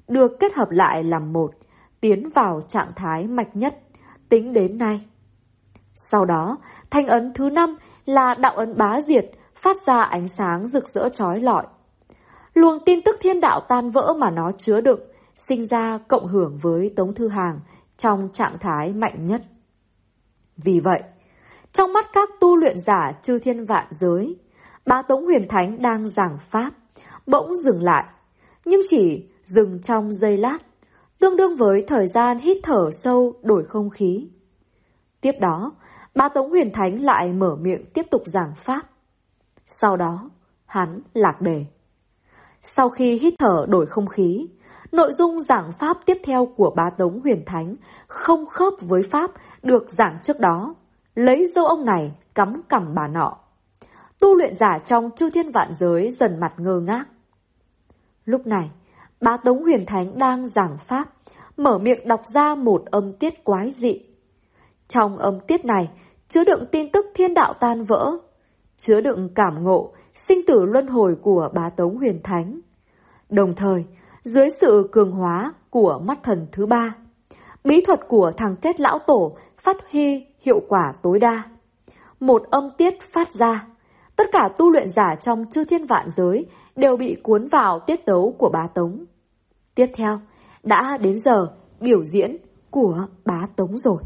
được kết hợp lại làm một, tiến vào trạng thái mạch nhất, tính đến nay. Sau đó, thanh ấn thứ 5 là đạo ấn bá diệt, phát ra ánh sáng rực rỡ chói lọi. Luồng tin tức thiên đạo tan vỡ mà nó chứa đựng, sinh ra cộng hưởng với Tống Thư Hàng trong trạng thái mạnh nhất. Vì vậy, trong mắt các tu luyện giả chư thiên vạn giới, Bá Tống Huyền Thánh đang giảng pháp, bỗng dừng lại, nhưng chỉ dừng trong giây lát, tương đương với thời gian hít thở sâu đổi không khí. Tiếp đó, Bá Tống Huyền Thánh lại mở miệng tiếp tục giảng pháp. Sau đó, hắn lạc đề. Sau khi hít thở đổi không khí, nội dung giảng pháp tiếp theo của Bá Tống Huyền Thánh không khớp với pháp được giảng trước đó, lấy dâu ông này cắm cằm bà nọ. Tu luyện giả trong chư thiên vạn giới dần mặt ngơ ngác. Lúc này, Bá Tống Huyền Thánh đang giảng pháp, mở miệng đọc ra một âm tiết quái dị. Trong âm tiết này, chứa đựng tin tức thiên đạo tan vỡ, chứa đựng cảm ngộ, sinh tử luân hồi của Bá Tống Huyền Thánh. Đồng thời, dưới sự cường hóa của mắt thần thứ 3, bí thuật của thằng kết lão tổ phát huy hiệu quả tối đa. Một âm tiết phát ra, tất cả tu luyện giả trong chư thiên vạn giới đều bị cuốn vào tiết tấu của Bá Tống. Tiếp theo, đã đến giờ biểu diễn của Bá Tống rồi.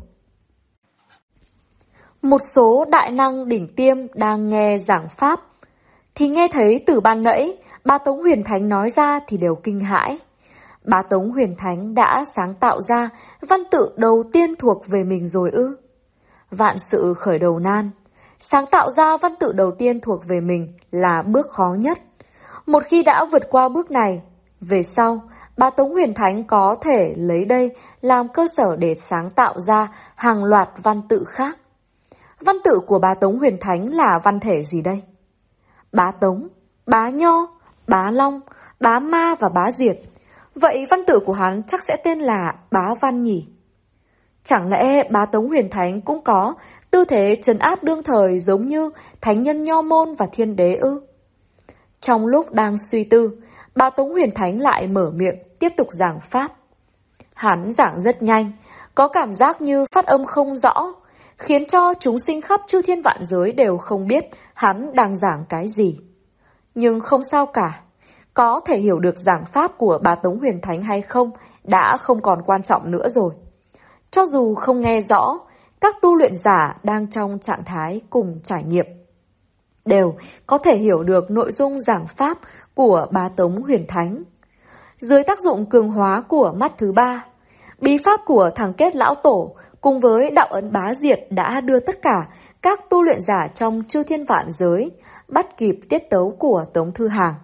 Một số đại năng đỉnh tiêm đang nghe giảng pháp, thì nghe thấy từ ban nãy Bá Tống Huyền Thánh nói ra thì đều kinh hãi. Bá Tống Huyền Thánh đã sáng tạo ra văn tự đầu tiên thuộc về mình rồi ư? Vạn sự khởi đầu nan, sáng tạo ra văn tự đầu tiên thuộc về mình là bước khó nhất. Một khi đã vượt qua bước này, về sau, Bá Tống Huyền Thánh có thể lấy đây làm cơ sở để sáng tạo ra hàng loạt văn tự khác. Văn tự của Bá Tống Huyền Thánh là văn thể gì đây? Bá Tống, Bá Nho, Bá Long, Bá Ma và Bá Diệt. Vậy văn tự của hắn chắc sẽ tên là Bá Văn nhỉ? Chẳng lẽ Bá Tống Huyền Thánh cũng có tư thế trấn áp đương thời giống như Thánh Nhân Nho Môn và Thiên Đế ư? Trong lúc đang suy tư, Bá Tống Huyền Thánh lại mở miệng tiếp tục giảng pháp. Hắn giảng rất nhanh, có cảm giác như phát âm không rõ, khiến cho chúng sinh khắp chư thiên vạn giới đều không biết hắn đang giảng cái gì. Nhưng không sao cả, có thể hiểu được giảng pháp của Bá Tống Huyền Thánh hay không đã không còn quan trọng nữa rồi. Cho dù không nghe rõ, các tu luyện giả đang trong trạng thái cùng trải nghiệm đều có thể hiểu được nội dung giảng pháp của Bá Tống Huyền Thánh. Dưới tác dụng cường hóa của mắt thứ 3, bí pháp của thằng kết lão tổ cùng với đạo ấn bá diệt đã đưa tất cả các tu luyện giả trong chư thiên vạn giới bắt kịp tiết tấu của Tống Thư Hàng.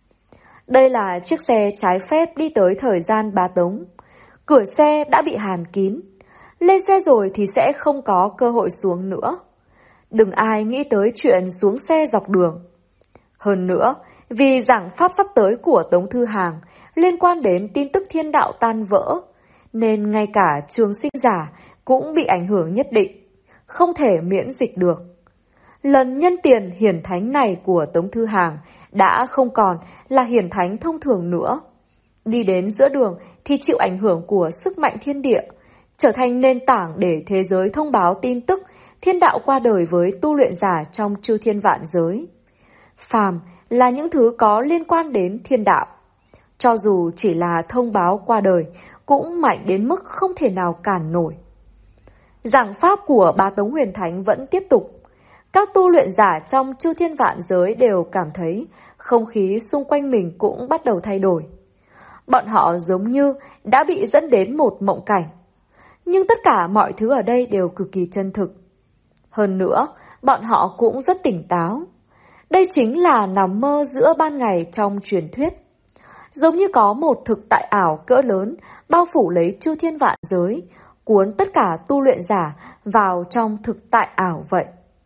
Đây là chiếc xe trái phép đi tới thời gian Bá Tống. Cửa xe đã bị hàn kín. Lên xe rồi thì sẽ không có cơ hội xuống nữa. Đừng ai nghĩ tới chuyện xuống xe dọc đường. Hơn nữa, vì giảng pháp sắp tới của Tống Thư Hàng liên quan đến tin tức thiên đạo tan vỡ, nên ngay cả trường sinh giả cũng bị ảnh hưởng nhất định, không thể miễn dịch được. Lần nhân tiền hiển thánh này của Tống Thư Hàng đã không còn là hiển thánh thông thường nữa. Đi đến giữa đường thì chịu ảnh hưởng của sức mạnh thiên địa, trở thành nền tảng để thế giới thông báo tin tức thiên đạo qua đời với tu luyện giả trong chư thiên vạn giới. Phàm là những thứ có liên quan đến thiên đạo. Cho dù chỉ là thông báo qua đời, cũng mạnh đến mức không thể nào cản nổi. Giảng pháp của Bá Tống Huyền Thánh vẫn tiếp tục. Các tu luyện giả trong chư thiên vạn giới đều cảm thấy không khí xung quanh mình cũng bắt đầu thay đổi. Bọn họ giống như đã bị dẫn đến một mộng cảnh. Nhưng tất cả mọi thứ ở đây đều cực kỳ chân thực. Hơn nữa, bọn họ cũng rất tỉnh táo. Đây chính là nằm mơ giữa ban ngày trong truyền thuyết. Giống như có một thực tại ảo cỡ lớn bao phủ lấy chư thiên vạn giới, cuốn tất cả tu luyện giả vào trong thực tại ảo vậy.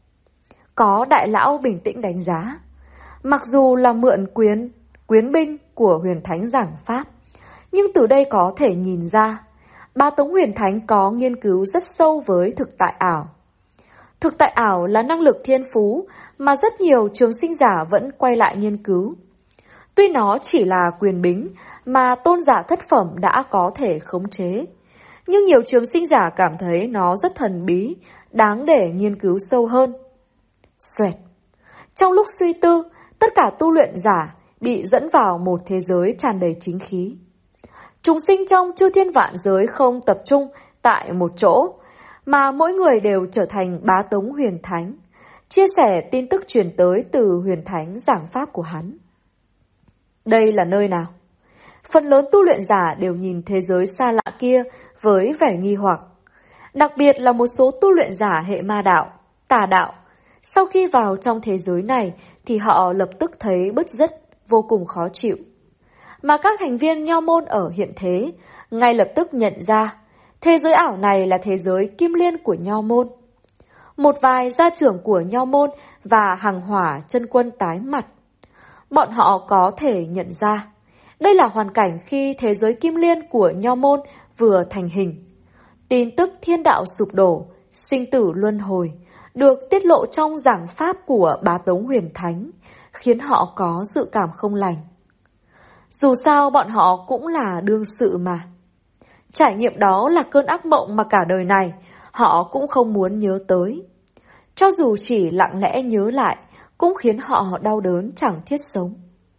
Có đại lão bình tĩnh đánh giá, mặc dù là mượn quyến binh của Huyền Thánh giảng pháp, nhưng từ đây có thể nhìn ra, Bá Tống Huyền Thánh có nghiên cứu rất sâu với thực tại ảo. Thực tại ảo là năng lực thiên phú mà rất nhiều trường sinh giả vẫn quay lại nghiên cứu. Tuy nó chỉ là quyền bính, mà tôn giả thất phẩm đã có thể khống chế. Nhưng nhiều trường sinh giả cảm thấy nó rất thần bí, đáng để nghiên cứu sâu hơn. Xoẹt! Trong lúc suy tư, tất cả tu luyện giả bị dẫn vào một thế giới tràn đầy chính khí. Chúng sinh trong chư thiên vạn giới không tập trung tại một chỗ, mà mỗi người đều trở thành bá tống huyền thánh, chia sẻ tin tức truyền tới từ huyền thánh giảng pháp của hắn. Đây là nơi nào? Phần lớn tu luyện giả đều nhìn thế giới xa lạ kia với vẻ nghi hoặc. Đặc biệt là một số tu luyện giả hệ ma đạo, tà đạo. Sau khi vào trong thế giới này thì họ lập tức thấy bứt rứt, vô cùng khó chịu. Mà các thành viên nho môn ở hiện thế ngay lập tức nhận ra thế giới ảo này là thế giới kim liên của nho môn. Một vài gia trưởng của nho môn và hàng hỏa chân quân tái mặt. Bọn họ có thể nhận ra đây là hoàn cảnh khi thế giới kim liên của nho môn vừa thành hình. Tin tức thiên đạo sụp đổ, sinh tử luân hồi được tiết lộ trong giảng pháp của bá tống huyền thánh, khiến họ có dự cảm không lành. Dù sao bọn họ cũng là đương sự mà. Trải nghiệm đó là cơn ác mộng mà cả đời này họ cũng không muốn nhớ tới. Cho dù chỉ lặng lẽ nhớ lại, cũng khiến họ đau đớn chẳng thiết sống.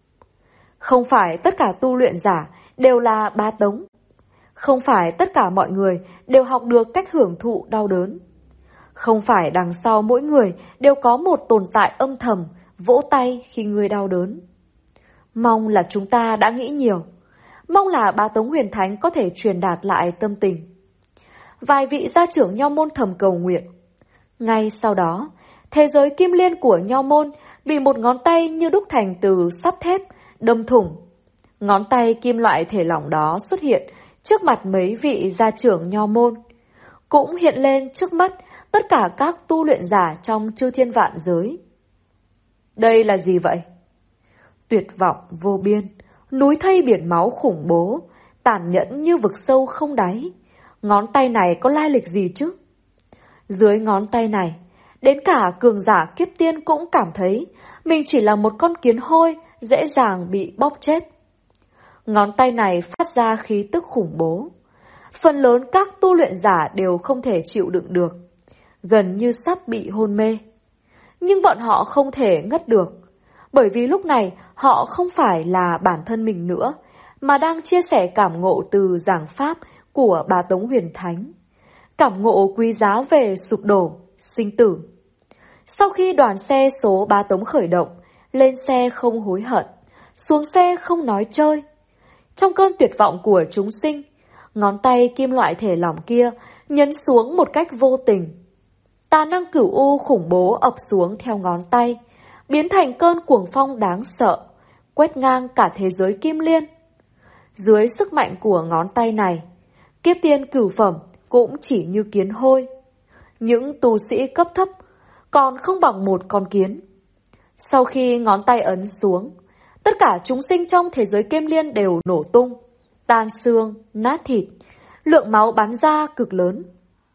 Không phải tất cả tu luyện giả đều là bá tống. Không phải tất cả mọi người đều học được cách hưởng thụ đau đớn. Không phải đằng sau mỗi người đều có một tồn tại âm thầm, vỗ tay khi người đau đớn. Mong là chúng ta đã nghĩ nhiều. Mong là bá tống huyền thánh có thể truyền đạt lại tâm tình. Vài vị gia trưởng nho môn thầm cầu nguyện. Ngay sau đó, thế giới kim liên của nho môn bị một ngón tay như đúc thành từ sắt thép đâm thủng. Ngón tay kim loại thể lỏng đó xuất hiện trước mặt mấy vị gia trưởng nho môn. Cũng hiện lên trước mắt tất cả các tu luyện giả trong chư thiên vạn giới. Đây là gì vậy? Tuyệt vọng vô biên, núi thây biển máu khủng bố, tàn nhẫn như vực sâu không đáy. Ngón tay này có lai lịch gì chứ? Dưới ngón tay này, đến cả cường giả kiếp tiên cũng cảm thấy mình chỉ là một con kiến hôi dễ dàng bị bóp chết. Ngón tay này phát ra khí tức khủng bố. Phần lớn các tu luyện giả đều không thể chịu đựng được, gần như sắp bị hôn mê. Nhưng bọn họ không thể ngất được, bởi vì lúc này họ không phải là bản thân mình nữa, mà đang chia sẻ cảm ngộ từ giảng pháp của bá tống huyền thánh. Cảm ngộ quý giá về sụp đổ, sinh tử. Sau khi đoàn xe số bá tống khởi động, lên xe không hối hận, xuống xe không nói chơi. Trong cơn tuyệt vọng của chúng sinh, ngón tay kim loại thể lỏng kia nhấn xuống một cách vô tình. Tà năng cửu u khủng bố ập xuống theo ngón tay, biến thành cơn cuồng phong đáng sợ, quét ngang cả thế giới kim liên. Dưới sức mạnh của ngón tay này, kiếp tiên cửu phẩm cũng chỉ như kiến hôi. Những tu sĩ cấp thấp còn không bằng một con kiến. Sau khi ngón tay ấn xuống, tất cả chúng sinh trong thế giới kim liên đều nổ tung, tan xương, nát thịt, lượng máu bắn ra cực lớn.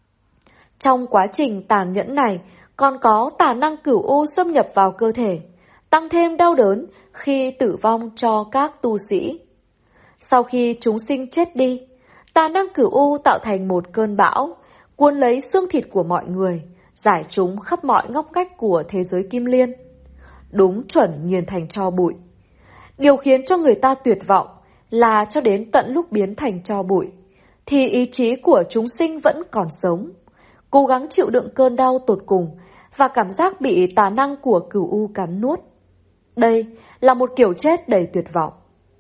Trong quá trình tàn nhẫn này, còn có tà năng cửu u xâm nhập vào cơ thể, tăng thêm đau đớn khi tử vong cho các tu sĩ. Sau khi chúng sinh chết đi, tà năng cửu u tạo thành một cơn bão, cuốn lấy xương thịt của mọi người, rải chúng khắp mọi ngóc ngách của thế giới kim liên. Đúng chuẩn nghiền thành tro bụi. Điều khiến cho người ta tuyệt vọng là cho đến tận lúc biến thành tro bụi, thì ý chí của chúng sinh vẫn còn sống, cố gắng chịu đựng cơn đau tột cùng và cảm giác bị tà năng của cửu u cắn nuốt. Đây là một kiểu chết đầy tuyệt vọng.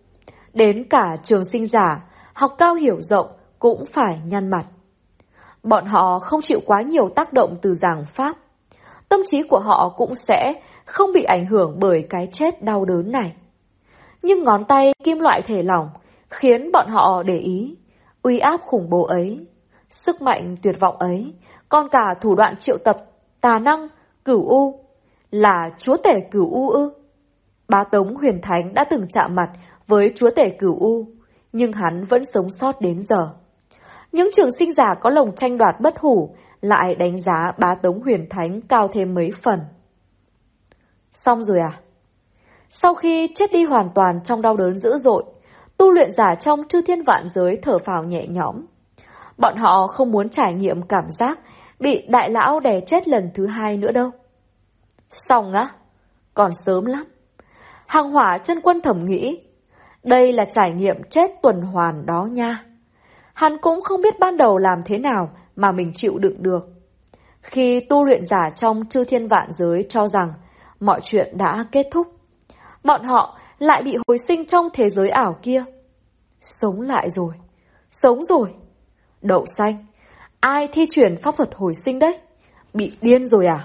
Đến cả trường sinh giả, học cao hiểu rộng cũng phải nhăn mặt. Bọn họ không chịu quá nhiều tác động từ giảng pháp. Tâm trí của họ cũng sẽ không bị ảnh hưởng bởi cái chết đau đớn này. Nhưng ngón tay kim loại thể lỏng khiến bọn họ để ý uy áp khủng bố ấy, sức mạnh tuyệt vọng ấy, còn cả thủ đoạn triệu tập tà năng cửu u. Là chúa tể cửu u ư? Bá tống huyền thánh đã từng chạm mặt với chúa tể cửu u, nhưng hắn vẫn sống sót đến giờ. Những trường sinh giả có lòng tranh đoạt bất hủ lại đánh giá bá tống huyền thánh cao thêm mấy phần. Xong rồi à? Sau khi chết đi hoàn toàn trong đau đớn dữ dội, tu luyện giả trong chư thiên vạn giới thở phào nhẹ nhõm. Bọn họ không muốn trải nghiệm cảm giác bị đại lão đè chết lần thứ hai nữa đâu. Xong á, còn sớm lắm. Hàng Hỏa Chân Quân thầm nghĩ, đây là trải nghiệm chết tuần hoàn đó nha. Hắn cũng không biết ban đầu làm thế nào mà mình chịu đựng được. Khi tu luyện giả trong chư thiên vạn giới cho rằng mọi chuyện đã kết thúc, bọn họ lại bị hồi sinh trong thế giới ảo kia. Sống lại rồi, sống rồi. Đậu xanh, ai thi triển pháp thuật hồi sinh đấy? Bị điên rồi à?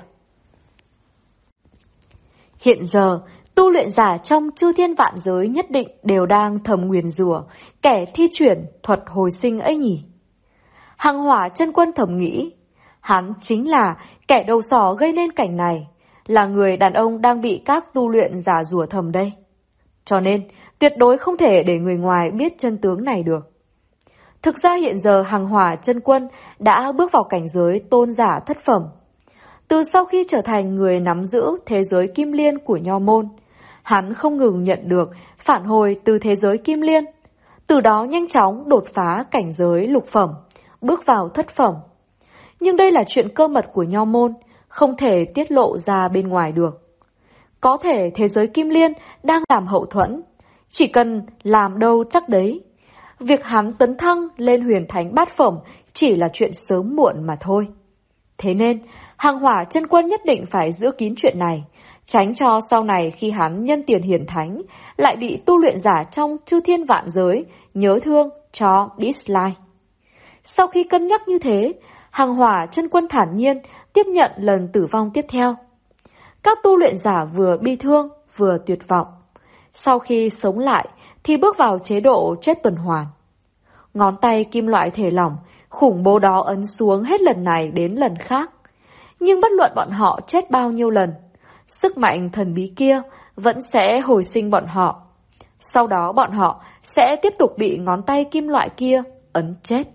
Hiện giờ, tu luyện giả trong chư thiên vạn giới nhất định đều đang thầm nguyền rủa kẻ thi triển thuật hồi sinh ấy nhỉ? Hàng Hỏa Chân Quân thầm nghĩ, hắn chính là kẻ đầu sỏ gây nên cảnh này, là người đàn ông đang bị các tu luyện giả rủa thầm đây. Cho nên, tuyệt đối không thể để người ngoài biết chân tướng này được. Thực ra hiện giờ Hàng Hỏa Chân Quân đã bước vào cảnh giới tôn giả thất phẩm. Từ sau khi trở thành người nắm giữ thế giới Kim Liên của Nho Môn, hắn không ngừng nhận được phản hồi từ thế giới Kim Liên, từ đó nhanh chóng đột phá cảnh giới lục phẩm, bước vào thất phẩm. Nhưng đây là chuyện cơ mật của Nho Môn, không thể tiết lộ ra bên ngoài được. Có thể thế giới Kim Liên đang làm hậu thuẫn, chỉ cần làm đâu chắc đấy. Việc hắn tấn thăng lên huyền thánh bát phẩm chỉ là chuyện sớm muộn mà thôi. Thế nên, Hàng Hỏa Chân Quân nhất định phải giữ kín chuyện này, tránh cho sau này khi hắn nhân tiền hiển thánh lại bị tu luyện giả trong chư thiên vạn giới nhớ thương cho dislike. Sau khi cân nhắc như thế, Hàng Hỏa Chân Quân thản nhiên tiếp nhận lần tử vong tiếp theo. Các tu luyện giả vừa bi thương vừa tuyệt vọng. Sau khi sống lại thì bước vào chế độ chết tuần hoàn. Ngón tay kim loại thể lỏng khủng bố đó ấn xuống hết lần này đến lần khác. Nhưng bất luận bọn họ chết bao nhiêu lần, sức mạnh thần bí kia vẫn sẽ hồi sinh bọn họ. Sau đó bọn họ sẽ tiếp tục bị ngón tay kim loại kia ấn chết.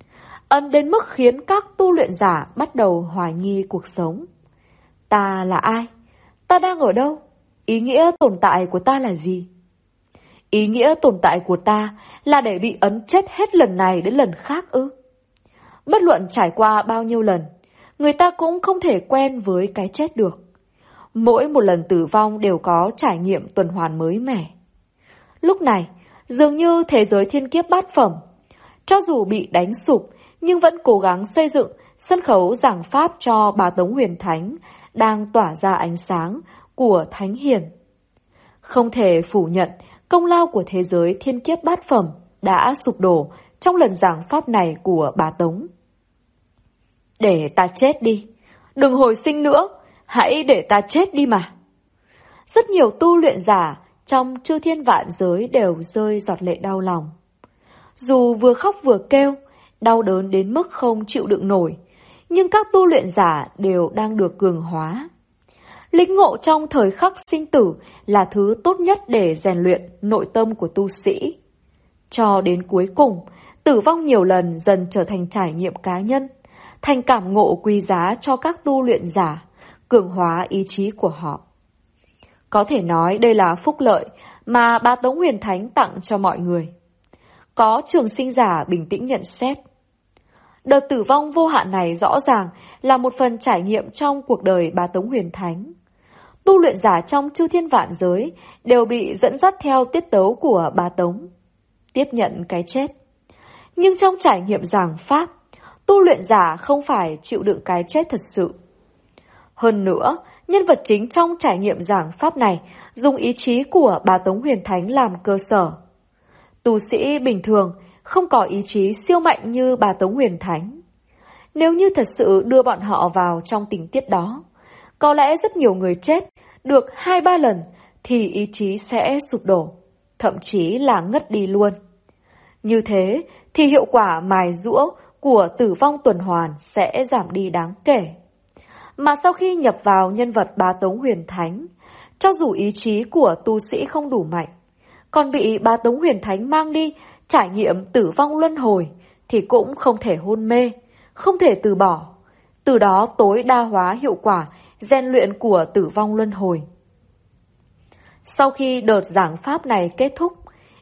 Ấn đến mức khiến các tu luyện giả bắt đầu hoài nghi cuộc sống. Ta là ai? Ta đang ở đâu? Ý nghĩa tồn tại của ta là gì? Ý nghĩa tồn tại của ta là để bị ấn chết hết lần này đến lần khác ư? Bất luận trải qua bao nhiêu lần, người ta cũng không thể quen với cái chết được. Mỗi một lần tử vong đều có trải nghiệm tuần hoàn mới mẻ. Lúc này, dường như thế giới thiên kiếp bát phẩm, cho dù bị đánh sụp nhưng vẫn cố gắng xây dựng sân khấu giảng pháp cho Bá Tống Huyền Thánh đang tỏa ra ánh sáng của Thánh Hiền. Không thể phủ nhận công lao của thế giới thiên kiếp bát phẩm đã sụp đổ trong lần giảng pháp này của Bá Tống. Để ta chết đi, đừng hồi sinh nữa, hãy để ta chết đi mà. Rất nhiều tu luyện giả trong chư thiên vạn giới đều rơi giọt lệ đau lòng. Dù vừa khóc vừa kêu, đau đớn đến mức không chịu đựng nổi, nhưng các tu luyện giả đều đang được cường hóa. Lĩnh ngộ trong thời khắc sinh tử là thứ tốt nhất để rèn luyện nội tâm của tu sĩ. Cho đến cuối cùng, tử vong nhiều lần dần trở thành trải nghiệm cá nhân, thành cảm ngộ quý giá cho các tu luyện giả, cường hóa ý chí của họ. Có thể nói đây là phúc lợi mà Bá Tống Huyền Thánh tặng cho mọi người. Có trường sinh giả bình tĩnh nhận xét. Đợt tử vong vô hạn này rõ ràng là một phần trải nghiệm trong cuộc đời Bá Tống Huyền Thánh. Tu luyện giả trong chư thiên vạn giới đều bị dẫn dắt theo tiết tấu của Bá Tống, tiếp nhận cái chết. Nhưng trong trải nghiệm giảng pháp, tu luyện giả không phải chịu đựng cái chết thật sự. Hơn nữa, nhân vật chính trong trải nghiệm giảng pháp này dùng ý chí của Bá Tống Huyền Thánh làm cơ sở. Tu sĩ bình thường không có ý chí siêu mạnh như Bá Tống Huyền Thánh. Nếu như thật sự đưa bọn họ vào trong tình tiết đó, có lẽ rất nhiều người chết được 2-3 lần thì ý chí sẽ sụp đổ, thậm chí là ngất đi luôn. Như thế thì hiệu quả mài giũa của tử vong tuần hoàn sẽ giảm đi đáng kể. Mà sau khi nhập vào nhân vật Bá Tống Huyền Thánh, cho dù ý chí của tu sĩ không đủ mạnh, còn bị Bá Tống Huyền Thánh mang đi trải nghiệm tử vong luân hồi thì cũng không thể hôn mê, không thể từ bỏ, từ đó tối đa hóa hiệu quả rèn luyện của tử vong luân hồi. Sau khi đợt giảng pháp này kết thúc,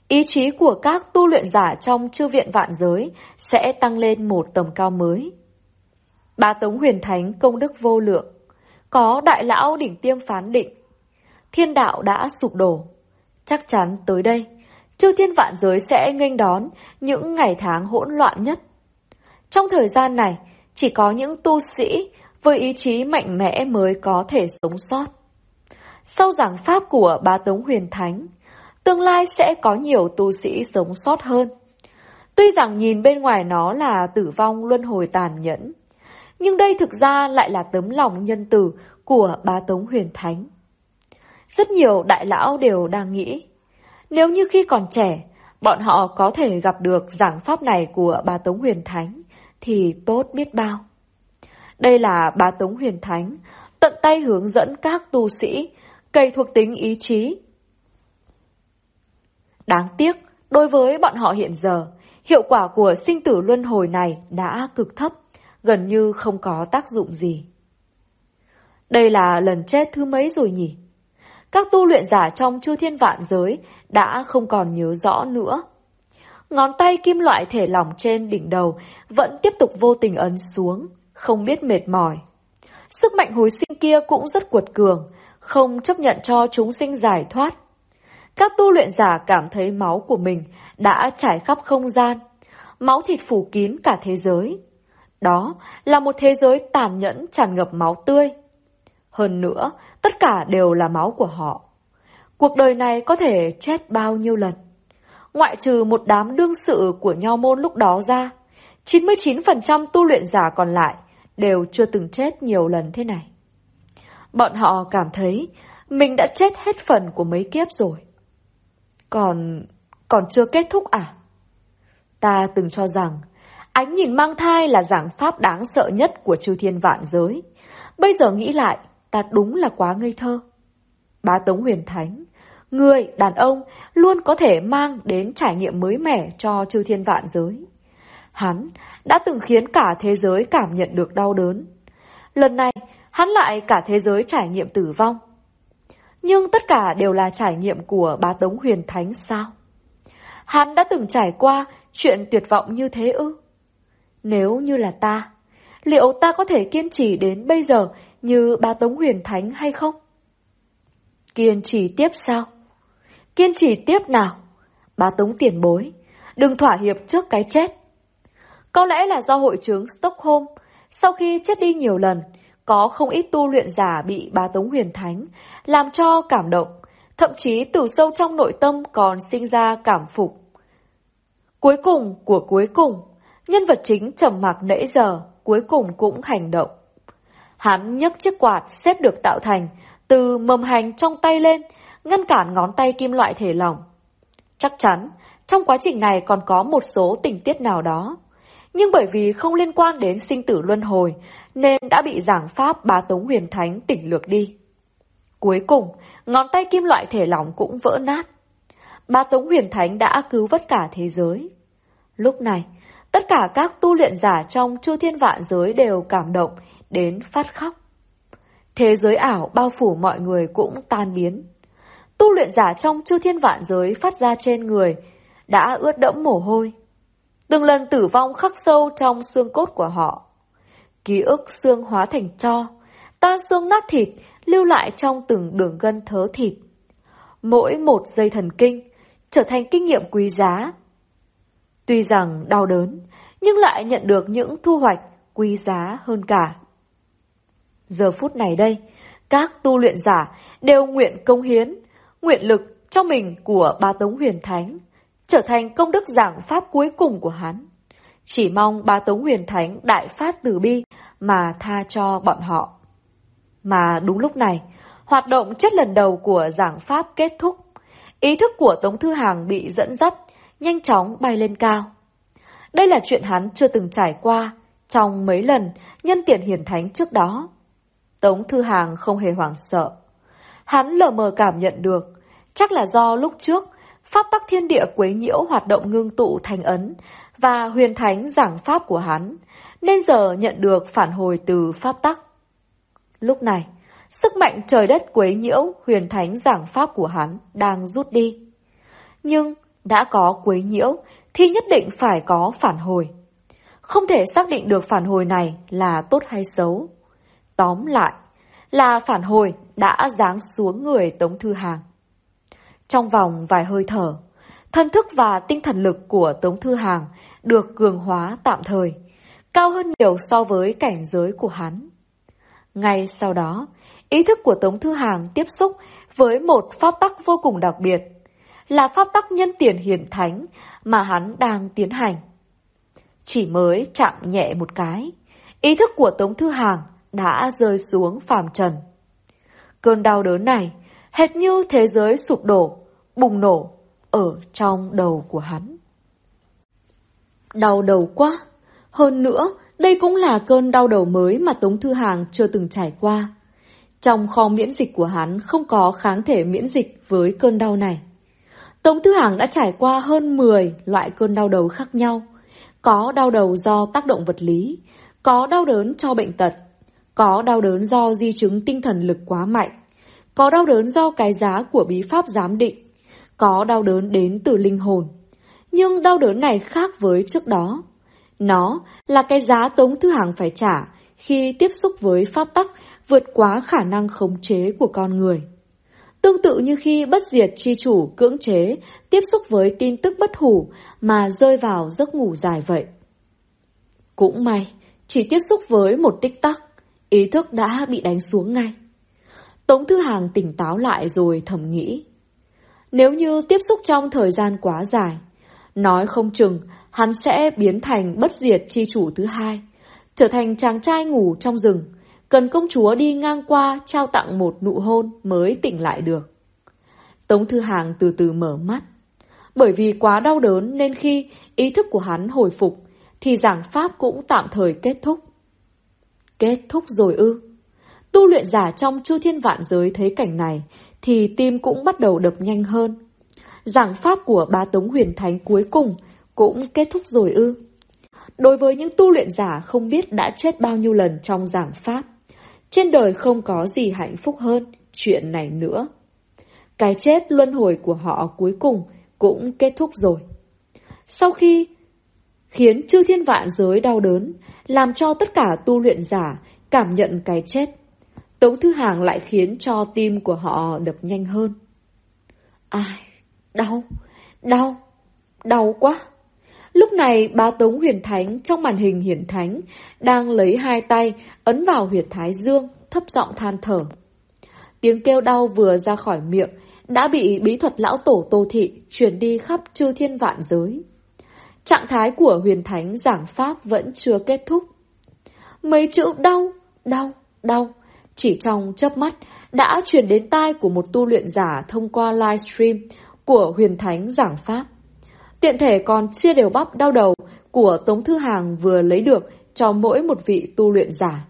ý chí của các tu luyện giả trong chư viện vạn giới sẽ tăng lên một tầm cao mới. Bá Tống Huyền Thánh công đức vô lượng, có đại lão đỉnh tiêm phán định, thiên đạo đã sụp đổ. Chắc chắn tới đây, chư thiên vạn giới sẽ nghênh đón những ngày tháng hỗn loạn nhất. Trong thời gian này, chỉ có những tu sĩ với ý chí mạnh mẽ mới có thể sống sót. Sau giảng pháp của Bá Tống Huyền Thánh, tương lai sẽ có nhiều tu sĩ sống sót hơn. Tuy rằng nhìn bên ngoài nó là tử vong luân hồi tàn nhẫn, nhưng đây thực ra lại là tấm lòng nhân từ của Bá Tống Huyền Thánh. Rất nhiều đại lão đều đang nghĩ, nếu như khi còn trẻ, bọn họ có thể gặp được giảng pháp này của Bá Tống Huyền Thánh, thì tốt biết bao. Đây là Bá Tống Huyền Thánh, tận tay hướng dẫn các tu sĩ, cày thuộc tính ý chí. Đáng tiếc, đối với bọn họ hiện giờ, hiệu quả của sinh tử luân hồi này đã cực thấp, gần như không có tác dụng gì. Đây là lần chết thứ mấy rồi nhỉ? Các tu luyện giả trong chư thiên vạn giới đã không còn nhớ rõ nữa. Ngón tay kim loại thể lỏng trên đỉnh đầu vẫn tiếp tục vô tình ấn xuống, không biết mệt mỏi. Sức mạnh hồi sinh kia cũng rất cuột cường, không chấp nhận cho chúng sinh giải thoát. Các tu luyện giả cảm thấy máu của mình đã trải khắp không gian, máu thịt phủ kín cả thế giới. Đó là một thế giới tàn nhẫn tràn ngập máu tươi. Hơn nữa, tất cả đều là máu của họ. Cuộc đời này có thể chết bao nhiêu lần? Ngoại trừ một đám đương sự của nho môn lúc đó ra, 99% tu luyện giả còn lại đều chưa từng chết nhiều lần thế này. Bọn họ cảm thấy mình đã chết hết phần của mấy kiếp rồi. Còn chưa kết thúc à? Ta từng cho rằng ánh nhìn mang thai là giảng pháp đáng sợ nhất của chư thiên vạn giới. Bây giờ nghĩ lại, ta đúng là quá ngây thơ. Bá Tống Huyền Thánh, người đàn ông luôn có thể mang đến trải nghiệm mới mẻ cho chư thiên vạn giới. Hắn đã từng khiến cả thế giới cảm nhận được đau đớn. Lần này, hắn lại cả thế giới trải nghiệm tử vong. Nhưng tất cả đều là trải nghiệm của Bá Tống Huyền Thánh sao? Hắn đã từng trải qua chuyện tuyệt vọng như thế ư? Nếu như là ta, liệu ta có thể kiên trì đến bây giờ như Bá Tống Huyền Thánh hay không? Kiên trì tiếp sao? Kiên trì tiếp nào? Bá Tống tiền bối, đừng thỏa hiệp trước cái chết. Có lẽ là do hội chứng Stockholm, sau khi chết đi nhiều lần, có không ít tu luyện giả bị Bá Tống Huyền Thánh làm cho cảm động, thậm chí từ sâu trong nội tâm còn sinh ra cảm phục. Cuối cùng, nhân vật chính trầm mặc nãy giờ cuối cùng cũng hành động. Hắn nhấc chiếc quạt xếp được tạo thành từ mầm hành trong tay lên, ngăn cản ngón tay kim loại thể lỏng. Chắc chắn, trong quá trình này còn có một số tình tiết nào đó. Nhưng bởi vì không liên quan đến sinh tử luân hồi, nên đã bị giảng pháp Bá Tống Huyền Thánh tỉnh lược đi. Cuối cùng, ngón tay kim loại thể lỏng cũng vỡ nát. Bá Tống Huyền Thánh đã cứu vớt cả thế giới. Lúc này, tất cả các tu luyện giả trong chư thiên vạn giới đều cảm động đến phát khóc. Thế giới ảo bao phủ mọi người cũng tan biến. Tu luyện giả trong chư thiên vạn giới phát ra trên người đã ướt đẫm mồ hôi. Từng lần tử vong khắc sâu trong xương cốt của họ. Ký ức xương hóa thành tro, tan xương nát thịt lưu lại trong từng đường gân thớ thịt. Mỗi một dây thần kinh trở thành kinh nghiệm quý giá. Tuy rằng đau đớn, nhưng lại nhận được những thu hoạch quý giá hơn cả. Giờ phút này đây, các tu luyện giả đều nguyện công hiến, nguyện lực cho mình của Bá Tống Huyền Thánh, trở thành công đức giảng pháp cuối cùng của hắn. Chỉ mong Bá Tống Huyền Thánh đại phát từ bi mà tha cho bọn họ. Mà đúng lúc này, hoạt động chết lần đầu của giảng pháp kết thúc. Ý thức của Tống Thư Hàng bị dẫn dắt, nhanh chóng bay lên cao. Đây là chuyện hắn chưa từng trải qua trong mấy lần nhân tiện hiển thánh trước đó. Tống Thư Hàng không hề hoảng sợ. Hắn lờ mờ cảm nhận được, chắc là do lúc trước pháp tắc thiên địa quấy nhiễu hoạt động ngưng tụ thành ấn và huyền thánh giảng pháp của hắn, nên giờ nhận được phản hồi từ pháp tắc. Lúc này, sức mạnh trời đất quấy nhiễu huyền thánh giảng pháp của hắn đang rút đi. Nhưng Đã có quấy nhiễu thì nhất định phải có phản hồi. Không thể xác định được phản hồi này là tốt hay xấu. Tóm lại là phản hồi đã giáng xuống người Tống Thư Hàng. Trong vòng vài hơi thở, thân thức và tinh thần lực của Tống Thư Hàng được cường hóa tạm thời, cao hơn nhiều so với cảnh giới của hắn. Ngay sau đó, ý thức của Tống Thư Hàng tiếp xúc với một pháp tắc vô cùng đặc biệt, là pháp tắc nhân tiền hiển thánh mà hắn đang tiến hành. Chỉ mới chạm nhẹ một cái, ý thức của Tống Thư Hàng đã rơi xuống phàm trần. Cơn đau đớn này hệt như thế giới sụp đổ, bùng nổ ở trong đầu của hắn. Đau đầu quá! Hơn nữa, đây cũng là cơn đau đầu mới mà Tống Thư Hàng chưa từng trải qua. Trong kho miễn dịch của hắn không có kháng thể miễn dịch với cơn đau này. Tống Thư Hàng đã trải qua hơn 10 loại cơn đau đầu khác nhau. Có đau đầu do tác động vật lý, có đau đớn cho bệnh tật, có đau đớn do di chứng tinh thần lực quá mạnh, có đau đớn do cái giá của bí pháp giám định, có đau đớn đến từ linh hồn. Nhưng đau đớn này khác với trước đó. Nó là cái giá Tống Thư Hàng phải trả khi tiếp xúc với pháp tắc vượt quá khả năng khống chế của con người. Tương tự như khi bất diệt chi chủ cưỡng chế tiếp xúc với tin tức bất hủ mà rơi vào giấc ngủ dài vậy. Cũng may, chỉ tiếp xúc với một tích tắc, ý thức đã bị đánh xuống ngay. Tống Thư Hàng tỉnh táo lại rồi thầm nghĩ. Nếu như tiếp xúc trong thời gian quá dài, nói không chừng hắn sẽ biến thành bất diệt chi chủ thứ hai, trở thành chàng trai ngủ trong rừng, cần công chúa đi ngang qua trao tặng một nụ hôn mới tỉnh lại được. Tống Thư Hàng từ từ mở mắt. Bởi vì quá đau đớn nên khi ý thức của hắn hồi phục thì giảng pháp cũng tạm thời kết thúc. Kết thúc rồi ư? Tu luyện giả trong chư thiên vạn giới thấy cảnh này thì tim cũng bắt đầu đập nhanh hơn. Giảng pháp của Bá Tống Huyền Thánh cuối cùng cũng kết thúc rồi ư? Đối với những tu luyện giả không biết đã chết bao nhiêu lần trong giảng pháp, trên đời không có gì hạnh phúc hơn chuyện này nữa. Cái chết luân hồi của họ cuối cùng cũng kết thúc rồi. Sau khi khiến chư thiên vạn giới đau đớn, làm cho tất cả tu luyện giả cảm nhận cái chết, Tống Thư Hàng lại khiến cho tim của họ đập nhanh hơn. Ai? Đau, đau, đau quá! Lúc này Bá Tống Huyền Thánh trong màn hình hiển thánh đang lấy hai tay ấn vào huyệt thái dương, thấp giọng than thở. Tiếng kêu đau vừa ra khỏi miệng đã bị bí thuật lão tổ Tô Thị truyền đi khắp chư thiên vạn giới. Trạng thái của Huyền Thánh giảng pháp vẫn chưa kết thúc. Mấy chữ đau, đau, đau chỉ trong chớp mắt đã truyền đến tai của một tu luyện giả thông qua livestream của Huyền Thánh giảng pháp. Tiện thể còn chia đều bắp đau đầu của Tống Thư Hàng vừa lấy được cho mỗi một vị tu luyện giả.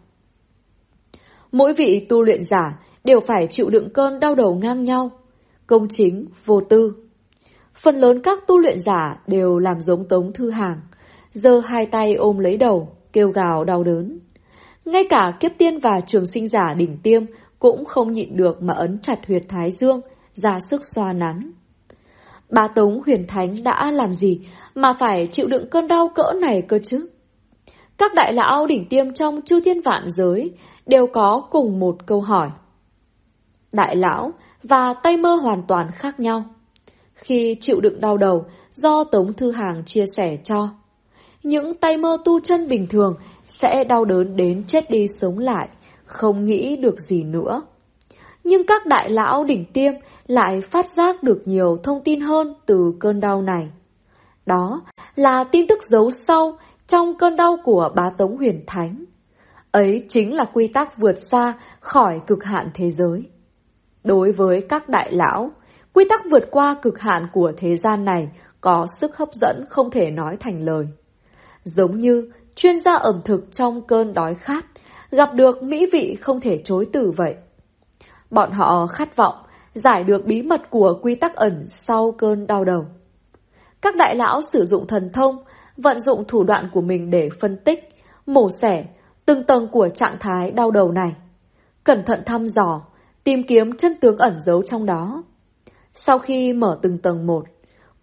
Mỗi vị tu luyện giả đều phải chịu đựng cơn đau đầu ngang nhau, công chính, vô tư. Phần lớn các tu luyện giả đều làm giống Tống Thư Hàng, giơ hai tay ôm lấy đầu, kêu gào đau đớn. Ngay cả kiếp tiên và trường sinh giả đỉnh tiêm cũng không nhịn được mà ấn chặt huyệt thái dương, ra sức xoa nắn. Bá Tống Huyền Thánh đã làm gì mà phải chịu đựng cơn đau cỡ này cơ chứ? Các đại lão đỉnh tiêm trong chư thiên vạn giới đều có cùng một câu hỏi. Đại lão và tay mơ hoàn toàn khác nhau. Khi chịu đựng đau đầu do Tống Thư Hàng chia sẻ cho, những tay mơ tu chân bình thường sẽ đau đớn đến chết đi sống lại, không nghĩ được gì nữa. Nhưng các đại lão đỉnh tiêm lại phát giác được nhiều thông tin hơn từ cơn đau này. Đó là tin tức giấu sau trong cơn đau của Bá Tống Huyền Thánh. Ấy chính là quy tắc vượt xa khỏi cực hạn thế giới. Đối với các đại lão, quy tắc vượt qua cực hạn của thế gian này có sức hấp dẫn không thể nói thành lời. Giống như chuyên gia ẩm thực trong cơn đói khát, gặp được mỹ vị không thể chối từ vậy. Bọn họ khát vọng giải được bí mật của quy tắc ẩn sau cơn đau đầu. Các đại lão sử dụng thần thông, vận dụng thủ đoạn của mình để phân tích, mổ xẻ từng tầng của trạng thái đau đầu này. Cẩn thận thăm dò, tìm kiếm chân tướng ẩn giấu trong đó. Sau khi mở từng tầng một,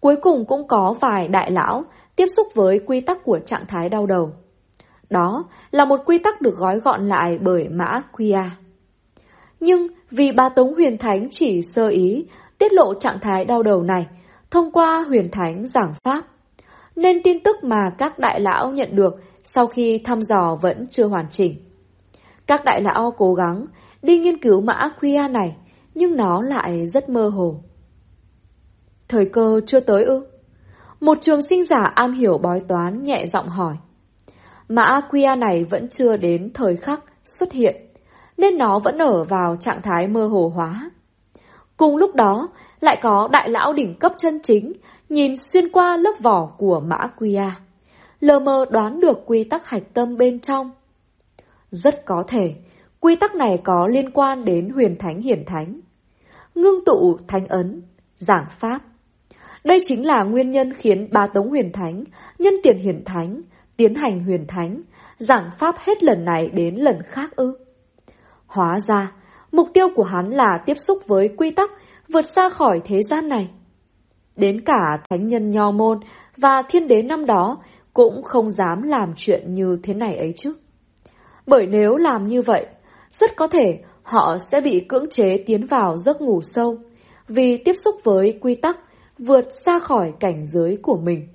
cuối cùng cũng có vài đại lão tiếp xúc với quy tắc của trạng thái đau đầu. Đó là một quy tắc được gói gọn lại bởi mã Quia. Nhưng vì Bá Tống Huyền Thánh chỉ sơ ý tiết lộ trạng thái đau đầu này thông qua Huyền Thánh giảng pháp, nên tin tức mà các đại lão nhận được sau khi thăm dò vẫn chưa hoàn chỉnh. Các đại lão cố gắng đi nghiên cứu mã Quia này, nhưng nó lại rất mơ hồ. Thời cơ chưa tới ư? Một trường sinh giả am hiểu bói toán nhẹ giọng hỏi. Mã Quia này vẫn chưa đến thời khắc xuất hiện, nên nó vẫn ở vào trạng thái mơ hồ hóa. Cùng lúc đó, lại có đại lão đỉnh cấp chân chính nhìn xuyên qua lớp vỏ của mã Quia, lờ mờ đoán được quy tắc hạch tâm bên trong. Rất có thể, quy tắc này có liên quan đến Huyền Thánh Hiển Thánh, ngưng tụ thánh ấn, giảng pháp. Đây chính là nguyên nhân khiến Bá Tống Huyền Thánh, nhân tiền Hiển Thánh, tiến hành Huyền Thánh, giảng pháp hết lần này đến lần khác ư. Hóa ra, mục tiêu của hắn là tiếp xúc với quy tắc vượt xa khỏi thế gian này. Đến cả thánh nhân Nho Môn và thiên đế năm đó cũng không dám làm chuyện như thế này ấy chứ. Bởi nếu làm như vậy, rất có thể họ sẽ bị cưỡng chế tiến vào giấc ngủ sâu, vì tiếp xúc với quy tắc vượt xa khỏi cảnh giới của mình.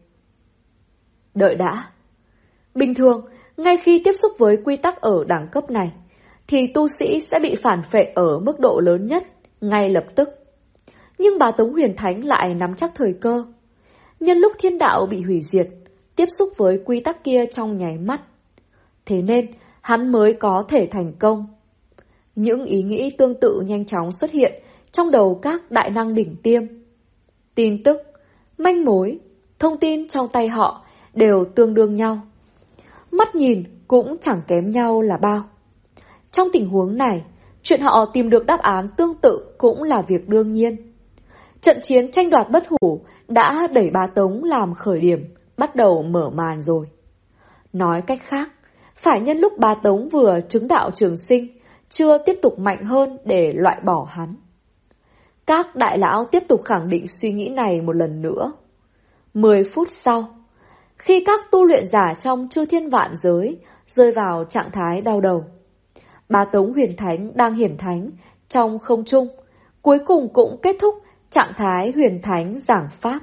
Đợi đã. Bình thường, ngay khi tiếp xúc với quy tắc ở đẳng cấp này, thì tu sĩ sẽ bị phản phệ ở mức độ lớn nhất, ngay lập tức. Nhưng Bá Tống Huyền Thánh lại nắm chắc thời cơ. Nhân lúc thiên đạo bị hủy diệt, tiếp xúc với quy tắc kia trong nháy mắt. Thế nên, hắn mới có thể thành công. Những ý nghĩ tương tự nhanh chóng xuất hiện trong đầu các đại năng đỉnh tiêm. Tin tức, manh mối, thông tin trong tay họ đều tương đương nhau. Mắt nhìn cũng chẳng kém nhau là bao. Trong tình huống này, chuyện họ tìm được đáp án tương tự cũng là việc đương nhiên. Trận chiến tranh đoạt bất hủ đã đẩy Bá Tống làm khởi điểm, bắt đầu mở màn rồi. Nói cách khác, phải nhân lúc Bá Tống vừa chứng đạo trường sinh, chưa tiếp tục mạnh hơn để loại bỏ hắn. Các đại lão tiếp tục khẳng định suy nghĩ này một lần nữa. 10 phút sau, khi các tu luyện giả trong chư thiên vạn giới rơi vào trạng thái đau đầu, Bá Tống Huyền Thánh đang hiển thánh trong không trung, cuối cùng cũng kết thúc trạng thái Huyền Thánh giảng pháp.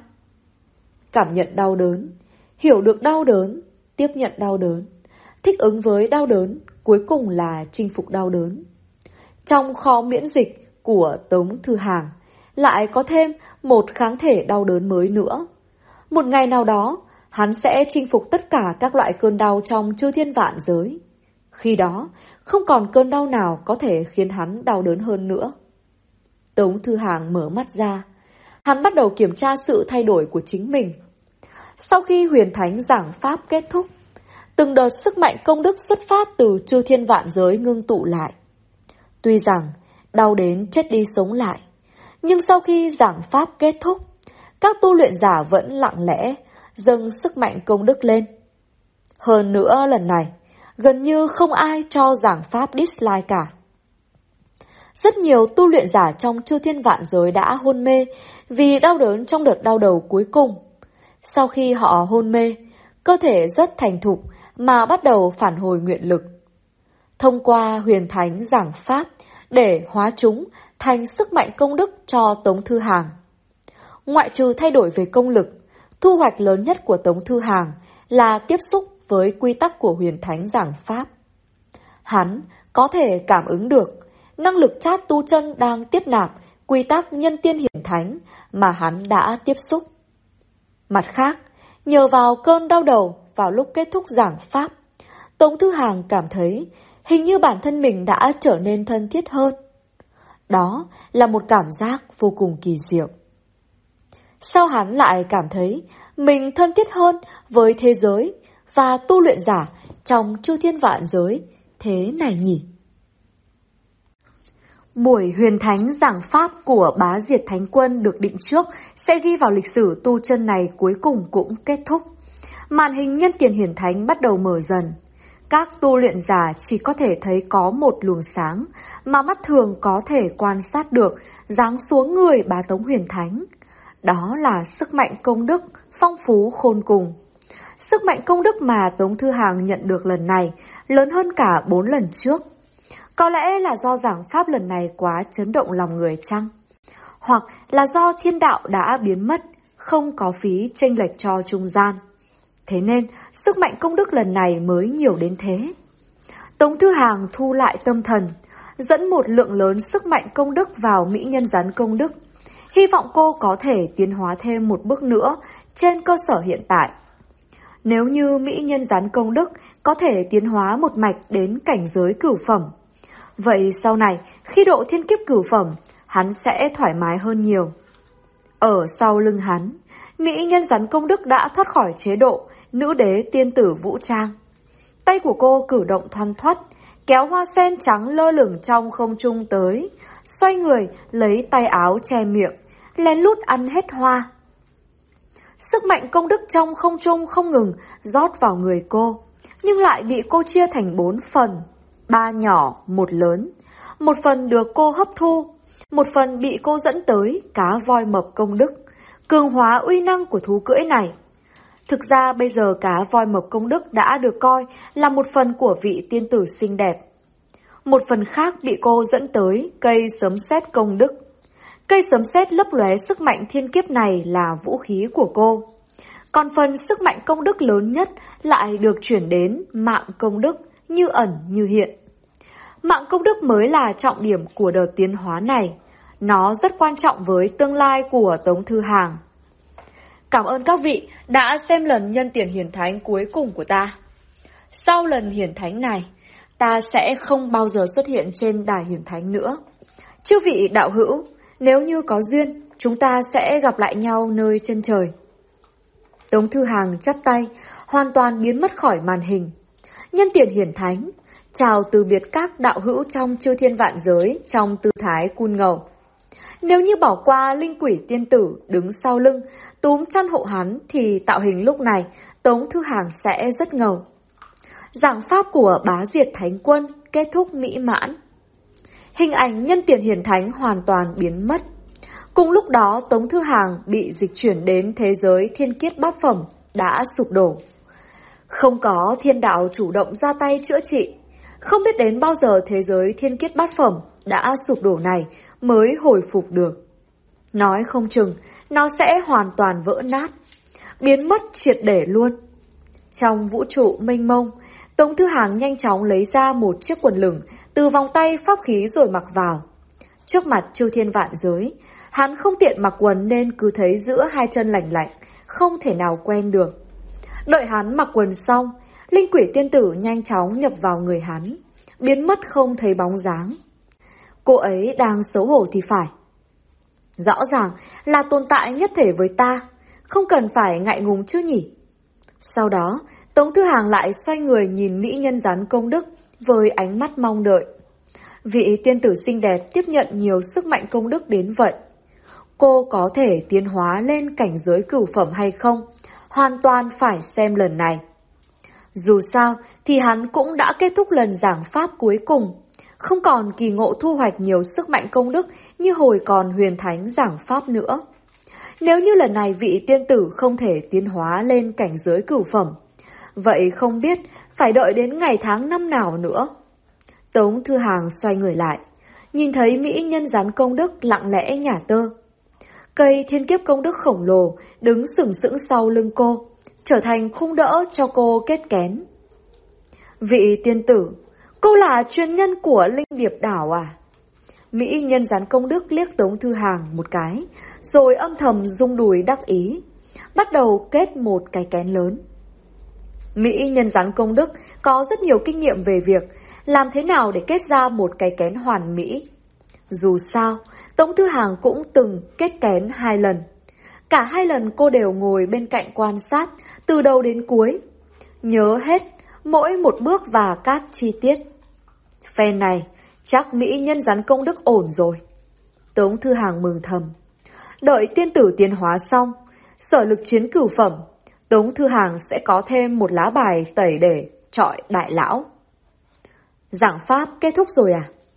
Cảm nhận đau đớn, hiểu được đau đớn, tiếp nhận đau đớn, thích ứng với đau đớn, cuối cùng là chinh phục đau đớn. Trong kho miễn dịch của Tống Thư Hàng lại có thêm một kháng thể đau đớn mới nữa. Một ngày nào đó, hắn sẽ chinh phục tất cả các loại cơn đau trong chư thiên vạn giới. Khi đó, không còn cơn đau nào có thể khiến hắn đau đớn hơn nữa. Tống Thư Hàng mở mắt ra. Hắn bắt đầu kiểm tra sự thay đổi của chính mình. Sau khi Huyền Thánh giảng pháp kết thúc, từng đợt sức mạnh công đức xuất phát từ chư thiên vạn giới ngưng tụ lại. Tuy rằng đau đến chết đi sống lại, nhưng sau khi giảng pháp kết thúc, các tu luyện giả vẫn lặng lẽ dâng sức mạnh công đức lên. Hơn nữa lần này, gần như không ai cho giảng pháp dislike cả. Rất nhiều tu luyện giả trong chư thiên vạn giới đã hôn mê vì đau đớn trong đợt đau đầu cuối cùng. Sau khi họ hôn mê, cơ thể rất thành thục mà bắt đầu phản hồi nguyện lực. Thông qua Huyền Thánh giảng pháp để hóa chúng thành sức mạnh công đức cho Tống Thư Hàng. Ngoại trừ thay đổi về công lực, thu hoạch lớn nhất của Tống Thư Hàng là tiếp xúc với quy tắc của Huyền Thánh giảng pháp. Hắn có thể cảm ứng được năng lực chát tu chân đang tiếp nạp quy tắc nhân tiên hiển thánh mà hắn đã tiếp xúc. Mặt khác, nhờ vào cơn đau đầu vào lúc kết thúc giảng pháp, Tống Thư Hàng cảm thấy hình như bản thân mình đã trở nên thân thiết hơn. Đó là một cảm giác vô cùng kỳ diệu. Sao hắn lại cảm thấy mình thân thiết hơn với thế giới và tu luyện giả trong chư thiên vạn giới thế này nhỉ? Buổi Huyền Thánh giảng pháp của Bá Diệt Thánh Quân được định trước sẽ ghi vào lịch sử tu chân này cuối cùng cũng kết thúc. Màn hình nhân tiền hiển thánh bắt đầu mở dần. Các tu luyện giả chỉ có thể thấy có một luồng sáng mà mắt thường có thể quan sát được giáng xuống người Bá Tống Huyền Thánh. đó là sức mạnh công đức phong phú khôn cùng. Sức mạnh công đức mà Tống Thư Hàng nhận được lần này lớn hơn cả 4 lần trước. Có lẽ là do giảng pháp lần này quá chấn động lòng người chăng? Hoặc là do thiên đạo đã biến mất, không có phí chênh lệch cho trung gian. Thế nên, sức mạnh công đức lần này mới nhiều đến thế. Tống Thư Hàng thu lại tâm thần, dẫn một lượng lớn sức mạnh công đức vào mỹ nhân rắn công đức. Hy vọng cô có thể tiến hóa thêm một bước nữa trên cơ sở hiện tại. Nếu như mỹ nhân rắn công đức có thể tiến hóa một mạch đến cảnh giới cửu phẩm, vậy sau này khi độ thiên kiếp cửu phẩm, hắn sẽ thoải mái hơn nhiều. Ở sau lưng hắn, mỹ nhân rắn công đức đã thoát khỏi chế độ nữ đế tiên tử vũ trang. Tay của cô cử động thoăn thoắt, kéo hoa sen trắng lơ lửng trong không trung tới, xoay người lấy tay áo che miệng, lén lút ăn hết hoa. Sức mạnh công đức trong không trung không ngừng rót vào người cô, nhưng lại bị cô chia thành 4 phần, 3 nhỏ, 1 lớn. Một phần được cô hấp thu, một phần bị cô dẫn tới cá voi mập công đức, cường hóa uy năng của thú cưỡi này. Thực ra bây giờ cá voi mập công đức đã được coi là một phần của vị tiên tử xinh đẹp. Một phần khác bị cô dẫn tới cây sấm sét công đức. Cây sấm sét lấp lóe sức mạnh thiên kiếp này là vũ khí của cô. Còn phần sức mạnh công đức lớn nhất lại được chuyển đến mạng công đức như ẩn như hiện. Mạng công đức mới là trọng điểm của đợt tiến hóa này. Nó rất quan trọng với tương lai của Tống Thư Hàng. Cảm ơn các vị đã xem lần nhân tiền hiển thánh cuối cùng của ta. Sau lần hiển thánh này, ta sẽ không bao giờ xuất hiện trên đài hiển thánh nữa. Chư vị đạo hữu, nếu như có duyên, chúng ta sẽ gặp lại nhau nơi chân trời. Tống Thư Hàng chắp tay, hoàn toàn biến mất khỏi màn hình. Nhân tiền hiển thánh, chào từ biệt các đạo hữu trong chư thiên vạn giới trong tư thái cun ngầu. Nếu như bỏ qua linh quỷ tiên tử đứng sau lưng, túm chăn hộ hắn thì tạo hình lúc này Tống Thư Hàng sẽ rất ngầu. Giảng pháp của Bá Diệt Thánh Quân kết thúc mỹ mãn. Hình ảnh nhân tiền hiển thánh hoàn toàn biến mất. Cùng lúc đó Tống Thư Hàng bị dịch chuyển đến thế giới thiên kiết bát phẩm đã sụp đổ. Không có thiên đạo chủ động ra tay chữa trị. Không biết đến bao giờ thế giới thiên kiết bát phẩm đã sụp đổ này mới hồi phục được. Nói không chừng, nó sẽ hoàn toàn vỡ nát, biến mất triệt để luôn. Trong vũ trụ mênh mông, Tống Thư Hàng nhanh chóng lấy ra một chiếc quần lửng từ vòng tay pháp khí rồi mặc vào. Trước mặt chư thiên vạn giới, hắn không tiện mặc quần nên cứ thấy giữa hai chân lạnh lạnh, không thể nào quen được. Đợi hắn mặc quần xong, linh quỷ tiên tử nhanh chóng nhập vào người hắn, biến mất không thấy bóng dáng. Cô ấy đang xấu hổ thì phải. Rõ ràng là tồn tại nhất thể với ta, không cần phải ngại ngùng chứ nhỉ. Sau đó, Tống Thư Hàng lại xoay người nhìn mỹ nhân rắn công đức với ánh mắt mong đợi. Vị tiên tử xinh đẹp tiếp nhận nhiều sức mạnh công đức đến vậy. Cô có thể tiến hóa lên cảnh giới cửu phẩm hay không, hoàn toàn phải xem lần này. Dù sao thì hắn cũng đã kết thúc lần giảng pháp cuối cùng, không còn kỳ ngộ thu hoạch nhiều sức mạnh công đức như hồi còn huyền thánh giảng pháp nữa. Nếu như lần này vị tiên tử không thể tiến hóa lên cảnh giới cửu phẩm, vậy không biết phải đợi đến ngày tháng năm nào nữa. Tống Thư Hàng xoay người lại, nhìn thấy mỹ nhân rắn công đức lặng lẽ nhả tơ. Cây thiên kiếp công đức khổng lồ đứng sừng sững sau lưng cô, trở thành khung đỡ cho cô kết kén. Vị tiên tử, cô là truyền nhân của Linh Điệp Đảo à? Mỹ nhân rắn công đức liếc Tống Thư Hàng một cái, rồi âm thầm rung đùi đắc ý, bắt đầu kết một cái kén lớn. Mỹ nhân rắn công đức có rất nhiều kinh nghiệm về việc làm thế nào để kết ra một cái kén hoàn mỹ. Dù sao, Tống Thư Hàng cũng từng kết kén 2 lần. Cả 2 lần cô đều ngồi bên cạnh quan sát từ đầu đến cuối, nhớ hết mỗi một bước và các chi tiết. Phen này, chắc mỹ nhân rắn công đức ổn rồi. Tống Thư Hàng mừng thầm. Đợi tiên tử tiến hóa xong, sở lực chiến cửu phẩm, Tống Thư Hàng sẽ có thêm một lá bài tẩy để trọi đại lão. Giảng pháp kết thúc rồi à?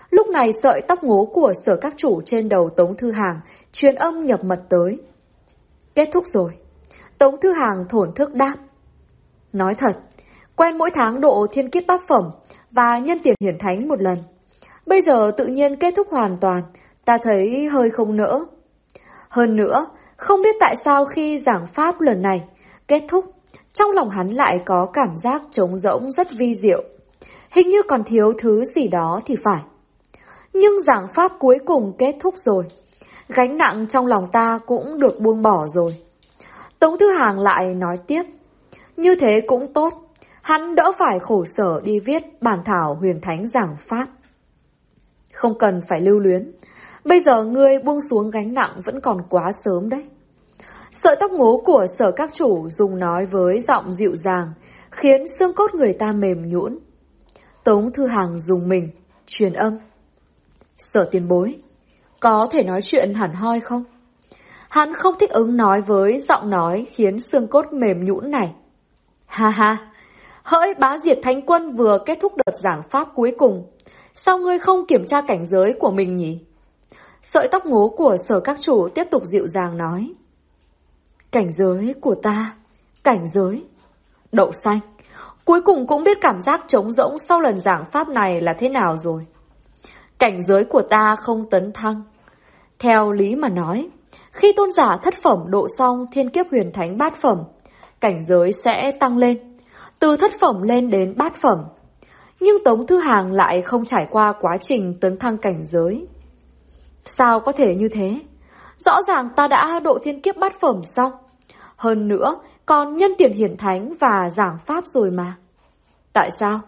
Lúc này sợi tóc ngố của Sở Các Chủ trên đầu Tống Thư Hàng truyền âm nhập mật tới. Kết thúc rồi. Tống Thư Hàng thổn thức đáp. Nói thật, quen mỗi tháng độ thiên kiếp bát phẩm và nhân tiền hiển thánh một lần. Bây giờ tự nhiên kết thúc hoàn toàn, ta thấy hơi không nỡ. Hơn nữa, không biết tại sao khi giảng pháp lần này kết thúc, trong lòng hắn lại có cảm giác trống rỗng rất vi diệu. Hình như còn thiếu thứ gì đó thì phải. Nhưng giảng pháp cuối cùng kết thúc rồi. Gánh nặng trong lòng ta cũng được buông bỏ rồi. Tống Thư Hàng lại nói tiếp. Như thế cũng tốt. Hắn đỡ phải khổ sở đi viết bản thảo huyền thánh giảng pháp. Không cần phải lưu luyến. Bây giờ ngươi buông xuống gánh nặng vẫn còn quá sớm đấy. Sợi tóc ngố của Sở Các Chủ dùng nói với giọng dịu dàng, khiến xương cốt người ta mềm nhũn. Tống Thư Hàng dùng mình, truyền âm. Sở tiền bối, có thể nói chuyện hẳn hoi không? Hắn không thích ứng nói với giọng nói khiến xương cốt mềm nhũn này. Ha ha, hỡi Bá Diệt Thánh Quân vừa kết thúc đợt giảng pháp cuối cùng. Sao ngươi không kiểm tra cảnh giới của mình nhỉ? Sợi tóc ngố của Sở Các Chủ tiếp tục dịu dàng nói. Cảnh giới của ta, cảnh giới. Đậu xanh, cuối cùng cũng biết cảm giác trống rỗng sau lần giảng pháp này là thế nào rồi. Cảnh giới của ta không tấn thăng. Theo lý mà nói, khi tôn giả thất phẩm độ xong thiên kiếp huyền thánh bát phẩm, cảnh giới sẽ tăng lên, từ thất phẩm lên đến bát phẩm. Nhưng Tống Thư Hàng lại không trải qua quá trình tấn thăng cảnh giới. Sao có thể như thế? Rõ ràng ta đã độ thiên kiếp bát phẩm xong. Hơn nữa, còn nhân tiền hiển thánh và giảng pháp rồi mà. Tại sao?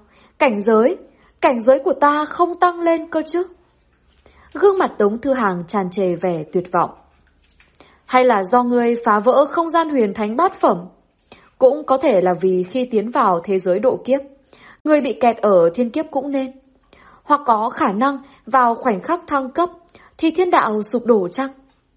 Cảnh giới của ta không tăng lên cơ chứ? Gương mặt Tống Thư Hàng tràn trề vẻ tuyệt vọng. Hay là do ngươi phá vỡ không gian huyền thánh bát phẩm? Cũng có thể là vì khi tiến vào thế giới độ kiếp, ngươi bị kẹt ở thiên kiếp cũng nên. Hoặc có khả năng vào khoảnh khắc thăng cấp thì thiên đạo sụp đổ chăng?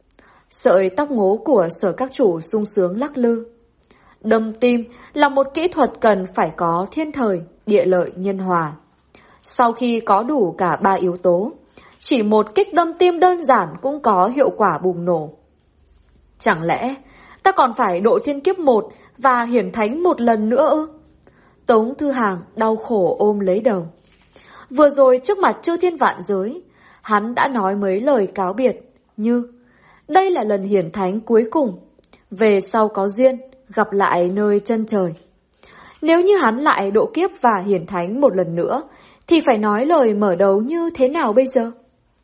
Sợi tóc ngố của Sở Các Chủ sung sướng lắc lư. Đâm tim là một kỹ thuật cần phải có thiên thời, địa lợi, nhân hòa. Sau khi có đủ cả ba yếu tố, chỉ một kích đâm tim đơn giản cũng có hiệu quả bùng nổ. Chẳng lẽ ta còn phải độ thiên kiếp một và hiển thánh một lần nữa ư? Tống Thư Hàng đau khổ ôm lấy đầu. Vừa rồi trước mặt chư thiên vạn giới, hắn đã nói mấy lời cáo biệt như đây là lần hiển thánh cuối cùng, về sau có duyên, gặp lại nơi chân trời. Nếu như hắn lại độ kiếp và hiển thánh một lần nữa, thì phải nói lời mở đầu như thế nào bây giờ?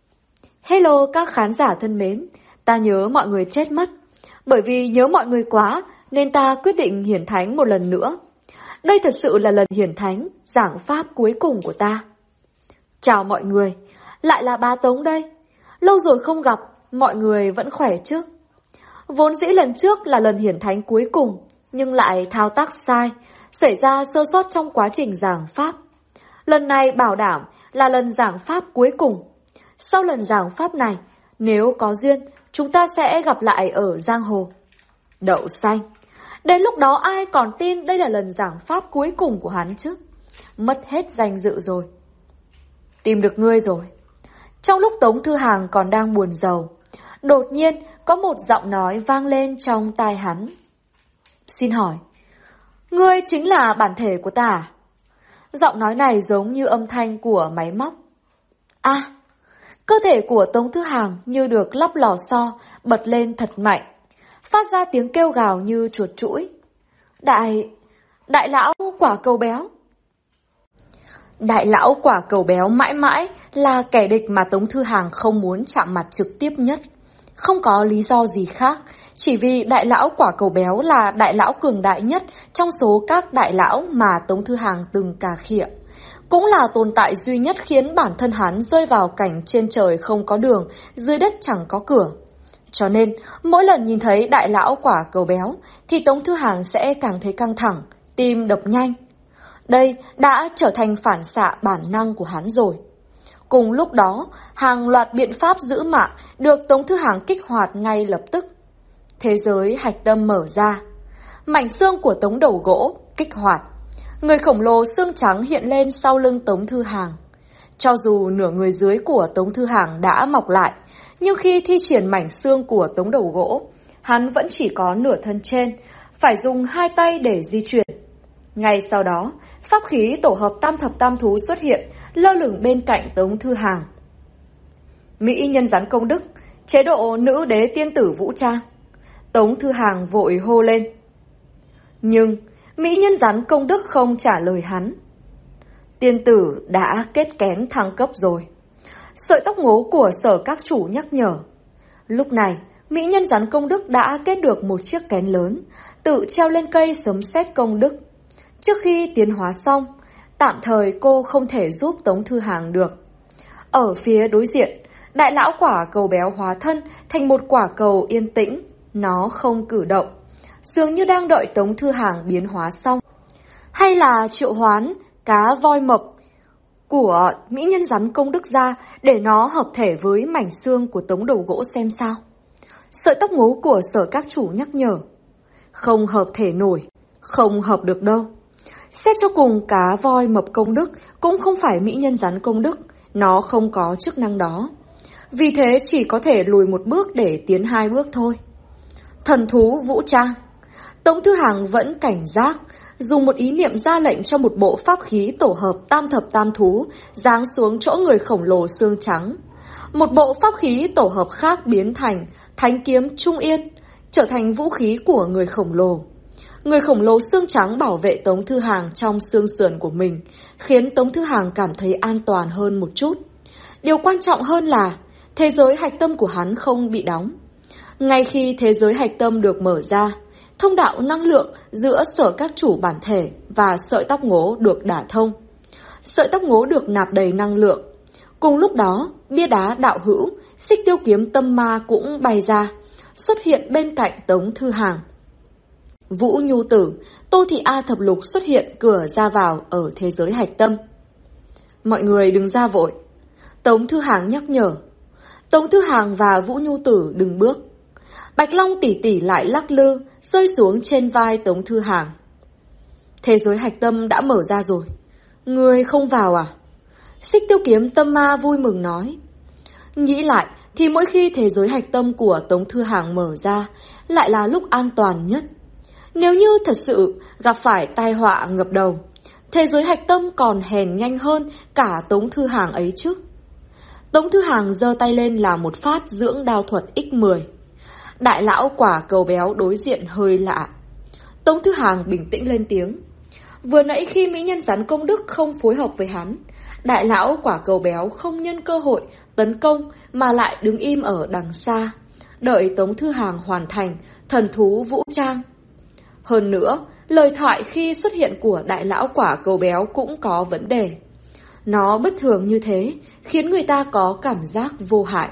Hello các khán giả thân mến, ta nhớ mọi người chết mất. Bởi vì nhớ mọi người quá, nên ta quyết định hiển thánh một lần nữa. Đây thật sự là lần hiển thánh, giảng pháp cuối cùng của ta. Chào mọi người, lại là Bá Tống đây. Lâu rồi không gặp, mọi người vẫn khỏe chứ? Vốn dĩ lần trước là lần hiển thánh cuối cùng, nhưng lại thao tác sai, xảy ra sơ sót trong quá trình giảng pháp. Lần này bảo đảm là lần giảng pháp cuối cùng. Sau lần giảng pháp này, nếu có duyên, chúng ta sẽ gặp lại ở giang hồ. Đậu xanh. Đến lúc đó ai còn tin đây là lần giảng pháp cuối cùng của hắn chứ? Mất hết danh dự rồi. Tìm được ngươi rồi. Trong lúc Tống Thư Hàng còn đang buồn rầu, đột nhiên có một giọng nói vang lên trong tai hắn. Xin hỏi, ngươi chính là bản thể của ta à? Giọng nói này giống như âm thanh của máy móc. À, cơ thể của Tống Thư Hàng như được lắp lò xo, bật lên thật mạnh, phát ra tiếng kêu gào như chuột chũi. Đại lão quả cầu béo. Đại lão quả cầu béo mãi mãi là kẻ địch mà Tống Thư Hàng không muốn chạm mặt trực tiếp nhất. Không có lý do gì khác, chỉ vì đại lão quả cầu béo là đại lão cường đại nhất trong số các đại lão mà Tống Thư Hàng từng cà khịa. Cũng là tồn tại duy nhất khiến bản thân hắn rơi vào cảnh trên trời không có đường, dưới đất chẳng có cửa. Cho nên, mỗi lần nhìn thấy đại lão quả cầu béo, thì Tống Thư Hàng sẽ càng thấy căng thẳng, tim đập nhanh. Đây đã trở thành phản xạ bản năng của hắn rồi. Cùng lúc đó, hàng loạt biện pháp giữ mạng được Tống Thư Hàng kích hoạt ngay lập tức. Thế giới hạch tâm mở ra. Mảnh xương của Tống Đầu Gỗ kích hoạt. Người khổng lồ xương trắng hiện lên sau lưng Tống Thư Hàng. Cho dù nửa người dưới của Tống Thư Hàng đã mọc lại, nhưng khi thi triển mảnh xương của Tống Đầu Gỗ, hắn vẫn chỉ có nửa thân trên, phải dùng 2 tay để di chuyển. Ngay sau đó, pháp khí tổ hợp tam thập tam thú xuất hiện, lơ lửng bên cạnh Tống Thư Hàng. Mỹ nhân rắn công đức, chế độ nữ đế tiên tử vũ trang. Tống Thư Hàng vội hô lên. Nhưng Mỹ nhân rắn công đức không trả lời hắn. Tiên tử đã kết kén thăng cấp rồi. Sợi tóc ngố của Sở Các Chủ nhắc nhở. Lúc này, Mỹ nhân rắn công đức đã kết được một chiếc kén lớn, tự treo lên cây sấm sét công đức. Trước khi tiến hóa xong, tạm thời cô không thể giúp Tống Thư Hàng được. Ở phía đối diện, đại lão quả cầu béo hóa thân thành một quả cầu yên tĩnh, nó không cử động, dường như đang đợi Tống Thư Hàng biến hóa xong. Hay là triệu hoán cá voi mập của Mỹ nhân rắn công đức ra để nó hợp thể với mảnh xương của Tống Đầu Gỗ xem sao. Sợi tóc ngố của Sở Các Chủ nhắc nhở. Không hợp thể nổi, không hợp được đâu. Xét cho cùng cá voi mập công đức cũng không phải Mỹ nhân rắn công đức, nó không có chức năng đó. Vì thế chỉ có thể lùi một bước để tiến 2 bước thôi. Thần thú vũ trang. Tống Thư Hàng vẫn cảnh giác, dùng một ý niệm ra lệnh cho một bộ pháp khí tổ hợp tam thập tam thú giáng xuống chỗ người khổng lồ xương trắng. Một bộ pháp khí tổ hợp khác biến thành thánh kiếm Trung Yên, trở thành vũ khí của người khổng lồ. Người khổng lồ xương trắng bảo vệ Tống Thư Hàng trong xương sườn của mình, khiến Tống Thư Hàng cảm thấy an toàn hơn một chút. Điều quan trọng hơn là thế giới hạch tâm của hắn không bị đóng. Ngay khi thế giới hạch tâm được mở ra, thông đạo năng lượng giữa Sở Các Chủ bản thể và sợi tóc ngố được đả thông. Sợi tóc ngố được nạp đầy năng lượng. Cùng lúc đó, bia đá đạo hữu, xích tiêu kiếm tâm ma cũng bay ra, xuất hiện bên cạnh Tống Thư Hàng. Vũ Nhu Tử, Tô Thị A Thập Lục xuất hiện cửa ra vào ở thế giới hạch tâm. Mọi người đừng ra vội. Tống Thư Hàng nhắc nhở. Tống Thư Hàng và Vũ Nhu Tử đừng bước. Bạch Long tỷ tỷ lại lắc lư, rơi xuống trên vai Tống Thư Hàng. Thế giới hạch tâm đã mở ra rồi. Ngươi không vào à? Xích tiêu kiếm tâm ma vui mừng nói. Nghĩ lại thì mỗi khi thế giới hạch tâm của Tống Thư Hàng mở ra lại là lúc an toàn nhất. Nếu như thật sự gặp phải tai họa ngập đầu, thế giới hạch tâm còn hèn nhanh hơn cả Tống Thư Hàng ấy chứ. Tống Thư Hàng giơ tay lên là một phát dưỡng đao thuật x10. Đại lão quả cầu béo đối diện hơi lạ. Tống Thư Hàng bình tĩnh lên tiếng. Vừa nãy khi Mỹ nhân rắn công đức không phối hợp với hắn, đại lão quả cầu béo không nhân cơ hội tấn công mà lại đứng im ở đằng xa, đợi Tống Thư Hàng hoàn thành thần thú vũ trang. Hơn nữa, lời thoại khi xuất hiện của đại lão quả cầu béo cũng có vấn đề. Nó bất thường như thế, khiến người ta có cảm giác vô hại.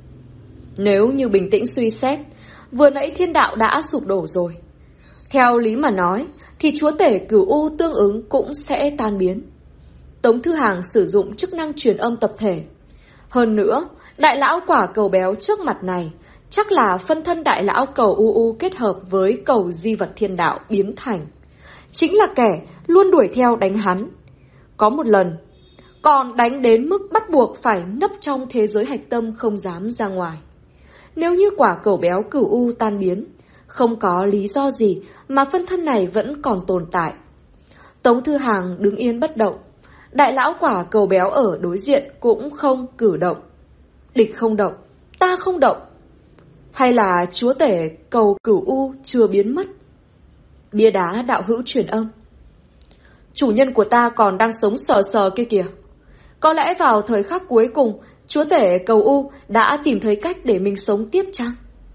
Nếu như bình tĩnh suy xét, vừa nãy thiên đạo đã sụp đổ rồi. Theo lý mà nói, thì chúa tể Cửu U tương ứng cũng sẽ tan biến. Tống Thư Hàng sử dụng chức năng truyền âm tập thể. Hơn nữa, đại lão quả cầu béo trước mặt này chắc là phân thân đại lão cầu UU kết hợp với cầu di vật thiên đạo biến thành. Chính là kẻ luôn đuổi theo đánh hắn. Có một lần, còn đánh đến mức bắt buộc phải nấp trong thế giới hạch tâm không dám ra ngoài. Nếu như quả cầu béo Cửu U tan biến, không có lý do gì mà phân thân này vẫn còn tồn tại. Tống Thư Hàng đứng yên bất động. Đại lão quả cầu béo ở đối diện cũng không cử động. Địch không động, ta không động. Hay là chúa tể cầu Cửu U chưa biến mất? Bia đá đạo hữu truyền âm. Chủ nhân của ta còn đang sống sờ sờ kia kìa. Có lẽ vào thời khắc cuối cùng, chúa tể cầu U đã tìm thấy cách để mình sống tiếp chăng?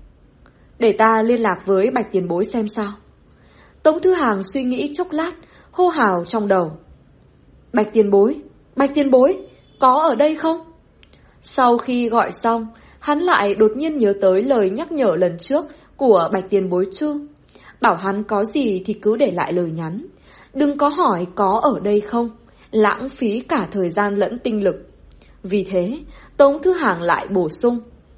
Để ta liên lạc với Bạch Tiền Bối xem sao. Tống Thư Hàng suy nghĩ chốc lát, hô hào trong đầu. Bạch Tiền Bối, có ở đây không? Sau khi gọi xong, hắn lại đột nhiên nhớ tới lời nhắc nhở lần trước của Bạch Tiền Bối Chu. Bảo hắn có gì thì cứ để lại lời nhắn. Đừng có hỏi có ở đây không, lãng phí cả thời gian lẫn tinh lực. Vì thế, Tống Thư Hàng lại bổ sung.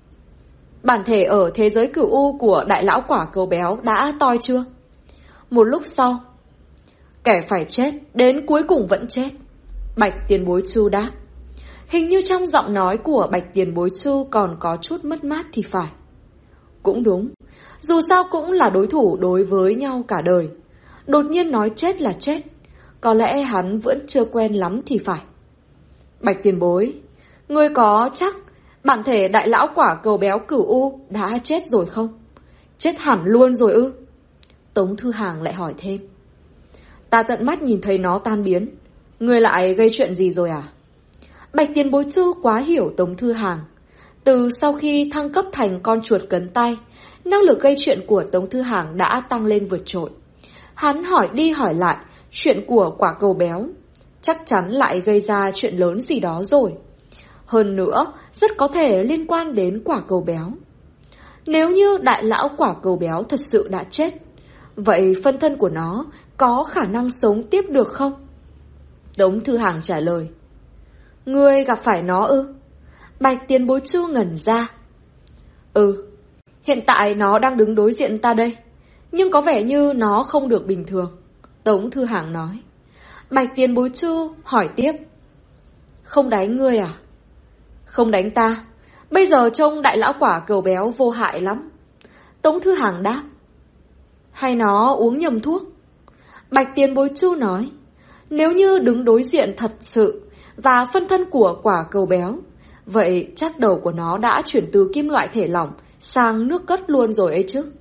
Bản thể ở thế giới Cửu U của đại lão quả cầu béo đã toi chưa? Một lúc sau, kẻ phải chết đến cuối cùng vẫn chết. Bạch Tiền Bối Chu đáp. Hình như trong giọng nói của Bạch Tiền Bối Chu còn có chút mất mát thì phải. Cũng đúng, dù sao cũng là đối thủ đối với nhau cả đời. Đột nhiên nói chết là chết, có lẽ hắn vẫn chưa quen lắm thì phải. Bạch Tiền Bối, ngươi có chắc bản thể đại lão quả cầu béo Cửu U đã chết rồi không? Chết hẳn luôn rồi ư? Tống Thư Hàng lại hỏi thêm. Ta tận mắt nhìn thấy nó tan biến. Ngươi lại gây chuyện gì rồi à? Bạch Tiền Bối Chu quá hiểu Tống Thư Hàng. Từ sau khi thăng cấp thành con chuột cấn tay, năng lực gây chuyện của Tống Thư Hàng đã tăng lên vượt trội. Hắn hỏi đi hỏi lại chuyện của quả cầu béo, chắc chắn lại gây ra chuyện lớn gì đó rồi. Hơn nữa, rất có thể liên quan đến quả cầu béo. Nếu như đại lão quả cầu béo thật sự đã chết, vậy phân thân của nó có khả năng sống tiếp được không? Tống Thư Hàng trả lời. Ngươi gặp phải nó ư? Bạch Tiền Bối Chu ngẩn ra. Hiện tại nó đang đứng đối diện ta đây, nhưng có vẻ như nó không được bình thường. Tống Thư Hàng nói. Bạch Tiền Bối Chu hỏi tiếp. Không đánh ngươi à? Không đánh ta. Bây giờ trông đại lão quả cầu béo vô hại lắm. Tống Thư Hàng đáp. Hay nó uống nhầm thuốc? Bạch Tiền Bối Chu nói. Nếu như đứng đối diện thật sự và phân thân của quả cầu béo, vậy chắc đầu của nó đã chuyển từ kim loại thể lỏng sang nước cất luôn rồi ấy chứ.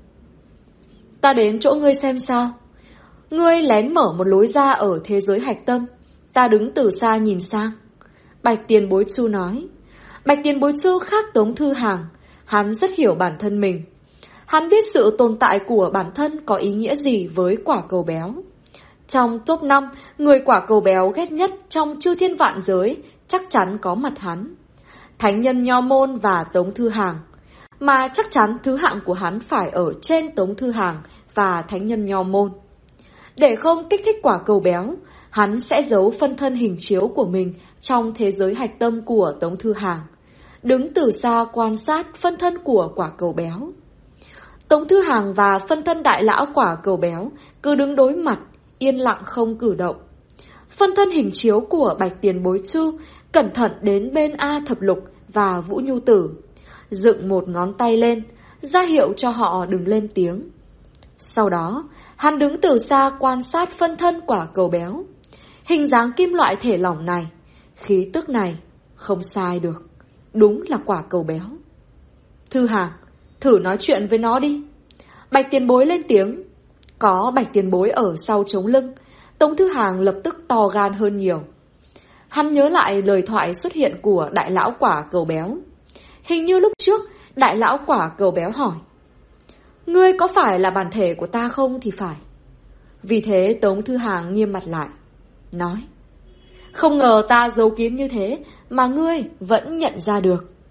Ta đến chỗ ngươi xem sao. Ngươi lén mở một lối ra ở thế giới hạch tâm, ta đứng từ xa nhìn sang. Bạch Tiền Bối Chu nói. Bạch Tiền Bối Chu khác Tống Thư Hàng. Hắn rất hiểu bản thân mình. Hắn biết sự tồn tại của bản thân có ý nghĩa gì với quả cầu béo. Trong top 5 người quả cầu béo ghét nhất trong chư thiên vạn giới chắc chắn có mặt hắn. Thánh nhân Nho Môn và Tống Thư Hàng. Mà chắc chắn thứ hạng của hắn phải ở trên Tống Thư Hàng và Thánh nhân Nho Môn. Để không kích thích quả cầu béo, hắn sẽ giấu phân thân hình chiếu của mình trong thế giới hạch tâm của Tống Thư Hàng, đứng từ xa quan sát phân thân của quả cầu béo. Tống Thư Hàng và phân thân đại lão quả cầu béo cứ đứng đối mặt, yên lặng không cử động. Phân thân hình chiếu của Bạch Tiền Bối Chu cẩn thận đến bên A Thập Lục và Vũ Nhu Tử, dựng một ngón tay lên, ra hiệu cho họ đừng lên tiếng. Sau đó, hắn đứng từ xa quan sát phân thân quả cầu béo. Hình dáng kim loại thể lỏng này, khí tức này, không sai được. Đúng là quả cầu béo. Thư Hàng, thử nói chuyện với nó đi. Bạch Tiền Bối lên tiếng. Có Bạch Tiền Bối ở sau chống lưng, Tống Thư Hàng lập tức to gan hơn nhiều. Hắn nhớ lại lời thoại xuất hiện của đại lão quả cầu béo. Hình như lúc trước, đại lão quả cầu béo hỏi. Ngươi có phải là bản thể của ta không thì phải. Vì thế Tống Thư Hàng nghiêm mặt lại, nói. Không ngờ ta giấu kín như thế mà ngươi vẫn nhận ra được.